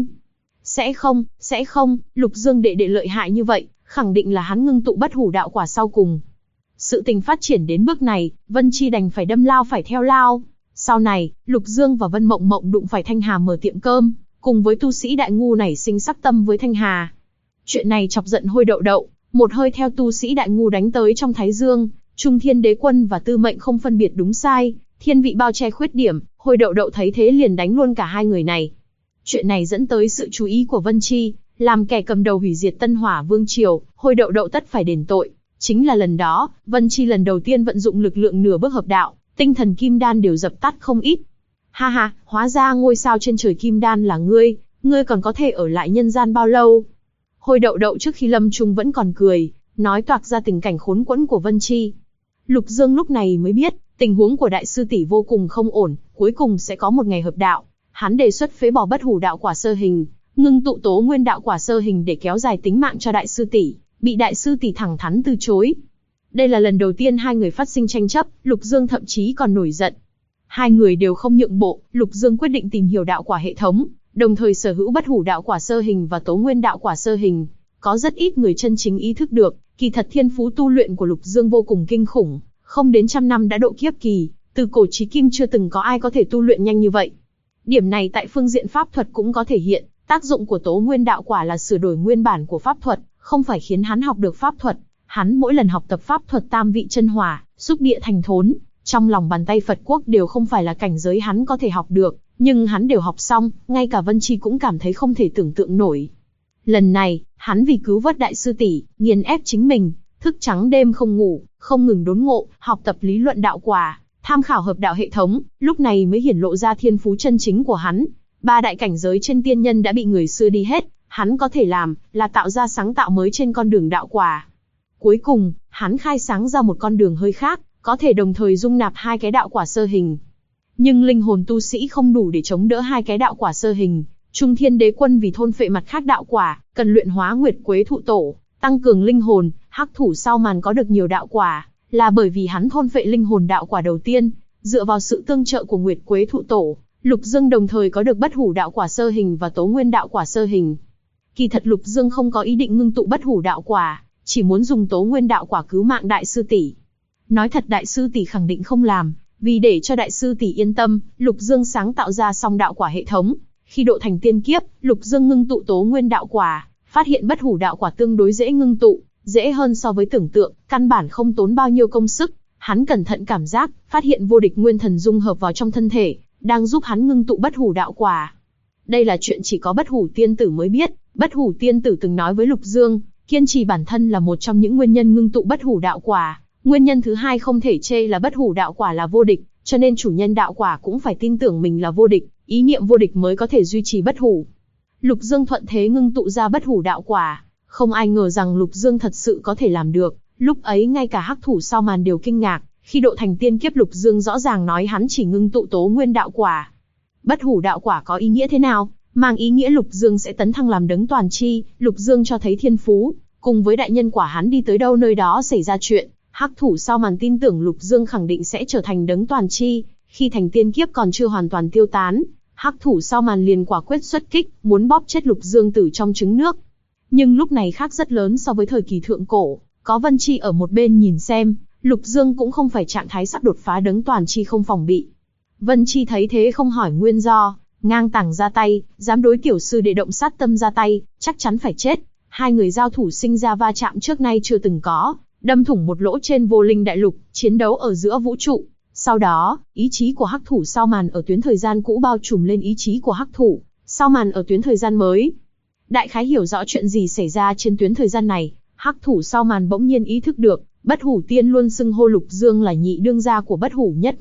Sẽ không, Lục Dương đệ đệ lợi hại như vậy, khẳng định là hắn ngưng tụ bất hủ đạo quả sau cùng. Sự tình phát triển đến bước này, Vân Chi đành phải đâm lao phải theo lao. Sau này, Lục Dương và Vân Mộng Mộng đụng phải Thanh Hà mở tiệm cơm, cùng với tu sĩ đại ngu nảy sinh sắc tâm với Thanh Hà. Chuyện này chọc giận Hôi Đậu Đậu, một hơi theo tu sĩ đại ngu đánh tới trong Thái Dương. Trung Thiên Đế Quân và Tư Mệnh không phân biệt đúng sai, thiên vị bao che khuyết điểm, Hôi Đậu Đậu thấy thế liền đánh luôn cả hai người này. Chuyện này dẫn tới sự chú ý của Vân Chi, làm kẻ cầm đầu hủy diệt Tân Hỏa Vương triều, Hôi Đậu Đậu tất phải đền tội. Chính là lần đó, Vân Chi lần đầu tiên vận dụng lực lượng nửa bước hợp đạo, tinh thần kim đan đều dập tắt không ít. Ha ha, hóa ra ngôi sao trên trời kim đan là ngươi còn có thể ở lại nhân gian bao lâu? Hôi Đậu Đậu trước khi lâm chung vẫn còn cười, nói toạc ra tình cảnh khốn quẫn của Vân Chi. Lục Dương lúc này mới biết, tình huống của đại sư tỷ vô cùng không ổn, cuối cùng sẽ có một ngày hợp đạo. Hắn đề xuất phế bỏ bất hủ đạo quả sơ hình, ngưng tụ tố nguyên đạo quả sơ hình để kéo dài tính mạng cho đại sư tỷ, bị đại sư tỷ thẳng thắn từ chối. Đây là lần đầu tiên hai người phát sinh tranh chấp, Lục Dương thậm chí còn nổi giận. Hai người đều không nhượng bộ, Lục Dương quyết định tìm hiểu đạo quả hệ thống, đồng thời sở hữu bất hủ đạo quả sơ hình và tố nguyên đạo quả sơ hình. Có rất ít người chân chính ý thức được, kỳ thật thiên phú tu luyện của Lục Dương vô cùng kinh khủng, không đến 100 năm đã độ kiếp kỳ, từ cổ chí kim chưa từng có ai có thể tu luyện nhanh như vậy. Điểm này tại phương diện pháp thuật cũng có thể hiện, tác dụng của tố nguyên đạo quả là sửa đổi nguyên bản của pháp thuật, không phải khiến hắn học được pháp thuật. Hắn mỗi lần học tập pháp thuật tam vị chân hỏa, xúc địa thành thốn, trong lòng bàn tay Phật quốc đều không phải là cảnh giới hắn có thể học được, nhưng hắn đều học xong, ngay cả Vân Chi cũng cảm thấy không thể tưởng tượng nổi. Lần này, hắn vì cứu vớt đại sư tỷ, nghiền ép chính mình, thức trắng đêm không ngủ, không ngừng đốn ngộ, học tập lý luận đạo quả, tham khảo hợp đạo hệ thống, lúc này mới hiển lộ ra thiên phú chân chính của hắn. Ba đại cảnh giới trên tiên nhân đã bị người xưa đi hết, hắn có thể làm là tạo ra sáng tạo mới trên con đường đạo quả. Cuối cùng, hắn khai sáng ra một con đường hơi khác, có thể đồng thời dung nạp hai cái đạo quả sơ hình. Nhưng linh hồn tu sĩ không đủ để chống đỡ hai cái đạo quả sơ hình. Trung Thiên Đế Quân vì thôn phệ mặt khác đạo quả, cần luyện hóa Nguyệt Quế Thụ Tổ, tăng cường linh hồn. Hắc Thủ Sao Màn có được nhiều đạo quả, là bởi vì hắn thôn phệ linh hồn đạo quả đầu tiên, dựa vào sự tương trợ của Nguyệt Quế Thụ Tổ. Lục Dương đồng thời có được bất hủ đạo quả sơ hình và tố nguyên đạo quả sơ hình. Kỳ thật Lục Dương không có ý định ngưng tụ bất hủ đạo quả, chỉ muốn dùng tố nguyên đạo quả cứu mạng đại sư tỷ. Nói thật đại sư tỷ khẳng định không làm, vì để cho đại sư tỷ yên tâm, Lục Dương sáng tạo ra song đạo quả hệ thống. Khi độ thành tiên kiếp, Lục Dương ngưng tụ tố nguyên đạo quả, phát hiện bất hủ đạo quả tương đối dễ ngưng tụ, dễ hơn so với tưởng tượng, căn bản không tốn bao nhiêu công sức. Hắn cẩn thận cảm giác, phát hiện vô địch nguyên thần dung hợp vào trong thân thể, đang giúp hắn ngưng tụ bất hủ đạo quả. Đây là chuyện chỉ có bất hủ tiên tử mới biết. Bất hủ tiên tử từng nói với Lục Dương, kiên trì bản thân là một trong những nguyên nhân ngưng tụ bất hủ đạo quả. Nguyên nhân thứ hai không thể chê là bất hủ đạo quả là vô địch, cho nên chủ nhân đạo quả cũng phải tin tưởng mình là vô địch, ý niệm vô địch mới có thể duy trì bất hủ. Lục Dương thuận thế ngưng tụ ra bất hủ đạo quả, không ai ngờ rằng Lục Dương thật sự có thể làm được. Lúc ấy ngay cả Hắc Thủ Sao Màn đều kinh ngạc, khi độ thành tiên kiếp Lục Dương rõ ràng nói hắn chỉ ngưng tụ tố nguyên đạo quả. Bất hủ đạo quả có ý nghĩa thế nào? Mang ý nghĩa Lục Dương sẽ tấn thăng làm đấng toàn chi. Lục Dương cho thấy thiên phú, cùng với đại nhân quả hắn đi tới đâu nơi đó xảy ra chuyện. Hắc Thủ Sao Màn tin tưởng Lục Dương khẳng định sẽ trở thành đấng toàn chi. Khi thành tiên kiếp còn chưa hoàn toàn tiêu tán, Hắc Thủ Sao Màn liền quả quyết xuất kích, muốn bóp chết Lục Dương tử trong trứng nước. Nhưng lúc này khác rất lớn so với thời kỳ thượng cổ, có Vân Chi ở một bên nhìn xem, Lục Dương cũng không phải trạng thái sắp đột phá đấng toàn chi không phòng bị. Vân Chi thấy thế không hỏi nguyên do, ngang tàng ra tay, dám đối tiểu sư đệ động sát tâm ra tay, chắc chắn phải chết. Hai người giao thủ sinh ra va chạm trước nay chưa từng có, đâm thủng một lỗ trên vô linh đại lục, chiến đấu ở giữa vũ trụ. Sau đó, ý chí của Hắc Thủ Sao Màn ở tuyến thời gian cũ bao trùm lên ý chí của Hắc Thủ Sao Màn ở tuyến thời gian mới. Đại khái hiểu rõ chuyện gì xảy ra trên tuyến thời gian này, Hắc Thủ Sao Màn bỗng nhiên ý thức được, Bất Hủ Tiên luôn xưng hô Lục Dương là nhị đương gia của Bất Hủ nhất mạch,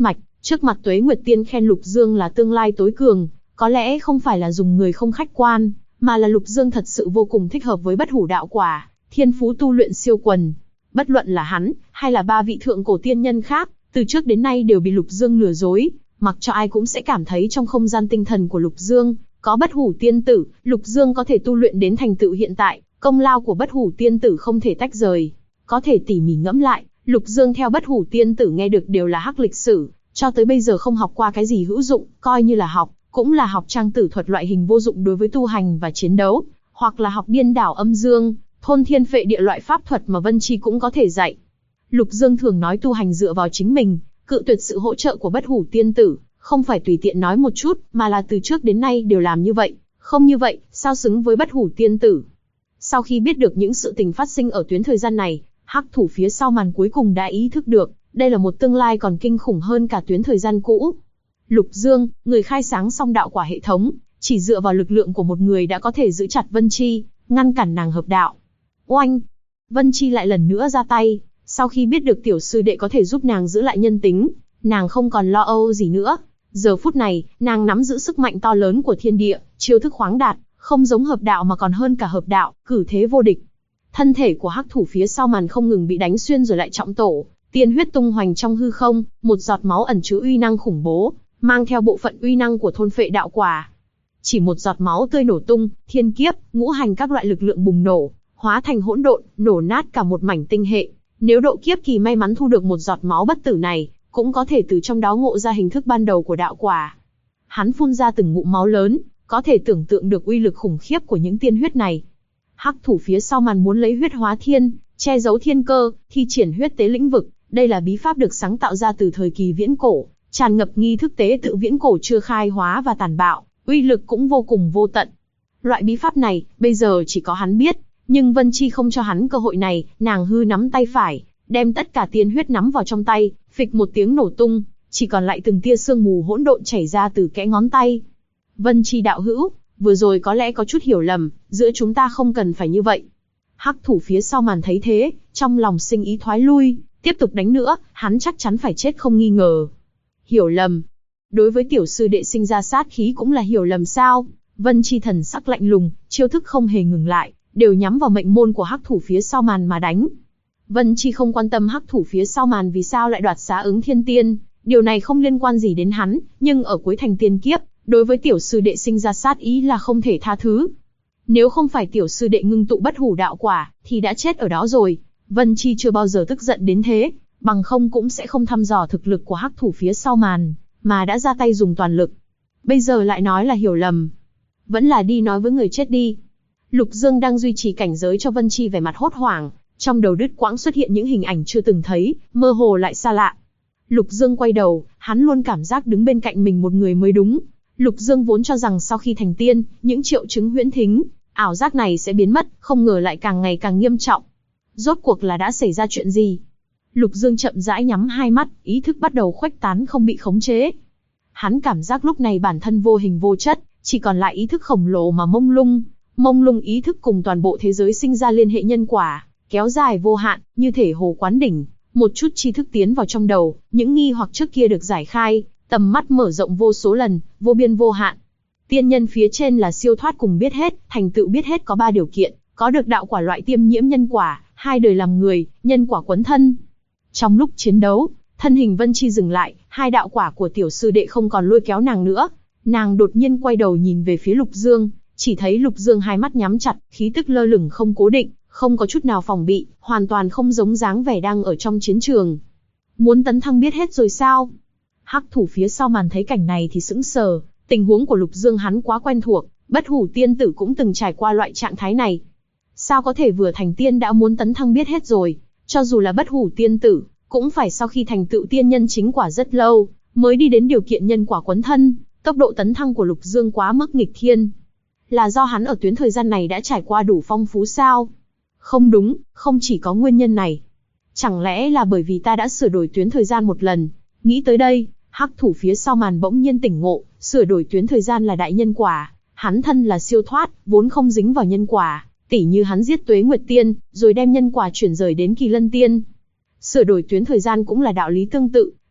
Trước mặt Tuế Nguyệt Tiên khen Lục Dương là tương lai tối cường, có lẽ không phải là dùng người không khách quan, mà là Lục Dương thật sự vô cùng thích hợp với bất hủ đạo quả, thiên phú tu luyện siêu quần. Bất luận là hắn, hay là 3 vị thượng cổ tiên nhân khác, từ trước đến nay đều bị Lục Dương lừa dối, mặc cho ai cũng sẽ cảm thấy trong không gian tinh thần của Lục Dương, có bất hủ tiên tử, Lục Dương có thể tu luyện đến thành tựu hiện tại, công lao của bất hủ tiên tử không thể tách rời. Có thể tỉ mỉ ngẫm lại, Lục Dương theo bất hủ tiên tử nghe được đều là hắc lịch sử, cho tới bây giờ không học qua cái gì hữu dụng, coi như là học, cũng là học trang tử thuật loại hình vô dụng đối với tu hành và chiến đấu, hoặc là học điên đảo âm dương, thôn thiên phệ địa loại pháp thuật mà Vân Chi cũng có thể dạy. Lục Dương thường nói tu hành dựa vào chính mình, cự tuyệt sự hỗ trợ của bất hủ tiên tử, không phải tùy tiện nói một chút, mà là từ trước đến nay đều làm như vậy, không như vậy, sao xứng với bất hủ tiên tử. Sau khi biết được những sự tình phát sinh ở tuyến thời gian này, hắc thủ phía sau màn cuối cùng đã ý thức được, đây là một tương lai còn kinh khủng hơn cả tuyến thời gian cũ. Lục Dương, người khai sáng song đạo quả hệ thống, chỉ dựa vào lực lượng của một người đã có thể giữ chặt Vân Chi, ngăn cản nàng hợp đạo. Oanh! Vân Chi lại lần nữa ra tay, sau khi biết được tiểu sư đệ có thể giúp nàng giữ lại nhân tính, nàng không còn lo âu gì nữa. Giờ phút này, nàng nắm giữ sức mạnh to lớn của thiên địa, chiêu thức khoáng đạt, không giống hợp đạo mà còn hơn cả hợp đạo, cử thế vô địch. Thân thể của hắc thủ phía sau màn không ngừng bị đánh xuyên rồi lại trọng tổ, tiên huyết tung hoành trong hư không, một giọt máu ẩn chứa uy năng khủng bố, mang theo bộ phận uy năng của thôn phệ đạo quả. Chỉ một giọt máu tươi nổ tung, thiên kiếp, ngũ hành các loại lực lượng bùng nổ, hóa thành hỗn độn, nổ nát cả một mảnh tinh hệ. Nếu độ kiếp kỳ may mắn thu được một giọt máu bất tử này, cũng có thể từ trong đó ngộ ra hình thức ban đầu của đạo quả. Hắn phun ra từng ngụm máu lớn, có thể tưởng tượng được uy lực khủng khiếp của những tiên huyết này. Hắc thủ phía sau màn muốn lấy huyết hóa thiên, che giấu thiên cơ, thi triển huyết tế lĩnh vực. Đây là bí pháp được sáng tạo ra từ thời kỳ viễn cổ, tràn ngập nghi thức tế tự viễn cổ chưa khai hóa và tàn bạo, uy lực cũng vô cùng vô tận. Loại bí pháp này, bây giờ chỉ có hắn biết, nhưng Vân Chi không cho hắn cơ hội này, nàng hư nắm tay phải, đem tất cả tiên huyết nắm vào trong tay, phịch một tiếng nổ tung, chỉ còn lại từng tia sương mù hỗn độn chảy ra từ kẽ ngón tay. Vân Chi đạo hữu, vừa rồi có lẽ có chút hiểu lầm, giữa chúng ta không cần phải như vậy. Hắc thủ phía sau màn thấy thế, trong lòng sinh ý thoái lui, tiếp tục đánh nữa, hắn chắc chắn phải chết không nghi ngờ. Hiểu lầm. Đối với tiểu sư đệ sinh ra sát khí cũng là hiểu lầm sao? Vân Chi thần sắc lạnh lùng, chiêu thức không hề ngừng lại, đều nhắm vào mệnh môn của hắc thủ phía sau màn mà đánh. Vân Chi không quan tâm hắc thủ phía sau màn vì sao lại đoạt xá ứng thiên tiên, điều này không liên quan gì đến hắn, nhưng ở cuối thành tiên kiếp, đối với tiểu sư đệ sinh ra sát ý là không thể tha thứ. Nếu không phải tiểu sư đệ ngưng tụ bất hủ đạo quả, thì đã chết ở đó rồi. Vân Chi chưa bao giờ tức giận đến thế, bằng không cũng sẽ không thăm dò thực lực của hắc thủ phía sau màn, mà đã ra tay dùng toàn lực. Bây giờ lại nói là hiểu lầm. Vẫn là đi nói với người chết đi. Lục Dương đang duy trì cảnh giới cho Vân Chi vẻ mặt hốt hoảng, trong đầu đứt quãng xuất hiện những hình ảnh chưa từng thấy, mơ hồ lại xa lạ. Lục Dương quay đầu, hắn luôn cảm giác đứng bên cạnh mình một người mới đúng. Lục Dương vốn cho rằng sau khi thành tiên, những triệu chứng huyễn thính, ảo giác này sẽ biến mất, không ngờ lại càng ngày càng nghiêm trọng. Rốt cuộc là đã xảy ra chuyện gì? Lục Dương chậm rãi nhắm hai mắt, ý thức bắt đầu khuếch tán không bị khống chế. Hắn cảm giác lúc này bản thân vô hình vô chất, chỉ còn lại ý thức khổng lồ mà mông lung ý thức cùng toàn bộ thế giới sinh ra liên hệ nhân quả, kéo dài vô hạn, như thể hồ quán đỉnh, một chút tri thức tiến vào trong đầu, những nghi hoặc trước kia được giải khai, tầm mắt mở rộng vô số lần, vô biên vô hạn. Tiên nhân phía trên là siêu thoát cùng biết hết, thành tựu biết hết có 3 điều kiện, có được đạo quả loại tiêm nhiễm nhân quả, 2 đời làm người, nhân quả quấn thân. Trong lúc chiến đấu, thân hình Vân Chi dừng lại, 2 đạo quả của tiểu sư đệ không còn lôi kéo nàng nữa. Nàng đột nhiên quay đầu nhìn về phía Lục Dương, chỉ thấy Lục Dương hai mắt nhắm chặt, khí tức lơ lửng không cố định, không có chút nào phòng bị, hoàn toàn không giống dáng vẻ đang ở trong chiến trường. Muốn tấn thăng biết hết rồi sao? Hắc thủ phía sau màn thấy cảnh này thì sững sờ, tình huống của Lục Dương hắn quá quen thuộc, bất hủ tiên tử cũng từng trải qua loại trạng thái này. Sao có thể vừa thành tiên đã muốn tấn thăng biết hết rồi? Cho dù là bất hủ tiên tử, cũng phải sau khi thành tựu tiên nhân chính quả rất lâu, mới đi đến điều kiện nhân quả quấn thân. Tốc độ tấn thăng của Lục Dương quá mức nghịch thiên. Là do hắn ở tuyến thời gian này đã trải qua đủ phong phú sao? Không đúng, không chỉ có nguyên nhân này. Chẳng lẽ là bởi vì ta đã sửa đổi tuyến thời gian một lần? Nghĩ tới đây, hắc thủ phía sau màn bỗng nhiên tỉnh ngộ, sửa đổi tuyến thời gian là đại nhân quả. Hắn thân là siêu thoát, vốn không dính vào nhân quả. Tỉ như hắn giết Tuế Nguyệt Tiên, rồi đem nhân quả chuyển rời đến Kỳ Lân Tiên. Sửa đổi tuyến thời gian cũng là đạo lý tương tự.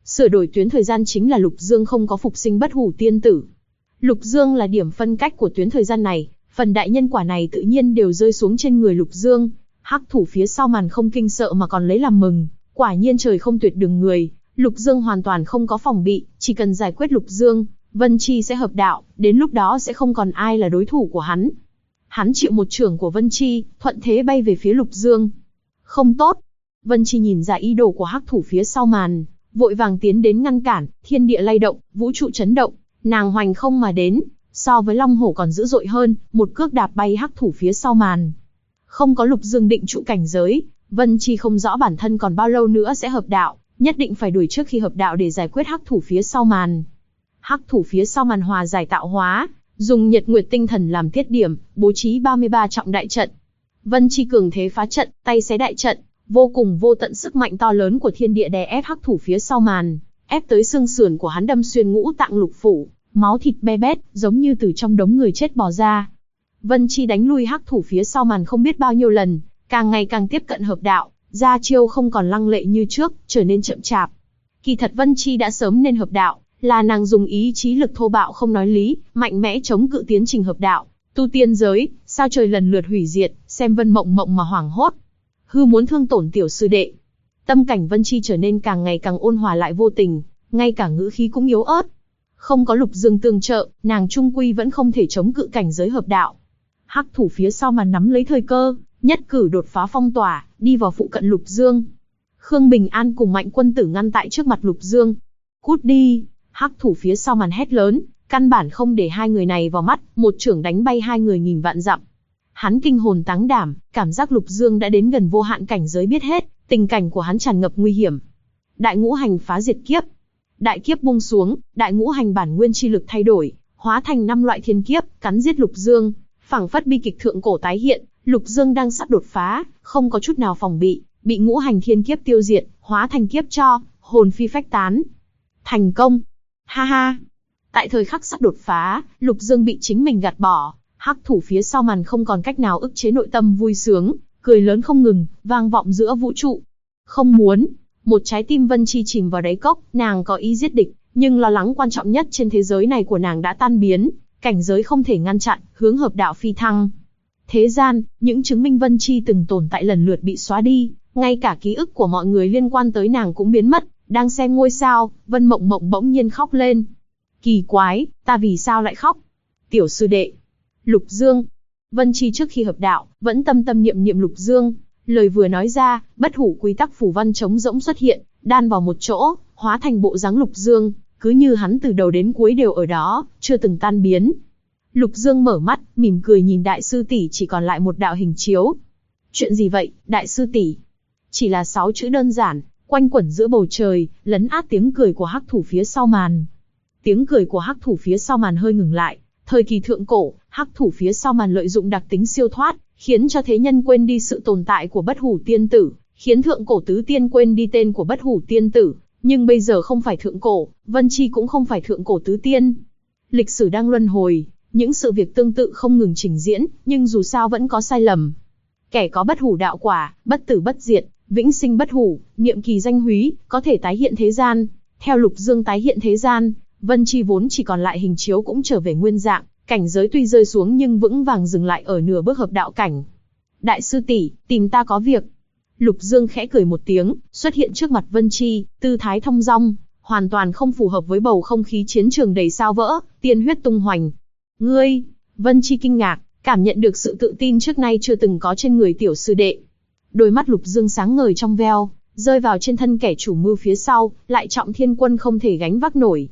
Sửa đổi tuyến thời gian chính là Lục Dương không có phục sinh bất hủ tiên tử. Lục Dương là điểm phân cách của tuyến thời gian này, phần đại nhân quả này tự nhiên đều rơi xuống trên người Lục Dương. Hắc thủ phía sau màn không kinh sợ mà còn lấy làm mừng, quả nhiên trời không tuyệt đường người, Lục Dương hoàn toàn không có phòng bị, chỉ cần giải quyết Lục Dương, Vân Chi sẽ hợp đạo, đến lúc đó sẽ không còn ai là đối thủ của hắn. Hắn chịu một chưởng của Vân Chi, thuận thế bay về phía Lục Dương. Không tốt. Vân Chi nhìn ra ý đồ của hắc thủ phía sau màn, vội vàng tiến đến ngăn cản, thiên địa lay động, vũ trụ chấn động, nàng hoành không mà đến, so với long hổ còn dữ dội hơn, một cước đạp bay hắc thủ phía sau màn. Không có Lục Dương định trụ cảnh giới, Vân Chi không rõ bản thân còn bao lâu nữa sẽ hợp đạo, nhất định phải đuổi trước khi hợp đạo để giải quyết hắc thủ phía sau màn. Hắc thủ phía sau màn hòa giải tạo hóa, dùng nhật nguyệt tinh thần làm tiết điểm, bố trí 33 trọng đại trận. Vân Chi cường thế phá trận, tay xé đại trận, vô cùng vô tận sức mạnh to lớn của thiên địa đè ép hắc thủ phía sau màn, ép tới xương sườn của hắn đâm xuyên ngũ tạng lục phủ, máu thịt be bét, giống như từ trong đống người chết bò ra. Vân Chi đánh lui hắc thủ phía sau màn không biết bao nhiêu lần, càng ngày càng tiếp cận hợp đạo, ra chiêu không còn lăng lệ như trước, trở nên chậm chạp. Kỳ thật Vân Chi đã sớm nên hợp đạo, là nàng dùng ý chí lực thô bạo không nói lý, mạnh mẽ chống cự tiến trình hợp đạo. Tu tiên giới, sao trời lần lượt hủy diệt, xem Vân Mộng Mộng mà hoảng hốt. Hư muốn thương tổn tiểu sư đệ. Tâm cảnh Vân Chi trở nên càng ngày càng ôn hòa lại vô tình, ngay cả ngữ khí cũng yếu ớt. Không có Lục Dương tương trợ, nàng trung quy vẫn không thể chống cự cảnh giới hợp đạo. Hắc thủ phía sau mà nắm lấy thời cơ, nhất cử đột phá phong tỏa, đi vào phụ cận Lục Dương. Khương Bình An cùng Mạnh Quân Tử ngăn tại trước mặt Lục Dương. Cút đi! Hắc thủ phía sau màn hét lớn, căn bản không để hai người này vào mắt, một chưởng đánh bay hai người nghìn vạn dặm. Hắn kinh hồn táng đảm, cảm giác Lục Dương đã đến gần vô hạn cảnh giới biết hết, tình cảnh của hắn tràn ngập nguy hiểm. Đại ngũ hành phá diệt kiếp. Đại kiếp buông xuống, đại ngũ hành bản nguyên chi lực thay đổi, hóa thành 5 loại thiên kiếp, cắn giết Lục Dương, phảng phất bi kịch thượng cổ tái hiện, Lục Dương đang sắp đột phá, không có chút nào phòng bị ngũ hành thiên kiếp tiêu diệt, hóa thành kiếp cho, hồn phi phách tán. Thành công! Ha ha! Tại thời khắc sắp đột phá, Lục Dương bị chính mình gạt bỏ, hắc thủ phía sau màn không còn cách nào ức chế nội tâm vui sướng, cười lớn không ngừng, vang vọng giữa vũ trụ. Không muốn, một trái tim Vân Chi chìm vào đáy cốc, nàng có ý giết địch, nhưng lo lắng quan trọng nhất trên thế giới này của nàng đã tan biến, cảnh giới không thể ngăn chặn, hướng hợp đạo phi thăng. Thế gian, những chứng minh Vân Chi từng tồn tại lần lượt bị xóa đi, ngay cả ký ức của mọi người liên quan tới nàng cũng biến mất. Đang xem ngôi sao, Vân Mộng Mộng bỗng nhiên khóc lên. Kỳ quái, ta vì sao lại khóc? Tiểu sư đệ. Lục Dương. Vân Chi trước khi hợp đạo, vẫn tâm niệm Lục Dương. Lời vừa nói ra, bất hủ quy tắc phù văn trống rỗng xuất hiện, đan vào một chỗ, hóa thành bộ dáng Lục Dương, cứ như hắn từ đầu đến cuối đều ở đó, chưa từng tan biến. Lục Dương mở mắt, mỉm cười nhìn đại sư tỷ, chỉ còn lại một đạo hình chiếu. Chuyện gì vậy, đại sư tỷ? Chỉ là 6 chữ đơn giản, quanh quẩn giữa bầu trời, lấn át tiếng cười của hắc thủ phía sau màn. Tiếng cười của hắc thủ phía sau màn hơi ngừng lại. Thời kỳ thượng cổ, hắc thủ phía sau màn lợi dụng đặc tính siêu thoát, khiến cho thế nhân quên đi sự tồn tại của bất hủ tiên tử, khiến thượng cổ tứ tiên quên đi tên của bất hủ tiên tử. Nhưng bây giờ không phải thượng cổ, Vân Chi cũng không phải thượng cổ tứ tiên. Lịch sử đang luân hồi, những sự việc tương tự không ngừng trình diễn, nhưng dù sao vẫn có sai lầm. Kẻ có bất hủ đạo quả, bất tử bất diệt, vĩnh sinh bất hủ, niệm kỳ danh húy, có thể tái hiện thế gian. Theo Lục Dương tái hiện thế gian, Vân Chi vốn chỉ còn lại hình chiếu cũng trở về nguyên dạng, cảnh giới tuy rơi xuống nhưng vững vàng dừng lại ở nửa bước hợp đạo cảnh. Đại sư tỷ, tìm ta có việc. Lục Dương khẽ cười một tiếng, xuất hiện trước mặt Vân Chi, tư thái thong dong, hoàn toàn không phù hợp với bầu không khí chiến trường đầy sao vỡ, tiên huyết tung hoành. Ngươi, Vân Chi kinh ngạc, cảm nhận được sự tự tin trước nay chưa từng có trên người tiểu sư đệ. Đôi mắt Lục Dương sáng ngời trong veo, rơi vào trên thân kẻ chủ mưu phía sau, lại Trọng Thiên Quân không thể gánh vác nổi.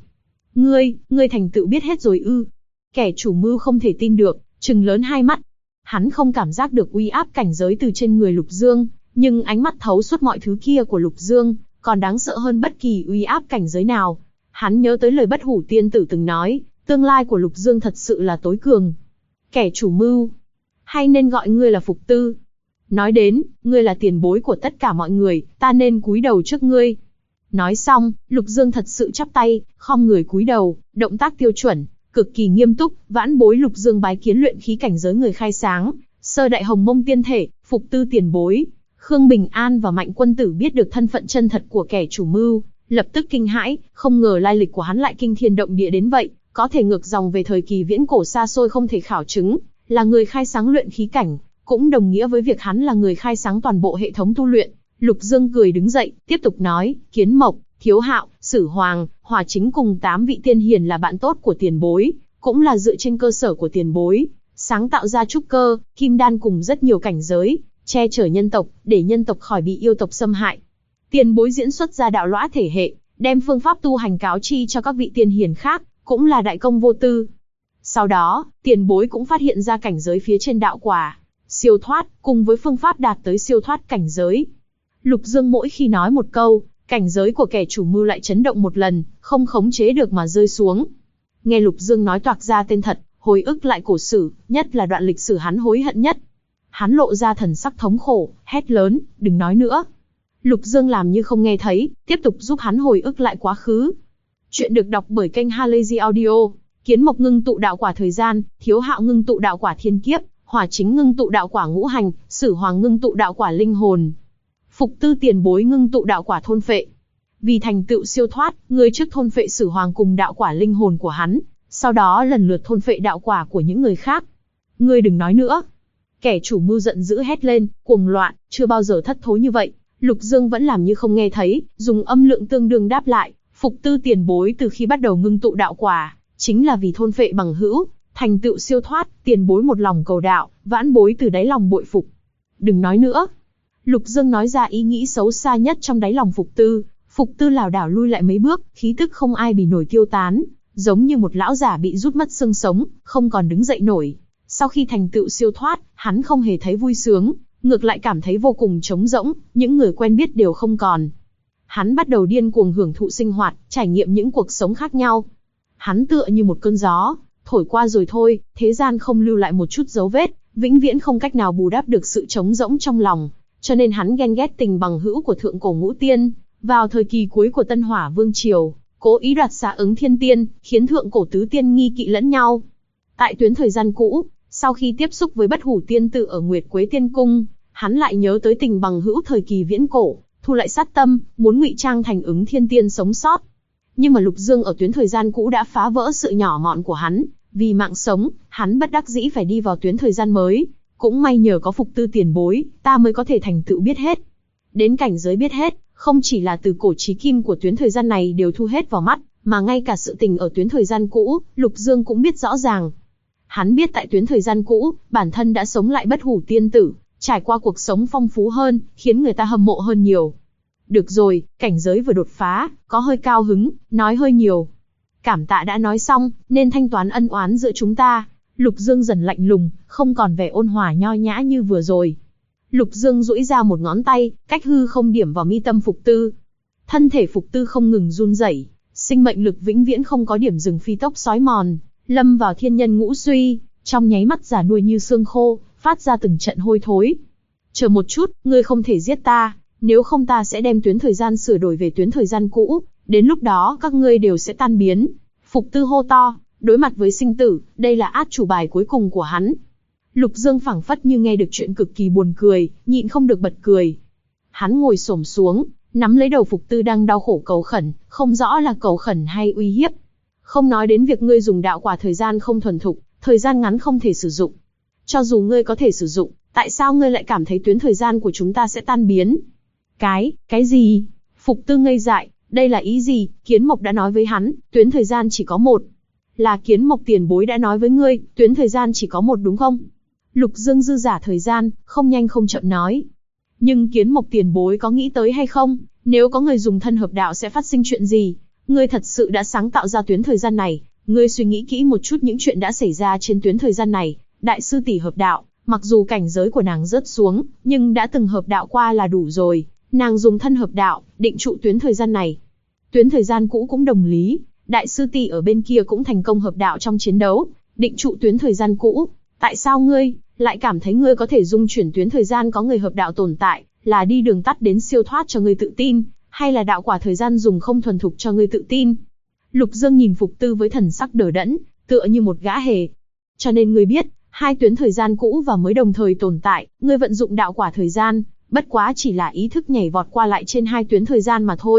Ngươi thành tựu biết hết rồi ư? Kẻ chủ mưu không thể tin được, trừng lớn hai mắt. Hắn không cảm giác được uy áp cảnh giới từ trên người Lục Dương, nhưng ánh mắt thấu suốt mọi thứ kia của Lục Dương, còn đáng sợ hơn bất kỳ uy áp cảnh giới nào. Hắn nhớ tới lời bất hủ tiên tử từng nói, tương lai của Lục Dương thật sự là tối cường. Kẻ chủ mưu, hay nên gọi ngươi là Phục Tư. Nói đến, ngươi là tiền bối của tất cả mọi người, ta nên cúi đầu trước ngươi. Nói xong, Lục Dương thật sự chắp tay, khom người cúi đầu, động tác tiêu chuẩn, cực kỳ nghiêm túc. Vãn bối Lục Dương bái kiến luyện khí cảnh giới người khai sáng, sơ đại hồng mông tiên thể, Phục Tư tiền bối. Khương Bình An và Mạnh Quân Tử biết được thân phận chân thật của kẻ chủ mưu, lập tức kinh hãi, không ngờ lai lịch của hắn lại kinh thiên động địa đến vậy, có thể ngược dòng về thời kỳ viễn cổ xa xôi không thể khảo chứng, là người khai sáng luyện khí cảnh, cũng đồng nghĩa với việc hắn là người khai sáng toàn bộ hệ thống tu luyện. Lục Dương cười đứng dậy, tiếp tục nói, Kiến Mộc, Thiếu Hạo, Sử Hoàng, Hỏa Chính cùng 8 vị tiên hiền là bạn tốt của tiền bối, cũng là dựa trên cơ sở của tiền bối, sáng tạo ra trúc cơ, kim đan cùng rất nhiều cảnh giới, che chở nhân tộc, để nhân tộc khỏi bị yêu tộc xâm hại. Tiền bối diễn xuất ra đạo lõa thể hệ, đem phương pháp tu hành cáo chi cho các vị tiên hiền khác, cũng là đại công vô tư. Sau đó, tiền bối cũng phát hiện ra cảnh giới phía trên đạo quả, siêu thoát, cùng với phương pháp đạt tới siêu thoát cảnh giới. Lục Dương mỗi khi nói một câu, cảnh giới của kẻ chủ mưu lại chấn động một lần, không khống chế được mà rơi xuống. Nghe Lục Dương nói toạc ra tên thật, hồi ức lại cổ sử, nhất là đoạn lịch sử hắn hối hận nhất. Hắn lộ ra thần sắc thống khổ, hét lớn, đừng nói nữa. Lục Dương làm như không nghe thấy, tiếp tục giúp hắn hồi ức lại quá khứ. Chuyện được đọc bởi kênh Halazy Audio. Kiến Mộc ngưng tụ đạo quả thời gian, Thiếu Hạo ngưng tụ đạo quả thiên kiếp, Hỏa Chính ngưng tụ đạo quả ngũ hành, Sử Hoàng ngưng tụ đạo quả linh hồn. Phục Tư tiền bối ngưng tụ đạo quả thôn phệ. Vì thành tựu siêu thoát, người trước thôn phệ Sử Hoàng cùng đạo quả linh hồn của hắn, sau đó lần lượt thôn phệ đạo quả của những người khác. Ngươi đừng nói nữa. Kẻ chủ mưu giận dữ hét lên, cuồng loạn, chưa bao giờ thất thố như vậy. Lục Dương vẫn làm như không nghe thấy, dùng âm lượng tương đương đáp lại, Phục Tư tiền bối từ khi bắt đầu ngưng tụ đạo quả, chính là vì thôn phệ bằng hữu, thành tựu siêu thoát, tiền bối một lòng cầu đạo, vãn bối từ đáy lòng bội phục. Đừng nói nữa. Lục Dương nói ra ý nghĩ xấu xa nhất trong đáy lòng Phục Tư lảo đảo lui lại mấy bước, khí tức không ai bì nổi tiêu tán, giống như một lão giả bị rút mất xương sống, không còn đứng dậy nổi. Sau khi thành tựu siêu thoát, hắn không hề thấy vui sướng, ngược lại cảm thấy vô cùng trống rỗng, những người quen biết đều không còn. Hắn bắt đầu điên cuồng hưởng thụ sinh hoạt, trải nghiệm những cuộc sống khác nhau. Hắn tựa như một cơn gió, thổi qua rồi thôi, thế gian không lưu lại một chút dấu vết, vĩnh viễn không cách nào bù đắp được sự trống rỗng trong lòng. Cho nên hắn ghen ghét tình bằng hữu của thượng cổ ngũ tiên, vào thời kỳ cuối của Tân Hỏa Vương Triều, cố ý đoạt xá Ứng Thiên Tiên, khiến thượng cổ tứ tiên nghi kỵ lẫn nhau. Tại tuyến thời gian cũ, sau khi tiếp xúc với Bất Hủ Tiên Tử ở Nguyệt Quế Tiên Cung, hắn lại nhớ tới tình bằng hữu thời kỳ viễn cổ, thu lại sát tâm, muốn ngụy trang thành Ứng Thiên Tiên sống sót. Nhưng mà Lục Dương ở tuyến thời gian cũ đã phá vỡ sự nhỏ mọn của hắn, vì mạng sống, hắn bất đắc dĩ phải đi vào tuyến thời gian mới. Cũng may nhờ có Phục Tư tiền bối, ta mới có thể thành tựu biết hết. Đến cảnh giới biết hết, không chỉ là từ cổ chí kim của tuyến thời gian này đều thu hết vào mắt, mà ngay cả sự tình ở tuyến thời gian cũ, Lục Dương cũng biết rõ ràng. Hắn biết tại tuyến thời gian cũ, bản thân đã sống lại Bất Hủ Tiên Tử, trải qua cuộc sống phong phú hơn, khiến người ta hâm mộ hơn nhiều. Được rồi, cảnh giới vừa đột phá, có hơi cao hứng, nói hơi nhiều. Cảm tạ đã nói xong, nên thanh toán ân oán giữa chúng ta. Lục Dương dần lạnh lùng, không còn vẻ ôn hòa nho nhã như vừa rồi. Lục Dương duỗi ra một ngón tay, cách hư không điểm vào mi tâm Phục Tư. Thân thể Phục Tư không ngừng run rẩy, sinh mệnh lực vĩnh viễn không có điểm dừng phi tốc sói mòn, lâm vào thiên nhân ngũ suy, trong nháy mắt già nuôi như xương khô, phát ra từng trận hôi thối. Chờ một chút, ngươi không thể giết ta, nếu không ta sẽ đem tuyến thời gian sửa đổi về tuyến thời gian cũ, đến lúc đó các ngươi đều sẽ tan biến. Phục Tư hô to, đối mặt với sinh tử, đây là át chủ bài cuối cùng của hắn. Lục Dương phảng phất như nghe được chuyện cực kỳ buồn cười, nhịn không được bật cười. Hắn ngồi xổm xuống, nắm lấy đầu Phục Tư đang đau khổ cầu khẩn, không rõ là cầu khẩn hay uy hiếp. Không nói đến việc ngươi dùng đạo quả thời gian không thuần thục, thời gian ngắn không thể sử dụng. Cho dù ngươi có thể sử dụng, tại sao ngươi lại cảm thấy tuyến thời gian của chúng ta sẽ tan biến? Cái gì? Phục Tư ngây dại, đây là ý gì? Kiến Mộc đã nói với hắn, tuyến thời gian chỉ có một. Là Kiến Mộc tiền bối đã nói với ngươi, tuyến thời gian chỉ có một đúng không? Lục Dương dư giả thời gian, không nhanh không chậm nói. Nhưng Kiến Mộc tiền bối có nghĩ tới hay không? Nếu có người dùng thân hợp đạo sẽ phát sinh chuyện gì? Ngươi thật sự đã sáng tạo ra tuyến thời gian này, ngươi suy nghĩ kỹ một chút những chuyện đã xảy ra trên tuyến thời gian này. Đại sư tỷ hợp đạo, mặc dù cảnh giới của nàng rớt xuống, nhưng đã từng hợp đạo qua là đủ rồi. Nàng dùng thân hợp đạo, định trụ tuyến thời gian này. Tuyến thời gian cũ cũng đồng lý, đại sư tỷ ở bên kia cũng thành công hợp đạo trong chiến đấu, định trụ tuyến thời gian cũ. Tại sao ngươi lại cảm thấy ngươi có thể dung chuyển tuyến thời gian có người hợp đạo tồn tại, là đi đường tắt đến siêu thoát cho ngươi tự tin, hay là đạo quả thời gian dùng không thuần thục cho ngươi tự tin? Lục Dương nhìn Phục Tư với thần sắc đờ đẫn, tựa như một gã hề. Cho nên ngươi biết, hai tuyến thời gian cũ và mới đồng thời tồn tại, ngươi vận dụng đạo quả thời gian, bất quá chỉ là ý thức nhảy vọt qua lại trên hai tuyến thời gian mà thôi.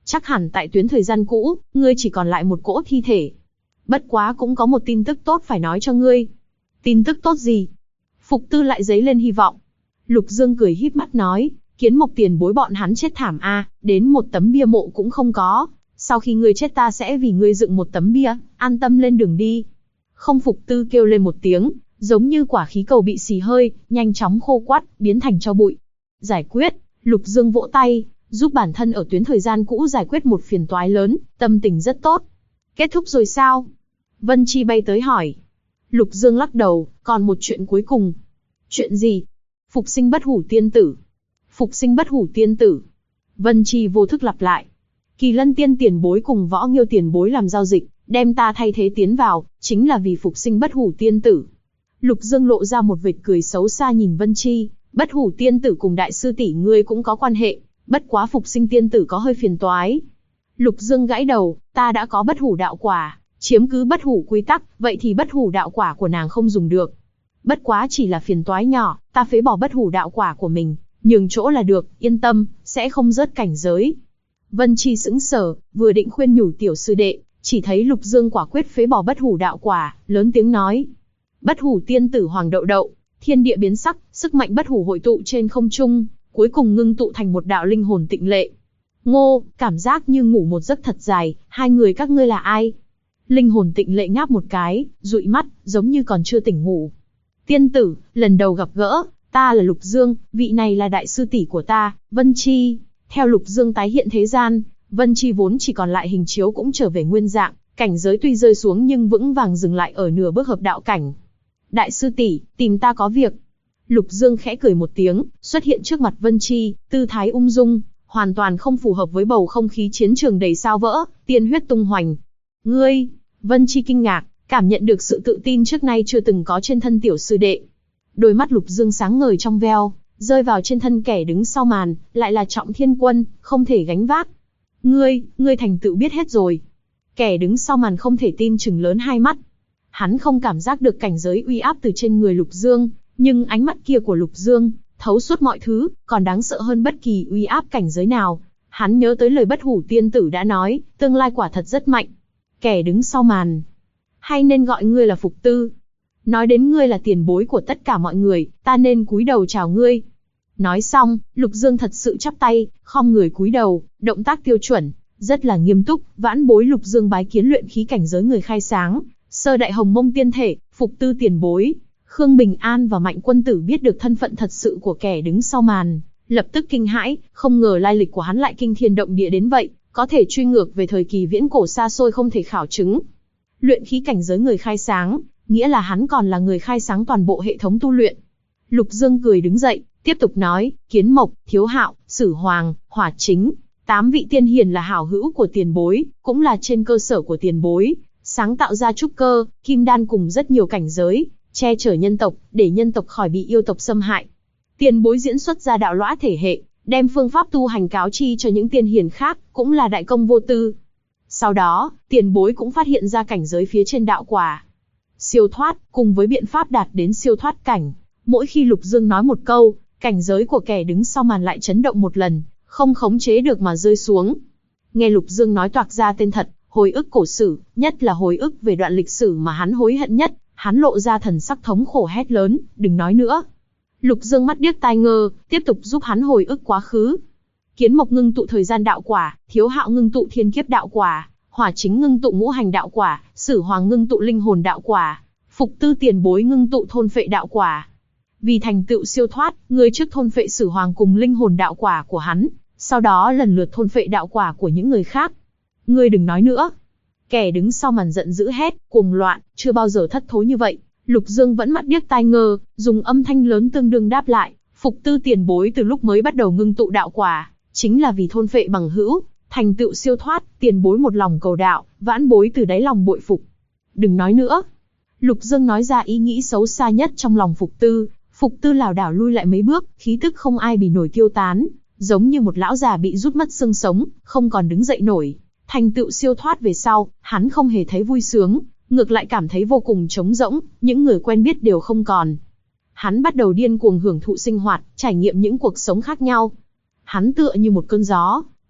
Chắc hẳn tại tuyến thời gian cũ, ngươi chỉ còn lại một cỗ thi thể. Bất quá cũng có một tin tức tốt phải nói cho ngươi. Tin tức tốt gì? Phục Tư lại dấy lên hy vọng. Lục Dương cười híp mắt nói, Kiến Mộc tiền bối bọn hắn chết thảm a, đến một tấm bia mộ cũng không có. Sau khi ngươi chết ta sẽ vì ngươi dựng một tấm bia, an tâm lên đường đi. Không. Phục Tư kêu lên một tiếng, giống như quả khí cầu bị xì hơi, nhanh chóng khô quắt, biến thành tro bụi. Giải quyết. Lục Dương vỗ tay, giúp bản thân ở tuyến thời gian cũ giải quyết một phiền toái lớn, tâm tình rất tốt. Kết thúc rồi sao? Vân Chi bay tới hỏi. Lục Dương lắc đầu, còn một chuyện cuối cùng. Chuyện gì? Phục sinh bất hủ tiên tử. Phục sinh bất hủ tiên tử. Vân Chi vô thức lặp lại. Kỳ Lân Tiên tiền bối cùng Võ Nghiêu tiền bối làm giao dịch, đem ta thay thế tiến vào, chính là vì phục sinh bất hủ tiên tử. Lục Dương lộ ra một vệt cười xấu xa nhìn Vân Chi, bất hủ tiên tử cùng đại sư tỷ ngươi cũng có quan hệ, bất quá phục sinh tiên tử có hơi phiền toái. Lục Dương gãi đầu, ta đã có bất hủ đạo quả, chiếm cứ bất hủ quy tắc, vậy thì bất hủ đạo quả của nàng không dùng được. Bất quá chỉ là phiền toái nhỏ, ta phế bỏ bất hủ đạo quả của mình, nhường chỗ là được, yên tâm, sẽ không rớt cảnh giới. Vân Chi sững sờ, vừa định khuyên nhủ tiểu sư đệ, chỉ thấy Lục Dương quả quyết phế bỏ bất hủ đạo quả, lớn tiếng nói. Bất hủ tiên tử Hoàng Đậu Đậu, thiên địa biến sắc, sức mạnh bất hủ hội tụ trên không trung, cuối cùng ngưng tụ thành một đạo linh hồn tịnh lệ. Ngô, cảm giác như ngủ một giấc thật dài, hai người các ngươi là ai? Linh hồn tịnh lệ ngáp một cái, dụi mắt, giống như còn chưa tỉnh ngủ. Tiên tử, lần đầu gặp gỡ, ta là Lục Dương, vị này là đại sư tỷ của ta, Vân Chi. Theo Lục Dương tái hiện thế gian, Vân Chi vốn chỉ còn lại hình chiếu cũng trở về nguyên dạng, cảnh giới tuy rơi xuống nhưng vững vàng dừng lại ở nửa bước hợp đạo cảnh. Đại sư tỷ, tìm ta có việc. Lục Dương khẽ cười một tiếng, xuất hiện trước mặt Vân Chi, tư thái ung dung, hoàn toàn không phù hợp với bầu không khí chiến trường đầy sao vỡ, tiên huyết tung hoành. Ngươi, Vân Chi kinh ngạc, cảm nhận được sự tự tin trước nay chưa từng có trên thân tiểu sư đệ. Đôi mắt Lục Dương sáng ngời trong veo, rơi vào trên thân kẻ đứng sau màn, lại là Trọng Thiên Quân, không thể gánh vác. Ngươi thành tựu biết hết rồi. Kẻ đứng sau màn không thể tin chừng lớn hai mắt. Hắn không cảm giác được cảnh giới uy áp từ trên người Lục Dương, nhưng ánh mắt kia của Lục Dương, thấu suốt mọi thứ, còn đáng sợ hơn bất kỳ uy áp cảnh giới nào. Hắn nhớ tới lời bất hủ tiên tử đã nói, tương lai quả thật rất mạnh. Kẻ đứng sau màn. Hay nên gọi ngươi là Phục Tư. Nói đến ngươi là tiền bối của tất cả mọi người, ta nên cúi đầu chào ngươi. Nói xong, Lục Dương thật sự chắp tay, khom người cúi đầu, động tác tiêu chuẩn, rất là nghiêm túc. Vãn bối Lục Dương bái kiến luyện khí cảnh giới người khai sáng, sơ đại hồng mông tiên thể, Phục Tư tiền bối. Khương Bình An và Mạnh Quân Tử biết được thân phận thật sự của kẻ đứng sau màn, lập tức kinh hãi, không ngờ lai lịch của hắn lại kinh thiên động địa đến vậy, có thể truy ngược về thời kỳ viễn cổ xa xôi không thể khảo chứng. Luyện khí cảnh giới người khai sáng, nghĩa là hắn còn là người khai sáng toàn bộ hệ thống tu luyện. Lục Dương cười đứng dậy, tiếp tục nói, Kiến Mộc, Thiếu Hạo, Sử Hoàng, Hỏa Chính, 8 vị tiên hiền là hảo hữu của tiền bối, cũng là trên cơ sở của tiền bối, sáng tạo ra trúc cơ, kim đan cùng rất nhiều cảnh giới, che chở nhân tộc, để nhân tộc khỏi bị yêu tộc xâm hại. Tiền bối diễn xuất ra đạo lõa thể hệ, đem phương pháp tu hành cáo chi cho những tiên hiền khác, cũng là đại công vô tư. Sau đó, tiền bối cũng phát hiện ra cảnh giới phía trên đạo quả. Siêu thoát, cùng với biện pháp đạt đến siêu thoát cảnh. Mỗi khi Lục Dương nói một câu, cảnh giới của kẻ đứng sau màn lại chấn động một lần, không khống chế được mà rơi xuống. Nghe Lục Dương nói toạc ra tên thật, hồi ức cổ sử, nhất là hồi ức về đoạn lịch sử mà hắn hối hận nhất, hắn lộ ra thần sắc thống khổ hét lớn, đừng nói nữa. Lục Dương mắt điếc tai ngơ, tiếp tục giúp hắn hồi ức quá khứ. Kiến Mộc ngưng tụ thời gian đạo quả, Thiếu Hạo ngưng tụ thiên kiếp đạo quả, Hỏa Chính ngưng tụ ngũ hành đạo quả, Sử Hoàng ngưng tụ linh hồn đạo quả, Phục Tư tiền bối ngưng tụ thôn phệ đạo quả. Vì thành tựu siêu thoát, người trước thôn phệ Sử Hoàng cùng linh hồn đạo quả của hắn, sau đó lần lượt thôn phệ đạo quả của những người khác. Ngươi đừng nói nữa. Kẻ đứng sau màn giận dữ hét, cuồng loạn, chưa bao giờ thất thố như vậy. Lục Dương vẫn mắt điếc tai ngơ, dùng âm thanh lớn tương đương đáp lại, Phục Tư tiền bối từ lúc mới bắt đầu ngưng tụ đạo quả, chính là vì thôn phệ bằng hữu, thành tựu siêu thoát, tiền bối một lòng cầu đạo, vãn bối từ đáy lòng bội phục. Đừng nói nữa. Lục Dương nói ra ý nghĩ xấu xa nhất trong lòng Phục Tư lảo đảo lui lại mấy bước, khí tức không ai bì nổi tiêu tán, giống như một lão già bị rút mất xương sống, không còn đứng dậy nổi. Thành tựu siêu thoát về sau, hắn không hề thấy vui sướng, ngược lại cảm thấy vô cùng trống rỗng, những người quen biết đều không còn. Hắn bắt đầu điên cuồng hưởng thụ sinh hoạt, trải nghiệm những cuộc sống khác nhau. Hắn tựa như một cơn gió,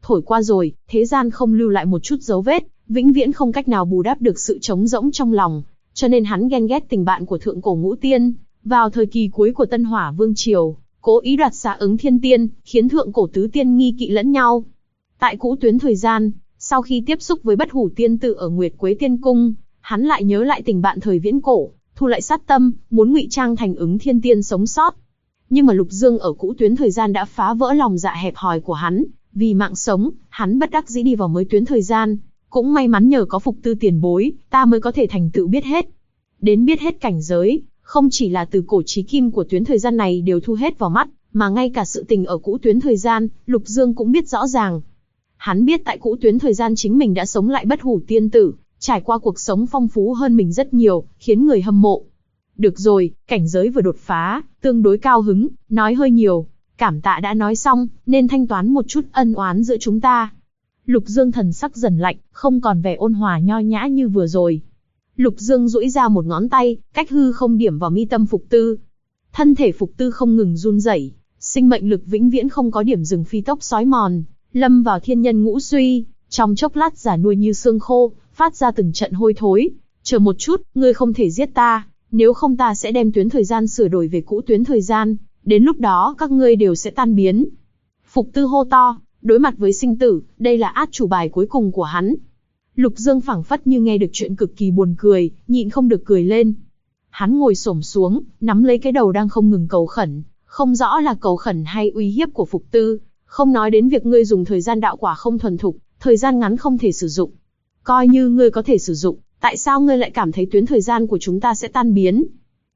thổi qua rồi, thế gian không lưu lại một chút dấu vết, vĩnh viễn không cách nào bù đắp được sự trống rỗng trong lòng, cho nên hắn ghen ghét tình bạn của thượng cổ ngũ tiên, vào thời kỳ cuối của Tân Hỏa Vương Triều, cố ý đoạt xá Ứng Thiên Tiên, khiến thượng cổ tứ tiên nghi kỵ lẫn nhau. Tại cũ tuyến thời gian, sau khi tiếp xúc với Bất Hủ Tiên Tử ở Nguyệt Quế Tiên Cung, hắn lại nhớ lại tình bạn thời viễn cổ, thu lại sát tâm, muốn ngụy trang thành Ứng Thiên Tiên sống sót. Nhưng mà Lục Dương ở cũ tuyến thời gian đã phá vỡ lòng dạ hẹp hòi của hắn, vì mạng sống, hắn bất đắc dĩ đi vào mới tuyến thời gian. Cũng may mắn nhờ có Phục Tư tiền bối, ta mới có thể thành tựu biết hết. Đến biết hết cảnh giới, không chỉ là từ cổ chí kim của tuyến thời gian này đều thu hết vào mắt, mà ngay cả sự tình ở cũ tuyến thời gian, Lục Dương cũng biết rõ ràng. Hắn biết tại cũ tuyến thời gian chính mình đã sống lại Bất Hủ Tiên Tử, trải qua cuộc sống phong phú hơn mình rất nhiều, khiến người hâm mộ. Được rồi, cảnh giới vừa đột phá, tương đối cao hứng, nói hơi nhiều. Cảm tạ đã nói xong, nên thanh toán một chút ân oán giữa chúng ta. Lục Dương thần sắc dần lạnh, không còn vẻ ôn hòa nho nhã như vừa rồi. Lục Dương duỗi ra một ngón tay, cách hư không điểm vào mi tâm Phục Tư. Thân thể Phục Tư không ngừng run rẩy, sinh mệnh lực vĩnh viễn không có điểm dừng phi tốc sói mòn, lâm vào thiên nhân ngũ suy, trong chốc lát già nuôi như xương khô, phát ra từng trận hôi thối. Chờ một chút, ngươi không thể giết ta, nếu không ta sẽ đem tuyến thời gian sửa đổi về cũ tuyến thời gian, đến lúc đó các ngươi đều sẽ tan biến. Phục Tư hô to, đối mặt với sinh tử, đây là át chủ bài cuối cùng của hắn. Lục Dương phảng phất như nghe được chuyện cực kỳ buồn cười, nhịn không được cười lên. Hắn ngồi xổm xuống, nắm lấy cái đầu đang không ngừng cầu khẩn, không rõ là cầu khẩn hay uy hiếp của Phục Tư, không nói đến việc ngươi dùng thời gian đạo quả không thuần thục, thời gian ngắn không thể sử dụng. Coi như ngươi có thể sử dụng, tại sao ngươi lại cảm thấy tuyến thời gian của chúng ta sẽ tan biến?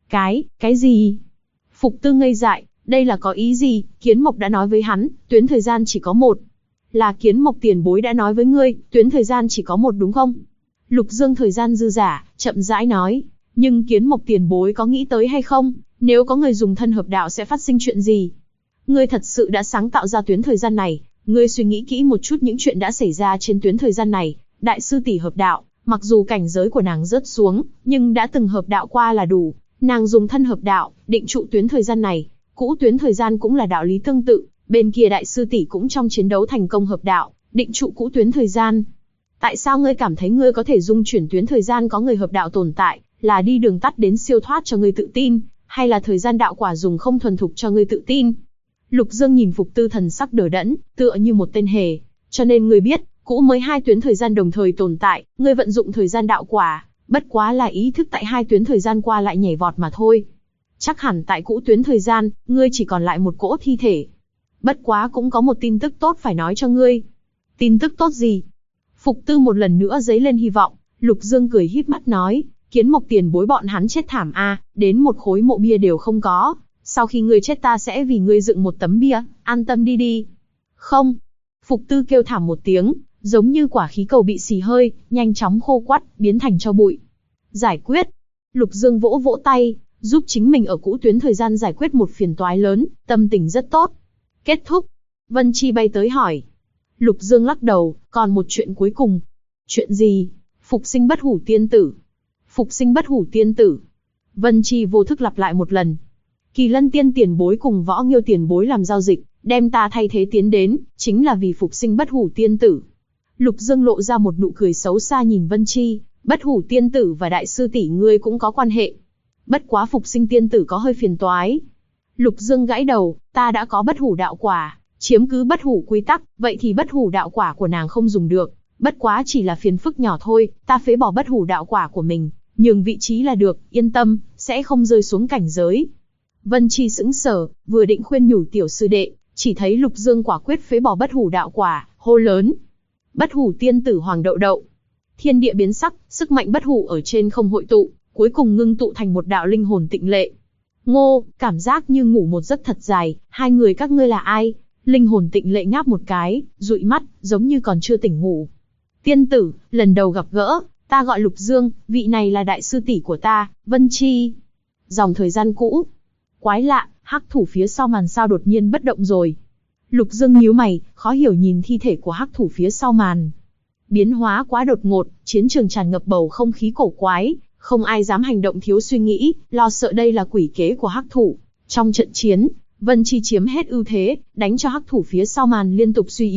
Cái gì? Phục Tư ngây dại, đây là có ý gì? Kiến Mộc đã nói với hắn, tuyến thời gian chỉ có một. Là Kiến Mộc tiền bối đã nói với ngươi, tuyến thời gian chỉ có một đúng không? Lục Dương thời gian dư giả, chậm rãi nói, nhưng Kiến Mộc tiền bối có nghĩ tới hay không? Nếu có người dùng thân hợp đạo sẽ phát sinh chuyện gì? Ngươi thật sự đã sáng tạo ra tuyến thời gian này, ngươi suy nghĩ kỹ một chút những chuyện đã xảy ra trên tuyến thời gian này. Đại sư tỷ hợp đạo, mặc dù cảnh giới của nàng rớt xuống, nhưng đã từng hợp đạo qua là đủ. Nàng dùng thân hợp đạo, định trụ tuyến thời gian này. Cũ tuyến thời gian cũng là đạo lý tương tự, bên kia đại sư tỷ cũng trong chiến đấu thành công hợp đạo, định trụ cũ tuyến thời gian. Tại sao ngươi cảm thấy ngươi có thể dung chuyển tuyến thời gian có người hợp đạo tồn tại, là đi đường tắt đến siêu thoát cho ngươi tự tin, hay là thời gian đạo quả dùng không thuần thục cho ngươi tự tin? Lục Dương nhìn Phục Tư thần sắc đờ đẫn, tựa như một tên hề. Cho nên ngươi biết, cũ mới hai tuyến thời gian đồng thời tồn tại, ngươi vận dụng thời gian đạo quả, bất quá là ý thức tại hai tuyến thời gian qua lại nhảy vọt mà thôi. Chắc hẳn tại cũ tuyến thời gian, ngươi chỉ còn lại một cỗ thi thể. Bất quá cũng có một tin tức tốt phải nói cho ngươi. Tin tức tốt gì? Phục Tư một lần nữa dấy lên hy vọng. Lục Dương cười híp mắt nói, Kiến Mộc tiền bối bọn hắn chết thảm a, đến một khối mộ bia đều không có. Sau khi ngươi chết ta sẽ vì ngươi dựng một tấm bia, an tâm đi đi. Không. Phục Tư kêu thảm một tiếng, giống như quả khí cầu bị xì hơi, nhanh chóng khô quắt, biến thành tro bụi. Giải quyết. Lục Dương vỗ vỗ tay, giúp chính mình ở cũ tuyến thời gian giải quyết một phiền toái lớn, tâm tình rất tốt. Kết thúc. Vân Chi bay tới hỏi. Lục Dương lắc đầu, còn một chuyện cuối cùng. Chuyện gì? Phục sinh Bất Hủ Tiên Tử. Phục sinh Bất Hủ Tiên Tử. Vân Chi vô thức lặp lại một lần. Kỳ Lân Tiên tiền bối cùng Võ Nghiêu tiền bối làm giao dịch, đem ta thay thế tiến đến, chính là vì phục sinh Bất Hủ Tiên Tử. Lục Dương lộ ra một nụ cười xấu xa nhìn Vân Chi, Bất Hủ Tiên Tử và đại sư tỷ ngươi cũng có quan hệ. Bất quá phục sinh tiên tử có hơi phiền toái. Lục Dương gãi đầu, ta đã có Bất Hủ đạo quả, chiếm cứ Bất Hủ quy tắc, vậy thì Bất Hủ đạo quả của nàng không dùng được, bất quá chỉ là phiền phức nhỏ thôi, ta phế bỏ Bất Hủ đạo quả của mình, nhường vị trí là được, yên tâm, sẽ không rơi xuống cảnh giới. Vân Chi sững sờ, vừa định khuyên nhủ tiểu sư đệ, chỉ thấy Lục Dương quả quyết phế bỏ Bất Hủ đạo quả, hô lớn. Bất Hủ tiên tử Hoàng Đậu Đậu. Thiên địa biến sắc, sức mạnh bất hủ ở trên không hội tụ, cuối cùng ngưng tụ thành một đạo linh hồn tịnh lệ. Ngô, cảm giác như ngủ một giấc thật dài, hai người các ngươi là ai? Linh hồn tịnh lệ ngáp một cái, dụi mắt, giống như còn chưa tỉnh ngủ. Tiên tử, lần đầu gặp gỡ, ta gọi Lục Dương, vị này là đại sư tỷ của ta, Vân Chi. Dòng thời gian cũ. Quái lạ, hắc thủ phía sau màn sao đột nhiên bất động rồi. Lục Dương nhíu mày, khó hiểu nhìn thi thể của hắc thủ phía sau màn. Biến hóa quá đột ngột, chiến trường tràn ngập bầu không khí cổ quái, không ai dám hành động thiếu suy nghĩ, lo sợ đây là quỷ kế của hắc thủ. Trong trận chiến, Vân Chi chiếm hết ưu thế, đánh cho hắc thủ phía sau màn liên tục suy yếu,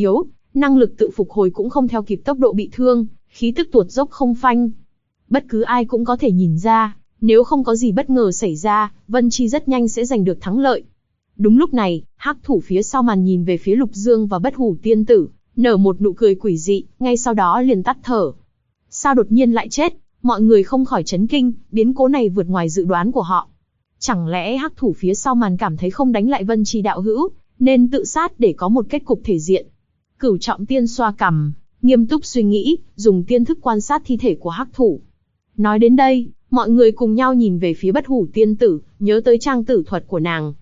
năng lực tự phục hồi cũng không theo kịp tốc độ bị thương, khí tức tuột dốc không phanh. Bất cứ ai cũng có thể nhìn ra, nếu không có gì bất ngờ xảy ra, Vân Chi rất nhanh sẽ giành được thắng lợi. Đúng lúc này, hắc thủ phía sau màn nhìn về phía Lục Dương và Bất Hủ Tiên Tử, nở một nụ cười quỷ dị, ngay sau đó liền tắt thở. Sao đột nhiên lại chết? Mọi người không khỏi chấn kinh, biến cố này vượt ngoài dự đoán của họ. Chẳng lẽ hắc thủ phía sau màn cảm thấy không đánh lại Vân Chi đạo hữu, nên tự sát để có một kết cục thể diện? Cửu Trọng Tiên xoa cằm, nghiêm túc suy nghĩ, dùng tiên thức quan sát thi thể của hắc thủ. Nói đến đây, mọi người cùng nhau nhìn về phía Bất Hủ Tiên Tử, nhớ tới trang tử thuật của nàng.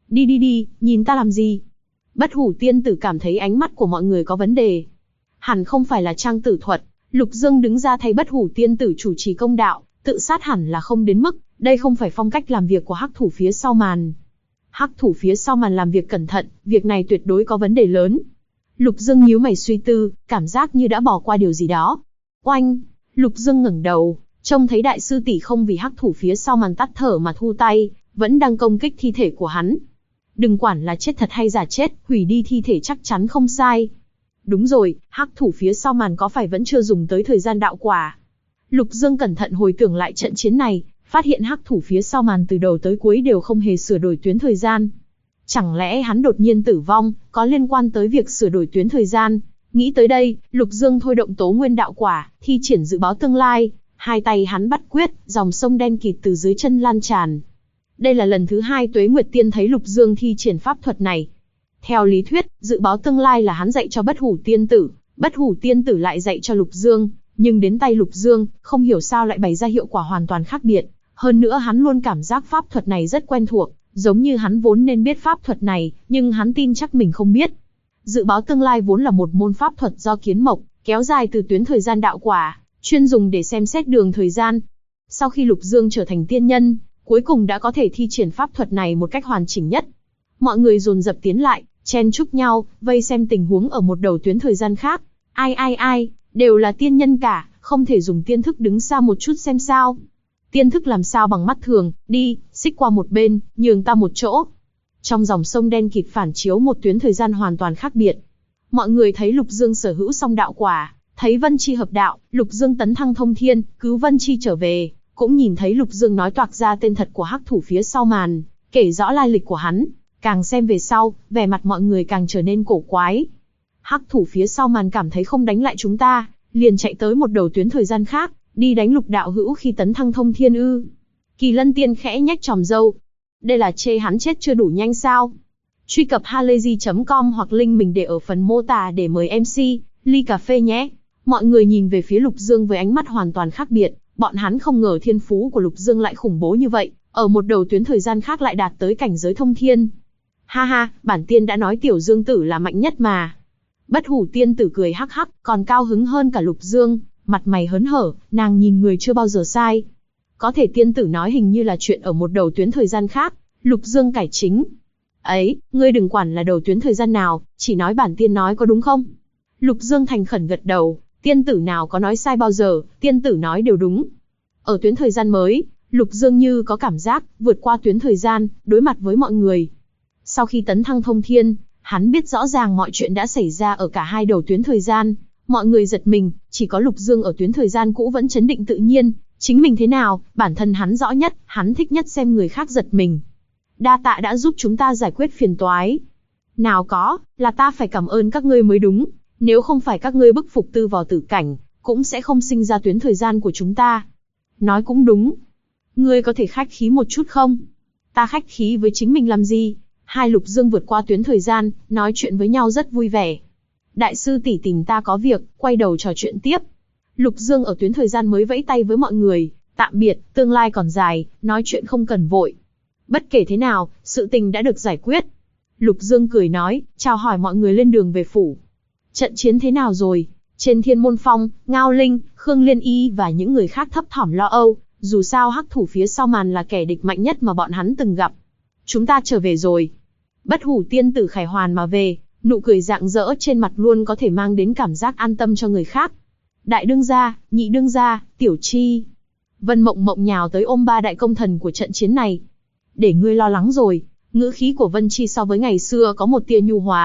Đi, nhìn ta làm gì? Bất Hủ Tiên Tử cảm thấy ánh mắt của mọi người có vấn đề. Hẳn không phải là trang tử thuật, Lục Dương đứng ra thay Bất Hủ Tiên Tử chủ trì công đạo, tự sát hẳn là không đến mức, đây không phải phong cách làm việc của hắc thủ phía sau màn. Hắc thủ phía sau màn làm việc cẩn thận, việc này tuyệt đối có vấn đề lớn. Lục Dương nhíu mày suy tư, cảm giác như đã bỏ qua điều gì đó. Oanh! Lục Dương ngẩng đầu, trông thấy đại sư tỷ không vì hắc thủ phía sau màn tắt thở mà thu tay, vẫn đang công kích thi thể của hắn. Đừng quản là chết thật hay giả chết, hủy đi thi thể chắc chắn không sai. Đúng rồi, hắc thủ phía sau màn có phải vẫn chưa dùng tới thời gian đạo quả? Lục Dương cẩn thận hồi tưởng lại trận chiến này, phát hiện hắc thủ phía sau màn từ đầu tới cuối đều không hề sửa đổi tuyến thời gian. Chẳng lẽ hắn đột nhiên tử vong, có liên quan tới việc sửa đổi tuyến thời gian? Nghĩ tới đây, Lục Dương thôi động tố nguyên đạo quả, thi triển dự báo tương lai. Hai tay hắn bắt quyết, dòng sông đen kịt từ dưới chân lan tràn. Đây là lần thứ hai Tuế Nguyệt Tiên thấy Lục Dương thi triển pháp thuật này. Theo lý thuyết, dự báo tương lai là hắn dạy cho Bất Hủ Tiên Tử, Bất Hủ Tiên Tử lại dạy cho Lục Dương, nhưng đến tay Lục Dương, không hiểu sao lại bày ra hiệu quả hoàn toàn khác biệt. Hơn nữa hắn luôn cảm giác pháp thuật này rất quen thuộc, giống như hắn vốn nên biết pháp thuật này, nhưng hắn tin chắc mình không biết. Dự báo tương lai vốn là một môn pháp thuật do kiến mộc, kéo dài từ tuyến thời gian đạo quả, chuyên dùng để xem xét đường thời gian. Sau khi Lục Dương trở thành tiên nhân, cuối cùng đã có thể thi triển pháp thuật này một cách hoàn chỉnh nhất. Mọi người dồn dập tiến lại, chen chúc nhau, vây xem tình huống ở một đầu tuyến thời gian khác. Ai, đều là tiên nhân cả, không thể dùng tiên thức đứng xa một chút xem sao. Tiên thức làm sao bằng mắt thường, đi, xích qua một bên, nhường ta một chỗ. Trong dòng sông đen kịt phản chiếu một tuyến thời gian hoàn toàn khác biệt. Mọi người thấy Lục Dương sở hữu song đạo quả, thấy Vân Chi hợp đạo, Lục Dương tấn thăng thông thiên, cứu Vân Chi trở về, cũng nhìn thấy Lục Dương nói toạc ra tên thật của hắc thủ phía sau màn, kể rõ lai lịch của hắn. Càng xem về sau, vẻ mặt mọi người càng trở nên cổ quái. Hắc thủ phía sau màn cảm thấy không đánh lại chúng ta, liền chạy tới một đầu tuyến thời gian khác, đi đánh Lục đạo hữu khi tấn thăng thông thiên ư? Kỳ Lân Tiên khẽ nhếch chòm râu. Đây là chê hắn chết chưa đủ nhanh sao? Truy cập halayzi.com hoặc link mình để ở phần mô tả để mời MC, ly cà phê nhé. Mọi người nhìn về phía Lục Dương với ánh mắt hoàn toàn khác biệt, bọn hắn không ngờ thiên phú của Lục Dương lại khủng bố như vậy, ở một đầu tuyến thời gian khác lại đạt tới cảnh giới thông thiên. Ha, bản tiên đã nói Tiểu Dương tử là mạnh nhất mà. Bất Hủ Tiên Tử cười hắc hắc, còn cao hứng hơn cả Lục Dương, mặt mày hớn hở, nàng nhìn người chưa bao giờ sai. Có thể tiên tử nói hình như là chuyện ở một đầu tuyến thời gian khác, Lục Dương cải chính. Ấy, ngươi đừng quản là đầu tuyến thời gian nào, chỉ nói bản tiên nói có đúng không? Lục Dương thành khẩn gật đầu, tiên tử nào có nói sai bao giờ, tiên tử nói đều đúng. Ở tuyến thời gian mới, Lục Dương như có cảm giác, vượt qua tuyến thời gian, đối mặt với mọi người. Sau khi tấn thăng thông thiên, hắn biết rõ ràng mọi chuyện đã xảy ra ở cả hai đầu tuyến thời gian. Mọi người giật mình, chỉ có Lục Dương ở tuyến thời gian cũ vẫn trấn định tự nhiên. Chính mình thế nào, bản thân hắn rõ nhất, hắn thích nhất xem người khác giật mình. Đa tạ đã giúp chúng ta giải quyết phiền toái. Nào có, là ta phải cảm ơn các ngươi mới đúng. Nếu không phải các ngươi bức phục tư vào tử cảnh, cũng sẽ không sinh ra tuyến thời gian của chúng ta. Nói cũng đúng. Ngươi có thể khách khí một chút không? Ta khách khí với chính mình làm gì? Hai Lục Dương vượt qua tuyến thời gian, nói chuyện với nhau rất vui vẻ. Đại sư tỷ tìm ta có việc, quay đầu trò chuyện tiếp. Lục Dương ở tuyến thời gian mới vẫy tay với mọi người, tạm biệt, tương lai còn dài, nói chuyện không cần vội. Bất kể thế nào, sự tình đã được giải quyết. Lục Dương cười nói, chào hỏi mọi người lên đường về phủ. Trận chiến thế nào rồi? Trên Thiên Môn Phong, Ngao Linh, Khương Liên Y và những người khác thấp thỏm lo âu, dù sao hắc thủ phía sau màn là kẻ địch mạnh nhất mà bọn hắn từng gặp. Chúng ta trở về rồi. Bất Hủ Tiên Tử khải hoàn mà về, nụ cười rạng rỡ trên mặt luôn có thể mang đến cảm giác an tâm cho người khác. Đại đương gia, nhị đương gia, Tiểu Chi. Vân Mộng Mộng nhào tới ôm ba đại công thần của trận chiến này. Để ngươi lo lắng rồi, ngữ khí của Vân Chi so với ngày xưa có một tia nhu hòa,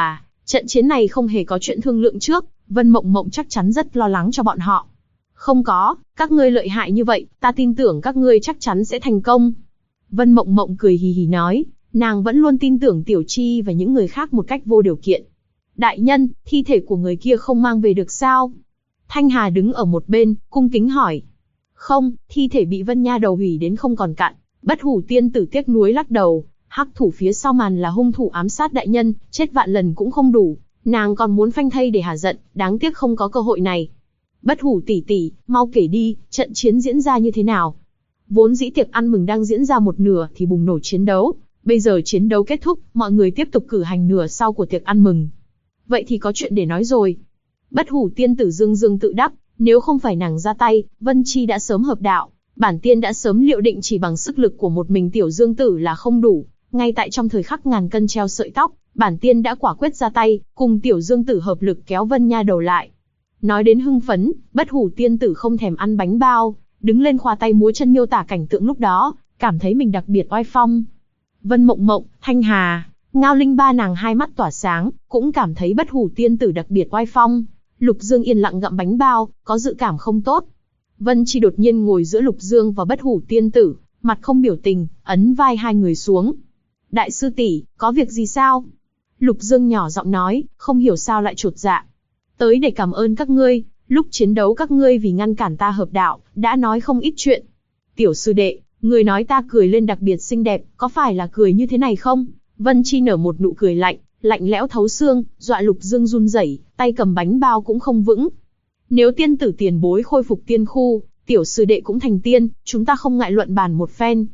Trận chiến này không hề có chuyện thương lượng trước, Vân Mộng Mộng chắc chắn rất lo lắng cho bọn họ. Không có, các ngươi lợi hại như vậy, ta tin tưởng các ngươi chắc chắn sẽ thành công. Vân Mộng Mộng cười hì hì nói, nàng vẫn luôn tin tưởng Tiểu Chi và những người khác một cách vô điều kiện. Đại nhân, thi thể của người kia không mang về được sao? Thanh Hà đứng ở một bên, cung kính hỏi. Không, thi thể bị Vân Nha Đầu hủy đến không còn cặn. Bất Hủ tiên tử tiếc nuối lắc đầu, hắc thủ phía sau màn là hung thủ ám sát đại nhân, chết vạn lần cũng không đủ. Nàng còn muốn phanh thây để hả giận, đáng tiếc không có cơ hội này. Bất Hủ tỷ tỷ, mau kể đi, trận chiến diễn ra như thế nào? Vốn dĩ tiệc ăn mừng đang diễn ra một nửa thì bùng nổ chiến đấu. Bây giờ chiến đấu kết thúc, mọi người tiếp tục cử hành nửa sau của tiệc ăn mừng. Vậy thì có chuyện để nói rồi. Bất Hủ tiên tử dương dương tự đắc, nếu không phải nàng ra tay, Vân Chi đã sớm hợp đạo. Bản tiên đã sớm liệu định chỉ bằng sức lực của một mình tiểu dương tử là không đủ. Ngay tại trong thời khắc ngàn cân treo sợi tóc, bản tiên đã quả quyết ra tay, cùng tiểu dương tử hợp lực kéo Vân Nha Đầu lại. Nói đến hưng phấn, Bất Hủ tiên tử không thèm ăn bánh bao, đứng lên khoa tay múa chân miêu tả cảnh tượng lúc đó, cảm thấy mình đặc biệt oai phong. Vân Mộng Mộng, Thanh Hà, Ngao Linh ba nàng hai mắt tỏa sáng, cũng cảm thấy Bất Hủ tiên tử đặc biệt oai phong. Lục Dương yên lặng gặm bánh bao, có dự cảm không tốt. Vân Chi đột nhiên ngồi giữa Lục Dương và Bất Hủ tiên tử, mặt không biểu tình, ấn vai hai người xuống. Đại sư tỷ, có việc gì sao? Lục Dương nhỏ giọng nói, không hiểu sao lại chột dạ. Tới để cảm ơn các ngươi, lúc chiến đấu các ngươi vì ngăn cản ta hợp đạo, đã nói không ít chuyện. Tiểu sư đệ, người nói ta cười lên đặc biệt xinh đẹp, có phải là cười như thế này không? Vân Chi nở một nụ cười lạnh, lạnh lẽo thấu xương, dọa Lục Dương run rẩy, tay cầm bánh bao cũng không vững. Nếu tiên tử tiền bối khôi phục tiên khu, tiểu sư đệ cũng thành tiên, chúng ta không ngại luận bàn một phen.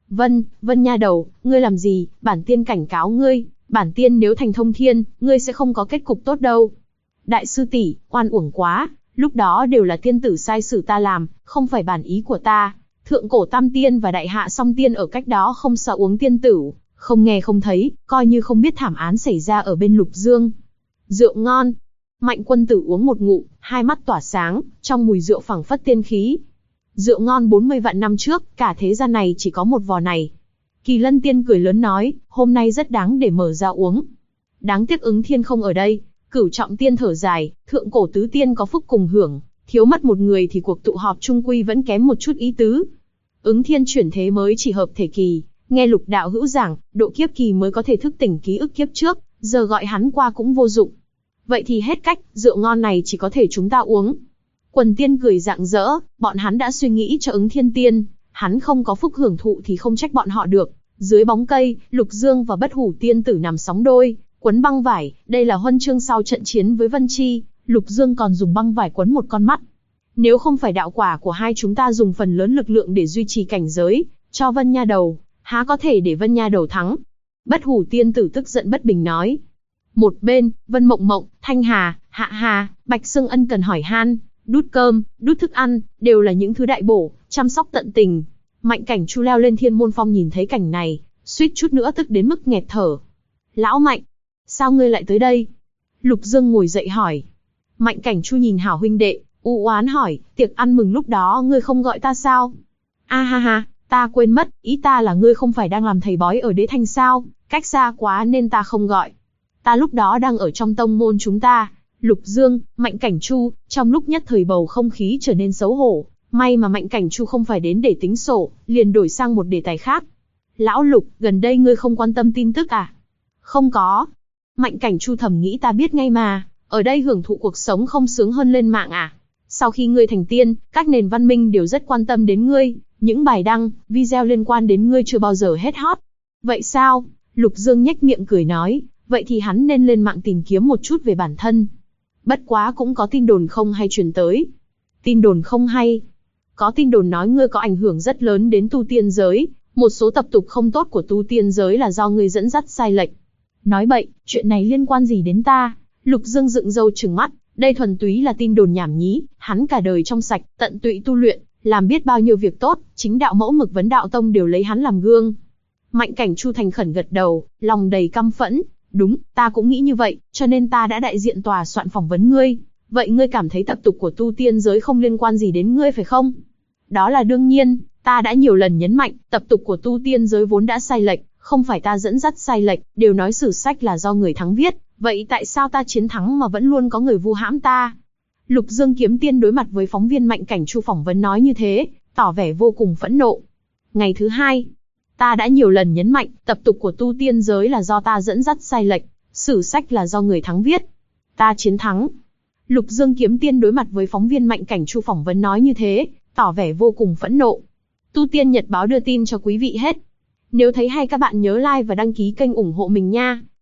Vân Nha Đầu, ngươi làm gì? Bản tiên cảnh cáo ngươi, bản tiên nếu thành thông thiên, ngươi sẽ không có kết cục tốt đâu. Đại sư tỷ, oan uổng quá, lúc đó đều là tiên tử sai xử ta làm, không phải bản ý của ta. Thượng cổ tam tiên và đại hạ song tiên ở cách đó không sợ uống tiên tử, không nghe không thấy, coi như không biết thảm án xảy ra ở bên Lục Dương. Rượu ngon. Mạnh quân tử uống một ngụm, hai mắt tỏa sáng, trong mùi rượu phảng phất tiên khí. Rượu ngon 40 vạn năm trước, cả thế gian này chỉ có một vò này. Kỳ Lân Tiên cười lớn nói, hôm nay rất đáng để mở ra uống. Đáng tiếc Ứng Thiên không ở đây. Cửu Trọng Tiên thở dài, thượng cổ tứ tiên có phúc cùng hưởng, thiếu mất một người thì cuộc tụ họp chung quy vẫn kém một chút ý tứ. Ứng Thiên chuyển thế mới chỉ hợp thể kỳ, nghe Lục đạo hữu giảng, độ kiếp kỳ mới có thể thức tỉnh ký ức kiếp trước, giờ gọi hắn qua cũng vô dụng. Vậy thì hết cách, rượu ngon này chỉ có thể chúng ta uống. Quần tiên cười rạng rỡ, bọn hắn đã suy nghĩ cho Ứng Thiên Tiên, hắn không có phúc hưởng thụ thì không trách bọn họ được. Dưới bóng cây, Lục Dương và Bất Hủ tiên tử nằm sóng đôi, quấn băng vải, đây là huân chương sau trận chiến với Vân Chi, Lục Dương còn dùng băng vải quấn một con mắt. Nếu không phải đạo quả của hai chúng ta dùng phần lớn lực lượng để duy trì cảnh giới, cho Vân Nha Đầu, há có thể để Vân Nha Đầu thắng. Bất Hủ tiên tử tức giận bất bình nói. Một bên, Vân Mộng Mộng, Thanh Hà, Hạ Hà, Bạch Sương ân cần hỏi han, đút cơm, đút thức ăn, đều là những thứ đại bổ, chăm sóc tận tình. Mạnh Cảnh Chu leo lên Thiên Môn Phong nhìn thấy cảnh này, suýt chút nữa tức đến mức nghẹt thở. Lão Mạnh, sao ngươi lại tới đây? Lục Dương ngồi dậy hỏi. Mạnh Cảnh Chu nhìn hảo huynh đệ, u oán hỏi, tiệc ăn mừng lúc đó ngươi không gọi ta sao? A ha ha, ta quên mất, ý ta là ngươi không phải đang làm thầy bói ở Đế Thành sao, cách xa quá nên ta không gọi. Ta lúc đó đang ở trong tông môn chúng ta. Lục Dương, Mạnh Cảnh Chu, trong lúc nhất thời bầu không khí trở nên xấu hổ, may mà Mạnh Cảnh Chu không phải đến để tính sổ, liền đổi sang một đề tài khác. Lão Lục, gần đây ngươi không quan tâm tin tức à? Không có. Mạnh Cảnh Chu thầm nghĩ ta biết ngay mà, ở đây hưởng thụ cuộc sống không sướng hơn lên mạng à? Sau khi ngươi thành tiên, các nền văn minh đều rất quan tâm đến ngươi, những bài đăng, video liên quan đến ngươi chưa bao giờ hết hot. Vậy sao? Lục Dương nhếch miệng cười nói, vậy thì hắn nên lên mạng tìm kiếm một chút về bản thân. Bất quá cũng có tin đồn không hay truyền tới. Tin đồn không hay? Có tin đồn nói ngươi có ảnh hưởng rất lớn đến tu tiên giới, một số tập tục không tốt của tu tiên giới là do ngươi dẫn dắt sai lệch. Nói bậy, chuyện này liên quan gì đến ta? Lục Dương dựng râu trừng mắt, đây thuần túy là tin đồn nhảm nhí, hắn cả đời trong sạch, tận tụy tu luyện, làm biết bao nhiêu việc tốt, chính đạo mẫu mực vấn đạo tông đều lấy hắn làm gương. Mạnh Cảnh Chu thành khẩn gật đầu, lòng đầy căm phẫn. Đúng, ta cũng nghĩ như vậy, cho nên ta đã đại diện tòa soạn phỏng vấn ngươi. Vậy ngươi cảm thấy tập tục của tu tiên giới không liên quan gì đến ngươi phải không? Đó là đương nhiên, ta đã nhiều lần nhấn mạnh, tập tục của tu tiên giới vốn đã sai lệch, Không phải ta dẫn dắt sai lệch, đều nói sử sách là do người thắng viết, vậy tại sao ta chiến thắng mà vẫn luôn có người vu hãm ta? Lục Dương Kiếm Tiên đối mặt với phóng viên Mạnh Cảnh Chu phỏng vấn nói như thế, tỏ vẻ vô cùng phẫn nộ. Ngày thứ hai, ta đã nhiều lần nhấn mạnh, tập tục của tu tiên giới là do ta dẫn dắt sai lệch, sử sách là do người thắng viết. Ta chiến thắng. Lục Dương Kiếm Tiên đối mặt với phóng viên Mạnh Cảnh Chu phỏng vấn nói như thế, tỏ vẻ vô cùng phẫn nộ. Tu Tiên Nhật Báo đưa tin cho quý vị hết. Nếu thấy hay các bạn nhớ like và đăng ký kênh ủng hộ mình nha.